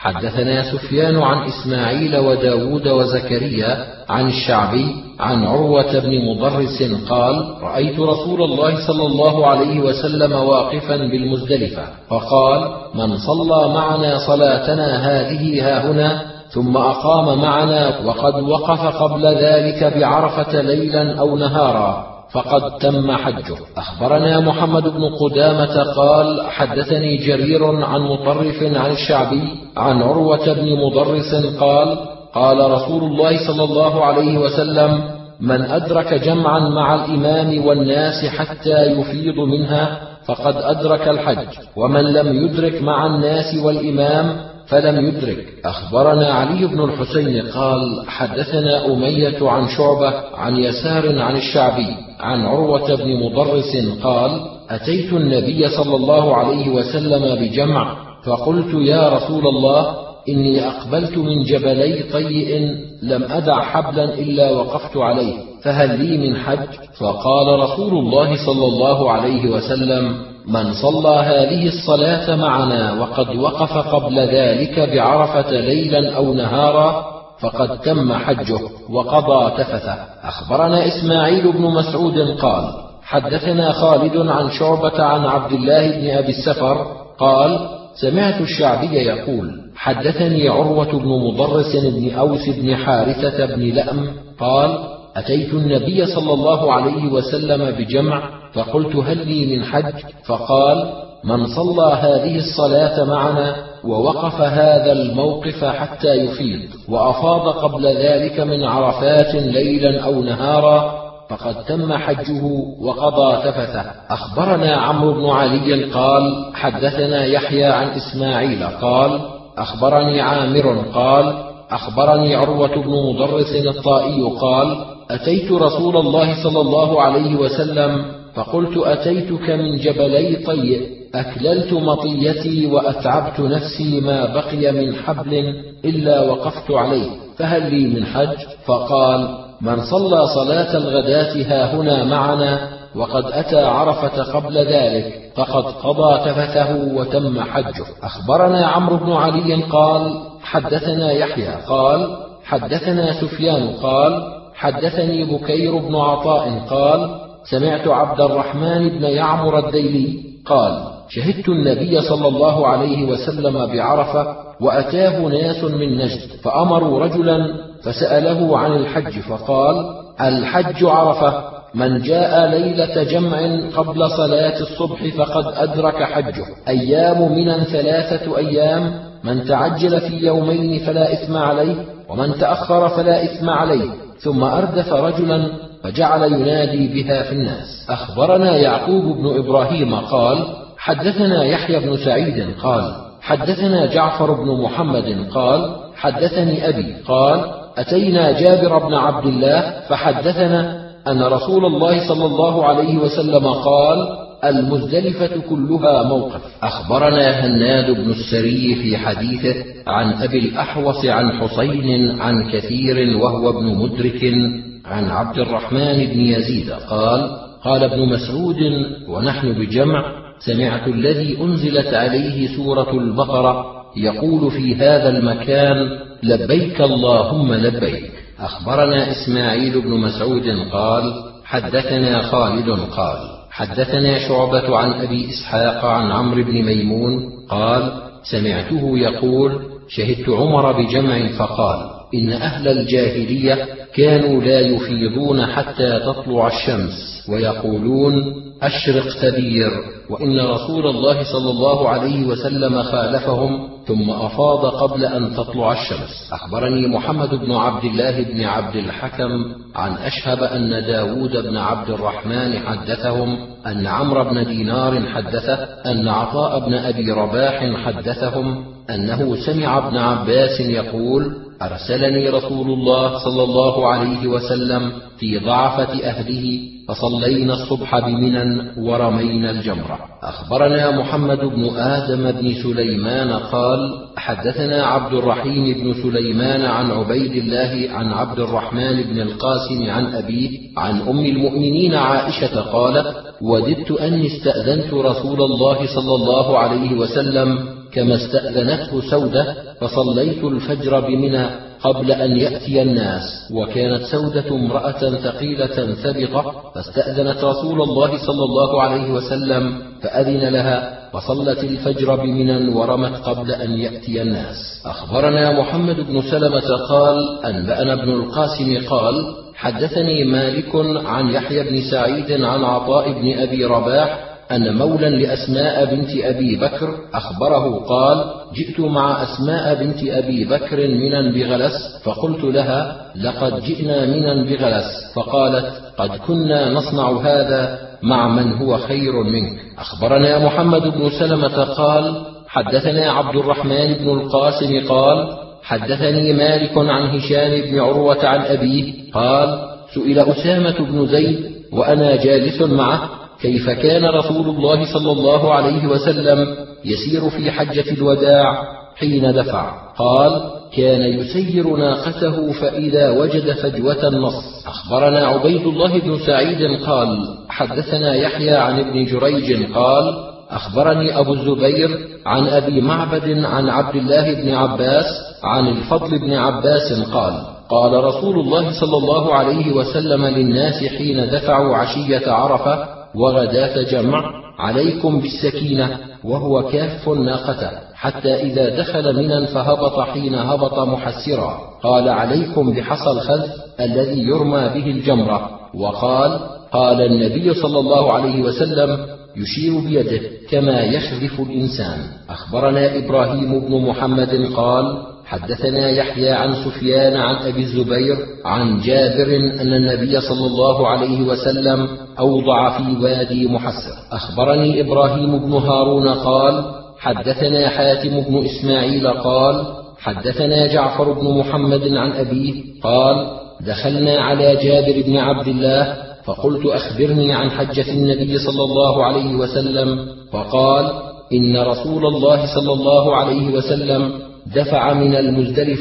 حدثنا سفيان عن إسماعيل وداود وزكريا عن الشعبي عن عروة بن مضرس قال: رأيت رسول الله صلى الله عليه وسلم واقفا بالمزدلفة فقال: من صلى معنا صلاتنا هذه هاهنا ثم أقام معنا وقد وقف قبل ذلك بعرفة ليلا أو نهارا فقد تم حجه. أخبرنا محمد بن قدامة قال: حدثني جرير عن مطرف عن الشعبي عن عروة بن مضرس قال: قال رسول الله صلى الله عليه وسلم: من أدرك جمعا مع الإمام والناس حتى يفيض منها فقد أدرك الحج، ومن لم يدرك مع الناس والإمام فلم يدرك. أخبرنا علي بن الحسين قال: حدثنا أمية عن شعبة عن يسار عن الشعبي عن عروة بن مضرس قال: أتيت النبي صلى الله عليه وسلم بجمع فقلت: يا رسول الله، إني أقبلت من جبلي طيء لم أدع حبلا إلا وقفت عليه، فهل لي من حج؟ فقال رسول الله صلى الله عليه وسلم: من صلى هذه الصلاة معنا وقد وقف قبل ذلك بعرفة ليلا أو نهارا فقد تم حجه وقضى تفثه. أخبرنا إسماعيل بن مسعود قال: حدثنا خالد عن شعبة عن عبد الله بن أبي السفر قال: سمعت الشعبي يقول: حدثني عروة بن مضرس بن أوس بن حارثة بن لأم قال: أتيت النبي صلى الله عليه وسلم بجمع فقلت: هل لي من حج؟ فقال: من صلى هذه الصلاة معنا ووقف هذا الموقف حتى يفيض وأفاض قبل ذلك من عرفات ليلا أو نهارا فقد تم حجه وقضى تفثه. أخبرنا عمرو بن علي قال: حدثنا يحيى عن إسماعيل قال: أخبرني عامر قال: أخبرني عروة بن مضرس الطائي قال: أتيت رسول الله صلى الله عليه وسلم فقلت: أتيتك من جبلي طيء أكللت مطيتي وأتعبت نفسي ما بقي من حبل إلا وقفت عليه، فهل لي من حج؟ فقال: من صلى صلاة الغداة هاهنا معنا وقد أتى عرفة قبل ذلك فقد قضى تفثه وتم حجه. أخبرنا عمرو بن علي قال: حدثنا يحيى قال: حدثنا سفيان قال: حدثني بكير بن عطاء قال: سمعت عبد الرحمن بن يعمر الديلي قال: شهدت النبي صلى الله عليه وسلم بعرفة وأتاه ناس من نجد فأمروا رجلا فسأله عن الحج فقال: الحج عرفة، من جاء ليلة جمع قبل صلاة الصبح فقد أدرك حجه. أيام منى ثلاثة أيام، من تعجل في يومين فلا إثم عليه، ومن تأخر فلا إثم عليه. ثم أردف رجلا فجعل ينادي بها في الناس. أخبرنا يعقوب بن إبراهيم قال: حدثنا يحيى بن سعيد قال: حدثنا جعفر بن محمد قال: حدثني أبي قال: أتينا جابر بن عبد الله فحدثنا أن رسول الله صلى الله عليه وسلم قال: المزدلفة كلها موقف. أخبرنا هناد بن السري في حديثه عن أبي الأحوص عن حسين عن كثير وهو ابن مدرك عن عبد الرحمن بن يزيد قال: قال ابن مسعود ونحن بجمع: سمعت الذي أنزلت عليه سورة البقرة يقول في هذا المكان: لبيك اللهم لبيك. أخبرنا إسماعيل بن مسعود قال: حدثنا خالد قال: حدثنا شعبة عن أبي إسحاق عن عمرو بن ميمون قال: سمعته يقول: شهدت عمر بجمع فقال: إن أهل الجاهلية كانوا لا يفيضون حتى تطلع الشمس ويقولون: أشرق تبير، وإن رسول الله صلى الله عليه وسلم خالفهم ثم أفاض قبل أن تطلع الشمس. أخبرني محمد بن عبد الله بن عبد الحكم عن أشهب أن داود بن عبد الرحمن حدثهم أن عمرو بن دينار حدثه أن عطاء بن أبي رباح حدثهم أنه سمع ابن عباس يقول: أرسلني رسول الله صلى الله عليه وسلم في ضعفة أهله فصلينا الصبح بمنى ورمينا الجمرة. أخبرنا محمد بن آدم بن سليمان قال: حدثنا عبد الرحيم بن سليمان عن عبيد الله عن عبد الرحمن بن القاسم عن أبيه عن أم المؤمنين عائشة قالت: وددت أني استأذنت رسول الله صلى الله عليه وسلم كما استأذنته سودة فصليت الفجر بمنى قبل أن يأتي الناس، وكانت سودة امرأة ثقيلة ثبطة فاستأذنت رسول الله صلى الله عليه وسلم فأذن لها فصلت الفجر بمنى ورمت قبل أن يأتي الناس. أخبرنا محمد بن سلمة قال: أنبأنا ابن القاسم قال: حدثني مالك عن يحيى بن سعيد عن عطاء بن أبي رباح أن مولا لأسماء بنت أبي بكر أخبره قال: جئت مع أسماء بنت أبي بكر منى بغلس فقلت لها: لقد جئنا منى بغلس، فقالت: قد كنا نصنع هذا مع من هو خير منك. أخبرنا محمد بن سلمة قال: حدثنا عبد الرحمن بن القاسم قال: حدثني مالك عن هشام بن عروة عن أبيه قال: سئل أسامة بن زيد وأنا جالس معه: كيف كان رسول الله صلى الله عليه وسلم يسير في حجة الوداع حين دفع؟ قال: كان يسير ناقته فإذا وجد فجوة النص. أخبرنا عبيد الله بن سعيد قال: حدثنا يحيى عن ابن جريج قال: أخبرني أبو الزبير عن أبي معبد عن عبد الله بن عباس عن الفضل بن عباس قال: قال رسول الله صلى الله عليه وسلم للناس حين دفعوا عشية عرفة وغداة جمع: عليكم بالسكينة، وهو كاف ناقته حتى إذا دخل منى فهبط حين هبط محسرا. قال: عليكم بحصى الخذ الذي يرمى به الجمرة. وقال: قال النبي صلى الله عليه وسلم يشير بيده كما يخذف الإنسان. أخبرنا إبراهيم بن محمد قال: حدثنا يحيى عن سفيان عن أبي الزبير عن جابر أن النبي صلى الله عليه وسلم أوضع في وادي محسر. أخبرني إبراهيم بن هارون قال: حدثنا حاتم بن إسماعيل قال: حدثنا جعفر بن محمد عن أبيه قال: دخلنا على جابر بن عبد الله فقلت: أخبرني عن حجة النبي صلى الله عليه وسلم. فقال: إن رسول الله صلى الله عليه وسلم دفع من المزدلفة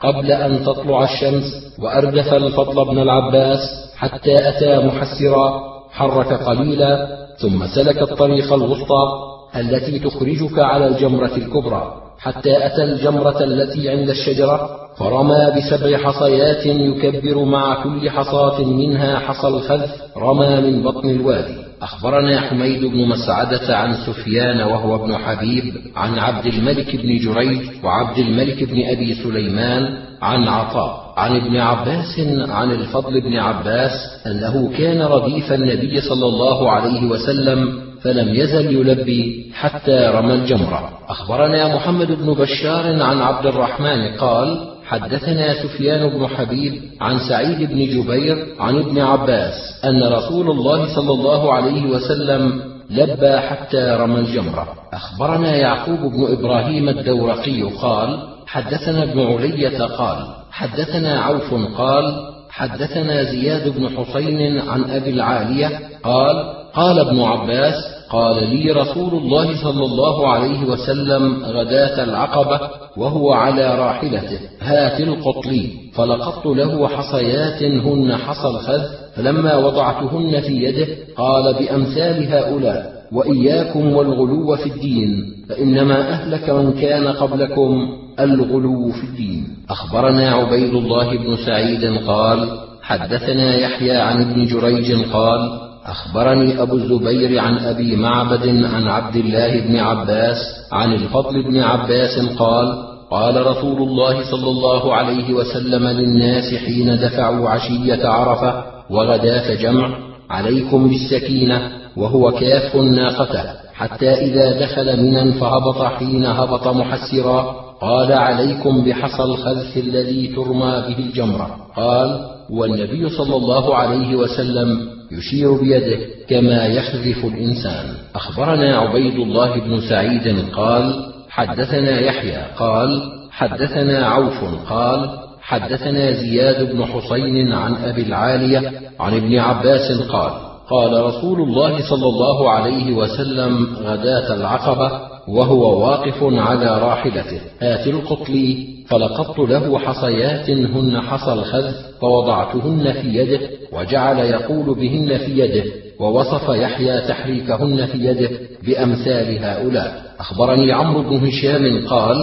قبل أن تطلع الشمس، وأردف الفضل بن العباس حتى أتى محسرا، حرك قليلا ثم سلك الطريق الوسطى التي تخرجك على الجمرة الكبرى، حتى أتى الجمرة التي عند الشجرة، فرمى بسبع حصيات يكبر مع كل حصاة منها حصى الخذف، رمى من بطن الوادي. أخبرنا حميد بن مسعدة عن سفيان وهو ابن حبيب عن عبد الملك بن جريج وعبد الملك بن أبي سليمان عن عطاء عن ابن عباس عن الفضل بن عباس أنه كان رديف النبي صلى الله عليه وسلم فلم يزل يلبي حتى رمى الجمرة. أخبرنا محمد بن بشار عن عبد الرحمن قال حدثنا سفيان بن حبيب عن سعيد بن جبير عن ابن عباس أن رسول الله صلى الله عليه وسلم لبى حتى رمى الجمرة. أخبرنا يعقوب بن إبراهيم الدورقي قال حدثنا ابن علية قال حدثنا عوف قال حدثنا زياد بن حسين عن أبي العالية قال قال ابن عباس قال لي رسول الله صلى الله عليه وسلم غداة العقبة وهو على راحلته هات القطلي، فلقطت له حصيات هن حصى الخذ، فلما وضعتهن في يده قال بأمثال هؤلاء وإياكم والغلو في الدين، فإنما أهلك من كان قبلكم الغلو في الدين. أخبرنا عبيد الله بن سعيد قال حدثنا يحيى عن ابن جريج قال أخبرني أبو الزبير عن أبي معبد عن عبد الله بن عباس عن الفضل بن عباس قال قال رسول الله صلى الله عليه وسلم للناس حين دفعوا عشية عرفة وغداة جمع عليكم بالسكينة، وهو كاف ناقته، حتى إذا دخل منى فهبط حين هبط محسرا قال عليكم بحصى الخذف الذي ترمى به الجمرة، قال والنبي صلى الله عليه وسلم يشير بيده كما يخذف الإنسان. أخبرنا عبيد الله بن سعيد قال حدثنا يحيى قال حدثنا عوف قال حدثنا زياد بن حسين عن أبي العالية عن ابن عباس قال قال رسول الله صلى الله عليه وسلم غداة العقبة وهو واقف على راحلته آت القطلي، فلقطت له حصيات هن حصى الخذف فوضعتهن في يده وجعل يقول بهن في يده، ووصف يحيى تحريكهن في يده بأمثال هؤلاء. أخبرني عمرو بن هشام قال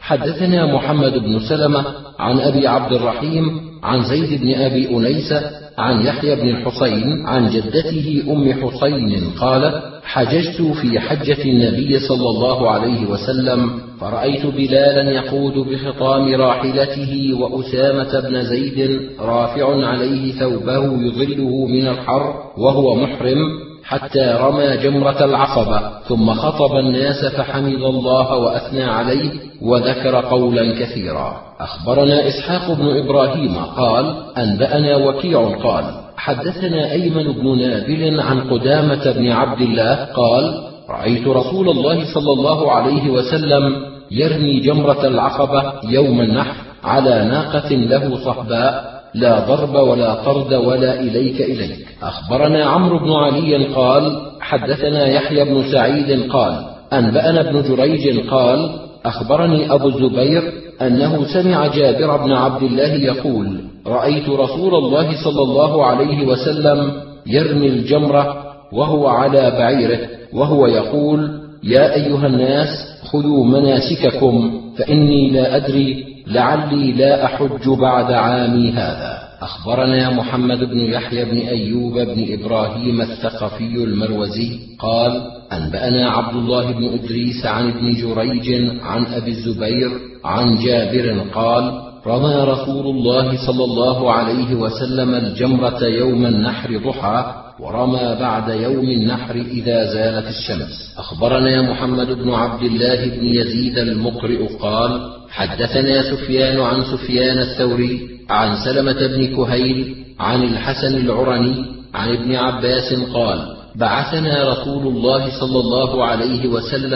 حدثنا محمد بن سلمة عن أبي عبد الرحيم عن زيد بن أبي أنيسة عن يحيى بن الحسين عن جدته أم حسين قال حججت في حجة النبي صلى الله عليه وسلم فرأيت بلالا يقود بخطام راحلته وأسامة بن زيد رافع عليه ثوبه يظله من الحر وهو محرم حتى رمى جمرة العقبة، ثم خطب الناس فحمد الله وأثنى عليه وذكر قولا كثيرا. أخبرنا إسحاق بن إبراهيم قال أنبأنا وكيع قال حدثنا أيمن بن نابل عن قدامة بن عبد الله قال رأيت رسول الله صلى الله عليه وسلم يرمي جمرة العقبة يوم النحر على ناقة له صحباء لا ضرب ولا طرد ولا إليك إليك. أخبرنا عمرو بن علي قال حدثنا يحيى بن سعيد قال أنبأنا ابن جريج قال أخبرني أبو الزبير أنه سمع جابر بن عبد الله يقول رأيت رسول الله صلى الله عليه وسلم يرمي الجمرة وهو على بعيره وهو يقول يا أيها الناس خذوا مناسككم فإني لا أدري لعلي لا أحج بعد عامي هذا. أخبرنا محمد بن يحيى بن أيوب بن إبراهيم الثقفي المروزي قال أنبأنا عبد الله بن إدريس عن ابن جريج عن أبي الزبير عن جابر قال رمى رسول الله صلى الله عليه وسلم الجمرة يوم النحر ضحى ورمى بعد يوم النحر إذا زالت الشمس. أخبرنا محمد بن عبد الله بن يزيد المقرئ قال حدثنا سفيان عن سفيان الثوري عن سلمة بن كهيل عن الحسن العرني عن ابن عباس قال بعثنا رسول الله صلى الله عليه وسلم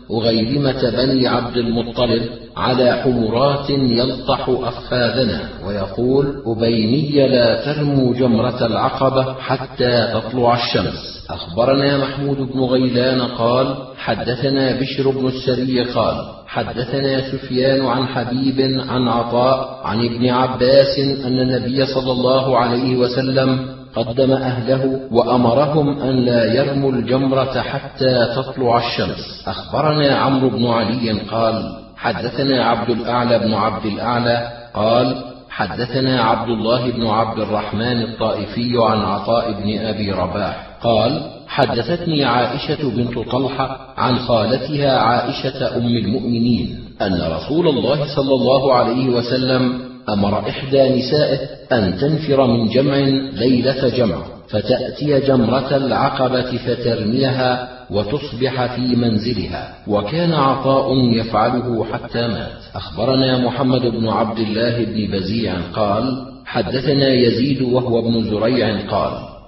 أغيلمة بني عبد المطلب على حمرات يلطح أفخاذنا، ويقول: أبيني لا ترموا جمرة العقبة حتى تطلع الشمس. أخبرنا محمود بن غيلان قال: حدثنا بشر بن السري قال: حدثنا سفيان عن حبيب عن عطاء عن ابن عباس أن النبي صلى الله عليه وسلم قدم أهله وأمرهم أن لا يرموا الجمرة حتى تطلع الشمس. أخبرنا عمرو بن علي قال: حدثنا عبد الأعلى بن عبد الأعلى قال: حدثنا عبد الله بن عبد الرحمن الطائفي عن عطاء بن أبي رباح قال: حدثتني عائشة بنت طلحة عن خالتها عائشة أم المؤمنين أن رسول الله صلى الله عليه وسلم أمر إحدى نسائه أن تنفر من جمع ليلة جمع، فتأتي جمرة العقبة فترميها وتصبح في منزلها، وكان عطاء يفعله حتى مات. أخبرنا محمد بن عبد الله بن بزيع قال: حدثنا يزيد وهو ابن زريع قال: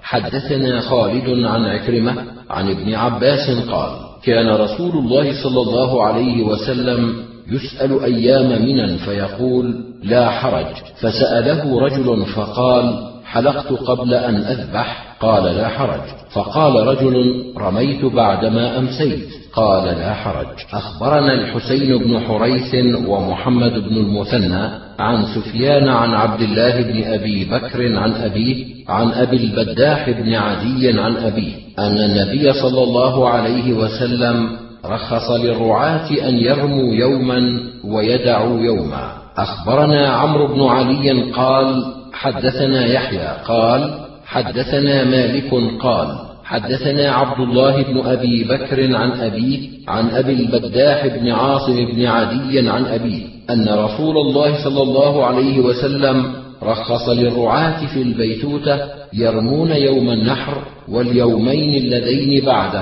حدثنا خالد عن عكرمة عن ابن عباس قال: كان رسول الله صلى الله عليه وسلم يسأل أيام منى فيقول: لا حرج، فسأله رجل فقال: حلقت قبل أن أذبح، قال: لا حرج. فقال رجل: رميت بعدما أمسيت، قال: لا حرج. أخبرنا الحسين بن حريث ومحمد بن المثنى عن سفيان عن عبد الله بن أبي بكر عن أبيه عن أبي البداح بن عدي عن أبيه أن النبي صلى الله عليه وسلم رخص للرعاة أن يرموا يوما ويدعوا يوما. أخبرنا عمرو بن علي قال: حدثنا يحيى قال: حدثنا مالك قال: حدثنا عبد الله بن أبي بكر عن أبيه عن أبي البداح بن عاصم بن عدي عن أبيه أن رسول الله صلى الله عليه وسلم رخص للرعاة في البيتوتة يرمون يوم النحر واليومين اللذين بعده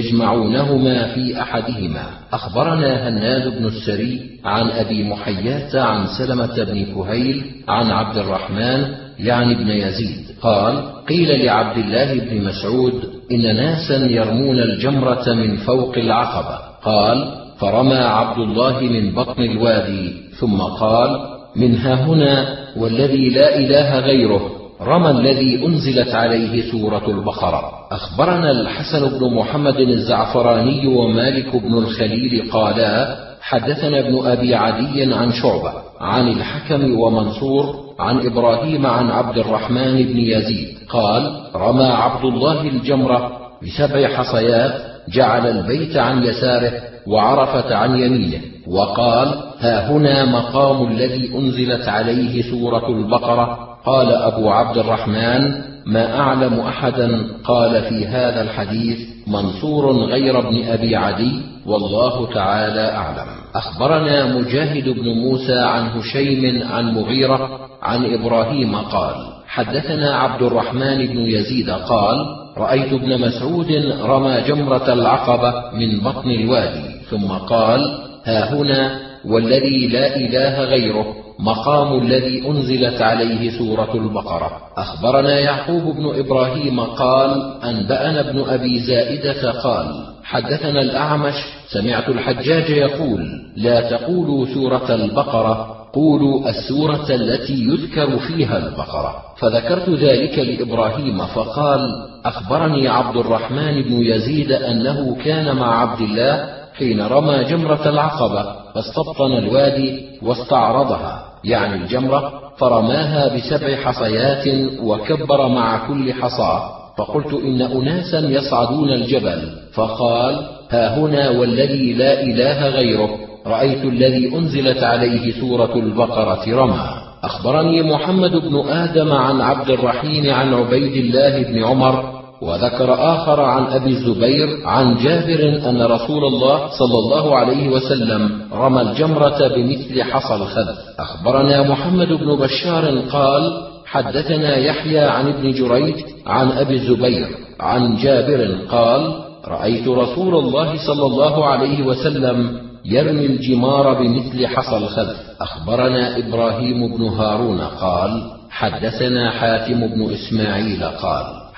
يجمعونهما في أحدهما. أخبرنا هناد بن السري عن أبي محياة عن سلمة بن كهيل عن عبد الرحمن يعني ابن يزيد قال: قيل لعبد الله بن مسعود: إن ناسا يرمون الجمرة من فوق العقبة. قال: فرمى عبد الله من بطن الوادي ثم قال: من ها هنا والذي لا إله غيره رمى الذي أنزلت عليه سورة البقرة. أخبرنا الحسن بن محمد الزعفراني ومالك بن الخليل قالا: حدثنا ابن أبي عدي عن شعبة عن الحكم ومنصور عن إبراهيم عن عبد الرحمن بن يزيد قال: رمى عبد الله الجمرة بسبع حصيات، جعل البيت عن يساره وعرفة عن يمينه، وقال: ها هنا مقام الذي أنزلت عليه سورة البقرة. قال أبو عبد الرحمن: ما أعلم أحدا قال في هذا الحديث منصور غير ابن أبي عدي، والله تعالى أعلم. أخبرنا مجاهد بن موسى عن هشيم عن مغيرة عن إبراهيم قال: حدثنا عبد الرحمن بن يزيد قال: رأيت ابن مسعود رمى جمرة العقبة من بطن الوادي، ثم قال: ها هنا والذي لا إله غيره مقام الذي أنزلت عليه سورة البقرة. أخبرنا يعقوب بن إبراهيم قال: أنبأنا ابن أبي زائدة قال: حدثنا الأعمش سمعت الحجاج يقول: لا تقولوا سورة البقرة، قولوا السورة التي يذكر فيها البقرة. فذكرت ذلك لإبراهيم فقال: أخبرني عبد الرحمن بن يزيد أنه كان مع عبد الله حين رمى جمرة العقبة فاستبطن الوادي واستعرضها، يعني الجمرة، فرماها بسبع حصيات وكبر مع كل حصاة. فقلت: إن أناسا يصعدون الجبل. فقال: ها هنا والذي لا إله غيره رأيت الذي أنزلت عليه سورة البقرة رمى. أخبرني محمد بن آدم عن عبد الرحيم عن عبيد الله بن عمر، وذكر آخر عن أبي الزبير عن جابر أن رسول الله صلى الله عليه وسلم رمى الجمرة بمثل حصى الخذف. أخبرنا محمد بن بشار قال: حدثنا يحيى عن ابن جريج عن أبي الزبير عن جابر قال: رأيت رسول الله صلى الله عليه وسلم يرمي الجمار بمثل حصى الخذف. أخبرنا إبراهيم بن هارون قال: حدثنا حاتم بن إسماعيل قال: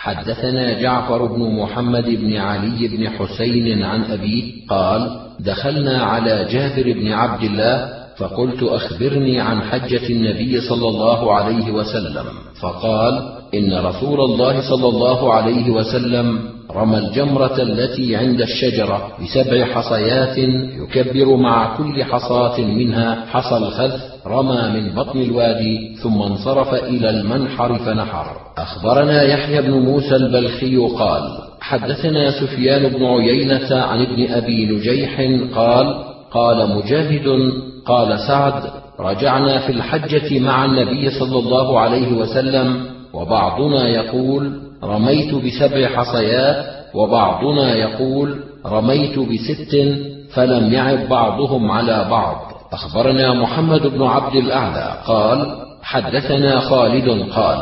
حدثنا جعفر بن محمد بن علي بن حسين عن أبيه قال: دخلنا على جابر بن عبد الله فقلت: أخبرني عن حجة النبي صلى الله عليه وسلم. فقال: إن رسول الله صلى الله عليه وسلم رمى الجمرة التي عند الشجرة بسبع حصيات يكبر مع كل حصاة منها حصى الخذف، رمى من بطن الوادي ثم انصرف إلى المنحر فنحر. أخبرنا يحيى بن موسى البلخي قال: حدثنا سفيان بن عيينة عن ابن أبي نجيح قال: قال مجاهد قال سعد: رجعنا في الحجة مع النبي صلى الله عليه وسلم، وبعضنا يقول: رميت بسبع حصيات، وبعضنا يقول: رميت بست، فلم يعب بعضهم على بعض. أخبرنا محمد بن عبد الأعلى قال: حدثنا خالد قال: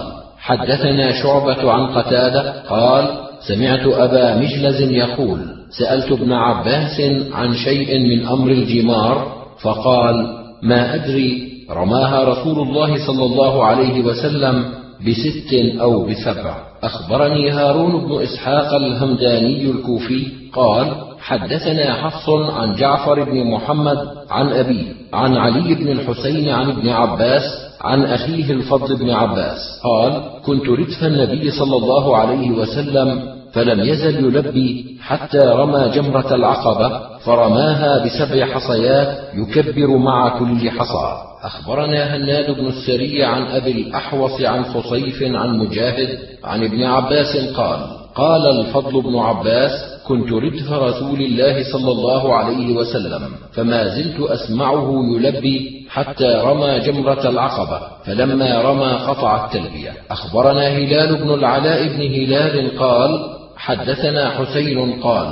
حدثنا شعبة عن قتادة قال: سمعت أبا مجلز يقول: سألت ابن عباس عن شيء من أمر الجمار، فقال: ما أدري، رماها رسول الله صلى الله عليه وسلم بست أو بسبع. أخبرني هارون بن إسحاق الهمداني الكوفي قال: حدثنا حفص عن جعفر بن محمد عن أبيه عن علي بن الحسين عن ابن عباس عن أخيه الفضل بن عباس قال: كنت ردف النبي صلى الله عليه وسلم فلم يزل يلبي حتى رمى جمرة العقبة، فرماها بسبع حصيات يكبر مع كل حصى. أخبرنا هناد بن السري عن أبي الأحوص عن خصيف عن مجاهد عن ابن عباس قال: قال الفضل بن عباس: كنت ردف رسول الله صلى الله عليه وسلم فما زلت أسمعه يلبي حتى رمى جمرة العقبة، فلما رمى قطع التلبية. أخبرنا هلال بن العلاء بن هلال قال: حدثنا حسين قال: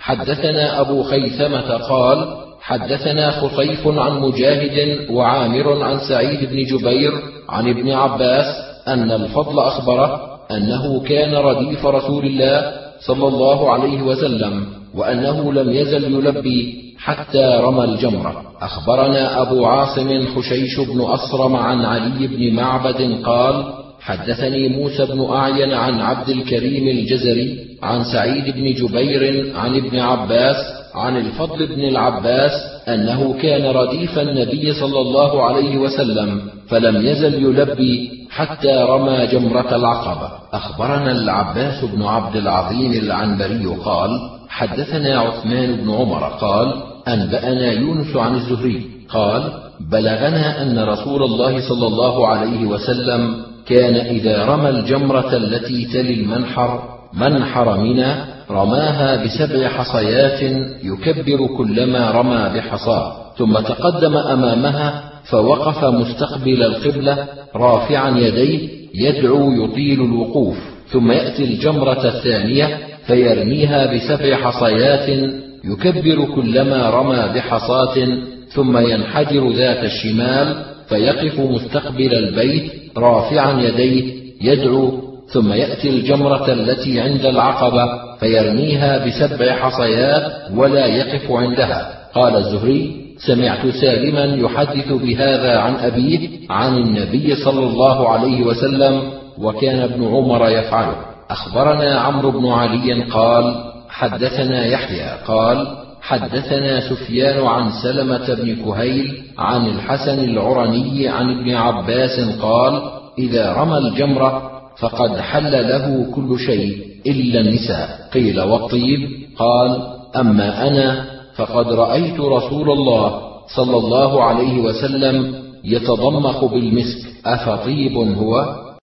حدثنا أبو خيثمة قال: حدثنا خصيف عن مجاهد وعامر عن سعيد بن جبير عن ابن عباس أن الفضل أخبره أنه كان رديف رسول الله صلى الله عليه وسلم، وأنه لم يزل يلبي حتى رمى الجمرة. أخبرنا أبو عاصم خشيش بن أصرم عن علي بن معبد قال: حدثني موسى بن أعين عن عبد الكريم الجزري عن سعيد بن جبير عن ابن عباس عن الفضل بن العباس أنه كان رديف النبي صلى الله عليه وسلم فلم يزل يلبي حتى رمى جمرة العقبة. أخبرنا العباس بن عبد العظيم العنبري قال: حدثنا عثمان بن عمر قال: أنبأنا يونس عن الزهري قال: بلغنا أن رسول الله صلى الله عليه وسلم كان إذا رمى الجمرة التي تلي المنحر منحر منى رماها بسبع حصيات يكبر كلما رمى بحصاه، ثم تقدم أمامها فوقف مستقبل القبلة رافعا يديه يدعو يطيل الوقوف، ثم يأتي الجمرة الثانية فيرميها بسبع حصيات يكبر كلما رمى بحصاة، ثم ينحدر ذات الشمال فيقف مستقبل البيت رافعا يديه يدعو، ثم يأتي الجمرة التي عند العقبة فيرميها بسبع حصيات ولا يقف عندها. قال الزهري: سمعت سالما يحدث بهذا عن أبيه عن النبي صلى الله عليه وسلم، وكان ابن عمر يفعله. أخبرنا عمرو بن علي قال: حدثنا يحيى قال: حدثنا سفيان عن سلمة بن كهيل عن الحسن العرني عن ابن عباس قال: إذا رمى الجمرة فقد حل له كل شيء إلا النساء. قيل: والطيب؟ قال: أما أنا فقد رأيت رسول الله صلى الله عليه وسلم يتضمخ بالمسك، أفطيب هو؟